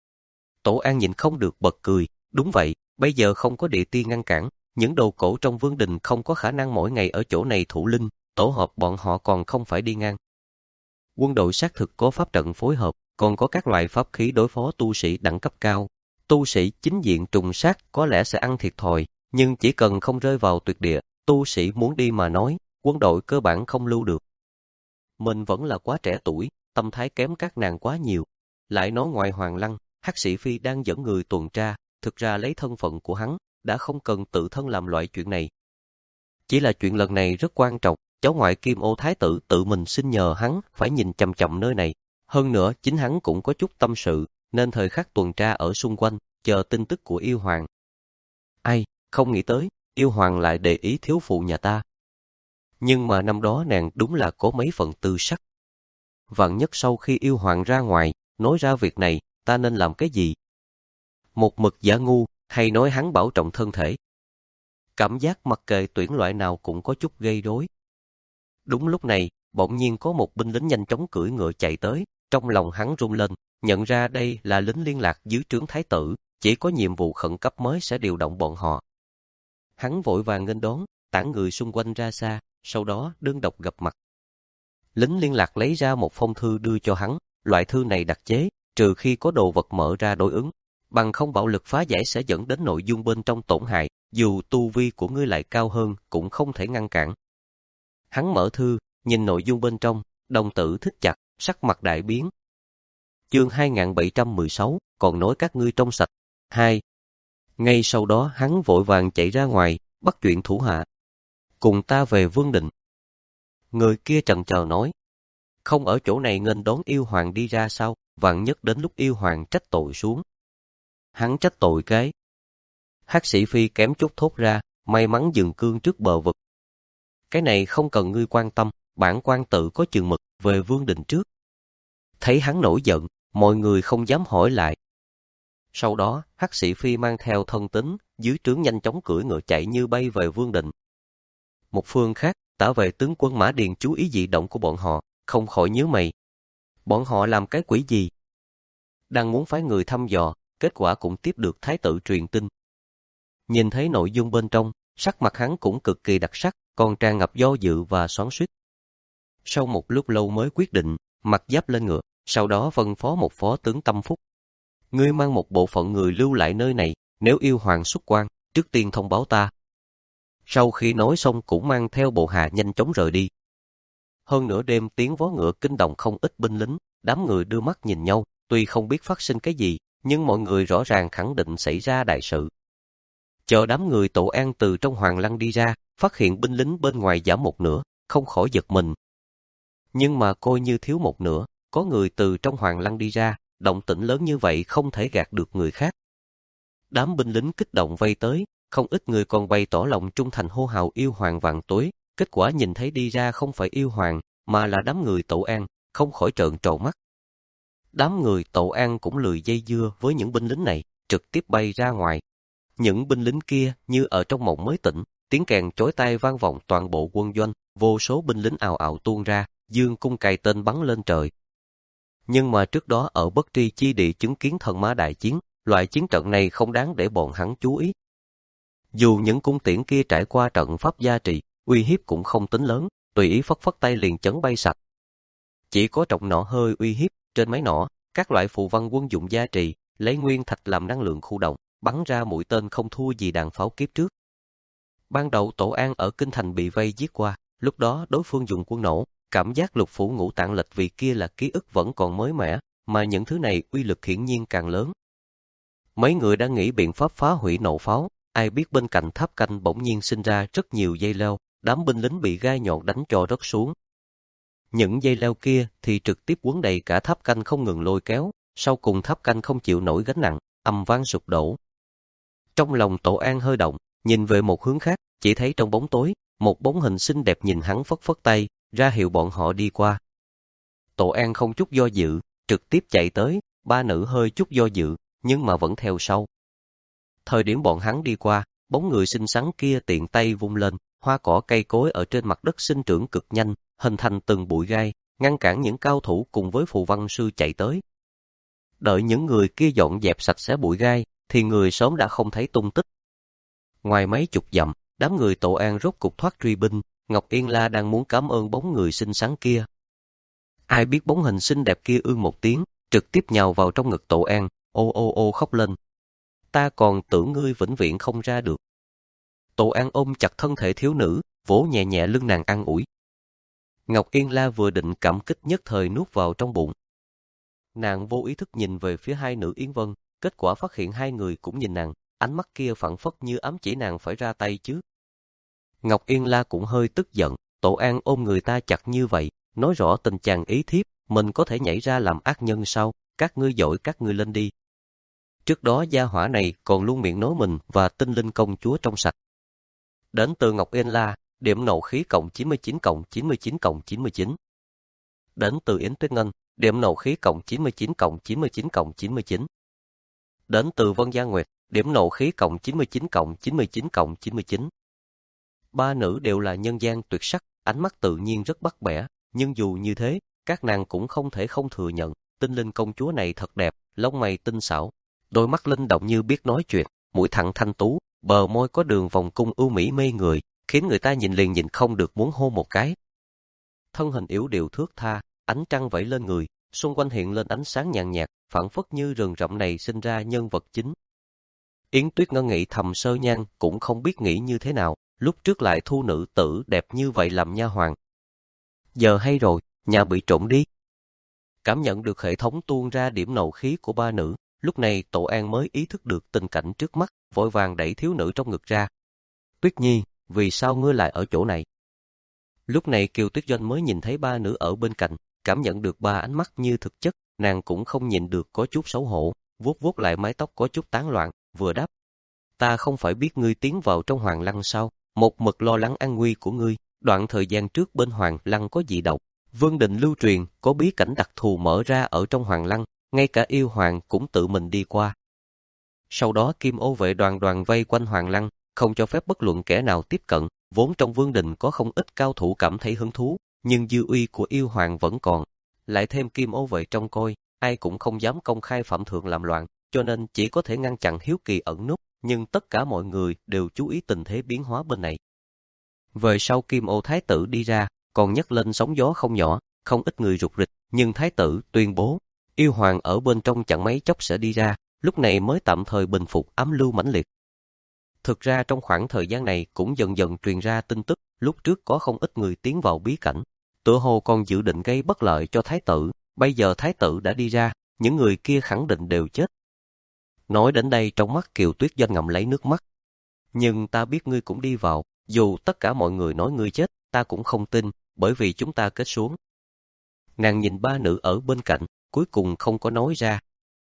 Tổ An nhịn không được bật cười, đúng vậy, bây giờ không có địa tiên ngăn cản, những đồ cổ trong vương đình không có khả năng mỗi ngày ở chỗ này thủ linh, tổ hợp bọn họ còn không phải đi ngang. Quân đội xác thực có pháp trận phối hợp, còn có các loại pháp khí đối phó tu sĩ đẳng cấp cao. Tu sĩ chính diện trùng sát có lẽ sẽ ăn thiệt thòi, nhưng chỉ cần không rơi vào tuyệt địa, tu sĩ muốn đi mà nói, quân đội cơ bản không lưu được. Mình vẫn là quá trẻ tuổi, tâm thái kém các nàng quá nhiều. Lại nói ngoài Hoàng Lăng, Hắc Sĩ Phi đang dẫn người tuần tra, thực ra lấy thân phận của hắn, đã không cần tự thân làm loại chuyện này. Chỉ là chuyện lần này rất quan trọng, cháu ngoại Kim Ô Thái tử tự mình xin nhờ hắn phải nhìn chằm chằm nơi này. Hơn nữa, chính hắn cũng có chút tâm sự, nên thời khắc tuần tra ở xung quanh, chờ tin tức của yêu hoàng. Ai, không nghĩ tới, yêu hoàng lại để ý thiếu phụ nhà ta. Nhưng mà năm đó nàng đúng là có mấy phần tư sắc. Vạn nhất sau khi yêu hoàng ra ngoài, nói ra việc này, ta nên làm cái gì? Một mực giả ngu, hay nói hắn bảo trọng thân thể? Cảm giác mặc kệ tuyển loại nào cũng có chút gây rối. Đúng lúc này, bỗng nhiên có một binh lính nhanh chóng cưỡi ngựa chạy tới, trong lòng hắn run lên, nhận ra đây là lính liên lạc dưới trướng thái tử, chỉ có nhiệm vụ khẩn cấp mới sẽ điều động bọn họ. Hắn vội vàng nghênh đón, tản người xung quanh ra xa, sau đó đơn độc gặp mặt. Lính liên lạc lấy ra một phong thư đưa cho hắn, loại thư này đặc chế, trừ khi có đồ vật mở ra đối ứng, bằng không bạo lực phá giải sẽ dẫn đến nội dung bên trong tổn hại, dù tu vi của ngươi lại cao hơn cũng không thể ngăn cản. Hắn mở thư, nhìn nội dung bên trong, đồng tử thích chặt, sắc mặt đại biến. Chương hai nghìn bảy trăm mười sáu, còn nói các ngươi trong sạch. hai. Ngay sau đó hắn vội vàng chạy ra ngoài, bắt chuyện thủ hạ. Cùng ta về Vương Định. Người kia chần chờ nói. Không ở chỗ này nghênh đón yêu hoàng đi ra sao, vạn nhất đến lúc yêu hoàng trách tội xuống. Hắn trách tội cái. Hắc Sĩ Phi kém chút thốt ra, may mắn dừng cương trước bờ vực. Cái này không cần ngươi quan tâm, bản quan tự có chừng mực, về Vương Định trước. Thấy hắn nổi giận, mọi người không dám hỏi lại. Sau đó, Hắc Sĩ Phi mang theo thân tín, dưới trướng nhanh chóng cưỡi ngựa chạy như bay về Vương Định. Một phương khác, tả vệ tướng quân Mã Điền chú ý dị động của bọn họ, không khỏi nhíu mày. Bọn họ làm cái quỷ gì? Đang muốn phái người thăm dò, kết quả cũng tiếp được thái tử truyền tin. Nhìn thấy nội dung bên trong, sắc mặt hắn cũng cực kỳ đặc sắc, còn tràn ngập do dự và xoắn xuýt. Sau một lúc lâu mới quyết định, mặc giáp lên ngựa, sau đó phân phó một phó tướng tâm phúc. Ngươi mang một bộ phận người lưu lại nơi này, nếu yêu hoàng xuất quan, trước tiên thông báo ta. Sau khi nói xong cũng mang theo bộ hạ nhanh chóng rời đi. Hơn nửa đêm tiếng vó ngựa kinh động không ít binh lính, đám người đưa mắt nhìn nhau, tuy không biết phát sinh cái gì, nhưng mọi người rõ ràng khẳng định xảy ra đại sự. Chờ đám người Tổ An từ trong hoàng lăng đi ra, phát hiện binh lính bên ngoài giảm một nửa, không khỏi giật mình. Nhưng mà coi như thiếu một nửa, có người từ trong hoàng lăng đi ra, động tĩnh lớn như vậy không thể gạt được người khác. Đám binh lính kích động vây tới, không ít người còn bày tỏ lòng trung thành hô hào yêu hoàng vạn tuế, kết quả nhìn thấy đi ra không phải yêu hoàng, mà là đám người Tổ An, không khỏi trợn tròn mắt. Đám người Tổ An cũng lười dây dưa với những binh lính này, trực tiếp bay ra ngoài. Những binh lính kia như ở trong mộng mới tỉnh, tiếng kèn chói tai vang vọng toàn bộ quân doanh, vô số binh lính ào ào tuôn ra, dương cung cài tên bắn lên trời. Nhưng mà trước đó ở Bất Tri chi địa chứng kiến thần ma đại chiến, loại chiến trận này không đáng để bọn hắn chú ý. Dù những cung tiễn kia trải qua trận pháp gia trì, uy hiếp cũng không tính lớn, tùy ý phất phất tay liền chấn bay sạch. Chỉ có trọng nỏ hơi uy hiếp, trên máy nỏ, các loại phù văn quân dụng gia trì, lấy nguyên thạch làm năng lượng khu động, bắn ra mũi tên không thua gì đạn pháo kiếp trước. Ban đầu Tổ An ở kinh thành bị vây giết qua, lúc đó đối phương dùng quân nổ, cảm giác lục phủ ngũ tạng lệch vì kia là ký ức vẫn còn mới mẻ, mà những thứ này uy lực hiển nhiên càng lớn. Mấy người đang nghĩ biện pháp phá hủy nổ pháo, ai biết bên cạnh tháp canh bỗng nhiên sinh ra rất nhiều dây leo, đám binh lính bị gai nhọn đánh cho rớt xuống. Những dây leo kia thì trực tiếp quấn đầy cả tháp canh không ngừng lôi kéo, sau cùng tháp canh không chịu nổi gánh nặng, âm vang sụp đổ. Trong lòng Tổ An hơi động, nhìn về một hướng khác, chỉ thấy trong bóng tối, một bóng hình xinh đẹp nhìn hắn phất phất tay, ra hiệu bọn họ đi qua. Tổ An không chút do dự, trực tiếp chạy tới, ba nữ hơi chút do dự, nhưng mà vẫn theo sau. Thời điểm bọn hắn đi qua, bóng người xinh xắn kia tiện tay vung lên, hoa cỏ cây cối ở trên mặt đất sinh trưởng cực nhanh, hình thành từng bụi gai, ngăn cản những cao thủ cùng với phù văn sư chạy tới. Đợi những người kia dọn dẹp sạch sẽ bụi gai, thì người sớm đã không thấy tung tích. Ngoài mấy chục dặm, đám người Tổ An rốt cục thoát truy binh, Ngọc Yên La đang muốn cảm ơn bóng người xinh xắn kia. Ai biết bóng hình xinh đẹp kia ư một tiếng, trực tiếp nhào vào trong ngực Tổ An, ô ô ô khóc lên. Ta còn tưởng ngươi vĩnh viễn không ra được. Tổ An ôm chặt thân thể thiếu nữ, vỗ nhẹ nhẹ lưng nàng an ủi. Ngọc Yên La vừa định cảm kích nhất thời nuốt vào trong bụng. Nàng vô ý thức nhìn về phía hai nữ Yến Vân, kết quả phát hiện hai người cũng nhìn nàng, ánh mắt kia phảng phất như ám chỉ nàng phải ra tay chứ. Ngọc Yên La cũng hơi tức giận, Tổ An ôm người ta chặt như vậy, nói rõ tình chàng ý thiếp, mình có thể nhảy ra làm ác nhân sao, các ngươi giỏi các ngươi lên đi. Trước đó gia hỏa này còn luôn miệng nói mình và tinh linh công chúa trong sạch. Đến từ Ngọc Yên La, điểm nộ khí cộng chín mươi chín cộng chín mươi chín cộng chín mươi chín. Đến từ Yến Tuyết Ngân, điểm nộ khí cộng chín mươi chín cộng chín mươi chín cộng chín mươi chín. Đến từ Vân Gia Nguyệt, điểm nộ khí cộng chín mươi chín cộng chín mươi chín cộng chín mươi chín. Ba nữ đều là nhân gian tuyệt sắc, ánh mắt tự nhiên rất bắt bẻ, nhưng dù như thế, các nàng cũng không thể không thừa nhận, tinh linh công chúa này thật đẹp, lông mày tinh xảo, đôi mắt linh động như biết nói chuyện, mũi thẳng thanh tú, bờ môi có đường vòng cung ưu mỹ mê người, khiến người ta nhìn liền nhìn không được muốn hôn một cái. Thân hình yếu điệu thướt tha, ánh trăng vẩy lên người, xung quanh hiện lên ánh sáng nhàn nhạt, phảng phất như rừng rậm này sinh ra nhân vật chính. Yến Tuyết Ngân nghĩ thầm Sơ Nhan cũng không biết nghĩ như thế nào, lúc trước lại thu nữ tử đẹp như vậy làm nha hoàn. Giờ hay rồi, nhà bị trộm đi. Cảm nhận được hệ thống tuôn ra điểm nộ khí của ba nữ, lúc này Tổ An mới ý thức được tình cảnh trước mắt, vội vàng đẩy thiếu nữ trong ngực ra. Tuyết Nhi, vì sao ngươi lại ở chỗ này? Lúc này Kiều Tuyết Doanh mới nhìn thấy ba nữ ở bên cạnh, cảm nhận được ba ánh mắt như thực chất, nàng cũng không nhìn được có chút xấu hổ, vuốt vuốt lại mái tóc có chút tán loạn, vừa đáp. Ta không phải biết ngươi tiến vào trong Hoàng Lăng sao, một mực lo lắng an nguy của ngươi, đoạn thời gian trước bên Hoàng Lăng có dị động, Vương Định lưu truyền có bí cảnh đặc thù mở ra ở trong Hoàng Lăng, ngay cả yêu hoàng cũng tự mình đi qua. Sau đó Kim Ô vệ đoàn đoàn vây quanh Hoàng Lăng, không cho phép bất luận kẻ nào tiếp cận, vốn trong Vương Đình có không ít cao thủ cảm thấy hứng thú, nhưng dư uy của yêu hoàng vẫn còn, lại thêm Kim Ô vệ trông coi, ai cũng không dám công khai phạm thượng làm loạn, cho nên chỉ có thể ngăn chặn hiếu kỳ ẩn núp, nhưng tất cả mọi người đều chú ý tình thế biến hóa bên này. Về sau Kim Ô thái tử đi ra, còn nhấc lên sóng gió không nhỏ, không ít người rục rịch, nhưng thái tử tuyên bố, yêu hoàng ở bên trong chẳng mấy chốc sẽ đi ra, lúc này mới tạm thời bình phục ám lưu mãnh liệt. Thực ra trong khoảng thời gian này cũng dần dần truyền ra tin tức, lúc trước có không ít người tiến vào bí cảnh, tựa hồ còn dự định gây bất lợi cho thái tử, bây giờ thái tử đã đi ra, những người kia khẳng định đều chết. Nói đến đây trong mắt Kiều Tuyết Doanh ngậm lấy nước mắt. Nhưng ta biết ngươi cũng đi vào, dù tất cả mọi người nói ngươi chết, ta cũng không tin, bởi vì chúng ta kết xuống. Nàng nhìn ba nữ ở bên cạnh, cuối cùng không có nói ra.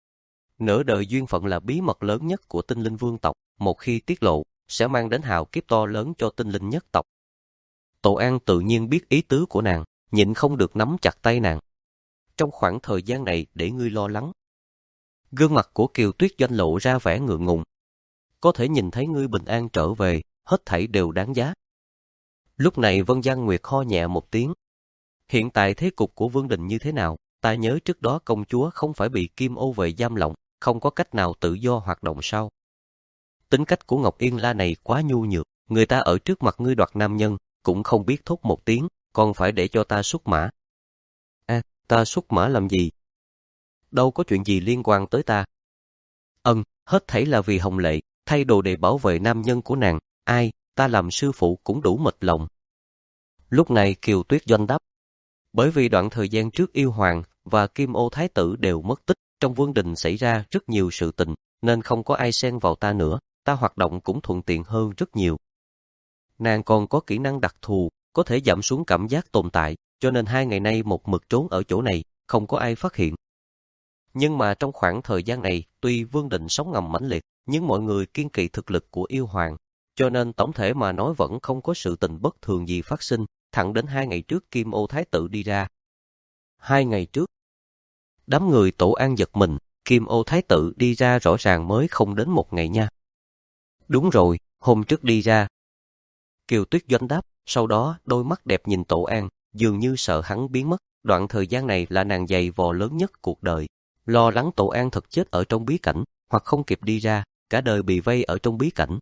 Nửa đời duyên phận là bí mật lớn nhất của tinh linh vương tộc, một khi tiết lộ, sẽ mang đến hào kiếp to lớn cho tinh linh nhất tộc. Tổ An tự nhiên biết ý tứ của nàng, nhịn không được nắm chặt tay nàng. Trong khoảng thời gian này để ngươi lo lắng. Gương mặt của Kiều Tuyết Doanh lộ ra vẻ ngượng ngùng. Có thể nhìn thấy ngươi bình an trở về, hết thảy đều đáng giá. Lúc này Vân Giang Nguyệt ho nhẹ một tiếng. Hiện tại thế cục của Vương Đình như thế nào? Ta nhớ trước đó công chúa không phải bị Kim Ô vệ giam lỏng, không có cách nào tự do hoạt động sao? Tính cách của Ngọc Yên La này quá nhu nhược, người ta ở trước mặt ngươi đoạt nam nhân, cũng không biết thốt một tiếng, còn phải để cho ta xuất mã. À, ta xuất mã làm gì? Đâu có chuyện gì liên quan tới ta. Ân, hết thảy là vì Hồng Lệ, thay đồ để bảo vệ nam nhân của nàng, ai, ta làm sư phụ cũng đủ mệt lòng. Lúc này Kiều Tuyết Doanh đáp. Bởi vì đoạn thời gian trước yêu hoàng và Kim Ô thái tử đều mất tích, trong Vương Đình xảy ra rất nhiều sự tình, nên không có ai xen vào ta nữa, ta hoạt động cũng thuận tiện hơn rất nhiều. Nàng còn có kỹ năng đặc thù, có thể giảm xuống cảm giác tồn tại, cho nên hai ngày nay một mực trốn ở chỗ này, không có ai phát hiện. Nhưng mà trong khoảng thời gian này, tuy Vương Đình sống ngầm mãnh liệt, nhưng mọi người kiên kỵ thực lực của yêu hoàng, cho nên tổng thể mà nói vẫn không có sự tình bất thường gì phát sinh, thẳng đến hai ngày trước Kim Ô thái tử đi ra. Hai ngày trước, đám người Tổ An giật mình, Kim Ô thái tử đi ra rõ ràng mới không đến một ngày nha. Đúng rồi, hôm trước đi ra. Kiều Tuyết Doanh đáp, sau đó đôi mắt đẹp nhìn Tổ An, dường như sợ hắn biến mất, đoạn thời gian này là nàng dày vò lớn nhất cuộc đời. Lo lắng Tổ An thật chết ở trong bí cảnh, hoặc không kịp đi ra, cả đời bị vây ở trong bí cảnh.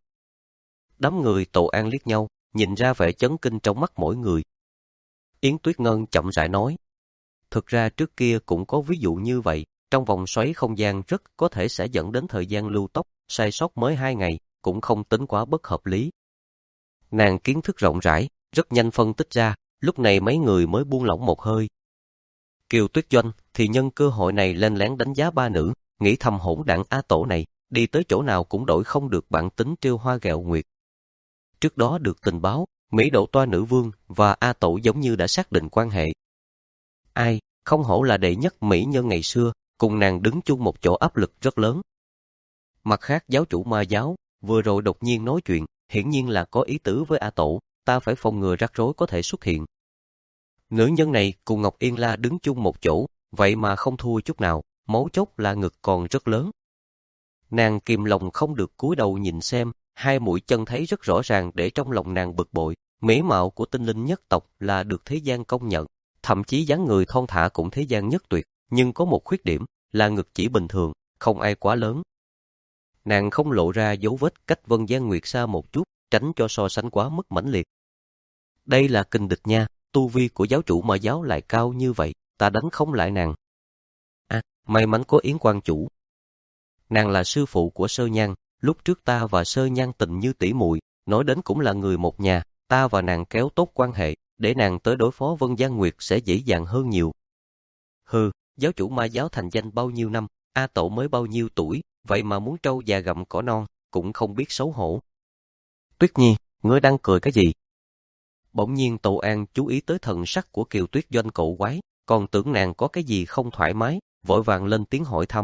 Đám người Tổ An liếc nhau, nhìn ra vẻ chấn kinh trong mắt mỗi người. Yến Tuyết Ngân chậm rãi nói, thực ra trước kia cũng có ví dụ như vậy, trong vòng xoáy không gian rất có thể sẽ dẫn đến thời gian lưu tốc, sai sót mới hai ngày, cũng không tính quá bất hợp lý. Nàng kiến thức rộng rãi, rất nhanh phân tích ra, lúc này mấy người mới buông lỏng một hơi. Kiều Tuyết Doanh thì nhân cơ hội này lên lén đánh giá ba nữ, nghĩ thầm hỗn đảng A Tổ này, đi tới chỗ nào cũng đổi không được bản tính trêu hoa ghẹo nguyệt. Trước đó được tình báo, Mỹ Độ Toa Nữ Vương và A Tổ giống như đã xác định quan hệ. Ai, không hổ là đệ nhất mỹ nhân ngày xưa, cùng nàng đứng chung một chỗ áp lực rất lớn. Mặt khác giáo chủ ma giáo, vừa rồi đột nhiên nói chuyện, hiển nhiên là có ý tứ với A Tổ, ta phải phòng ngừa rắc rối có thể xuất hiện. Nữ nhân này cùng Ngọc Yên La đứng chung một chỗ, vậy mà không thua chút nào, mấu chốt là ngực còn rất lớn. Nàng kìm lòng không được cúi đầu nhìn xem, hai mũi chân thấy rất rõ ràng để trong lòng nàng bực bội, mỹ mạo của tinh linh nhất tộc là được thế gian công nhận, thậm chí dáng người thon thả cũng thế gian nhất tuyệt, nhưng có một khuyết điểm, là ngực chỉ bình thường, không ai quá lớn. Nàng không lộ ra dấu vết cách Vân Giang Nguyệt xa một chút, tránh cho so sánh quá mức mãnh liệt. Đây là kình địch nha, tu vi của giáo chủ ma giáo lại cao như vậy, ta đánh không lại nàng. À, may mắn có Yến quan chủ. Nàng là sư phụ của Sơ Nhan, lúc trước ta và Sơ Nhan tình như tỷ muội, nói đến cũng là người một nhà, ta và nàng kéo tốt quan hệ, để nàng tới đối phó Vân Giang Nguyệt sẽ dễ dàng hơn nhiều. Hừ, giáo chủ ma giáo thành danh bao nhiêu năm, A Tổ mới bao nhiêu tuổi, vậy mà muốn trâu già gặm cỏ non, cũng không biết xấu hổ. Tuyết Nhi, Ngươi đang cười cái gì? Bỗng nhiên Tổ An chú ý tới thần sắc của Kiều Tuyết Doanh cổ quái, còn tưởng nàng có cái gì không thoải mái, vội vàng lên tiếng hỏi thăm.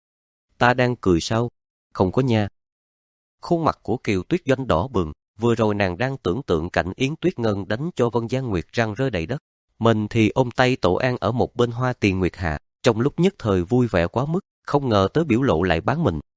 Ta đang cười sao? Không có nha. Khuôn mặt của Kiều Tuyết Doanh đỏ bừng, vừa rồi nàng đang tưởng tượng cảnh Yến Tuyết Ngân đánh cho Vân Giang Nguyệt răng rơi đầy đất. Mình thì ôm tay Tổ An ở một bên hoa tiền nguyệt hạ, trong lúc nhất thời vui vẻ quá mức, không ngờ tới biểu lộ lại bán mình.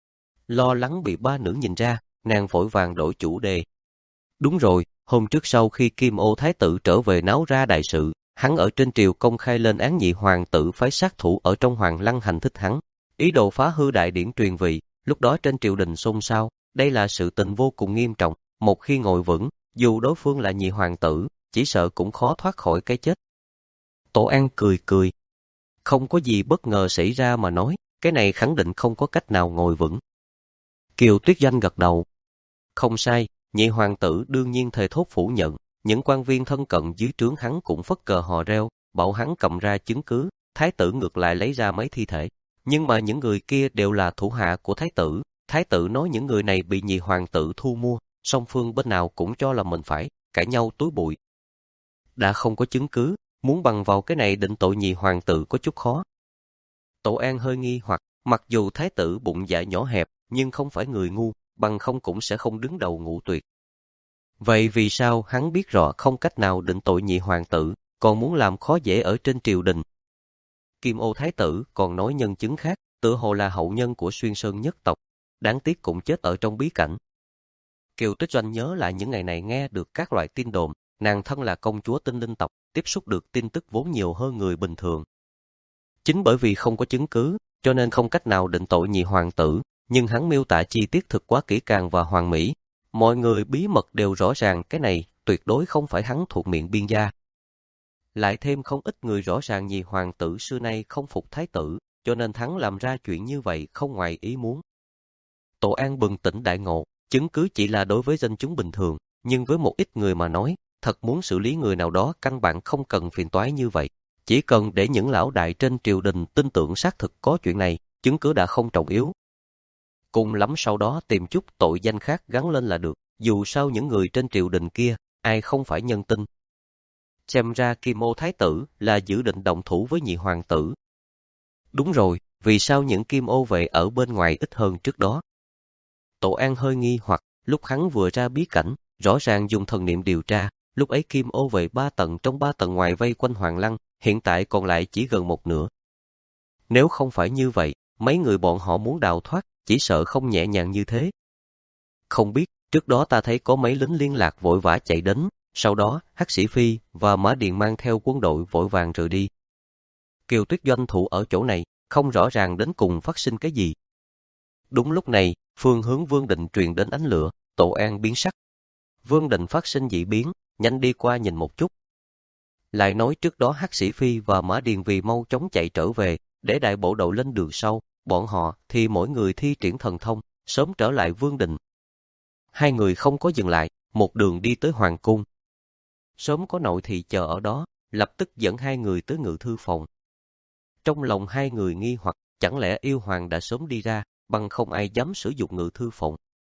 Lo lắng bị ba nữ nhìn ra, nàng vội vàng đổi chủ đề. Đúng rồi, hôm trước sau khi Kim Ô Thái tử trở về náo ra đại sự, hắn ở trên triều công khai lên án nhị hoàng tử phái sát thủ ở trong Hoàng Lăng hành thích hắn, ý đồ phá hư đại điển truyền vị, lúc đó trên triều đình xôn xao, đây là sự tình vô cùng nghiêm trọng, một khi ngồi vững, dù đối phương là nhị hoàng tử, chỉ sợ cũng khó thoát khỏi cái chết. Tổ An cười cười, không có gì bất ngờ xảy ra mà nói, cái này khẳng định không có cách nào ngồi vững. Kiều Tuyết Doanh gật đầu. Không sai, nhị hoàng tử đương nhiên thề thốt phủ nhận, những quan viên thân cận dưới trướng hắn cũng phất cờ hò reo, bảo hắn cầm ra chứng cứ, thái tử ngược lại lấy ra mấy thi thể. Nhưng mà những người kia đều là thủ hạ của thái tử, thái tử nói những người này bị nhị hoàng tử thu mua, song phương bên nào cũng cho là mình phải, cãi nhau túi bụi. Đã không có chứng cứ, muốn bằng vào cái này định tội nhị hoàng tử có chút khó. Tổ An hơi nghi hoặc, mặc dù thái tử bụng dạ nhỏ hẹp, nhưng không phải người ngu, bằng không cũng sẽ không đứng đầu ngũ tuyệt. Vậy vì sao hắn biết rõ không cách nào định tội nhị hoàng tử, còn muốn làm khó dễ ở trên triều đình? Kim Ô Thái tử còn nói nhân chứng khác, tựa hồ là hậu nhân của Xuyên Sơn nhất tộc, đáng tiếc cũng chết ở trong bí cảnh. Kiều Tuyết Doanh nhớ lại những ngày này nghe được các loại tin đồn, nàng thân là công chúa Tinh Linh tộc, tiếp xúc được tin tức vốn nhiều hơn người bình thường. Chính bởi vì không có chứng cứ, cho nên không cách nào định tội nhị hoàng tử, nhưng hắn miêu tả chi tiết thực quá kỹ càng và hoàn mỹ. Mọi người bí mật đều rõ ràng cái này tuyệt đối không phải hắn thuộc miệng biên gia. Lại thêm không ít người rõ ràng nhị hoàng tử xưa nay không phục thái tử, cho nên hắn làm ra chuyện như vậy không ngoài ý muốn. Tổ An bừng tỉnh đại ngộ, chứng cứ chỉ là đối với dân chúng bình thường, nhưng với một ít người mà nói, thật muốn xử lý người nào đó căn bản không cần phiền toái như vậy. Chỉ cần để những lão đại trên triều đình tin tưởng xác thực có chuyện này, chứng cứ đã không trọng yếu. Cùng lắm sau đó tìm chút tội danh khác gắn lên là được, dù sao những người trên triều đình kia, ai không phải nhân tinh. Xem ra Kim Ô Thái tử là dự định động thủ với nhị hoàng tử. Đúng rồi, vì sao những Kim Ô vệ ở bên ngoài ít hơn trước đó? Tổ An hơi nghi hoặc, lúc hắn vừa ra bí cảnh, rõ ràng dùng thần niệm điều tra, lúc ấy Kim Ô vệ ba tầng trong ba tầng ngoài vây quanh Hoàng Lăng, hiện tại còn lại chỉ gần một nửa. Nếu không phải như vậy, mấy người bọn họ muốn đào thoát, chỉ sợ không nhẹ nhàng như thế. Không biết, trước đó ta thấy có mấy lính liên lạc vội vã chạy đến, sau đó Hắc Sĩ Phi và Mã Điền mang theo quân đội vội vàng rời đi. Kiều Tuyết Doanh thủ ở chỗ này, không rõ ràng đến cùng phát sinh cái gì. Đúng lúc này, phương hướng Vương Định truyền đến ánh lửa, Tổ An biến sắc. Vương Định phát sinh dị biến, nhanh đi qua nhìn một chút. Lại nói trước đó Hắc Sĩ Phi và Mã Điền vì mau chóng chạy trở về, để đại bộ đội lên đường sau, bọn họ thì mỗi người thi triển thần thông, sớm trở lại Vương Định. Hai người không có dừng lại, một đường đi tới Hoàng Cung. Sớm có nội thị chờ ở đó, lập tức dẫn hai người tới ngự thư phòng. Trong lòng hai người nghi hoặc, chẳng lẽ yêu hoàng đã sớm đi ra, bằng không ai dám sử dụng ngự thư phòng.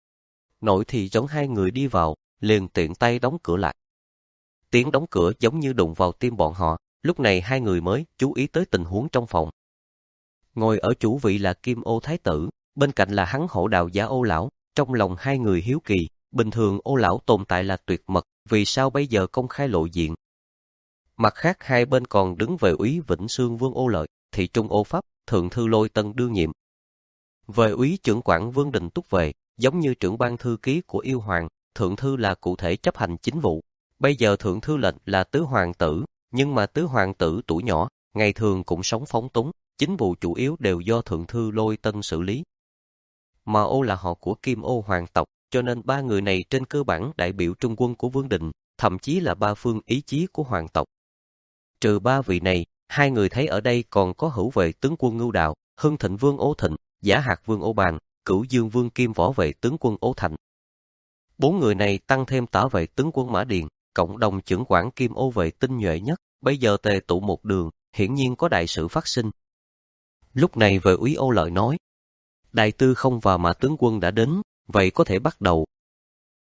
Nội thị dẫn hai người đi vào, liền tiện tay đóng cửa lại. Tiếng đóng cửa giống như đụng vào tim bọn họ, lúc này hai người mới chú ý tới tình huống trong phòng. Ngồi ở chủ vị là Kim Ô Thái tử, bên cạnh là hắn Hổ Đào Giả Ô Lão, trong lòng hai người hiếu kỳ, bình thường Ô Lão tồn tại là tuyệt mật, vì sao bây giờ công khai lộ diện? Mặt khác hai bên còn đứng về úy Vĩnh Xương Vương Ô Lợi, thị trung Ô Pháp, thượng thư Lôi Tân đương nhiệm. Về úy trưởng quản Vương Định Túc về, giống như trưởng ban thư ký của yêu hoàng, thượng thư là cụ thể chấp hành chính vụ. Bây giờ thượng thư lệnh là tứ hoàng tử, nhưng mà tứ hoàng tử tuổi nhỏ, ngày thường cũng sống phóng túng, chính vụ chủ yếu đều do thượng thư Lôi Tân xử lý. Mà Ô là họ của Kim Ô hoàng tộc, cho nên ba người này trên cơ bản đại biểu trung quân của Vương Định, thậm chí là ba phương ý chí của hoàng tộc. Trừ ba vị này, hai người thấy ở đây còn có hữu vệ tướng quân Ngưu Đạo, Hưng Thịnh Vương Ô Thịnh, Giả Hạc Vương Ô Bàn, Cửu Dương Vương Kim Võ vệ tướng quân Ô Thành. Bốn người này tăng thêm tả vệ tướng quân Mã Điền, cộng đồng trưởng quản Kim Ô vệ tinh nhuệ nhất, bây giờ tề tụ một đường, hiển nhiên có đại sự phát sinh. Lúc này về úy Ô Lợi nói, đại tư không và Mã tướng quân đã đến, vậy có thể bắt đầu.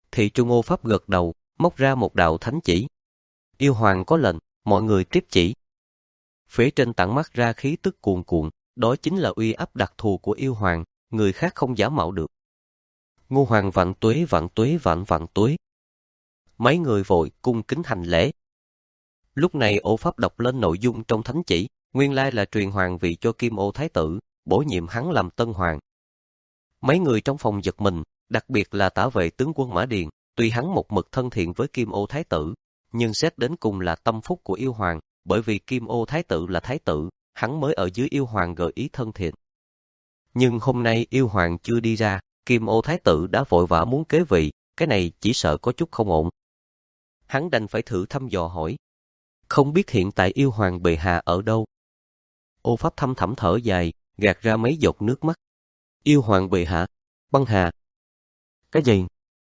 Thị Trung Ô Pháp gật đầu, móc ra một đạo thánh chỉ. Yêu hoàng có lệnh, mọi người tiếp chỉ. Phía trên tản mắt ra khí tức cuồn cuộn, đó chính là uy áp đặc thù của yêu hoàng, người khác không giả mạo được. Ngô hoàng vạn tuế vạn tuế vạn vạn tuế. Mấy người vội cung kính hành lễ. Lúc này Ô Pháp đọc lên nội dung trong thánh chỉ, nguyên lai là truyền hoàng vị cho Kim Ô Thái tử, bổ nhiệm hắn làm tân hoàng. Mấy người trong phòng giật mình, đặc biệt là tả vệ tướng quân Mã Điền, tuy hắn một mực thân thiện với Kim Ô Thái tử, nhưng xét đến cùng là tâm phúc của yêu hoàng, bởi vì Kim Ô Thái tử là thái tử, hắn mới ở dưới yêu hoàng gợi ý thân thiện. Nhưng hôm nay yêu hoàng chưa đi ra, Kim Ô Thái tử đã vội vã muốn kế vị, cái này chỉ sợ có chút không ổn. Hắn đành phải thử thăm dò hỏi, không biết hiện tại yêu hoàng bệ hạ ở đâu? Ô Pháp thâm thẳm thở dài, gạt ra mấy giọt nước mắt. Yêu hoàng bệ hạ, băng hà. Cái gì?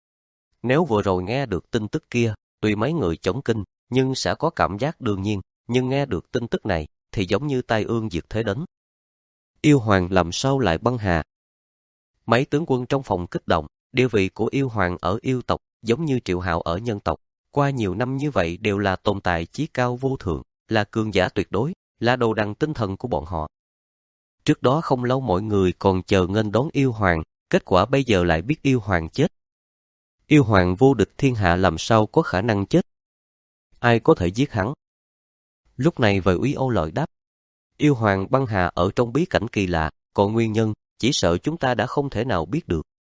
Nếu vừa rồi nghe được tin tức kia, tuy mấy người chống kinh, nhưng sẽ có cảm giác đương nhiên, nhưng nghe được tin tức này, thì giống như tai ương diệt thế đến. Yêu hoàng làm sao lại băng hà? Mấy tướng quân trong phòng kích động, địa vị của yêu hoàng ở yêu tộc, giống như Triệu Hạo ở nhân tộc, qua nhiều năm như vậy đều là tồn tại chí cao vô thượng, là cường giả tuyệt đối, là đồ đằng tinh thần của bọn họ. Trước đó không lâu mọi người còn chờ nghênh đón yêu hoàng, kết quả bây giờ lại biết yêu hoàng chết. Yêu hoàng vô địch thiên hạ làm sao có khả năng chết? Ai có thể giết hắn? Lúc này Vệ Úy Âu Lợi đáp, yêu hoàng băng hà ở trong bí cảnh kỳ lạ, còn nguyên nhân, chỉ sợ chúng ta đã không thể nào biết được.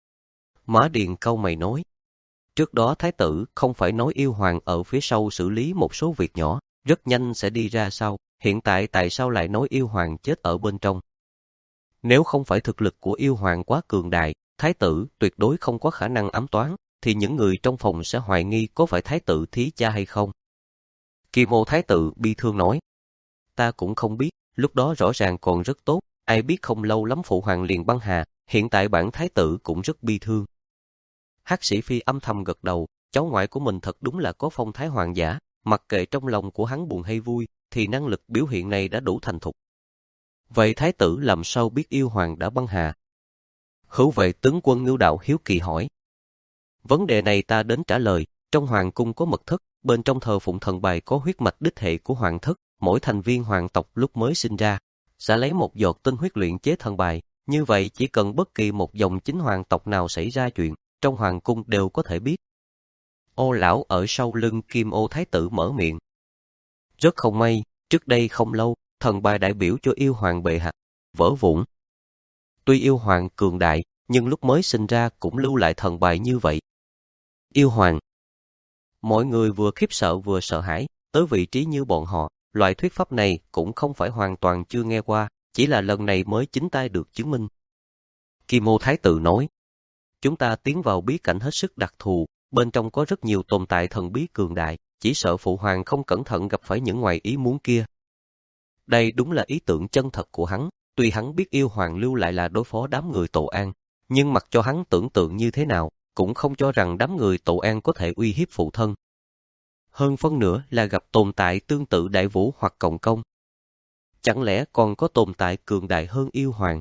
Mã Điền cau mày nói, trước đó thái tử không phải nói yêu hoàng ở phía sau xử lý một số việc nhỏ, rất nhanh sẽ đi ra sau, hiện tại tại sao lại nói yêu hoàng chết ở bên trong? Nếu không phải thực lực của yêu hoàng quá cường đại, thái tử tuyệt đối không có khả năng ám toán, thì những người trong phòng sẽ hoài nghi có phải thái tử thí cha hay không. Kim Ô Thái tử bi thương nói, ta cũng không biết, lúc đó rõ ràng còn rất tốt, ai biết không lâu lắm phụ hoàng liền băng hà, hiện tại bản thái tử cũng rất bi thương. Hắc Sĩ Phi âm thầm gật đầu, cháu ngoại của mình thật đúng là có phong thái hoàng giả, mặc kệ trong lòng của hắn buồn hay vui, thì năng lực biểu hiện này đã đủ thành thục. Vậy thái tử làm sao biết yêu hoàng đã băng hà? Hữu Vệ tướng quân Ngưu Đạo hiếu kỳ hỏi. Vấn đề này ta đến trả lời, trong hoàng cung có mật thất, bên trong thờ phụng thần bài có huyết mạch đích hệ của hoàng thất, mỗi thành viên hoàng tộc lúc mới sinh ra, sẽ lấy một giọt tinh huyết luyện chế thần bài, như vậy chỉ cần bất kỳ một dòng chính hoàng tộc nào xảy ra chuyện, trong hoàng cung đều có thể biết. Ô lão ở sau lưng Kim Ô Thái tử mở miệng. Rất không may, trước đây không lâu, thần bài đại biểu cho yêu hoàng bệ hạ vỡ vụn. Tuy yêu hoàng cường đại, nhưng lúc mới sinh ra cũng lưu lại thần bài như vậy. Yêu hoàng. Mọi người vừa khiếp sợ vừa sợ hãi, tới vị trí như bọn họ, loại thuyết pháp này cũng không phải hoàn toàn chưa nghe qua, chỉ là lần này mới chính tay được chứng minh. Kim Ô Thái tử nói, chúng ta tiến vào bí cảnh hết sức đặc thù, bên trong có rất nhiều tồn tại thần bí cường đại, chỉ sợ phụ hoàng không cẩn thận gặp phải những ngoài ý muốn kia. Đây đúng là ý tưởng chân thật của hắn, tuy hắn biết yêu hoàng lưu lại là đối phó đám người Tổ An, nhưng mặc cho hắn tưởng tượng như thế nào, cũng không cho rằng đám người Tổ An có thể uy hiếp phụ thân. Hơn phân nữa là gặp tồn tại tương tự Đại Vũ hoặc Cộng Công. Chẳng lẽ còn có tồn tại cường đại hơn yêu hoàng?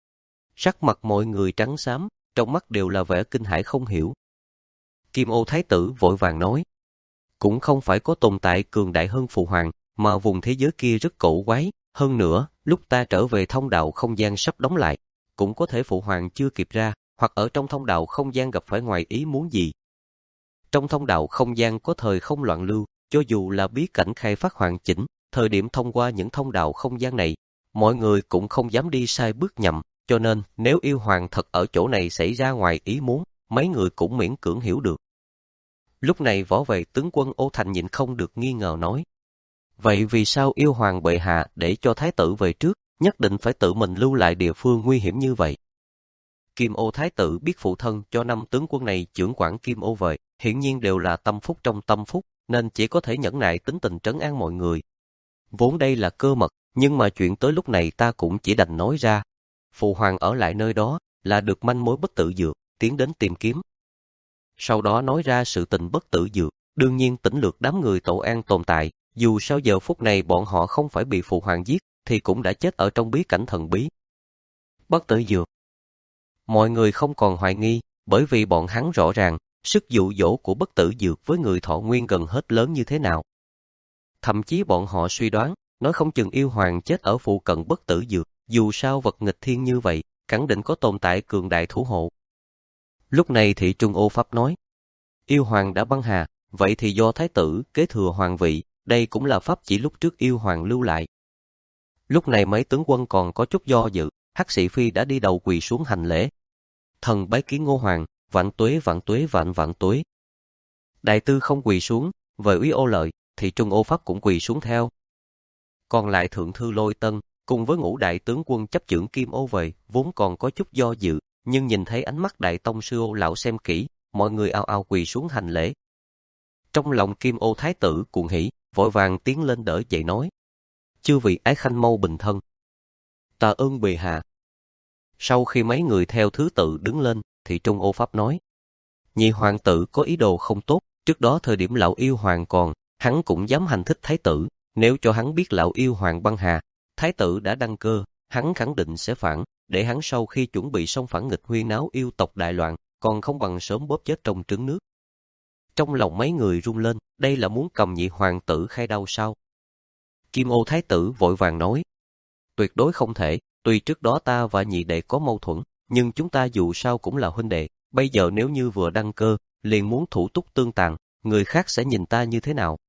Sắc mặt mọi người trắng xám, trong mắt đều là vẻ kinh hãi không hiểu. Kim Ô Thái tử vội vàng nói, cũng không phải có tồn tại cường đại hơn phụ hoàng, mà vùng thế giới kia rất cổ quái, hơn nữa, lúc ta trở về thông đạo không gian sắp đóng lại, cũng có thể phụ hoàng chưa kịp ra, hoặc ở trong thông đạo không gian gặp phải ngoài ý muốn gì. Trong thông đạo không gian có thời không loạn lưu, cho dù là bí cảnh khai phát hoàn chỉnh, thời điểm thông qua những thông đạo không gian này, mọi người cũng không dám đi sai bước nhầm, cho nên nếu yêu hoàng thật ở chỗ này xảy ra ngoài ý muốn, mấy người cũng miễn cưỡng hiểu được. Lúc này võ vệ tướng quân Ô Thành nhịn không được nghi ngờ nói, vậy vì sao yêu hoàng bệ hạ để cho thái tử về trước, nhất định phải tự mình lưu lại địa phương nguy hiểm như vậy? Kim Ô Thái tử biết phụ thân cho năm tướng quân này trưởng quản Kim Ô Vệ, hiển nhiên đều là tâm phúc trong tâm phúc, nên chỉ có thể nhẫn nại tính tình trấn an mọi người. Vốn đây là cơ mật, nhưng mà chuyện tới lúc này ta cũng chỉ đành nói ra. Phụ hoàng ở lại nơi đó là được manh mối bất tử dược, tiến đến tìm kiếm. Sau đó nói ra sự tình bất tử dược, đương nhiên tỉnh lược đám người Tổ An tồn tại, dù sau giờ phút này bọn họ không phải bị phụ hoàng giết, thì cũng đã chết ở trong bí cảnh thần bí. Bất tử dược. Mọi người không còn hoài nghi, bởi vì bọn hắn rõ ràng, sức dụ dỗ của bất tử dược với người thọ nguyên gần hết lớn như thế nào. Thậm chí bọn họ suy đoán, nói không chừng yêu hoàng chết ở phụ cận bất tử dược, dù sao vật nghịch thiên như vậy, khẳng định có tồn tại cường đại thủ hộ. Lúc này Thị Trung Ô Pháp nói, yêu hoàng đã băng hà, vậy thì do thái tử kế thừa hoàng vị, đây cũng là pháp chỉ lúc trước yêu hoàng lưu lại. Lúc này mấy tướng quân còn có chút do dự, Hắc Sĩ Phi đã đi đầu quỳ xuống hành lễ. Thần bái kiến Ngô hoàng, vạn tuế vạn tuế vạn vạn tuế. Đại tư không quỳ xuống, về úy Ô Lợi, Thị Trung Ô Pháp cũng quỳ xuống theo. Còn lại thượng thư Lôi Tân, cùng với ngũ đại tướng quân chấp chưởng Kim Ô về, vốn còn có chút do dự, nhưng nhìn thấy ánh mắt đại tông sư Ô lão xem kỹ, mọi người ao ao quỳ xuống hành lễ. Trong lòng Kim Ô thái tử cuồng hỉ, vội vàng tiến lên đỡ dậy nói: chư vị ái khanh mau bình thân. Tạ ơn bệ hạ. Sau khi mấy người theo thứ tự đứng lên, thì Trung Ô Pháp nói: nhị hoàng tử có ý đồ không tốt, trước đó thời điểm lão yêu hoàng còn, hắn cũng dám hành thích thái tử, nếu cho hắn biết lão yêu hoàng băng hà, thái tử đã đăng cơ, hắn khẳng định sẽ phản, để hắn sau khi chuẩn bị xông phản nghịch huyên náo yêu tộc đại loạn, còn không bằng sớm bóp chết trong trứng nước. Trong lòng mấy người run lên, đây là muốn cầm nhị hoàng tử khai đao sao? Kim Ô thái tử vội vàng nói: tuyệt đối không thể, tuy trước đó ta và nhị đệ có mâu thuẫn, nhưng chúng ta dù sao cũng là huynh đệ, bây giờ nếu như vừa đăng cơ, liền muốn thủ túc tương tàn, người khác sẽ nhìn ta như thế nào?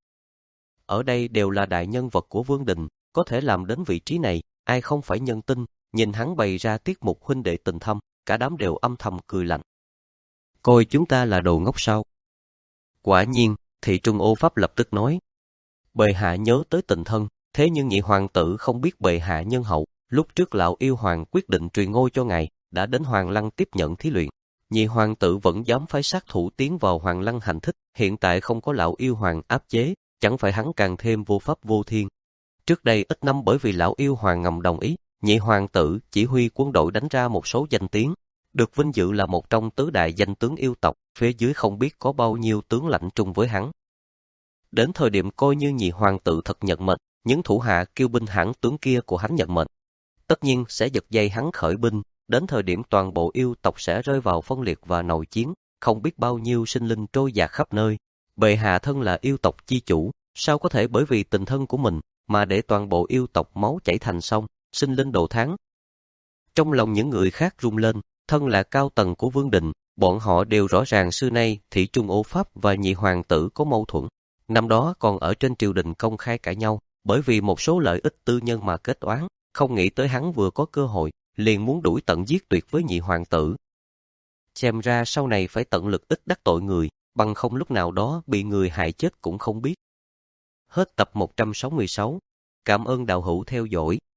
Ở đây đều là đại nhân vật của Vương Đình, có thể làm đến vị trí này, ai không phải nhân tinh, nhìn hắn bày ra tiết mục huynh đệ tình thâm, cả đám đều âm thầm cười lạnh. Coi chúng ta là đồ ngốc sao? Quả nhiên, Thị Trung Ô Pháp lập tức nói: bệ hạ nhớ tới tình thân, thế nhưng nhị hoàng tử không biết bệ hạ nhân hậu, lúc trước lão yêu hoàng quyết định truyền ngôi cho ngài, đã đến Hoàng Lăng tiếp nhận thí luyện. Nhị hoàng tử vẫn dám phái sát thủ tiến vào Hoàng Lăng hành thích, hiện tại không có lão yêu hoàng áp chế, chẳng phải hắn càng thêm vô pháp vô thiên. Trước đây ít năm bởi vì lão yêu hoàng ngầm đồng ý, nhị hoàng tử chỉ huy quân đội đánh ra một số danh tiếng, được vinh dự là một trong tứ đại danh tướng yêu tộc, phía dưới không biết có bao nhiêu tướng lãnh trung với hắn. Đến thời điểm coi như nhị hoàng tử thật nhận mệnh, những thủ hạ kiêu binh hãn tướng kia của hắn nhận mệnh, tất nhiên sẽ giật dây hắn khởi binh, đến thời điểm toàn bộ yêu tộc sẽ rơi vào phân liệt và nội chiến, không biết bao nhiêu sinh linh trôi dạt khắp nơi. Bệ hạ thân là yêu tộc chi chủ, sao có thể bởi vì tình thân của mình mà để toàn bộ yêu tộc máu chảy thành sông, sinh linh đồ thán? Trong lòng những người khác rung lên, thân là cao tầng của Vương Đình, bọn họ đều rõ ràng xưa nay Thị Trung Ô Pháp và nhị hoàng tử có mâu thuẫn. Năm đó còn ở trên triều đình công khai cãi nhau, bởi vì một số lợi ích tư nhân mà kết oán, không nghĩ tới hắn vừa có cơ hội, liền muốn đuổi tận giết tuyệt với nhị hoàng tử. Xem ra sau này phải tận lực ít đắc tội người, bằng không lúc nào đó bị người hại chết cũng không biết. Hết tập một trăm sáu mươi sáu. Cảm ơn đạo hữu theo dõi.